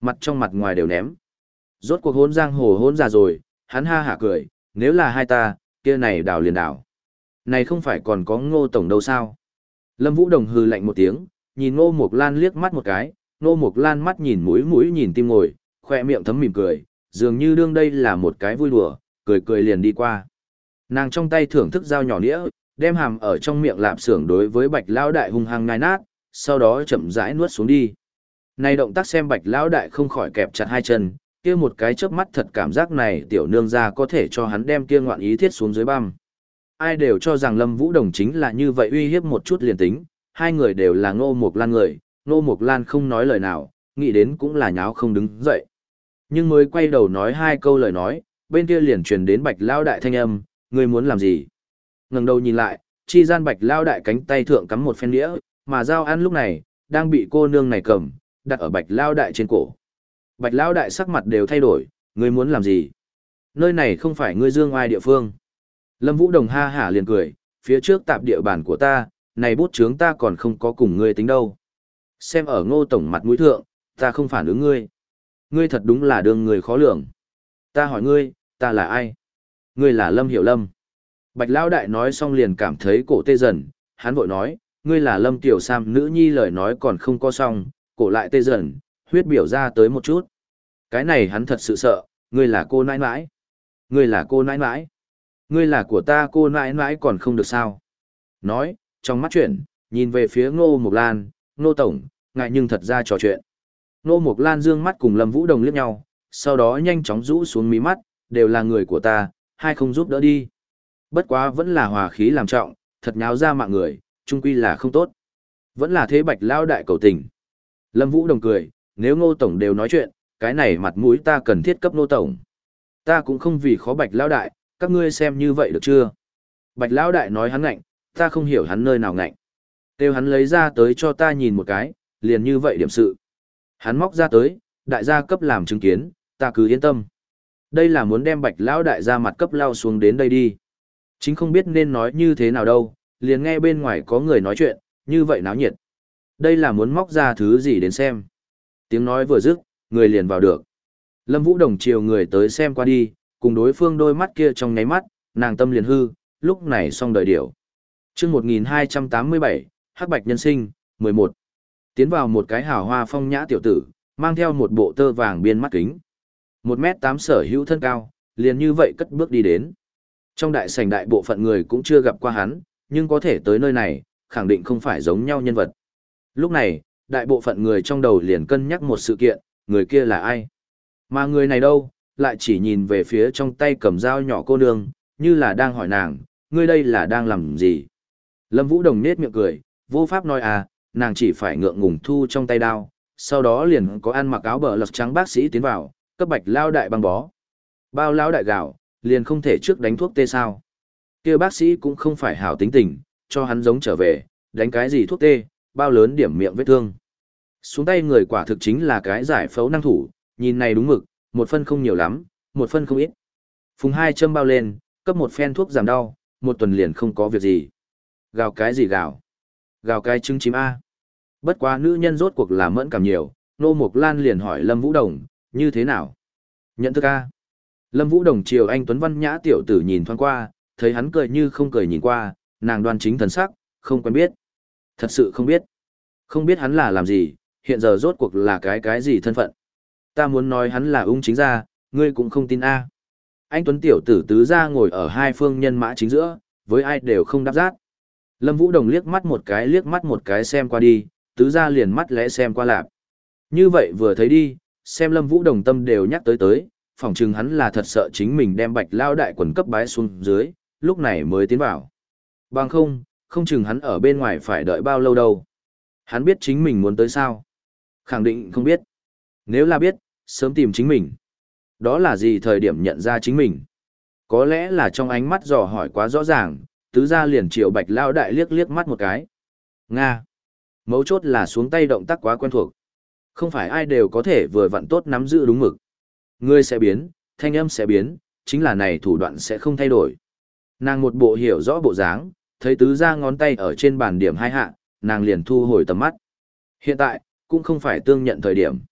mặt trong mặt ngoài đều ném. Rốt cuộc hôn giang hồ hôn già rồi, hắn ha hả cười, nếu là hai ta, kia này đảo liền đảo. Này không phải còn có Ngô Tổng đâu sao? Lâm Vũ Đồng hừ lạnh một tiếng, nhìn Ngô Mộc Lan liếc mắt một cái, Ngô Mộc Lan mắt nhìn mũi mũi nhìn tim ngồi, khoe miệng thấm mỉm cười, dường như đương đây là một cái vui đùa, cười cười liền đi qua. Nàng trong tay thưởng thức dao nhỏ nĩa, đem hàm ở trong miệng lạp xưởng đối với Bạch Lão Đại hung hăng nhai nát, sau đó chậm rãi nuốt xuống đi. Này động tác xem Bạch Lão Đại không khỏi kẹp chặt hai chân, kia một cái chớp mắt thật cảm giác này tiểu nương gia có thể cho hắn đem kia ngoạn ý thiết xuống dưới băm. Ai đều cho rằng Lâm Vũ Đồng chính là như vậy uy hiếp một chút liền tính, hai người đều là Ngô Mộc Lan người, Ngô Mộc Lan không nói lời nào, nghĩ đến cũng là nháo không đứng dậy. Nhưng mới quay đầu nói hai câu lời nói, bên kia liền truyền đến Bạch Lão Đại thanh âm, ngươi muốn làm gì? Ngẩng đầu nhìn lại, chi gian Bạch Lão Đại cánh tay thượng cắm một phen đĩa, mà dao ăn lúc này đang bị cô nương này cầm, đặt ở Bạch Lão Đại trên cổ. Bạch Lão Đại sắc mặt đều thay đổi, ngươi muốn làm gì? Nơi này không phải ngươi dương oai địa phương. Lâm Vũ Đồng ha hả liền cười, phía trước tạp địa bàn của ta, này bút chướng ta còn không có cùng ngươi tính đâu. Xem ở Ngô Tổng mặt mũi thượng, ta không phản ứng ngươi. Ngươi thật đúng là đường người khó lường. Ta hỏi ngươi, ta là ai? Ngươi là Lâm Hiểu Lâm. Bạch Lão Đại nói xong liền cảm thấy cổ tê dần, hắn vội nói, ngươi là Lâm Tiểu Sam nữ nhi lời nói còn không có xong, cổ lại tê dần, huyết biểu ra tới một chút. Cái này hắn thật sự sợ, ngươi là cô nãi nãi. Ngươi là cô nãi nãi. Ngươi là của ta cô nãi nãi còn không được sao. Nói, trong mắt chuyển, nhìn về phía Ngô Mộc Lan, Ngô Tổng, ngại nhưng thật ra trò chuyện. Ngô Mộc Lan dương mắt cùng Lâm Vũ Đồng liếc nhau, sau đó nhanh chóng rũ xuống mí mắt, đều là người của ta, hai không giúp đỡ đi. Bất quá vẫn là hòa khí làm trọng, thật nháo ra mạng người, chung quy là không tốt. Vẫn là thế Bạch Lão Đại cầu tình. Lâm Vũ Đồng cười, nếu Ngô Tổng đều nói chuyện, cái này mặt mũi ta cần thiết cấp Ngô Tổng. Ta cũng không vì khó Bạch Lão Đại, các ngươi xem như vậy được chưa? Bạch Lão Đại nói hắn ngạnh, ta không hiểu hắn nơi nào ngạnh. Kêu hắn lấy ra tới cho ta nhìn một cái, liền như vậy điểm sự. Hắn móc ra tới, đại gia cấp làm chứng kiến, ta cứ yên tâm. Đây là muốn đem Bạch Lão Đại ra mặt cấp lao xuống đến đây đi. Chính không biết nên nói như thế nào đâu, liền nghe bên ngoài có người nói chuyện, như vậy náo nhiệt. Đây là muốn móc ra thứ gì đến xem. Tiếng nói vừa dứt, người liền vào được. Lâm Vũ Đồng chiều người tới xem qua đi, cùng đối phương đôi mắt kia trong nháy mắt, nàng tâm liền hư, lúc này xong đợi điểu. Chương một nghìn hai trăm tám mươi bảy, Hắc Bạch Nhân Sinh, mười một. Tiến vào một cái hào hoa phong nhã tiểu tử, mang theo một bộ tơ vàng biên mắt kính. một mét tám sở hữu thân cao, liền như vậy cất bước đi đến. Trong đại sảnh đại bộ phận người cũng chưa gặp qua hắn, nhưng có thể tới nơi này, khẳng định không phải giống nhau nhân vật. Lúc này, đại bộ phận người trong đầu liền cân nhắc một sự kiện, người kia là ai? Mà người này đâu, lại chỉ nhìn về phía trong tay cầm dao nhỏ cô nương, như là đang hỏi nàng, ngươi đây là đang làm gì? Lâm Vũ Đồng nết miệng cười, vô pháp nói à, nàng chỉ phải ngượng ngùng thu trong tay đao, sau đó liền có ăn mặc áo bờ lật trắng bác sĩ tiến vào, cấp Bạch Lão Đại băng bó. Bao Lão Đại gạo, liền không thể trước đánh thuốc tê sao? Kia bác sĩ cũng không phải hảo tính tình, cho hắn giống trở về, đánh cái gì thuốc tê, bao lớn điểm miệng vết thương. Xuống tay người quả thực chính là cái giải phẫu năng thủ, nhìn này đúng mực, một phân không nhiều lắm, một phân không ít. Phùng hai châm bao lên, cấp một phen thuốc giảm đau, một tuần liền không có việc gì. Gào cái gì gào? Gào cái trứng chim A. Bất quá nữ nhân rốt cuộc là mẫn cảm nhiều, Nô Mộc Lan liền hỏi Lâm Vũ Đồng, như thế nào? Nhận thức A. Lâm Vũ Đồng chiều anh Tuấn Văn Nhã tiểu tử nhìn thoáng qua, thấy hắn cười như không cười nhìn qua, nàng đoan chính thần sắc, không quen biết. Thật sự không biết. Không biết hắn là làm gì, hiện giờ rốt cuộc là cái cái gì thân phận. Ta muốn nói hắn là ung chính gia, ngươi cũng không tin A. Anh Tuấn tiểu tử tứ gia ngồi ở hai phương nhân mã chính giữa, với ai đều không đáp giác. Lâm Vũ Đồng liếc mắt một cái liếc mắt một cái xem qua đi, tứ gia liền mắt lẽ xem qua lạp. Như vậy vừa thấy đi, xem Lâm Vũ Đồng tâm đều nhắc tới tới, phỏng chừng hắn là thật sợ chính mình đem Bạch Lão Đại quần cấp bái xuống dưới, lúc này mới tiến vào. Bằng không, không chừng hắn ở bên ngoài phải đợi bao lâu đâu. Hắn biết chính mình muốn tới sao? Khẳng định không biết. Nếu là biết, sớm tìm chính mình. Đó là gì thời điểm nhận ra chính mình? Có lẽ là trong ánh mắt dò hỏi quá rõ ràng, tứ gia liền chiều Bạch Lão Đại liếc liếc mắt một cái. Nga. Mấu chốt là xuống tay động tác quá quen thuộc. Không phải ai đều có thể vừa vặn tốt nắm giữ đúng mực. Ngươi sẽ biến, thanh âm sẽ biến, chính là này thủ đoạn sẽ không thay đổi. Nàng một bộ hiểu rõ bộ dáng, thấy tứ gia ngón tay ở trên bàn điểm hai hạ, nàng liền thu hồi tầm mắt. Hiện tại, cũng không phải tương nhận thời điểm.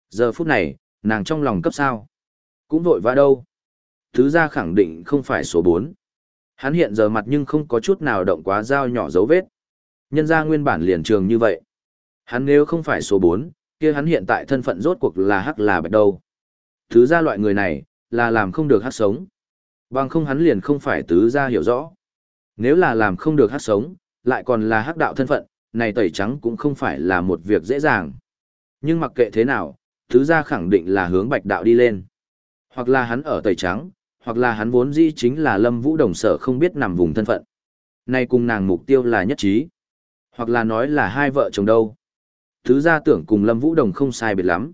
Giờ phút này, nàng trong lòng cấp sao. Cũng vội vã đâu. Tứ gia khẳng định không phải số bốn. Hắn hiện giờ mặt nhưng không có chút nào động quá dao nhỏ dấu vết. Nhân ra nguyên bản liền trường như vậy. Hắn nếu không phải số bốn, kia hắn hiện tại thân phận rốt cuộc là hắc là bạch đâu. Tứ gia loại người này, là làm không được hắc sống. Bằng không hắn liền không phải tứ gia hiểu rõ. Nếu là làm không được hắc sống, lại còn là hắc đạo thân phận, này tẩy trắng cũng không phải là một việc dễ dàng. Nhưng mặc kệ thế nào, tứ gia khẳng định là hướng bạch đạo đi lên. Hoặc là hắn ở tẩy trắng, hoặc là hắn vốn dĩ chính là Lâm Vũ Đồng sở không biết nằm vùng thân phận. Nay cùng nàng mục tiêu là nhất trí. Hoặc là nói là hai vợ chồng đâu. Tứ gia tưởng cùng Lâm Vũ Đồng không sai biệt lắm.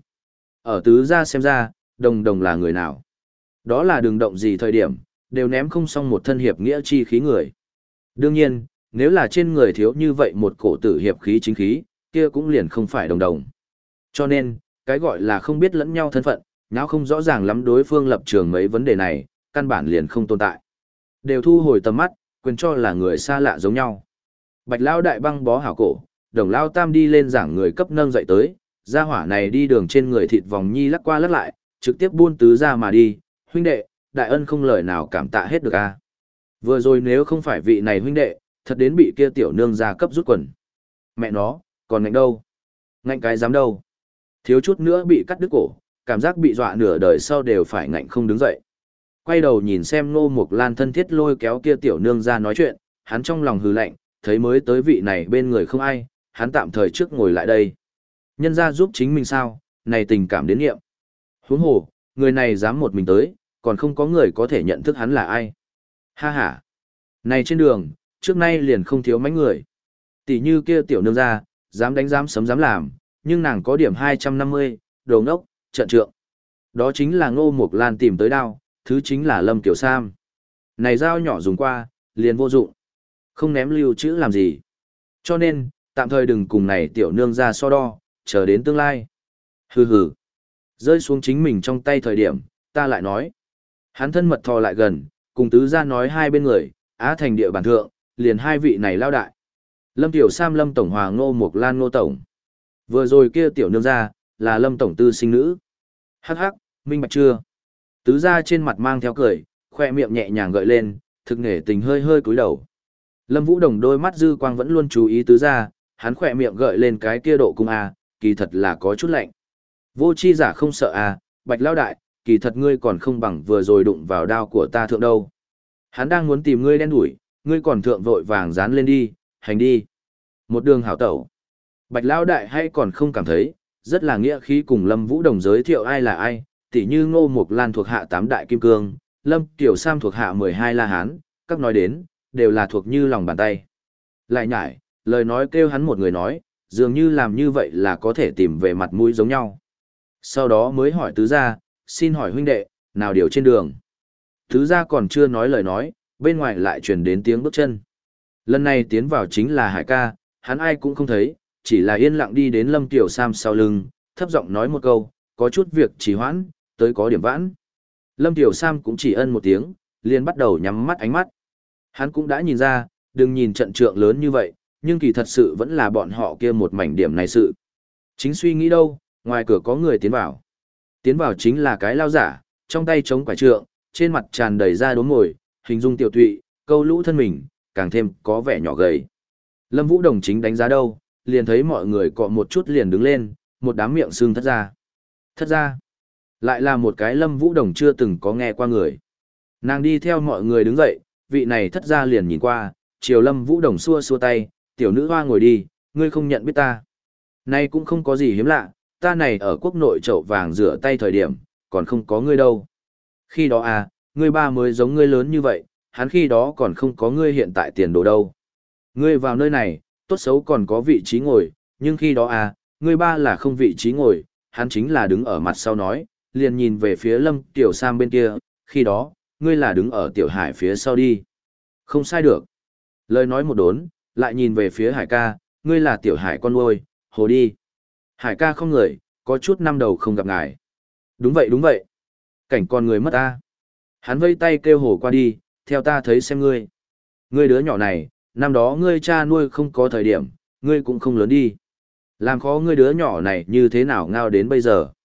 Ở tứ gia xem ra, Đồng Đồng là người nào? Đó là đường động gì thời điểm, đều ném không xong một thân hiệp nghĩa chi khí người. Đương nhiên, nếu là trên người thiếu như vậy một cổ tử hiệp khí chính khí, kia cũng liền không phải Đồng Đồng. Cho nên, cái gọi là không biết lẫn nhau thân phận, nháo không rõ ràng lắm đối phương lập trường mấy vấn đề này, căn bản liền không tồn tại. Đều thu hồi tầm mắt, quyền cho là người xa lạ giống nhau. Bạch Lao đại băng bó hảo cổ, Đồng Lao tam đi lên giảng người cấp nâng dậy tới, gia hỏa này đi đường trên người thịt vòng nhi lắc qua lắc lại, trực tiếp buôn tứ ra mà đi, huynh đệ, đại ân không lời nào cảm tạ hết được a. Vừa rồi nếu không phải vị này huynh đệ, thật đến bị kia tiểu nương gia cấp rút quần. Mẹ nó, còn ngạnh đâu? Ngạnh cái dám đâu? Thiếu chút nữa bị cắt đứt cổ, cảm giác bị dọa nửa đời sau đều phải ngạnh không đứng dậy. Quay đầu nhìn xem Ngô Mục Lan thân thiết lôi kéo kia tiểu nương ra nói chuyện, hắn trong lòng hừ lạnh, thấy mới tới vị này bên người không ai, hắn tạm thời trước ngồi lại đây. Nhân ra giúp chính mình sao, này tình cảm đến nghiệm. Huống hồ, người này dám một mình tới, còn không có người có thể nhận thức hắn là ai. Ha ha. Này trên đường, trước nay liền không thiếu mấy người. Tỷ như kia tiểu nương ra, dám đánh dám sấm dám làm, nhưng nàng có điểm hai trăm năm mươi, đồ ngốc, trận trượng. Đó chính là Ngô Mục Lan tìm tới đao, thứ chính là Lâm Tiểu Sam. Này dao nhỏ dùng qua, liền vô dụng. Không ném lưu trữ làm gì. Cho nên, tạm thời đừng cùng này tiểu nương ra so đo, chờ đến tương lai. Hừ hừ. Rơi xuống chính mình trong tay thời điểm, ta lại nói. Hắn thân mật thò lại gần, cùng tứ ra nói hai bên người, Á thành địa bản thượng, liền hai vị này lao đại. Lâm Tiểu Sam Lâm Tổng Hòa Ngô Mục Lan Ngô Tổng. Vừa rồi kia tiểu nương ra, là Lâm Tổng tư sinh nữ. Hắc hắc, minh bạch chưa? Tứ ra trên mặt mang theo cười, khoe miệng nhẹ nhàng gợi lên, thực nghề tình hơi hơi cúi đầu. Lâm Vũ Đồng đôi mắt dư quang vẫn luôn chú ý tứ ra, hắn khoe miệng gợi lên cái kia độ cung a, kỳ thật là có chút lạnh. Vô chi giả không sợ a, Bạch lao đại, kỳ thật ngươi còn không bằng vừa rồi đụng vào đao của ta thượng đâu. Hắn đang muốn tìm ngươi đen đuổi, ngươi còn thượng vội vàng dán lên đi, hành đi. Một đường hảo tẩu. Bạch lao đại hay còn không cảm thấy, rất là nghĩa khí cùng Lâm Vũ Đồng giới thiệu ai là ai, tỉ như Ngô Mục Lan thuộc hạ tám đại kim cương, Lâm Tiểu Sam thuộc hạ mười hai la hán, các nói đến, đều là thuộc như lòng bàn tay. Lại nhải, lời nói kêu hắn một người nói, dường như làm như vậy là có thể tìm về mặt mũi giống nhau. Sau đó mới hỏi tứ gia, xin hỏi huynh đệ, nào điều trên đường. Tứ gia còn chưa nói lời nói, bên ngoài lại truyền đến tiếng bước chân. Lần này tiến vào chính là Hải ca, hắn ai cũng không thấy, chỉ là yên lặng đi đến Lâm Tiểu Sam sau lưng, thấp giọng nói một câu, có chút việc trì hoãn, tới có điểm vãn. Lâm Tiểu Sam cũng chỉ ân một tiếng, liền bắt đầu nhắm mắt ánh mắt. Hắn cũng đã nhìn ra, đừng nhìn trận trượng lớn như vậy, nhưng kỳ thật sự vẫn là bọn họ kia một mảnh điểm này sự. Chính suy nghĩ đâu, ngoài cửa có người tiến vào. Tiến vào chính là cái lao giả, trong tay chống quả trượng, trên mặt tràn đầy da đốm ngồi, hình dung tiểu tụy, câu lũ thân mình, càng thêm có vẻ nhỏ gầy. Lâm Vũ Đồng chính đánh giá đâu, liền thấy mọi người cọ một chút liền đứng lên, một đám miệng sưng thất ra. Thất ra, lại là một cái Lâm Vũ Đồng chưa từng có nghe qua người. Nàng đi theo mọi người đứng dậy, vị này thất ra liền nhìn qua, chiều Lâm Vũ Đồng xua xua tay, tiểu nữ hoa ngồi đi, ngươi không nhận biết ta. Nay cũng không có gì hiếm lạ, ta này ở quốc nội chậu vàng rửa tay thời điểm, còn không có ngươi đâu. Khi đó à, ngươi ba mới giống ngươi lớn như vậy, hắn khi đó còn không có ngươi hiện tại tiền đồ đâu. Ngươi vào nơi này, tốt xấu còn có vị trí ngồi, nhưng khi đó à, ngươi ba là không vị trí ngồi, hắn chính là đứng ở mặt sau nói, liền nhìn về phía Lâm Tiểu Sam bên kia, khi đó, ngươi là đứng ở Tiểu Hải phía sau đi. Không sai được. Lời nói một đốn, lại nhìn về phía Hải ca, ngươi là Tiểu Hải con nuôi, hồ đi. Hải ca không người, có chút năm đầu không gặp ngài. Đúng vậy đúng vậy. Cảnh con người mất ta. Hắn vây tay kêu hồ qua đi, theo ta thấy xem ngươi. Ngươi đứa nhỏ này, năm đó ngươi cha nuôi không có thời điểm, ngươi cũng không lớn đi. Làm khó ngươi đứa nhỏ này như thế nào ngao đến bây giờ.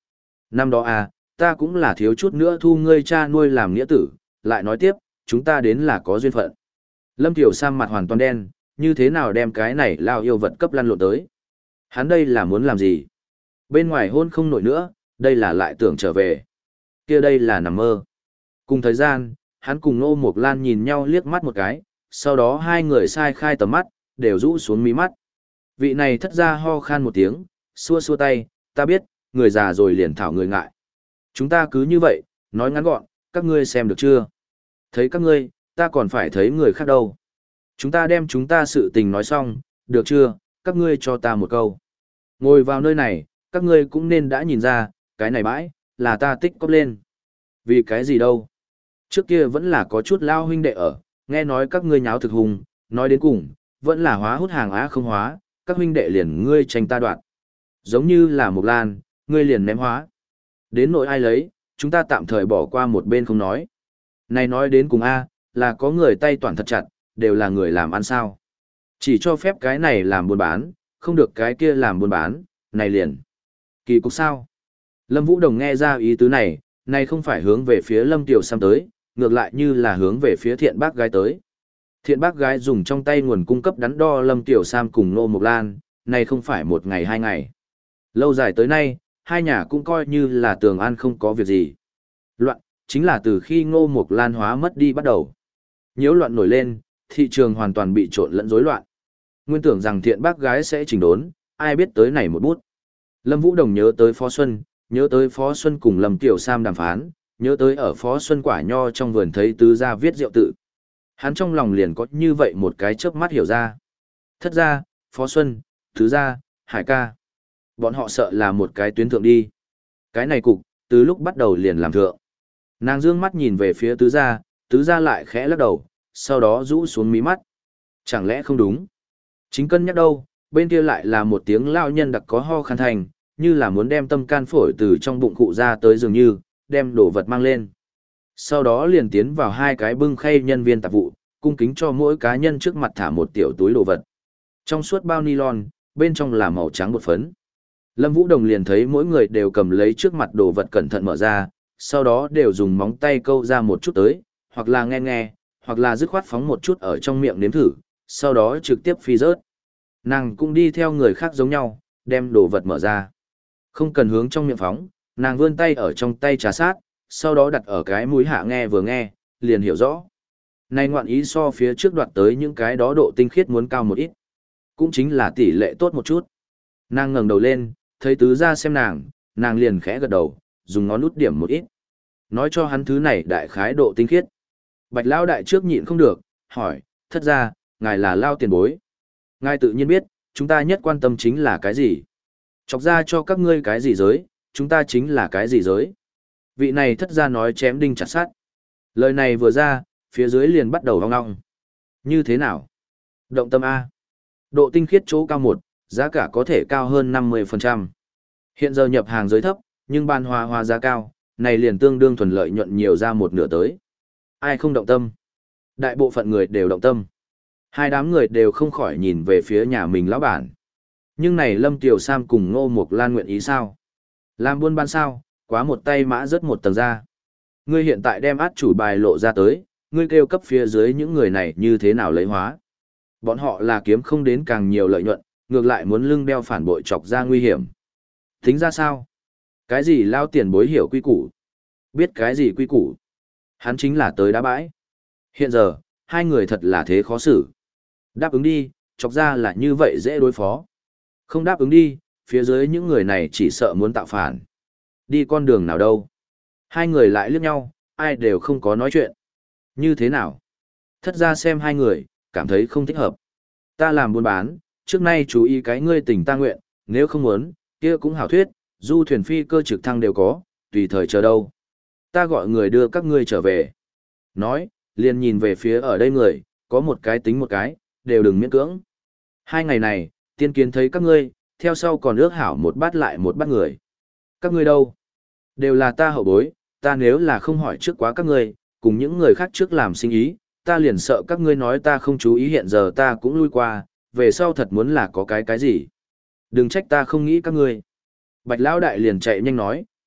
Năm đó à, ta cũng là thiếu chút nữa thu ngươi cha nuôi làm nghĩa tử, lại nói tiếp, chúng ta đến là có duyên phận. Lâm Tiểu Sam mặt hoàn toàn đen, như thế nào đem cái này lao yêu vật cấp lăn lộn tới. Hắn đây là muốn làm gì? Bên ngoài hôn không nổi nữa, đây là lại tưởng trở về. Kia đây là nằm mơ. Cùng thời gian, hắn cùng Ngô Mộc Lan nhìn nhau liếc mắt một cái, sau đó hai người sai khai tầm mắt, đều rũ xuống mí mắt. Vị này thất ra ho khan một tiếng, xua xua tay, ta biết, người già rồi liền thảo người ngại. Chúng ta cứ như vậy, nói ngắn gọn, các ngươi xem được chưa? Thấy các ngươi, ta còn phải thấy người khác đâu. Chúng ta đem chúng ta sự tình nói xong, được chưa, các ngươi cho ta một câu. Ngồi vào nơi này, các ngươi cũng nên đã nhìn ra, cái này bãi, là ta tích cóp lên. Vì cái gì đâu? Trước kia vẫn là có chút lao huynh đệ ở, nghe nói các ngươi nháo thực hùng, nói đến cùng, vẫn là hóa hút hàng á không hóa, các huynh đệ liền ngươi tranh ta đoạn. Giống như là một lan, ngươi liền ném hóa. Đến nỗi ai lấy, chúng ta tạm thời bỏ qua một bên không nói. Này nói đến cùng A, là có người tay toàn thật chặt, đều là người làm ăn sao. Chỉ cho phép cái này làm buôn bán, không được cái kia làm buôn bán, này liền. Kỳ cục sao? Lâm Vũ Đồng nghe ra ý tứ này, này không phải hướng về phía Lâm Tiểu Sam tới, ngược lại như là hướng về phía thiện bác gái tới. Thiện bác gái dùng trong tay nguồn cung cấp đắn đo Lâm Tiểu Sam cùng Nô Mộc Lan, này không phải một ngày hai ngày. Lâu dài tới nay, hai nhà cũng coi như là tường an không có việc gì. Loạn, chính là từ khi Ngô Mộc Lan hóa mất đi bắt đầu. Nhiễu loạn nổi lên, thị trường hoàn toàn bị trộn lẫn rối loạn. Nguyên tưởng rằng thiện bác gái sẽ chỉnh đốn, ai biết tới này một bút. Lâm Vũ Đồng nhớ tới Phó Xuân, nhớ tới Phó Xuân cùng Lâm Tiểu Sam đàm phán, nhớ tới ở Phó Xuân quả nho trong vườn thấy tứ gia viết rượu tự. Hắn trong lòng liền có như vậy một cái chớp mắt hiểu ra. Thất gia, Phó Xuân, tứ gia, Hải ca. Bọn họ sợ là một cái tuyến thượng đi. Cái này cục, từ lúc bắt đầu liền làm thượng. Nàng dương mắt nhìn về phía tứ gia, tứ gia lại khẽ lắc đầu, sau đó rũ xuống mí mắt. Chẳng lẽ không đúng? Chính cân nhắc đâu, bên kia lại là một tiếng lao nhân đặc có ho khăn thành, như là muốn đem tâm can phổi từ trong bụng cụ ra tới dường như, đem đồ vật mang lên. Sau đó liền tiến vào hai cái bưng khay nhân viên tạp vụ, cung kính cho mỗi cá nhân trước mặt thả một tiểu túi đồ vật. Trong suốt bao nylon, bên trong là màu trắng bột phấn. Lâm Vũ Đồng liền thấy mỗi người đều cầm lấy trước mặt đồ vật cẩn thận mở ra, sau đó đều dùng móng tay câu ra một chút tới, hoặc là nghe nghe, hoặc là dứt khoát phóng một chút ở trong miệng nếm thử, sau đó trực tiếp phi rớt. Nàng cũng đi theo người khác giống nhau, đem đồ vật mở ra. Không cần hướng trong miệng phóng, nàng vươn tay ở trong tay trà sát, sau đó đặt ở cái mũi hạ nghe vừa nghe, liền hiểu rõ. Này ngoạn ý so phía trước đoạt tới những cái đó độ tinh khiết muốn cao một ít. Cũng chính là tỷ lệ tốt một chút. Nàng ngẩng đầu lên, thấy tứ gia xem nàng, nàng liền khẽ gật đầu, dùng ngón út điểm một ít. Nói cho hắn thứ này đại khái độ tinh khiết. Bạch Lao đại trước nhịn không được, hỏi, thất gia, ngài là Lao tiền bối. Ngài tự nhiên biết, chúng ta nhất quan tâm chính là cái gì. Chọc ra cho các ngươi cái gì giới, chúng ta chính là cái gì giới. Vị này thất gia nói chém đinh chặt sắt. Lời này vừa ra, phía dưới liền bắt đầu hoang ngọng. Như thế nào? Động tâm A. Độ tinh khiết chỗ cao một, giá cả có thể cao hơn năm mươi phần trăm. Hiện giờ nhập hàng giới thấp, nhưng ban hoa hoa giá cao, này liền tương đương thuần lợi nhuận nhiều ra một nửa tới. Ai không động tâm? Đại bộ phận người đều động tâm. Hai đám người đều không khỏi nhìn về phía nhà mình lão bản. Nhưng này Lâm Tiểu Sam cùng Ngô Mộc Lan nguyện ý sao? Làm buôn bán sao? Quá một tay mã rớt một tầng ra. Ngươi hiện tại đem át chủ bài lộ ra tới, ngươi kêu cấp phía dưới những người này như thế nào lấy hóa? Bọn họ là kiếm không đến càng nhiều lợi nhuận, ngược lại muốn lưng đeo phản bội chọc ra nguy hiểm. Tính ra sao? Cái gì Lao tiền bối hiểu quy củ? Biết cái gì quy củ? Hắn chính là tới đá bãi. Hiện giờ, hai người thật là thế khó xử. Đáp ứng đi, chọc ra là như vậy dễ đối phó. Không đáp ứng đi, phía dưới những người này chỉ sợ muốn tạo phản. Đi con đường nào đâu? Hai người lại liếc nhau, ai đều không có nói chuyện. Như thế nào? Thất ra xem hai người, cảm thấy không thích hợp. Ta làm buôn bán, trước nay chú ý cái ngươi tình ta nguyện, nếu không muốn, kia cũng hảo thuyết, du thuyền phi cơ trực thăng đều có, tùy thời chờ đâu. Ta gọi người đưa các ngươi trở về. Nói, liền nhìn về phía ở đây người, có một cái tính một cái, đều đừng miễn cưỡng. Hai ngày này, tiên kiến thấy các ngươi, theo sau còn ước hảo một bát lại một bát người. Các ngươi đâu? Đều là ta hậu bối, ta nếu là không hỏi trước quá các ngươi, cùng những người khác trước làm sinh ý, ta liền sợ các ngươi nói ta không chú ý hiện giờ ta cũng lui qua, về sau thật muốn là có cái cái gì. Đừng trách ta không nghĩ các ngươi. Bạch Lão đại liền chạy nhanh nói,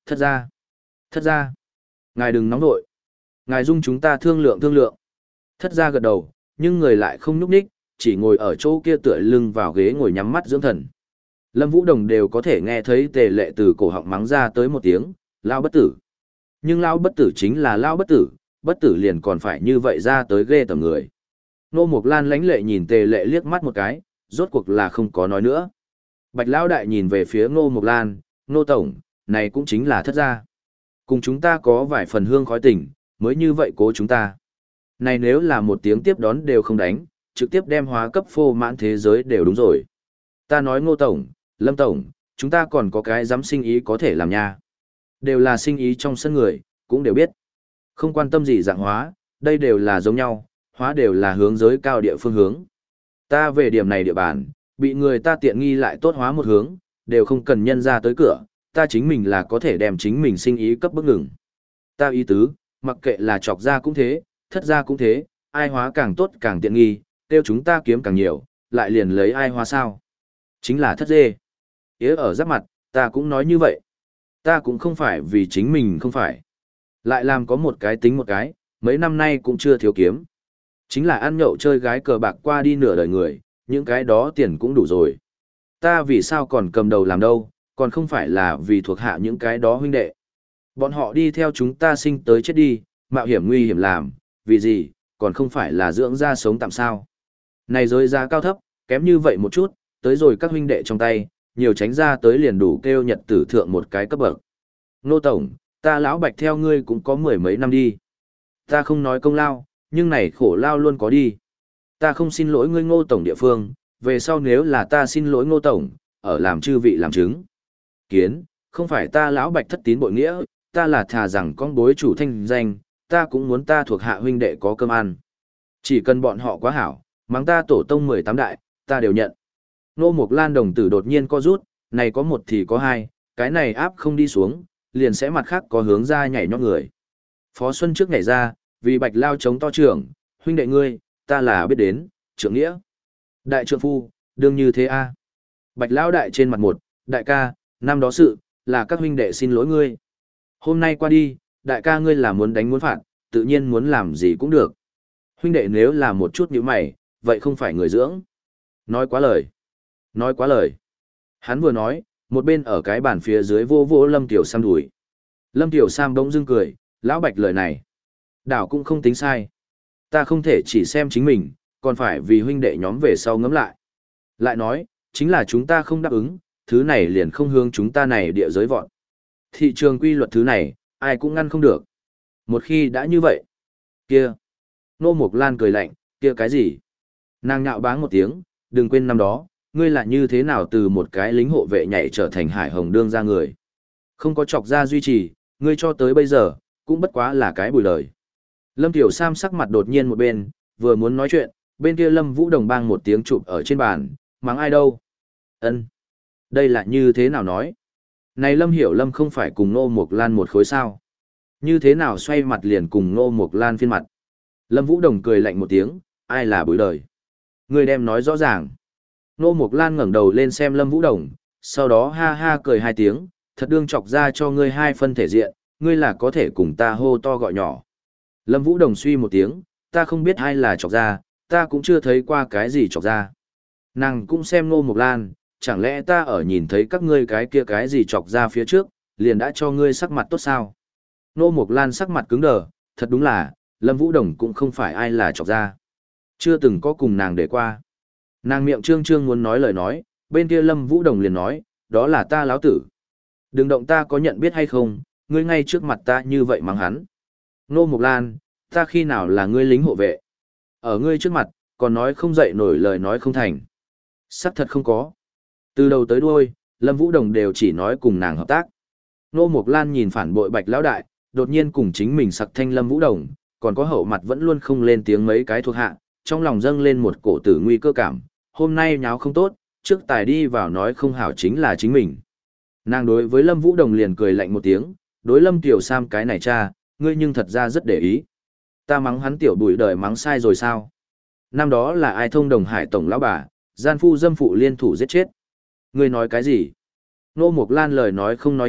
Thất gia, thất gia, ngài đừng nóng nội. Ngài dung chúng ta thương lượng thương lượng. Thất gia gật đầu, nhưng người lại không nhúc nhích, chỉ ngồi ở chỗ kia tựa lưng vào ghế ngồi nhắm mắt dưỡng thần. Lâm Vũ Đồng đều có thể nghe thấy Tề Lệ từ cổ họng mắng ra tới một tiếng, lao bất tử. Nhưng lao bất tử chính là lao bất tử, bất tử liền còn phải như vậy ra tới ghê tầm người. Nô Mộc Lan lãnh lệ nhìn Tề Lệ liếc mắt một cái, rốt cuộc là không có nói nữa. Bạch Lão Đại nhìn về phía Nô Mộc Lan, Nô Tổng, này cũng chính là thất gia. Cùng chúng ta có vài phần hương khói tình, mới như vậy cố chúng ta. Này nếu là một tiếng tiếp đón đều không đánh, trực tiếp đem hóa cấp phô mãn thế giới đều đúng rồi. Ta nói Ngô Tổng, Lâm Tổng, chúng ta còn có cái dám sinh ý có thể làm nha. Đều là sinh ý trong sân người, cũng đều biết. Không quan tâm gì dạng hóa, đây đều là giống nhau, hóa đều là hướng giới cao địa phương hướng. Ta về điểm này địa bàn, bị người ta tiện nghi lại tốt hóa một hướng, đều không cần nhân ra tới cửa, ta chính mình là có thể đem chính mình sinh ý cấp bức ngừng. Ta ý tứ, mặc kệ là chọc ra cũng thế, thất ra cũng thế, ai hóa càng tốt càng tiện nghi, tiêu chúng ta kiếm càng nhiều, lại liền lấy ai hóa sao. Chính là thất dê. Ế ở giáp mặt, ta cũng nói như vậy. Ta cũng không phải vì chính mình không phải. Lại làm có một cái tính một cái, mấy năm nay cũng chưa thiếu kiếm. Chính là ăn nhậu chơi gái cờ bạc qua đi nửa đời người, những cái đó tiền cũng đủ rồi. Ta vì sao còn cầm đầu làm đâu, còn không phải là vì thuộc hạ những cái đó huynh đệ. Bọn họ đi theo chúng ta sinh tới chết đi, mạo hiểm nguy hiểm làm, vì gì, còn không phải là dưỡng ra sống tạm sao. Này rồi giá cao thấp, kém như vậy một chút, tới rồi các huynh đệ trong tay, nhiều tránh ra tới liền đủ kêu nhật tử thượng một cái cấp bậc. Nô Tổng, ta lão Bạch theo ngươi cũng có mười mấy năm đi. Ta không nói công lao, nhưng này khổ lao luôn có đi. Ta không xin lỗi ngươi Ngô Tổng địa phương, về sau nếu là ta xin lỗi Ngô Tổng, ở làm chư vị làm chứng. Kiến, không phải ta lão Bạch thất tín bội nghĩa, ta là thà rằng con bối chủ thanh danh, ta cũng muốn ta thuộc hạ huynh đệ có cơm ăn. Chỉ cần bọn họ quá hảo, mắng ta tổ tông mười tám đại, ta đều nhận. Nô Mộc Lan đồng tử đột nhiên co rút, này có một thì có hai, cái này áp không đi xuống, liền sẽ mặt khác có hướng ra nhảy nhót người. Phó Xuân trước nhảy ra, vì Bạch Lao chống to trưởng, huynh đệ ngươi, ta là biết đến, trưởng nghĩa. Đại trượng phu, đương như thế a. Bạch Lao đại trên mặt một, đại ca, năm đó sự, là các huynh đệ xin lỗi ngươi. Hôm nay qua đi, đại ca ngươi là muốn đánh muốn phạt, tự nhiên muốn làm gì cũng được. Huynh đệ nếu là một chút như mày, vậy không phải người dưỡng. Nói quá lời. Nói quá lời. Hắn vừa nói, một bên ở cái bàn phía dưới vô vô Lâm Tiểu Sam đuổi. Lâm Tiểu Sam bỗng dưng cười, lão Bạch lời này. Đảo cũng không tính sai. Ta không thể chỉ xem chính mình, còn phải vì huynh đệ nhóm về sau ngẫm lại. Lại nói, chính là chúng ta không đáp ứng, thứ này liền không hướng chúng ta này địa giới vọn. Thị trường quy luật thứ này, ai cũng ngăn không được. Một khi đã như vậy, kia. Nô Mộc Lan cười lạnh, kia cái gì? Nàng nhạo báng một tiếng, đừng quên năm đó, ngươi là như thế nào từ một cái lính hộ vệ nhảy trở thành hải hồng đương ra người. Không có chọc ra duy trì, ngươi cho tới bây giờ, cũng bất quá là cái bùi lời. Lâm Tiểu Sam sắc mặt đột nhiên một bên, vừa muốn nói chuyện, bên kia Lâm Vũ Đồng bang một tiếng chụp ở trên bàn, mắng ai đâu? Ân, đây là như thế nào nói? Này Lâm Hiểu Lâm không phải cùng Nô Mộc Lan một khối sao? Như thế nào xoay mặt liền cùng Nô Mộc Lan phiên mặt? Lâm Vũ Đồng cười lạnh một tiếng, ai là bùi lời? Ngươi đem nói rõ ràng. Nô Mộc Lan ngẩng đầu lên xem Lâm Vũ Đồng, sau đó ha ha cười hai tiếng, thật đương chọc ra cho ngươi hai phân thể diện, ngươi là có thể cùng ta hô to gọi nhỏ. Lâm Vũ Đồng suy một tiếng, ta không biết ai là chọc ra, ta cũng chưa thấy qua cái gì chọc ra. Nàng cũng xem Nô Mộc Lan, chẳng lẽ ta ở nhìn thấy các ngươi cái kia cái gì chọc ra phía trước, liền đã cho ngươi sắc mặt tốt sao? Nô Mộc Lan sắc mặt cứng đờ, thật đúng là, Lâm Vũ Đồng cũng không phải ai là chọc ra. Chưa từng có cùng nàng để qua. Nàng miệng trương trương muốn nói lời nói, bên kia Lâm Vũ Đồng liền nói, đó là ta láo tử. Đừng động ta có nhận biết hay không, ngươi ngay trước mặt ta như vậy mắng hắn. Nô Mộc Lan, ta khi nào là ngươi lính hộ vệ? Ở ngươi trước mặt, còn nói không dậy nổi lời nói không thành. Sắc thật không có. Từ đầu tới đuôi, Lâm Vũ Đồng đều chỉ nói cùng nàng hợp tác. Nô Mộc Lan nhìn phản bội Bạch Lão Đại, đột nhiên cùng chính mình sặc thanh Lâm Vũ Đồng, còn có hậu mặt vẫn luôn không lên tiếng mấy cái thuộc hạ, trong lòng dâng lên một cổ tử nguy cơ cảm, hôm nay nháo không tốt, trước tài đi vào nói không hảo chính là chính mình. Nàng đối với Lâm Vũ Đồng liền cười lạnh một tiếng, đối Lâm Tiểu Sam cái này cha, ngươi nhưng thật ra rất để ý. Ta mắng hắn tiểu bùi đời mắng sai rồi sao? Năm đó là ai thông đồng hải tổng lão bà, gian phu dâm phụ liên thủ giết chết. Ngươi nói cái gì? Nô Mộc Lan lời nói không nói chuyện,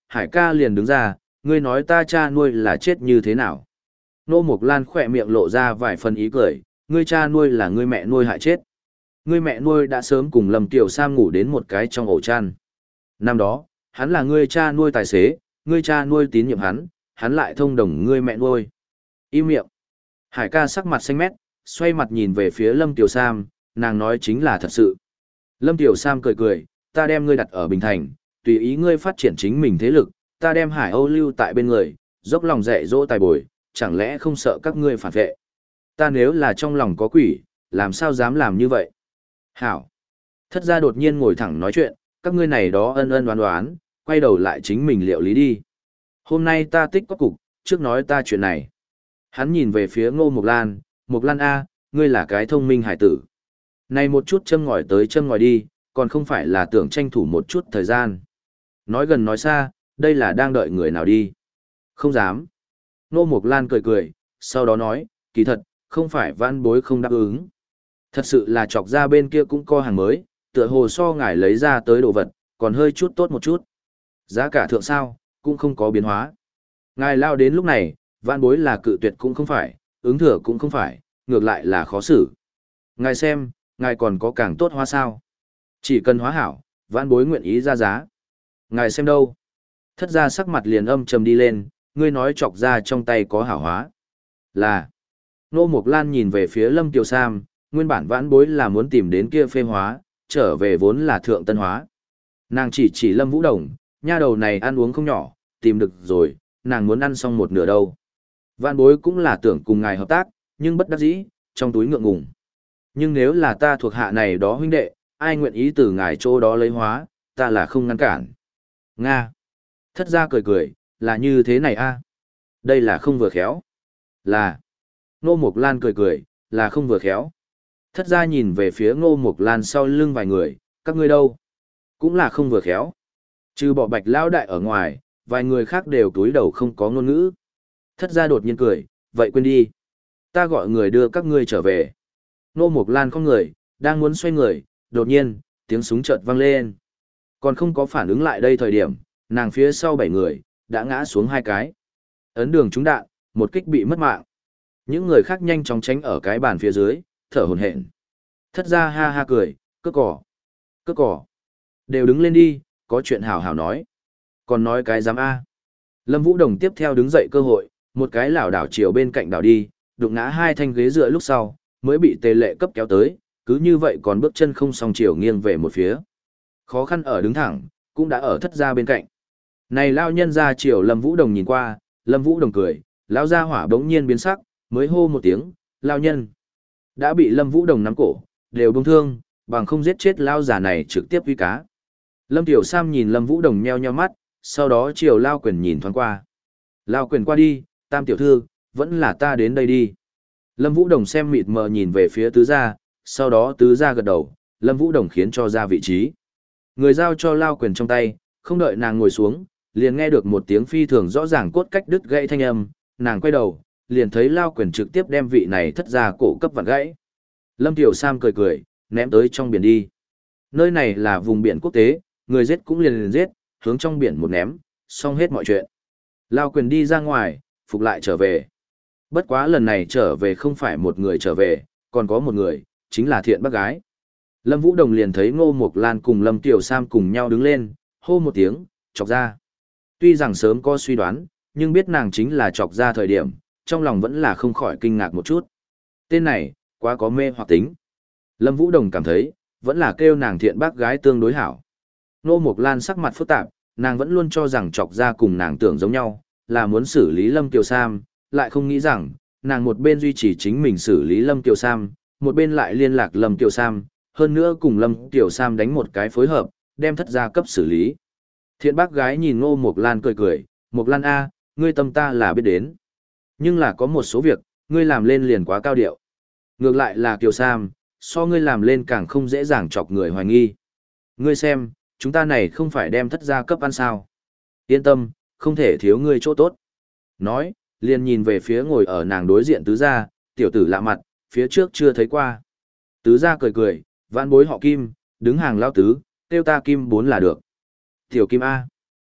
Hải ca liền đứng ra, ngươi nói ta cha nuôi là chết như thế nào? Nô Mộc Lan khỏe miệng lộ ra vài phần ý cười, ngươi cha nuôi là ngươi mẹ nuôi hại chết. Ngươi mẹ nuôi đã sớm cùng Lâm Tiểu Sam ngủ đến một cái trong ổ chăn. Năm đó, hắn là ngươi cha nuôi tài xế, ngươi cha nuôi tín nhiệm hắn, hắn lại thông đồng ngươi mẹ nuôi. Im miệng. Hải ca sắc mặt xanh mét, xoay mặt nhìn về phía Lâm Tiểu Sam, nàng nói chính là thật sự. Lâm Tiểu Sam cười cười, ta đem ngươi đặt ở Bình Thành, tùy ý ngươi phát triển chính mình thế lực, ta đem Hải Âu lưu tại bên người, dốc lòng dạy dỗ tài bồi, chẳng lẽ không sợ các ngươi phản vệ. Ta nếu là trong lòng có quỷ, làm sao dám làm như vậy? Hảo. Thất gia đột nhiên ngồi thẳng nói chuyện, các ngươi này đó ân ân đoán đoán, quay đầu lại chính mình liệu lý đi. Hôm nay ta tích có cục, trước nói ta chuyện này. Hắn nhìn về phía Ngô Mộc Lan, Mộc Lan A, ngươi là cái thông minh hải tử. Này một chút châm ngòi tới châm ngòi đi, còn không phải là tưởng tranh thủ một chút thời gian. Nói gần nói xa, đây là đang đợi người nào đi. Không dám. Ngô Mộc Lan cười cười, sau đó nói, kỳ thật, không phải vãn bối không đáp ứng. Thật sự là chọc ra bên kia cũng có hàng mới, tựa hồ so ngài lấy ra tới đồ vật, còn hơi chút tốt một chút. Giá cả thượng sao, cũng không có biến hóa. Ngài lao đến lúc này, vãn bối là cự tuyệt cũng không phải, ứng thừa cũng không phải, ngược lại là khó xử. Ngài xem, ngài còn có càng tốt hóa sao. Chỉ cần hóa hảo, vãn bối nguyện ý ra giá. Ngài xem đâu. Thất ra sắc mặt liền âm trầm đi lên, ngươi nói chọc ra trong tay có hảo hóa. Là. Nô Mộc Lan nhìn về phía Lâm Tiểu Sam, nguyên bản vãn bối là muốn tìm đến kia phê hóa, trở về vốn là thượng tân hóa. Nàng chỉ chỉ Lâm Vũ Đồng, nha đầu này ăn uống không nhỏ, tìm được rồi, nàng muốn ăn xong một nửa đâu. Vãn bối cũng là tưởng cùng ngài hợp tác, nhưng bất đắc dĩ, trong túi ngượng ngùng. Nhưng nếu là ta thuộc hạ này đó huynh đệ, ai nguyện ý từ ngài chỗ đó lấy hóa, ta là không ngăn cản. Nga. Thất gia cười cười, là như thế này a. Đây là không vừa khéo. Là. Ngô Mộc Lan cười cười, là không vừa khéo. Thất gia nhìn về phía Ngô Mộc Lan sau lưng vài người, các ngươi đâu? Cũng là không vừa khéo. Trừ bỏ Bạch lão đại ở ngoài, vài người khác đều túi đầu không có ngôn ngữ. Thất gia đột nhiên cười, vậy quên đi. Ta gọi người đưa các ngươi trở về. Ngô Mộc Lan không người, đang muốn xoay người, đột nhiên, tiếng súng chợt vang lên. Còn không có phản ứng lại đây thời điểm, nàng phía sau bảy người, đã ngã xuống hai cái. Ấn đường trúng đạn, một kích bị mất mạng. Những người khác nhanh chóng tránh ở cái bàn phía dưới, thở hổn hển. Thất gia ha ha cười, cướp cỏ, cướp cỏ. Đều đứng lên đi, có chuyện hào hào nói. Còn nói cái dám A. Lâm Vũ Đồng tiếp theo đứng dậy cơ hội, một cái lảo đảo chiều bên cạnh đảo đi, đụng ngã hai thanh ghế dựa lúc sau, mới bị tề lệ cấp kéo tới, cứ như vậy còn bước chân không song chiều nghiêng về một phía. Khó khăn ở đứng thẳng, cũng đã ở thất gia bên cạnh. Này lao nhân ra chiều Lâm Vũ Đồng nhìn qua, Lâm Vũ Đồng cười, lao ra hỏa bỗng nhiên biến sắc, mới hô một tiếng, lao nhân. Đã bị Lâm Vũ Đồng nắm cổ, đều bông thương, bằng không giết chết lao giả này trực tiếp uy cá. Lâm Tiểu Sam nhìn Lâm Vũ Đồng nheo nheo mắt, sau đó chiều Lao Quyền nhìn thoáng qua. Lao Quyền qua đi, Tam tiểu thư, vẫn là ta đến đây đi. Lâm Vũ Đồng xem mịt mờ nhìn về phía tứ gia, sau đó tứ gia gật đầu, Lâm Vũ Đồng khiến cho ra vị trí. Người giao cho Lao Quyền trong tay, không đợi nàng ngồi xuống, liền nghe được một tiếng phi thường rõ ràng cốt cách đứt gãy thanh âm, nàng quay đầu, liền thấy Lao Quyền trực tiếp đem vị này thất gia cổ cấp vặn gãy. Lâm Tiểu Sam cười cười, ném tới trong biển đi. Nơi này là vùng biển quốc tế, người giết cũng liền liền giết, hướng trong biển một ném, xong hết mọi chuyện. Lao Quyền đi ra ngoài, phục lại trở về. Bất quá lần này trở về không phải một người trở về, còn có một người, chính là Thiện bác gái. Lâm Vũ Đồng liền thấy Ngô Mộc Lan cùng Lâm Tiểu Sam cùng nhau đứng lên, hô một tiếng, chọc ra. Tuy rằng sớm có suy đoán, nhưng biết nàng chính là chọc ra thời điểm, trong lòng vẫn là không khỏi kinh ngạc một chút. Tên này, quá có mê hoặc tính. Lâm Vũ Đồng cảm thấy, vẫn là kêu nàng Thiện bác gái tương đối hảo. Ngô Mộc Lan sắc mặt phức tạp, nàng vẫn luôn cho rằng chọc ra cùng nàng tưởng giống nhau, là muốn xử lý Lâm Kiều Sam, lại không nghĩ rằng, nàng một bên duy trì chính mình xử lý Lâm Kiều Sam, một bên lại liên lạc Lâm Kiều Sam, hơn nữa cùng Lâm Kiều Sam đánh một cái phối hợp, đem thất gia cấp xử lý. Thiện bác gái nhìn Ngô Mộc Lan cười cười, Mộc Lan A, ngươi tâm ta là biết đến. Nhưng là có một số việc, ngươi làm lên liền quá cao điệu. Ngược lại là Kiều Sam, so ngươi làm lên càng không dễ dàng chọc người hoài nghi. Ngươi xem, chúng ta này không phải đem thất gia cấp ăn sao. Yên tâm, không thể thiếu ngươi chỗ tốt. Nói, liền nhìn về phía ngồi ở nàng đối diện tứ gia, tiểu tử lạ mặt, phía trước chưa thấy qua. Tứ gia cười cười, vãn bối họ Kim, đứng hàng lao tứ, tiêu ta Kim bốn là được. Tiểu Kim A.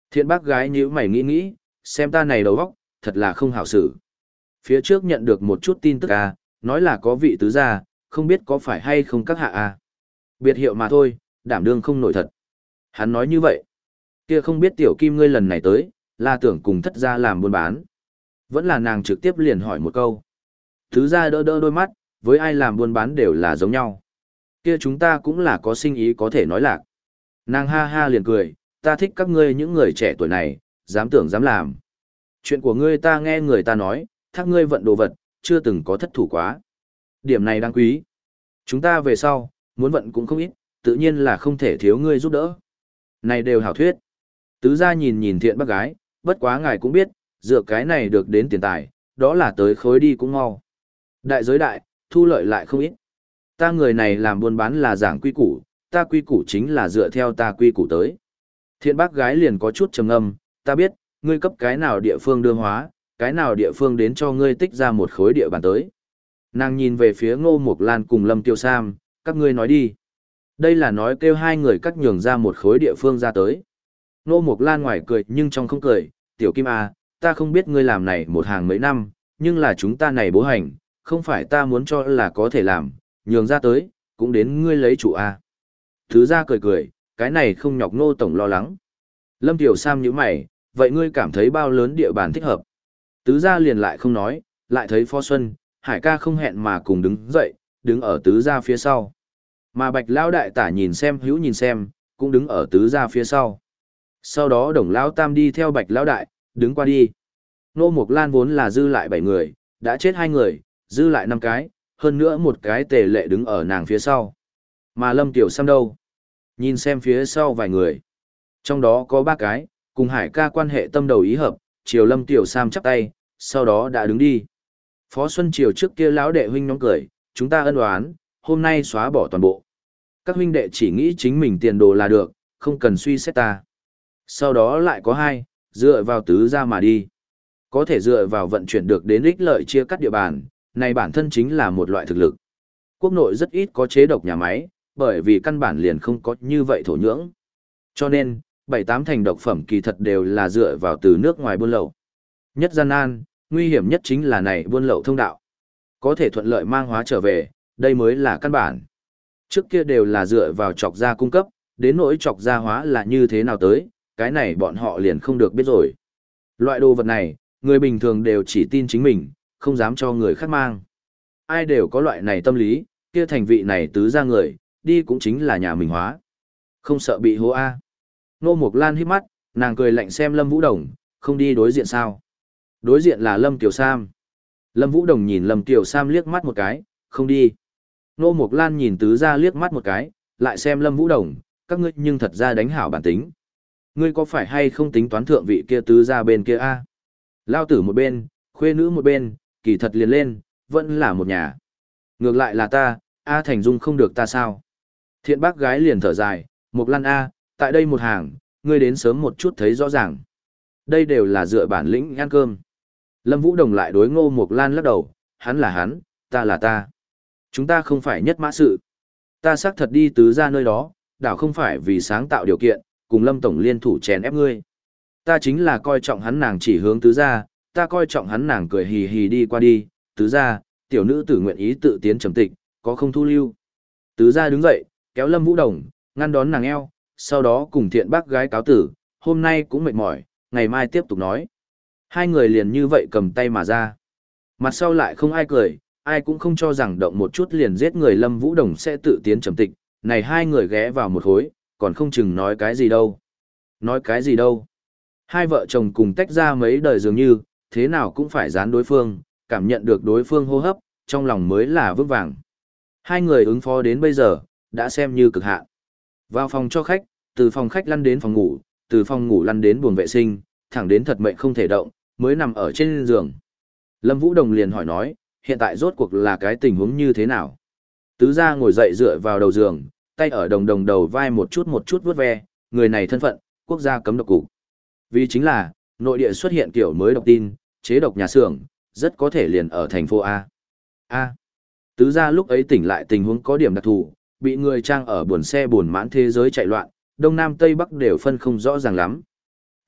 Thiện bác gái nhíu mày nghĩ nghĩ, xem ta này đầu óc, thật là không hảo xử. Phía trước nhận được một chút tin tức à, nói là có vị tứ gia, không biết có phải hay không các hạ à. Biệt hiệu mà thôi, đảm đương không nổi thật. Hắn nói như vậy. Kia không biết tiểu kim ngươi lần này tới, là tưởng cùng thất gia làm buôn bán. Vẫn là nàng trực tiếp liền hỏi một câu. Tứ gia đỡ đỡ đôi mắt, với ai làm buôn bán đều là giống nhau. Kia chúng ta cũng là có sinh ý có thể nói lạc. Nàng ha ha liền cười, ta thích các ngươi những người trẻ tuổi này, dám tưởng dám làm. Chuyện của ngươi ta nghe người ta nói, thác ngươi vận đồ vật, chưa từng có thất thủ quá. Điểm này đáng quý. Chúng ta về sau, muốn vận cũng không ít, tự nhiên là không thể thiếu ngươi giúp đỡ. Này đều hảo thuyết. Tứ gia nhìn nhìn thiện bác gái, bất quá ngài cũng biết, dựa cái này được đến tiền tài, đó là tới khối đi cũng mau. Đại giới đại, thu lợi lại không ít. Ta người này làm buôn bán là giảng quy củ, ta quy củ chính là dựa theo ta quy củ tới. Thiện bác gái liền có chút trầm ngâm, ta biết, ngươi cấp cái nào địa phương đưa hóa, cái nào địa phương đến cho ngươi tích ra một khối địa bàn tới. Nàng nhìn về phía Ngô Mộc Lan cùng Lâm Tiêu Sam, các ngươi nói đi. Đây là nói kêu hai người cắt nhường ra một khối địa phương ra tới. Ngô Mộc Lan ngoài cười nhưng trong không cười, tiểu Kim à, ta không biết ngươi làm này một hàng mấy năm, nhưng là chúng ta này bố hành, không phải ta muốn cho là có thể làm, nhường ra tới, cũng đến ngươi lấy chủ à. Thứ ra cười cười, cái này không nhọc Ngô Tổng lo lắng. Lâm Tiểu Sam nhíu mày, vậy ngươi cảm thấy bao lớn địa bàn thích hợp? Tứ gia liền lại không nói, lại thấy Phó Xuân, Hải ca không hẹn mà cùng đứng dậy, đứng ở tứ gia phía sau. Mà Bạch Lão đại tả nhìn xem hữu nhìn xem, cũng đứng ở tứ gia phía sau. Sau đó Đồng Lão Tam đi theo Bạch Lão đại, đứng qua đi. Nô Mộc Lan vốn là dư lại bảy người, đã chết hai người, dư lại năm cái, hơn nữa một cái tề lệ đứng ở nàng phía sau. Mà Lâm Tiểu Sam đâu? Nhìn xem phía sau vài người. Trong đó có ba cái, cùng Hải ca quan hệ tâm đầu ý hợp, chiều Lâm Tiểu Sam chắp tay, sau đó đã đứng đi. Phó Xuân chiều trước kia lão đệ huynh nhóm cười, chúng ta ân oán, hôm nay xóa bỏ toàn bộ. Các huynh đệ chỉ nghĩ chính mình tiền đồ là được, không cần suy xét ta. Sau đó lại có hai, dựa vào tứ gia mà đi. Có thể dựa vào vận chuyển được đến ích lợi chia cắt địa bàn, này bản thân chính là một loại thực lực. Quốc nội rất ít có chế độc nhà máy, bởi vì căn bản liền không có như vậy thổ nhưỡng. Cho nên, bảy tám thành độc phẩm kỳ thật đều là dựa vào từ nước ngoài buôn lậu. Nhất gian nan, nguy hiểm nhất chính là này buôn lậu thông đạo. Có thể thuận lợi mang hóa trở về, đây mới là căn bản. Trước kia đều là dựa vào chọc gia cung cấp, đến nỗi chọc gia hóa là như thế nào tới, cái này bọn họ liền không được biết rồi. Loại đồ vật này, người bình thường đều chỉ tin chính mình, không dám cho người khác mang. Ai đều có loại này tâm lý, kia thành vị này tứ ra người, đi cũng chính là nhà mình hóa. Không sợ bị hố A. Nô Mộc Lan hít mắt, nàng cười lạnh xem Lâm Vũ Đồng, không đi đối diện sao. Đối diện là Lâm Kiều Sam. Lâm Vũ Đồng nhìn Lâm Kiều Sam liếc mắt một cái, không đi. Nô Mộc Lan nhìn tứ ra liếc mắt một cái, lại xem Lâm Vũ Đồng, các ngươi nhưng thật ra đánh hảo bản tính. Ngươi có phải hay không tính toán thượng vị kia tứ ra bên kia A? Lao tử một bên, khuê nữ một bên, kỳ thật liền lên, vẫn là một nhà. Ngược lại là ta, A Thành Dung không được ta sao? Thiện bác gái liền thở dài, Mộc Lan A, tại đây một hàng, ngươi đến sớm một chút thấy rõ ràng. Đây đều là dựa bản lĩnh ăn cơm. Lâm Vũ Đồng lại đối Ngô Mộc Lan lắc đầu, hắn là hắn, ta là ta. Chúng ta không phải nhất mã sự. Ta xác thật đi tứ ra nơi đó, đảo không phải vì sáng tạo điều kiện, cùng Lâm Tổng liên thủ chèn ép ngươi. Ta chính là coi trọng hắn nàng chỉ hướng tứ ra, ta coi trọng hắn nàng cười hì hì đi qua đi, tứ ra, tiểu nữ tử nguyện ý tự tiến trầm tịch, có không thu lưu. Tứ ra đứng dậy, kéo Lâm Vũ Đồng, ngăn đón nàng eo, sau đó cùng thiện bác gái cáo tử, hôm nay cũng mệt mỏi, ngày mai tiếp tục nói. Hai người liền như vậy cầm tay mà ra. Mặt sau lại không ai cười, ai cũng không cho rằng động một chút liền giết người Lâm Vũ Đồng sẽ tự tiến trầm tịch, này hai người ghé vào một khối, còn không chừng nói cái gì đâu. Nói cái gì đâu. Hai vợ chồng cùng tách ra mấy đời dường như, thế nào cũng phải dán đối phương, cảm nhận được đối phương hô hấp, trong lòng mới là vững vàng. Hai người ứng phó đến bây giờ, đã xem như cực hạn. Vào phòng cho khách, từ phòng khách lăn đến phòng ngủ, từ phòng ngủ lăn đến buồng vệ sinh, thẳng đến thật mệnh không thể động, mới nằm ở trên giường. Lâm Vũ Đồng liền hỏi nói, hiện tại rốt cuộc là cái tình huống như thế nào? Tứ gia ngồi dậy dựa vào đầu giường, tay ở đồng đồng đầu vai một chút một chút vuốt ve, người này thân phận, quốc gia cấm độc cục. Vì chính là, nội địa xuất hiện kiểu mới độc tin, chế độc nhà xưởng, rất có thể liền ở thành phố A. A. Tứ gia lúc ấy tỉnh lại tình huống có điểm đặc thù, bị người trang ở buồn xe buồn mãn thế giới chạy loạn, đông nam tây bắc đều phân không rõ ràng lắm.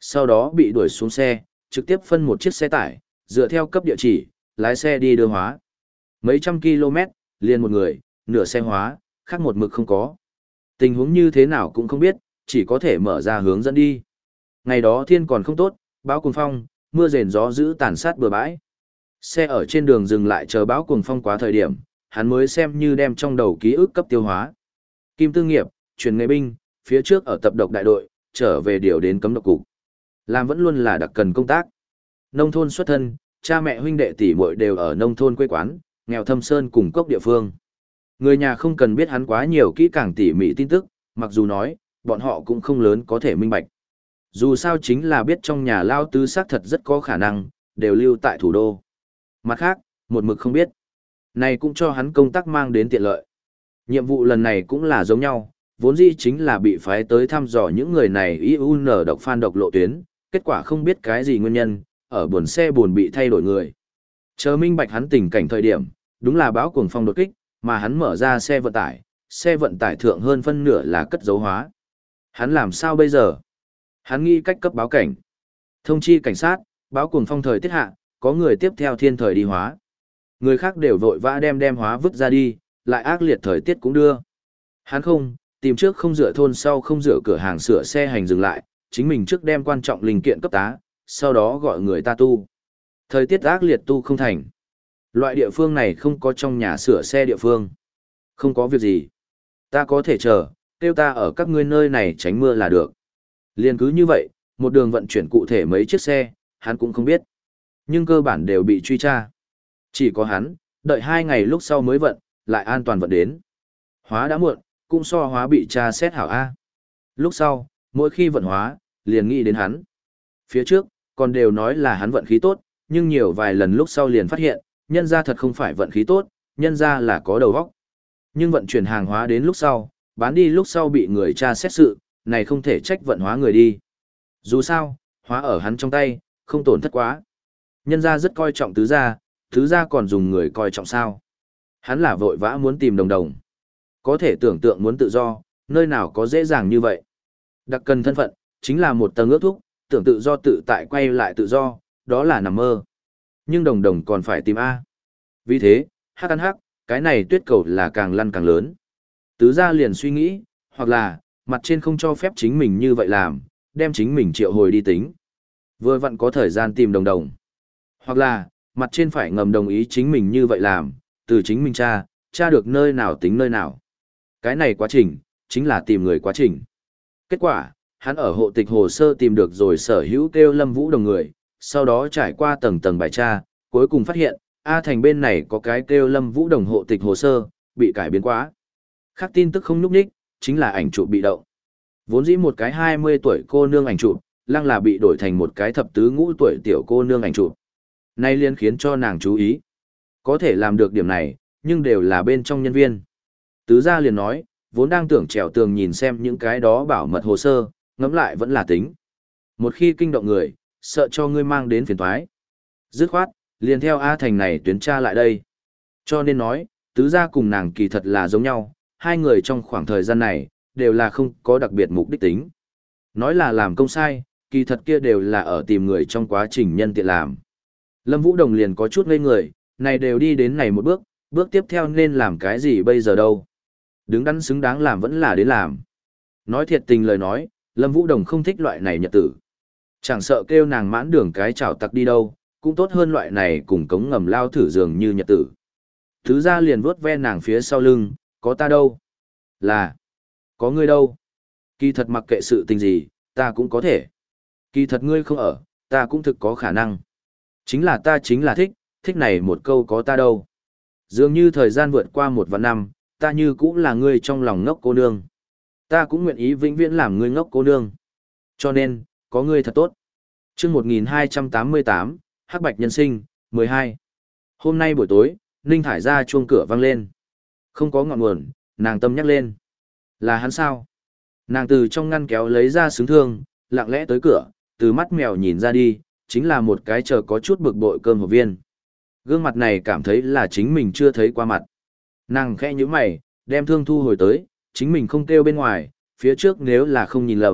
Sau đó bị đuổi xuống xe, trực tiếp phân một chiếc xe tải, dựa theo cấp địa chỉ, lái xe đi đưa hóa. Mấy trăm km, liền một người, nửa xe hóa, khác một mực không có. Tình huống như thế nào cũng không biết, chỉ có thể mở ra hướng dẫn đi. Ngày đó thiên còn không tốt, bão cuồng phong, mưa rền gió dữ tàn sát bừa bãi. Xe ở trên đường dừng lại chờ bão cuồng phong quá thời điểm, hắn mới xem như đem trong đầu ký ức cấp tiêu hóa. Kim Tư Nghiệp, truyền nghề binh, phía trước ở tập độc đại đội, trở về điều đến cấm độc cục. Làm vẫn luôn là đặc cần công tác. Nông thôn xuất thân, cha mẹ huynh đệ tỷ muội đều ở nông thôn quê quán, nghèo thâm sơn cùng cốc địa phương. Người nhà không cần biết hắn quá nhiều kỹ càng tỉ mỉ tin tức, mặc dù nói, bọn họ cũng không lớn có thể minh bạch. Dù sao chính là biết trong nhà lao tứ xác thật rất có khả năng, đều lưu tại thủ đô. Mặt khác, một mực không biết. Này cũng cho hắn công tác mang đến tiện lợi. Nhiệm vụ lần này cũng là giống nhau, vốn dĩ chính là bị phái tới thăm dò những người này i u en độc phan độc lộ tuyến, kết quả không biết cái gì nguyên nhân, ở buồn xe buồn bị thay đổi người. Chờ minh bạch hắn tình cảnh thời điểm, đúng là bão cuồng phong đột kích, mà hắn mở ra xe vận tải, xe vận tải thượng hơn phân nửa là cất dấu hóa. Hắn làm sao bây giờ? Hắn nghĩ cách cấp báo cảnh. Thông chi cảnh sát, báo cuồng phong thời tiết hạ, có người tiếp theo thiên thời đi hóa. Người khác đều vội vã đem đem hóa vứt ra đi, lại ác liệt thời tiết cũng đưa. Hắn không, tìm trước không rửa thôn sau không rửa cửa hàng sửa xe hành dừng lại, chính mình trước đem quan trọng linh kiện cấp tá, sau đó gọi người ta tu. Thời tiết ác liệt tu không thành. Loại địa phương này không có trong nhà sửa xe địa phương. Không có việc gì. Ta có thể chờ, kêu ta ở các ngươi nơi này tránh mưa là được. Liên cứ như vậy, một đường vận chuyển cụ thể mấy chiếc xe, hắn cũng không biết. Nhưng cơ bản đều bị truy tra. Chỉ có hắn, đợi hai ngày lúc sau mới vận, lại an toàn vận đến. Hóa đã muộn, cũng so hóa bị tra xét hảo A. Lúc sau, mỗi khi vận hóa, liền nghĩ đến hắn. Phía trước, còn đều nói là hắn vận khí tốt, nhưng nhiều vài lần lúc sau liền phát hiện, nhân ra thật không phải vận khí tốt, nhân ra là có đầu óc. Nhưng vận chuyển hàng hóa đến lúc sau, bán đi lúc sau bị người tra xét sự, này không thể trách vận hóa người đi. Dù sao, hóa ở hắn trong tay, không tổn thất quá. Nhân ra rất coi trọng tứ gia, tứ gia còn dùng người coi trọng sao. Hắn là vội vã muốn tìm đồng đồng. Có thể tưởng tượng muốn tự do, nơi nào có dễ dàng như vậy. Đặc cần thân phận, chính là một tầng ước thúc, tưởng tự do tự tại quay lại tự do, đó là nằm mơ. Nhưng đồng đồng còn phải tìm A. Vì thế, hắc ăn hắc, cái này tuyết cầu là càng lăn càng lớn. Tứ gia liền suy nghĩ, hoặc là, mặt trên không cho phép chính mình như vậy làm, đem chính mình triệu hồi đi tính. Vừa vặn có thời gian tìm đồng đồng. Hoặc là, mặt trên phải ngầm đồng ý chính mình như vậy làm, từ chính mình tra, tra được nơi nào tính nơi nào. Cái này quá trình, chính là tìm người quá trình. Kết quả, hắn ở hộ tịch hồ sơ tìm được rồi sở hữu kêu Lâm Vũ Đồng người, sau đó trải qua tầng tầng bài tra, cuối cùng phát hiện, A Thành bên này có cái kêu Lâm Vũ Đồng hộ tịch hồ sơ, bị cải biến quá. Khác tin tức không núp ních, chính là ảnh chụp bị động. Vốn dĩ một cái hai mươi tuổi cô nương ảnh chụp, lăng là bị đổi thành một cái thập tứ ngũ tuổi tiểu cô nương ảnh chụp. Nay liên khiến cho nàng chú ý. Có thể làm được điểm này, nhưng đều là bên trong nhân viên. Tứ gia liền nói, vốn đang tưởng trèo tường nhìn xem những cái đó bảo mật hồ sơ, ngẫm lại vẫn là tính. Một khi kinh động người, sợ cho ngươi mang đến phiền toái. Dứt khoát, liền theo A Thành này tuyến tra lại đây. Cho nên nói, tứ gia cùng nàng kỳ thật là giống nhau, hai người trong khoảng thời gian này, đều là không có đặc biệt mục đích tính. Nói là làm công sai, kỳ thật kia đều là ở tìm người trong quá trình nhân tiện làm. Lâm Vũ Đồng liền có chút ngây người, này đều đi đến này một bước, bước tiếp theo nên làm cái gì bây giờ đâu. Đứng đắn xứng đáng làm vẫn là đến làm. Nói thiệt tình lời nói, Lâm Vũ Đồng không thích loại này nhật tử. Chẳng sợ kêu nàng mãn đường cái chảo tặc đi đâu, cũng tốt hơn loại này cùng cống ngầm lao thử giường như nhật tử. Thứ ra liền vuốt ve nàng phía sau lưng, có ta đâu? Là, có ngươi đâu? Kỳ thật mặc kệ sự tình gì, ta cũng có thể. Kỳ thật ngươi không ở, ta cũng thực có khả năng. Chính là ta chính là thích, thích này một câu có ta đâu. Dường như thời gian vượt qua một vạn năm, ta như cũng là ngươi trong lòng ngốc cô nương. Ta cũng nguyện ý vĩnh viễn làm ngươi ngốc cô nương. Cho nên, có ngươi thật tốt. Chương một nghìn hai trăm tám mươi tám, Hắc Bạch Nhân Sinh, mười hai. Hôm nay buổi tối, Ninh Thải ra chuông cửa vang lên. Không có ngọn nguồn, nàng tâm nhắc lên. Là hắn sao? Nàng từ trong ngăn kéo lấy ra xứng thương, lặng lẽ tới cửa, từ mắt mèo nhìn ra đi, chính là một cái chờ có chút bực bội cơm hộp viên. Gương mặt này cảm thấy là chính mình chưa thấy qua mặt. Nàng khẽ nhíu mày, đem thương thu hồi tới, chính mình không kêu bên ngoài, phía trước nếu là không nhìn lầm,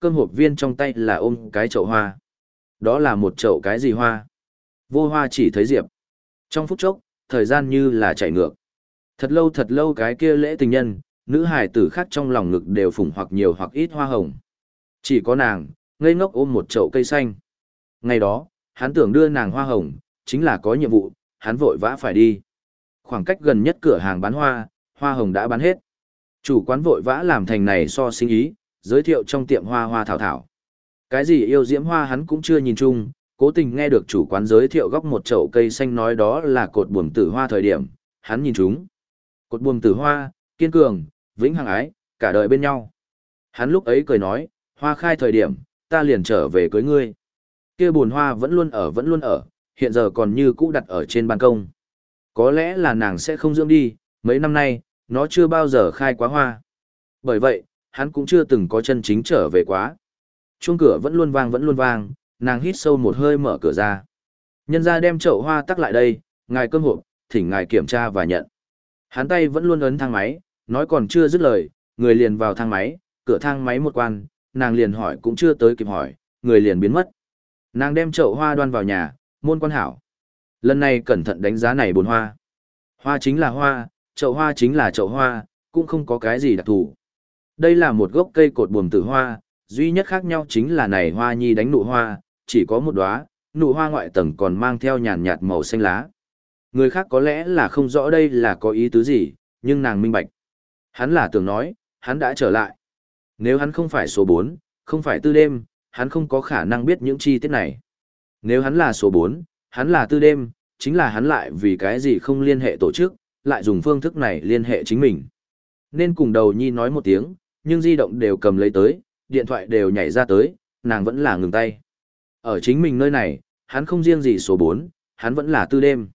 cơm hộp viên trong tay là ôm cái chậu hoa. Đó là một chậu cái gì hoa? Vô Hoa chỉ thấy Diệp. Trong phút chốc, thời gian như là chạy ngược. Thật lâu thật lâu cái kia lễ tình nhân, nữ hài tử khác trong lòng ngực đều phủng hoặc nhiều hoặc ít hoa hồng. Chỉ có nàng, ngây ngốc ôm một chậu cây xanh. Ngày đó, hắn tưởng đưa nàng hoa hồng, chính là có nhiệm vụ, hắn vội vã phải đi. Khoảng cách gần nhất cửa hàng bán hoa, hoa hồng đã bán hết. Chủ quán vội vã làm thành này so sinh ý, giới thiệu trong tiệm hoa hoa thảo thảo. Cái gì yêu diễm hoa hắn cũng chưa nhìn chung, cố tình nghe được chủ quán giới thiệu góc một chậu cây xanh nói đó là cột buồm tử hoa thời điểm, hắn nhìn chúng. Cột buồm tử hoa, kiên cường, vĩnh hằng ái, cả đời bên nhau. Hắn lúc ấy cười nói, hoa khai thời điểm, ta liền trở về cưới ngươi. Kia buồn hoa vẫn luôn ở vẫn luôn ở, hiện giờ còn như cũ đặt ở trên ban công. Có lẽ là nàng sẽ không dưỡng đi, mấy năm nay, nó chưa bao giờ khai quá hoa. Bởi vậy, hắn cũng chưa từng có chân chính trở về quá. Chuông cửa vẫn luôn vang vẫn luôn vang, nàng hít sâu một hơi mở cửa ra. Nhân ra đem chậu hoa tắc lại đây, ngài cơm hộp, thỉnh ngài kiểm tra và nhận. Hắn tay vẫn luôn ấn thang máy, nói còn chưa dứt lời, người liền vào thang máy, cửa thang máy một quan, nàng liền hỏi cũng chưa tới kịp hỏi, người liền biến mất. Nàng đem chậu hoa đoan vào nhà, môn quan hảo. Lần này cẩn thận đánh giá này bốn hoa. Hoa chính là hoa, chậu hoa chính là chậu hoa, cũng không có cái gì đặc thù. Đây là một gốc cây cột buồm tử hoa, duy nhất khác nhau chính là này hoa nhi đánh nụ hoa, chỉ có một đóa, nụ hoa ngoại tầng còn mang theo nhàn nhạt màu xanh lá. Người khác có lẽ là không rõ đây là có ý tứ gì, nhưng nàng minh bạch. Hắn là tưởng nói, hắn đã trở lại. Nếu hắn không phải số bốn, không phải tư đêm, hắn không có khả năng biết những chi tiết này. Nếu hắn là số bốn, hắn là tư đêm, chính là hắn lại vì cái gì không liên hệ tổ chức, lại dùng phương thức này liên hệ chính mình. Nên cùng đầu nhi nói một tiếng, nhưng di động đều cầm lấy tới, điện thoại đều nhảy ra tới, nàng vẫn là ngừng tay. Ở chính mình nơi này, hắn không riêng gì số bốn, hắn vẫn là tư đêm.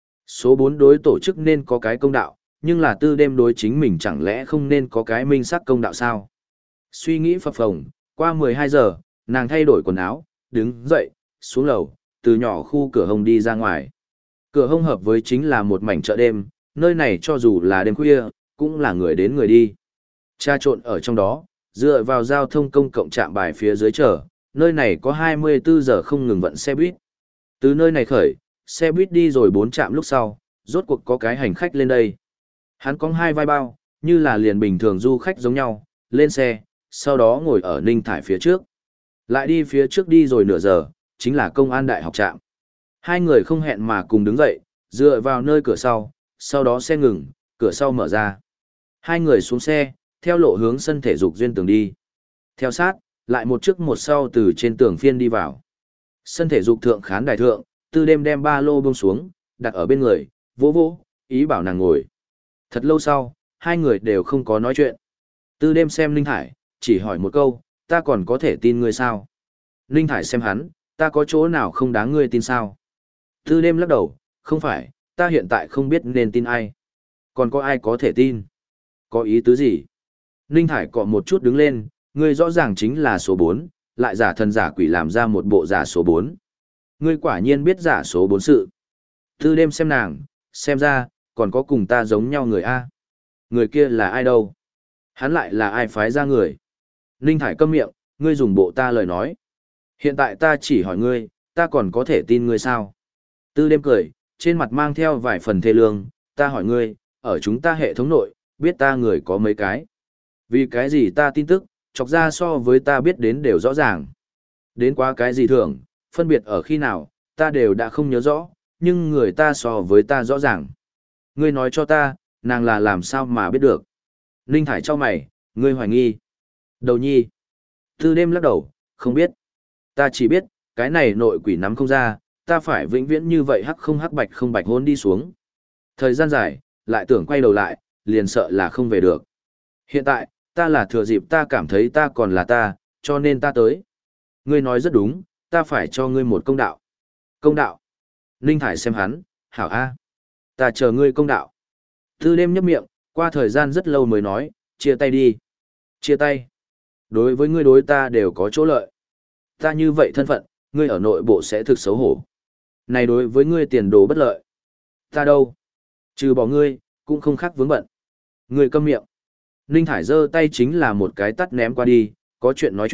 Số bốn đối tổ chức nên có cái công đạo, nhưng là tư đêm đối chính mình chẳng lẽ không nên có cái minh sắc công đạo sao? Suy nghĩ phập phồng, qua mười hai giờ, nàng thay đổi quần áo, đứng dậy, xuống lầu, từ nhỏ khu cửa hông đi ra ngoài. Cửa hông hợp với chính là một mảnh chợ đêm, nơi này cho dù là đêm khuya, cũng là người đến người đi. Tra trộn ở trong đó, dựa vào giao thông công cộng trạm bài phía dưới chợ, nơi này có hai mươi bốn giờ không ngừng vận xe buýt. Từ nơi này khởi, xe buýt đi rồi bốn trạm lúc sau, rốt cuộc có cái hành khách lên đây. Hắn có hai vai bao, như là liền bình thường du khách giống nhau, lên xe, sau đó ngồi ở Ninh Thải phía trước. Lại đi phía trước đi rồi nửa giờ, chính là công an đại học trạm. Hai người không hẹn mà cùng đứng dậy, dựa vào nơi cửa sau, sau đó xe ngừng, cửa sau mở ra. Hai người xuống xe, theo lộ hướng sân thể dục duyên tường đi. Theo sát, lại một trước một sau từ trên tường phiên đi vào. Sân thể dục thượng khán đài thượng, tư đêm đem ba lô buông xuống, đặt ở bên người, vỗ vỗ, ý bảo nàng ngồi. Thật lâu sau, hai người đều không có nói chuyện. Tư đêm xem Ninh Thải, chỉ hỏi một câu, ta còn có thể tin ngươi sao? Ninh Thải xem hắn, ta có chỗ nào không đáng ngươi tin sao? Tư đêm lắc đầu, không phải, ta hiện tại không biết nên tin ai. Còn có ai có thể tin? Có ý tứ gì? Ninh Thải cọ một chút đứng lên, ngươi rõ ràng chính là số bốn, lại giả thần giả quỷ làm ra một bộ giả số bốn. Ngươi quả nhiên biết giả số bốn sự. Tư đêm xem nàng, xem ra, còn có cùng ta giống nhau người A. Người kia là ai đâu? Hắn lại là ai phái ra người? Ninh Thải câm miệng, ngươi dùng bộ ta lời nói. Hiện tại ta chỉ hỏi ngươi, ta còn có thể tin ngươi sao? Tư đêm cười, trên mặt mang theo vài phần thê lương, ta hỏi ngươi, ở chúng ta hệ thống nội, biết ta người có mấy cái? Vì cái gì ta tin tức, chọc ra so với ta biết đến đều rõ ràng. Đến quá cái gì thường, phân biệt ở khi nào, ta đều đã không nhớ rõ, nhưng người ta so với ta rõ ràng. Ngươi nói cho ta, nàng là làm sao mà biết được? Ninh Thải cho mày, ngươi hoài nghi. Đầu nhi. Tư đêm lắc đầu, không biết. Ta chỉ biết, cái này nội quỷ nắm không ra, ta phải vĩnh viễn như vậy hắc không hắc bạch không bạch hôn đi xuống. Thời gian dài, lại tưởng quay đầu lại, liền sợ là không về được. Hiện tại, ta là thừa dịp ta cảm thấy ta còn là ta, cho nên ta tới. Ngươi nói rất đúng, ta phải cho ngươi một công đạo. Công đạo. Ninh Thải xem hắn, hảo A. Ta chờ ngươi công đạo. Tư đêm nhấp miệng, qua thời gian rất lâu mới nói, chia tay đi. Chia tay. Đối với ngươi đối ta đều có chỗ lợi. Ta như vậy thân phận, ngươi ở nội bộ sẽ thực xấu hổ. Này đối với ngươi tiền đồ bất lợi. Ta đâu? Trừ bỏ ngươi, cũng không khác vướng bận. Ngươi câm miệng. Ninh Thải giơ tay chính là một cái tắt ném qua đi, có chuyện nói chuyện,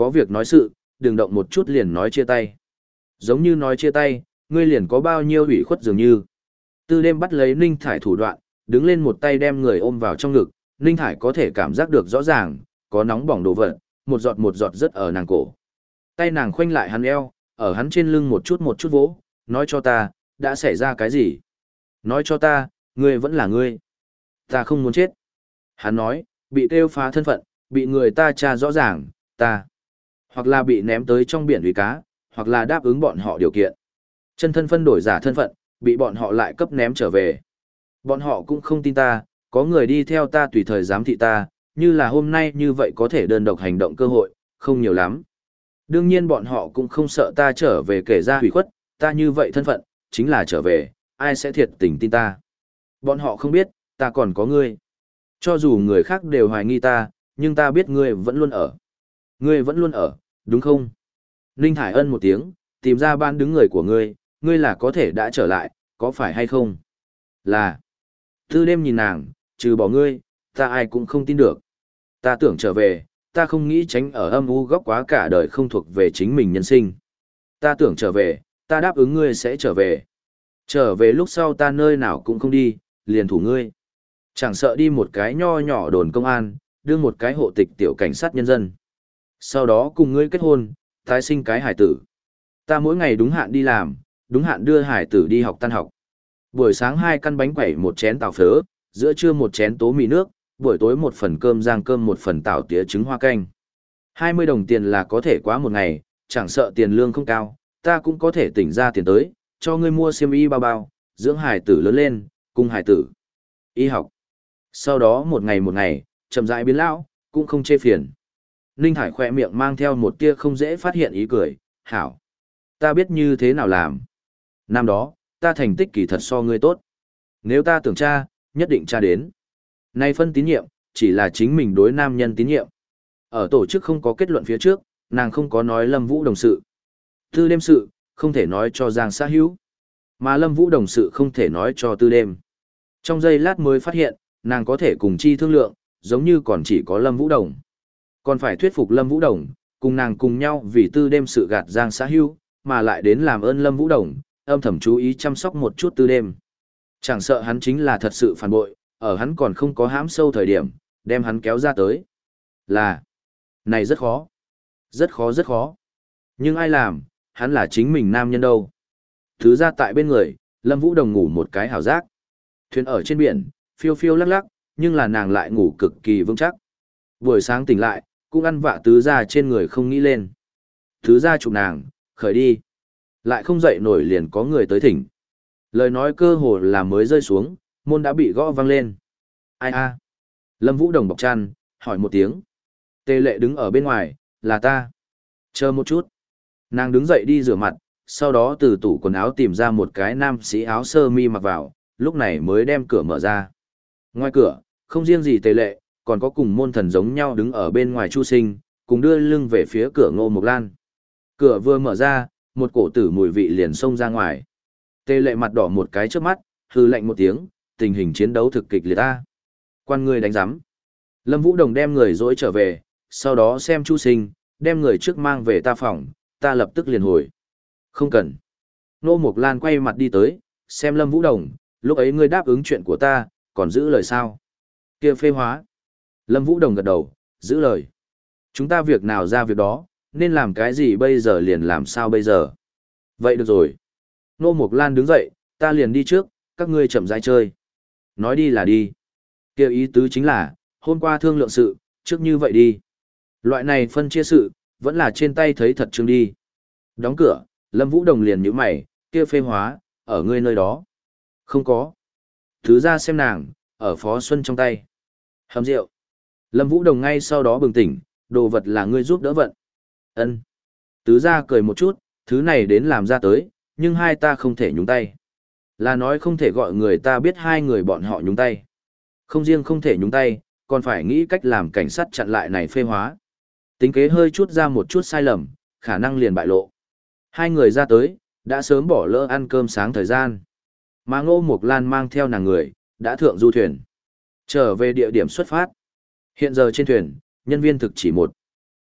có việc nói sự, đừng động một chút liền nói chia tay. Giống như nói chia tay, ngươi liền có bao nhiêu ủy khuất dường như. Tư đêm bắt lấy Ninh Thải thủ đoạn, đứng lên một tay đem người ôm vào trong ngực, Ninh Thải có thể cảm giác được rõ ràng, có nóng bỏng đồ vật, một giọt một giọt rất ở nàng cổ. Tay nàng khoanh lại hắn eo, ở hắn trên lưng một chút một chút vỗ, nói cho ta, đã xảy ra cái gì? Nói cho ta, ngươi vẫn là ngươi. Ta không muốn chết. Hắn nói, bị kêu phá thân phận, bị người ta tra rõ ràng, ta. Hoặc là bị ném tới trong biển uy cá, hoặc là đáp ứng bọn họ điều kiện. Chân thân phân đổi giả thân phận, bị bọn họ lại cấp ném trở về. Bọn họ cũng không tin ta, có người đi theo ta tùy thời giám thị ta, như là hôm nay như vậy có thể đơn độc hành động cơ hội, không nhiều lắm. Đương nhiên bọn họ cũng không sợ ta trở về kể ra hủy khuất, ta như vậy thân phận, chính là trở về, ai sẽ thiệt tình tin ta. Bọn họ không biết, ta còn có ngươi. Cho dù người khác đều hoài nghi ta, nhưng ta biết ngươi vẫn luôn ở. Ngươi vẫn luôn ở, đúng không? Ninh Thải Ân một tiếng, tìm ra ban đứng người của ngươi, ngươi là có thể đã trở lại, có phải hay không? Là. Tư đêm nhìn nàng, trừ bỏ ngươi, ta ai cũng không tin được. Ta tưởng trở về, ta không nghĩ tránh ở âm u góc quá cả đời không thuộc về chính mình nhân sinh. Ta tưởng trở về, ta đáp ứng ngươi sẽ trở về. Trở về lúc sau ta nơi nào cũng không đi, liền thủ ngươi. Chẳng sợ đi một cái nho nhỏ đồn công an, đưa một cái hộ tịch tiểu cảnh sát nhân dân. Sau đó cùng ngươi kết hôn, tái sinh cái hải tử. Ta mỗi ngày đúng hạn đi làm, đúng hạn đưa hải tử đi học tan học. Buổi sáng hai căn bánh quẩy một chén tàu phớ, giữa trưa một chén tố mì nước, buổi tối một phần cơm rang cơm một phần tảo tía trứng hoa canh. hai mươi đồng tiền là có thể quá một ngày, chẳng sợ tiền lương không cao, ta cũng có thể tỉnh ra tiền tới, cho ngươi mua xiêm y bao bao, dưỡng hải tử lớn lên, cung hải tử. Y học. Sau đó một ngày một ngày, chậm rãi biến lão, cũng không chê phiền. Ninh Hải khỏe miệng mang theo một tia không dễ phát hiện ý cười, hảo. Ta biết như thế nào làm. Năm đó, ta thành tích kỳ thật so ngươi tốt. Nếu ta tưởng tra, nhất định tra đến. Nay phân tín nhiệm, chỉ là chính mình đối nam nhân tín nhiệm. Ở tổ chức không có kết luận phía trước, nàng không có nói Lâm Vũ đồng sự. Tư đêm sự, không thể nói cho Giang Xã Hữu. Mà Lâm Vũ đồng sự không thể nói cho tư đêm. Trong giây lát mới phát hiện, nàng có thể cùng chi thương lượng, giống như còn chỉ có Lâm Vũ Đồng. Còn phải thuyết phục Lâm Vũ Đồng, cùng nàng cùng nhau vì tư đêm sự gạt Giang Xã Hữu, mà lại đến làm ơn Lâm Vũ Đồng, âm thầm chú ý chăm sóc một chút tư đêm. Chẳng sợ hắn chính là thật sự phản bội, ở hắn còn không có hãm sâu thời điểm, đem hắn kéo ra tới. Là, này rất khó. Rất khó rất khó. Nhưng ai làm, hắn là chính mình nam nhân đâu. Thứ ra tại bên người, Lâm Vũ Đồng ngủ một cái hảo giác. Thuyền ở trên biển, phiêu phiêu lắc lắc, nhưng là nàng lại ngủ cực kỳ vững chắc. Buổi sáng tỉnh lại, cũng ăn vạ tứ ra trên người không nghĩ lên. Tứ ra chụp nàng, khởi đi. Lại không dậy nổi liền có người tới thỉnh. Lời nói cơ hồ là mới rơi xuống, môn đã bị gõ vang lên. Ai a? Lâm Vũ Đồng bọc chăn, hỏi một tiếng. Tề Lệ đứng ở bên ngoài, là ta. Chờ một chút. Nàng đứng dậy đi rửa mặt, sau đó từ tủ quần áo tìm ra một cái nam sĩ áo sơ mi mặc vào, lúc này mới đem cửa mở ra. Ngoài cửa, không riêng gì Tề Lệ, còn có cùng môn thần giống nhau đứng ở bên ngoài Chu Sinh, cùng đưa lưng về phía cửa Ngô Mộc Lan. Cửa vừa mở ra, một cổ tử mùi vị liền xông ra ngoài. Tề Lệ mặt đỏ một cái trước mắt, hư lạnh một tiếng, tình hình chiến đấu thực kịch liệt ta. Quan người đánh giám. Lâm Vũ Đồng đem người dỗi trở về, sau đó xem Chu Sinh, đem người trước mang về ta phòng, ta lập tức liền hồi. Không cần. Ngô Mộc Lan quay mặt đi tới, xem Lâm Vũ Đồng, lúc ấy ngươi đáp ứng chuyện của ta, còn giữ lời sao? Kia phê hóa. Lâm Vũ Đồng gật đầu, giữ lời. Chúng ta việc nào ra việc đó, nên làm cái gì bây giờ liền làm sao bây giờ. Vậy được rồi. Ngô Mộc Lan đứng dậy, ta liền đi trước, các ngươi chậm rãi chơi. Nói đi là đi. Kia ý tứ chính là, hôm qua thương lượng sự, trước như vậy đi. Loại này phân chia sự, vẫn là trên tay thấy thật trương đi. Đóng cửa, Lâm Vũ Đồng liền nhíu mày, kia phê hóa, ở ngươi nơi đó. Không có. Thứ ra xem nàng, ở Phó Xuân trong tay. Hầm rượu. Lâm Vũ Đồng ngay sau đó bừng tỉnh, đồ vật là ngươi giúp đỡ vận. Ân. Tứ ra cười một chút, thứ này đến làm ra tới, nhưng hai ta không thể nhúng tay. Là nói không thể gọi người ta biết hai người bọn họ nhúng tay. Không riêng không thể nhúng tay, còn phải nghĩ cách làm cảnh sát chặn lại này phê hóa. Tính kế hơi chút ra một chút sai lầm, khả năng liền bại lộ. Hai người ra tới, đã sớm bỏ lỡ ăn cơm sáng thời gian. Mà Ngô Mộc Lan mang theo nàng người, đã thượng du thuyền. Trở về địa điểm xuất phát. Hiện giờ trên thuyền, nhân viên thực chỉ một.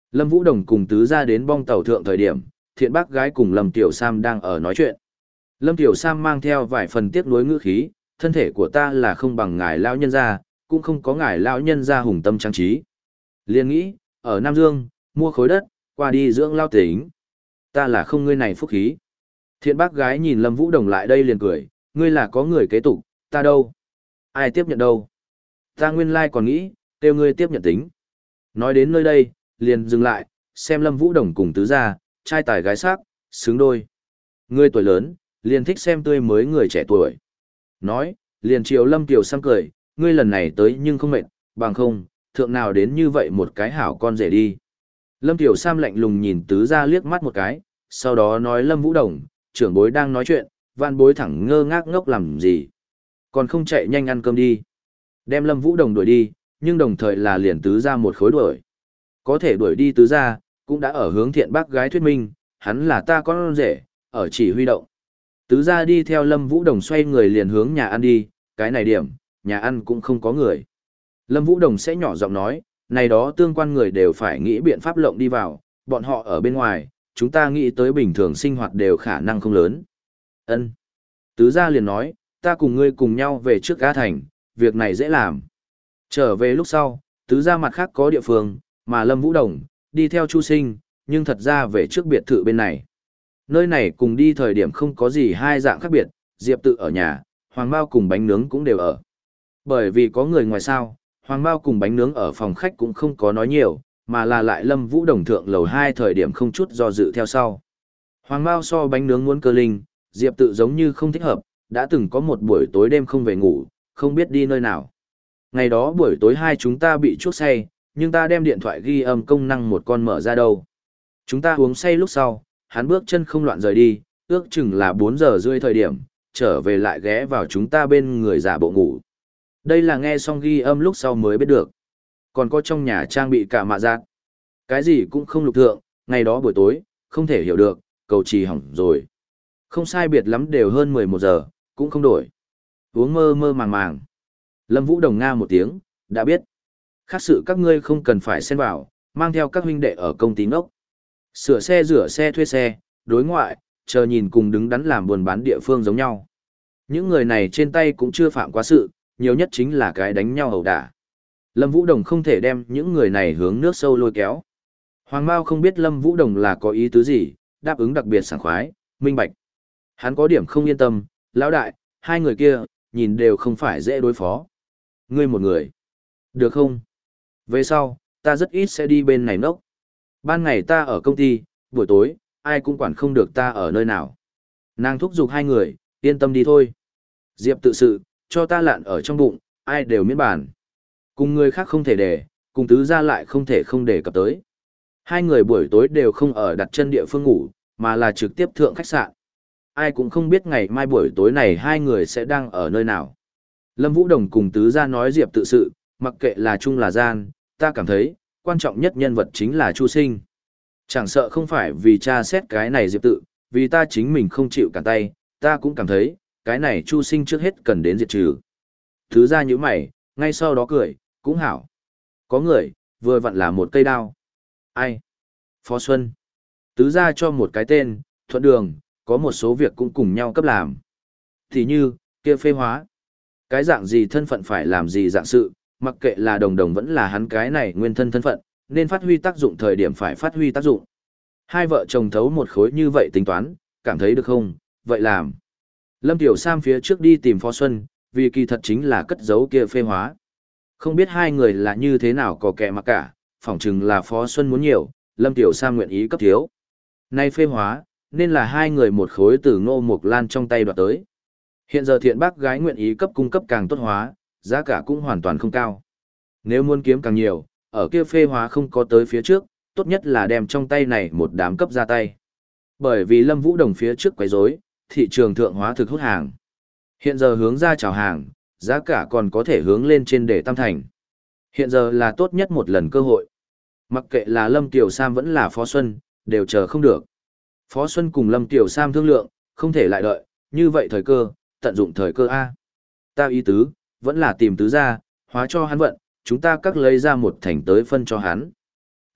Lâm Vũ Đồng cùng tứ gia đến bong tàu thượng thời điểm, thiện bác gái cùng Lâm Tiểu Sam đang ở nói chuyện. Lâm Tiểu Sam mang theo vài phần tiếc nuối ngữ khí, thân thể của ta là không bằng ngài lão nhân gia, cũng không có ngài lão nhân gia hùng tâm trang trí. Liên nghĩ, ở Nam Dương, mua khối đất, qua đi dưỡng lao tính. Ta là không ngươi này phúc khí. Thiện bác gái nhìn Lâm Vũ Đồng lại đây liền cười, ngươi là có người kế tục, ta đâu? Ai tiếp nhận đâu? Ta nguyên lai còn nghĩ, kêu ngươi tiếp nhận tính. Nói đến nơi đây, liền dừng lại, xem Lâm Vũ Đồng cùng tứ gia, trai tài gái sắc, xứng đôi. Ngươi tuổi lớn, liền thích xem tươi mới người trẻ tuổi. Nói, liền chiều Lâm Tiểu Sam cười, ngươi lần này tới nhưng không mệt, bằng không, thượng nào đến như vậy một cái hảo con rể đi. Lâm Tiểu Sam lạnh lùng nhìn tứ gia liếc mắt một cái, sau đó nói Lâm Vũ Đồng, trưởng bối đang nói chuyện, vạn bối thẳng ngơ ngác ngốc làm gì. Còn không chạy nhanh ăn cơm đi. Đem Lâm Vũ Đồng đuổi đi, nhưng đồng thời là liền tứ gia một khối đuổi. Có thể đuổi đi tứ gia, cũng đã ở hướng thiện bác gái thuyết minh, hắn là ta con rể, ở chỉ huy động. Tứ gia đi theo Lâm Vũ Đồng xoay người liền hướng nhà ăn đi, cái này điểm, nhà ăn cũng không có người. Lâm Vũ Đồng sẽ nhỏ giọng nói, này đó tương quan người đều phải nghĩ biện pháp lộng đi vào, bọn họ ở bên ngoài, chúng ta nghĩ tới bình thường sinh hoạt đều khả năng không lớn. Ân. Tứ gia liền nói, ta cùng ngươi cùng nhau về trước Á Thành, việc này dễ làm. Trở về lúc sau, tứ gia mặt khác có địa phương, mà Lâm Vũ Đồng, đi theo Chu Sinh, nhưng thật ra về trước biệt thự bên này. Nơi này cùng đi thời điểm không có gì hai dạng khác biệt, Diệp Tự ở nhà, Hoàng Mao cùng bánh nướng cũng đều ở. Bởi vì có người ngoài sao, Hoàng Mao cùng bánh nướng ở phòng khách cũng không có nói nhiều, mà là lại Lâm Vũ Đồng thượng lầu hai thời điểm không chút do dự theo sau. Hoàng Mao so bánh nướng muốn cơ linh, Diệp Tự giống như không thích hợp, đã từng có một buổi tối đêm không về ngủ, không biết đi nơi nào. Ngày đó buổi tối hai chúng ta bị chuốc say, nhưng ta đem điện thoại ghi âm công năng một con mở ra đâu. Chúng ta uống say lúc sau, hắn bước chân không loạn rời đi, ước chừng là bốn giờ rưỡi thời điểm, trở về lại ghé vào chúng ta bên người giả bộ ngủ. Đây là nghe xong ghi âm lúc sau mới biết được. Còn có trong nhà trang bị cả mạ giác. Cái gì cũng không lục thượng, ngày đó buổi tối, không thể hiểu được, cầu trì hỏng rồi. Không sai biệt lắm đều hơn mười một giờ, cũng không đổi. Uống mơ mơ màng màng. Lâm Vũ Đồng nga một tiếng, đã biết. Khác sự các ngươi không cần phải xen vào, mang theo các huynh đệ ở công ty ngốc. Sửa xe rửa xe thuê xe, đối ngoại, chờ nhìn cùng đứng đắn làm buôn bán địa phương giống nhau. Những người này trên tay cũng chưa phạm quá sự, nhiều nhất chính là cái đánh nhau ẩu đả. Lâm Vũ Đồng không thể đem những người này hướng nước sâu lôi kéo. Hoàng Mao không biết Lâm Vũ Đồng là có ý tứ gì, đáp ứng đặc biệt sảng khoái, minh bạch. Hắn có điểm không yên tâm, lão đại, hai người kia, nhìn đều không phải dễ đối phó. Ngươi một người. Được không? Về sau, ta rất ít sẽ đi bên này nốc. Ban ngày ta ở công ty, buổi tối, ai cũng quản không được ta ở nơi nào. Nàng thúc giục hai người, yên tâm đi thôi. Diệp tự sự, cho ta lạn ở trong bụng, ai đều miễn bàn. Cùng người khác không thể để, cùng tứ gia lại không thể không để cập tới. Hai người buổi tối đều không ở đặt chân địa phương ngủ, mà là trực tiếp thượng khách sạn. Ai cũng không biết ngày mai buổi tối này hai người sẽ đang ở nơi nào. Lâm Vũ Đồng cùng tứ gia nói Diệp tự sự, mặc kệ là chung là gian, ta cảm thấy, quan trọng nhất nhân vật chính là Chu Sinh. Chẳng sợ không phải vì cha xét cái này Diệp tự, vì ta chính mình không chịu cản tay, ta cũng cảm thấy, cái này Chu Sinh trước hết cần đến diệt trừ. Tứ gia như mày, ngay sau đó cười, cũng hảo. Có người, vừa vặn là một cây đao. Ai? Phó Xuân. Tứ gia cho một cái tên, thuận đường, có một số việc cũng cùng nhau cấp làm. Thì như, kia phê hóa. Cái dạng gì thân phận phải làm gì dạng sự, mặc kệ là đồng đồng vẫn là hắn cái này nguyên thân thân phận, nên phát huy tác dụng thời điểm phải phát huy tác dụng. Hai vợ chồng thấu một khối như vậy tính toán, cảm thấy được không, vậy làm. Lâm Tiểu Sam phía trước đi tìm Phó Xuân, vì kỳ thật chính là cất giấu kia phê hóa. Không biết hai người là như thế nào có kẻ mà cả, phỏng chừng là Phó Xuân muốn nhiều, Lâm Tiểu Sam nguyện ý cấp thiếu. Nay phê hóa, nên là hai người một khối từ Ngô Mục Lan trong tay đoạt tới. Hiện giờ thiện bác gái nguyện ý cấp cung cấp càng tốt hóa, giá cả cũng hoàn toàn không cao. Nếu muốn kiếm càng nhiều, ở kia phê hóa không có tới phía trước, tốt nhất là đem trong tay này một đám cấp ra tay. Bởi vì Lâm Vũ Đồng phía trước quấy rối, thị trường thượng hóa thực hút hàng. Hiện giờ hướng ra chào hàng, giá cả còn có thể hướng lên trên để tam thành. Hiện giờ là tốt nhất một lần cơ hội. Mặc kệ là Lâm Tiểu Sam vẫn là Phó Xuân, đều chờ không được. Phó Xuân cùng Lâm Tiểu Sam thương lượng, không thể lại đợi, như vậy thời cơ, tận dụng thời cơ A. Ta ý tứ, vẫn là tìm tứ gia, hóa cho hắn vận, chúng ta các lấy ra một thành tới phân cho hắn.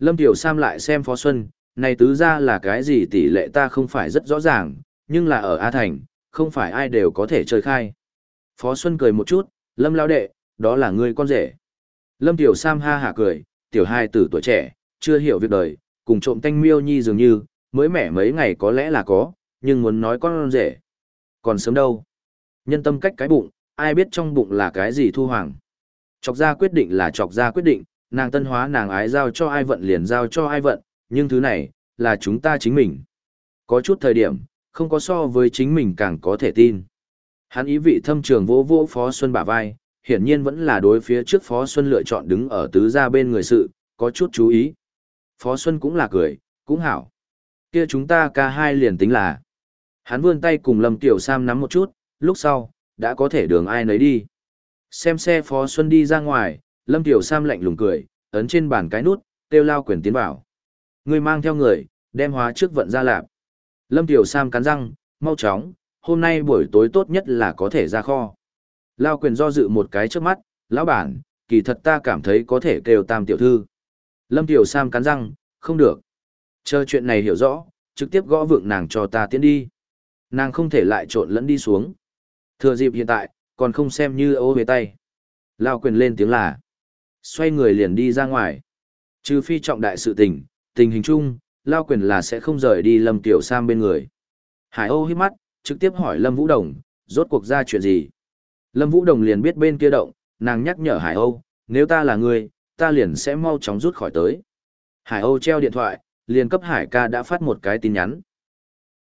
Lâm Tiểu Sam lại xem Phó Xuân, này tứ ra là cái gì tỷ lệ ta không phải rất rõ ràng, nhưng là ở A Thành, không phải ai đều có thể chơi khai. Phó Xuân cười một chút, Lâm lao đệ, đó là ngươi con rể. Lâm Tiểu Sam ha hả cười, tiểu hai tử tuổi trẻ, chưa hiểu việc đời, cùng trộm tanh miêu nhi dường như, mới mẻ mấy ngày có lẽ là có, nhưng muốn nói con rể. Còn sớm đâu. Nhân tâm cách cái bụng, ai biết trong bụng là cái gì thu hoàng. Chọc ra quyết định là chọc ra quyết định, nàng tân hóa nàng ái giao cho ai vận liền giao cho ai vận, nhưng thứ này, là chúng ta chính mình. Có chút thời điểm, không có so với chính mình càng có thể tin. Hắn ý vị thâm trường vỗ vỗ Phó Xuân bả vai, hiển nhiên vẫn là đối phía trước Phó Xuân lựa chọn đứng ở tứ gia bên người sự, có chút chú ý. Phó Xuân cũng là cười, cũng hảo. Kia chúng ta ca hai liền tính là. Hắn vươn tay cùng Lâm Tiểu Sam nắm một chút, lúc sau, đã có thể đường ai nấy đi. Xem xe Phó Xuân đi ra ngoài, Lâm Tiểu Sam lạnh lùng cười, ấn trên bàn cái nút, kêu Lao Quyền tiến vào. Người mang theo người, đem hóa trước vận ra lạp. Lâm Tiểu Sam cắn răng, mau chóng, hôm nay buổi tối tốt nhất là có thể ra kho. Lao Quyền do dự một cái trước mắt, lão bản, kỳ thật ta cảm thấy có thể kêu Tam tiểu thư. Lâm Tiểu Sam cắn răng, không được. Chờ chuyện này hiểu rõ, trực tiếp gõ vượng nàng cho ta tiến đi. Nàng không thể lại trộn lẫn đi xuống. Thừa dịp hiện tại, còn không xem như ô về tay. Lao Quyền lên tiếng là. Xoay người liền đi ra ngoài. Trừ phi trọng đại sự tình, tình hình chung, Lao Quyền là sẽ không rời đi Lâm Tiểu Sam bên người. Hải Âu hít mắt, trực tiếp hỏi Lâm Vũ Đồng, rốt cuộc ra chuyện gì. Lâm Vũ Đồng liền biết bên kia động, nàng nhắc nhở Hải Âu, nếu ta là người, ta liền sẽ mau chóng rút khỏi tới. Hải Âu treo điện thoại, liền cấp Hải ca đã phát một cái tin nhắn.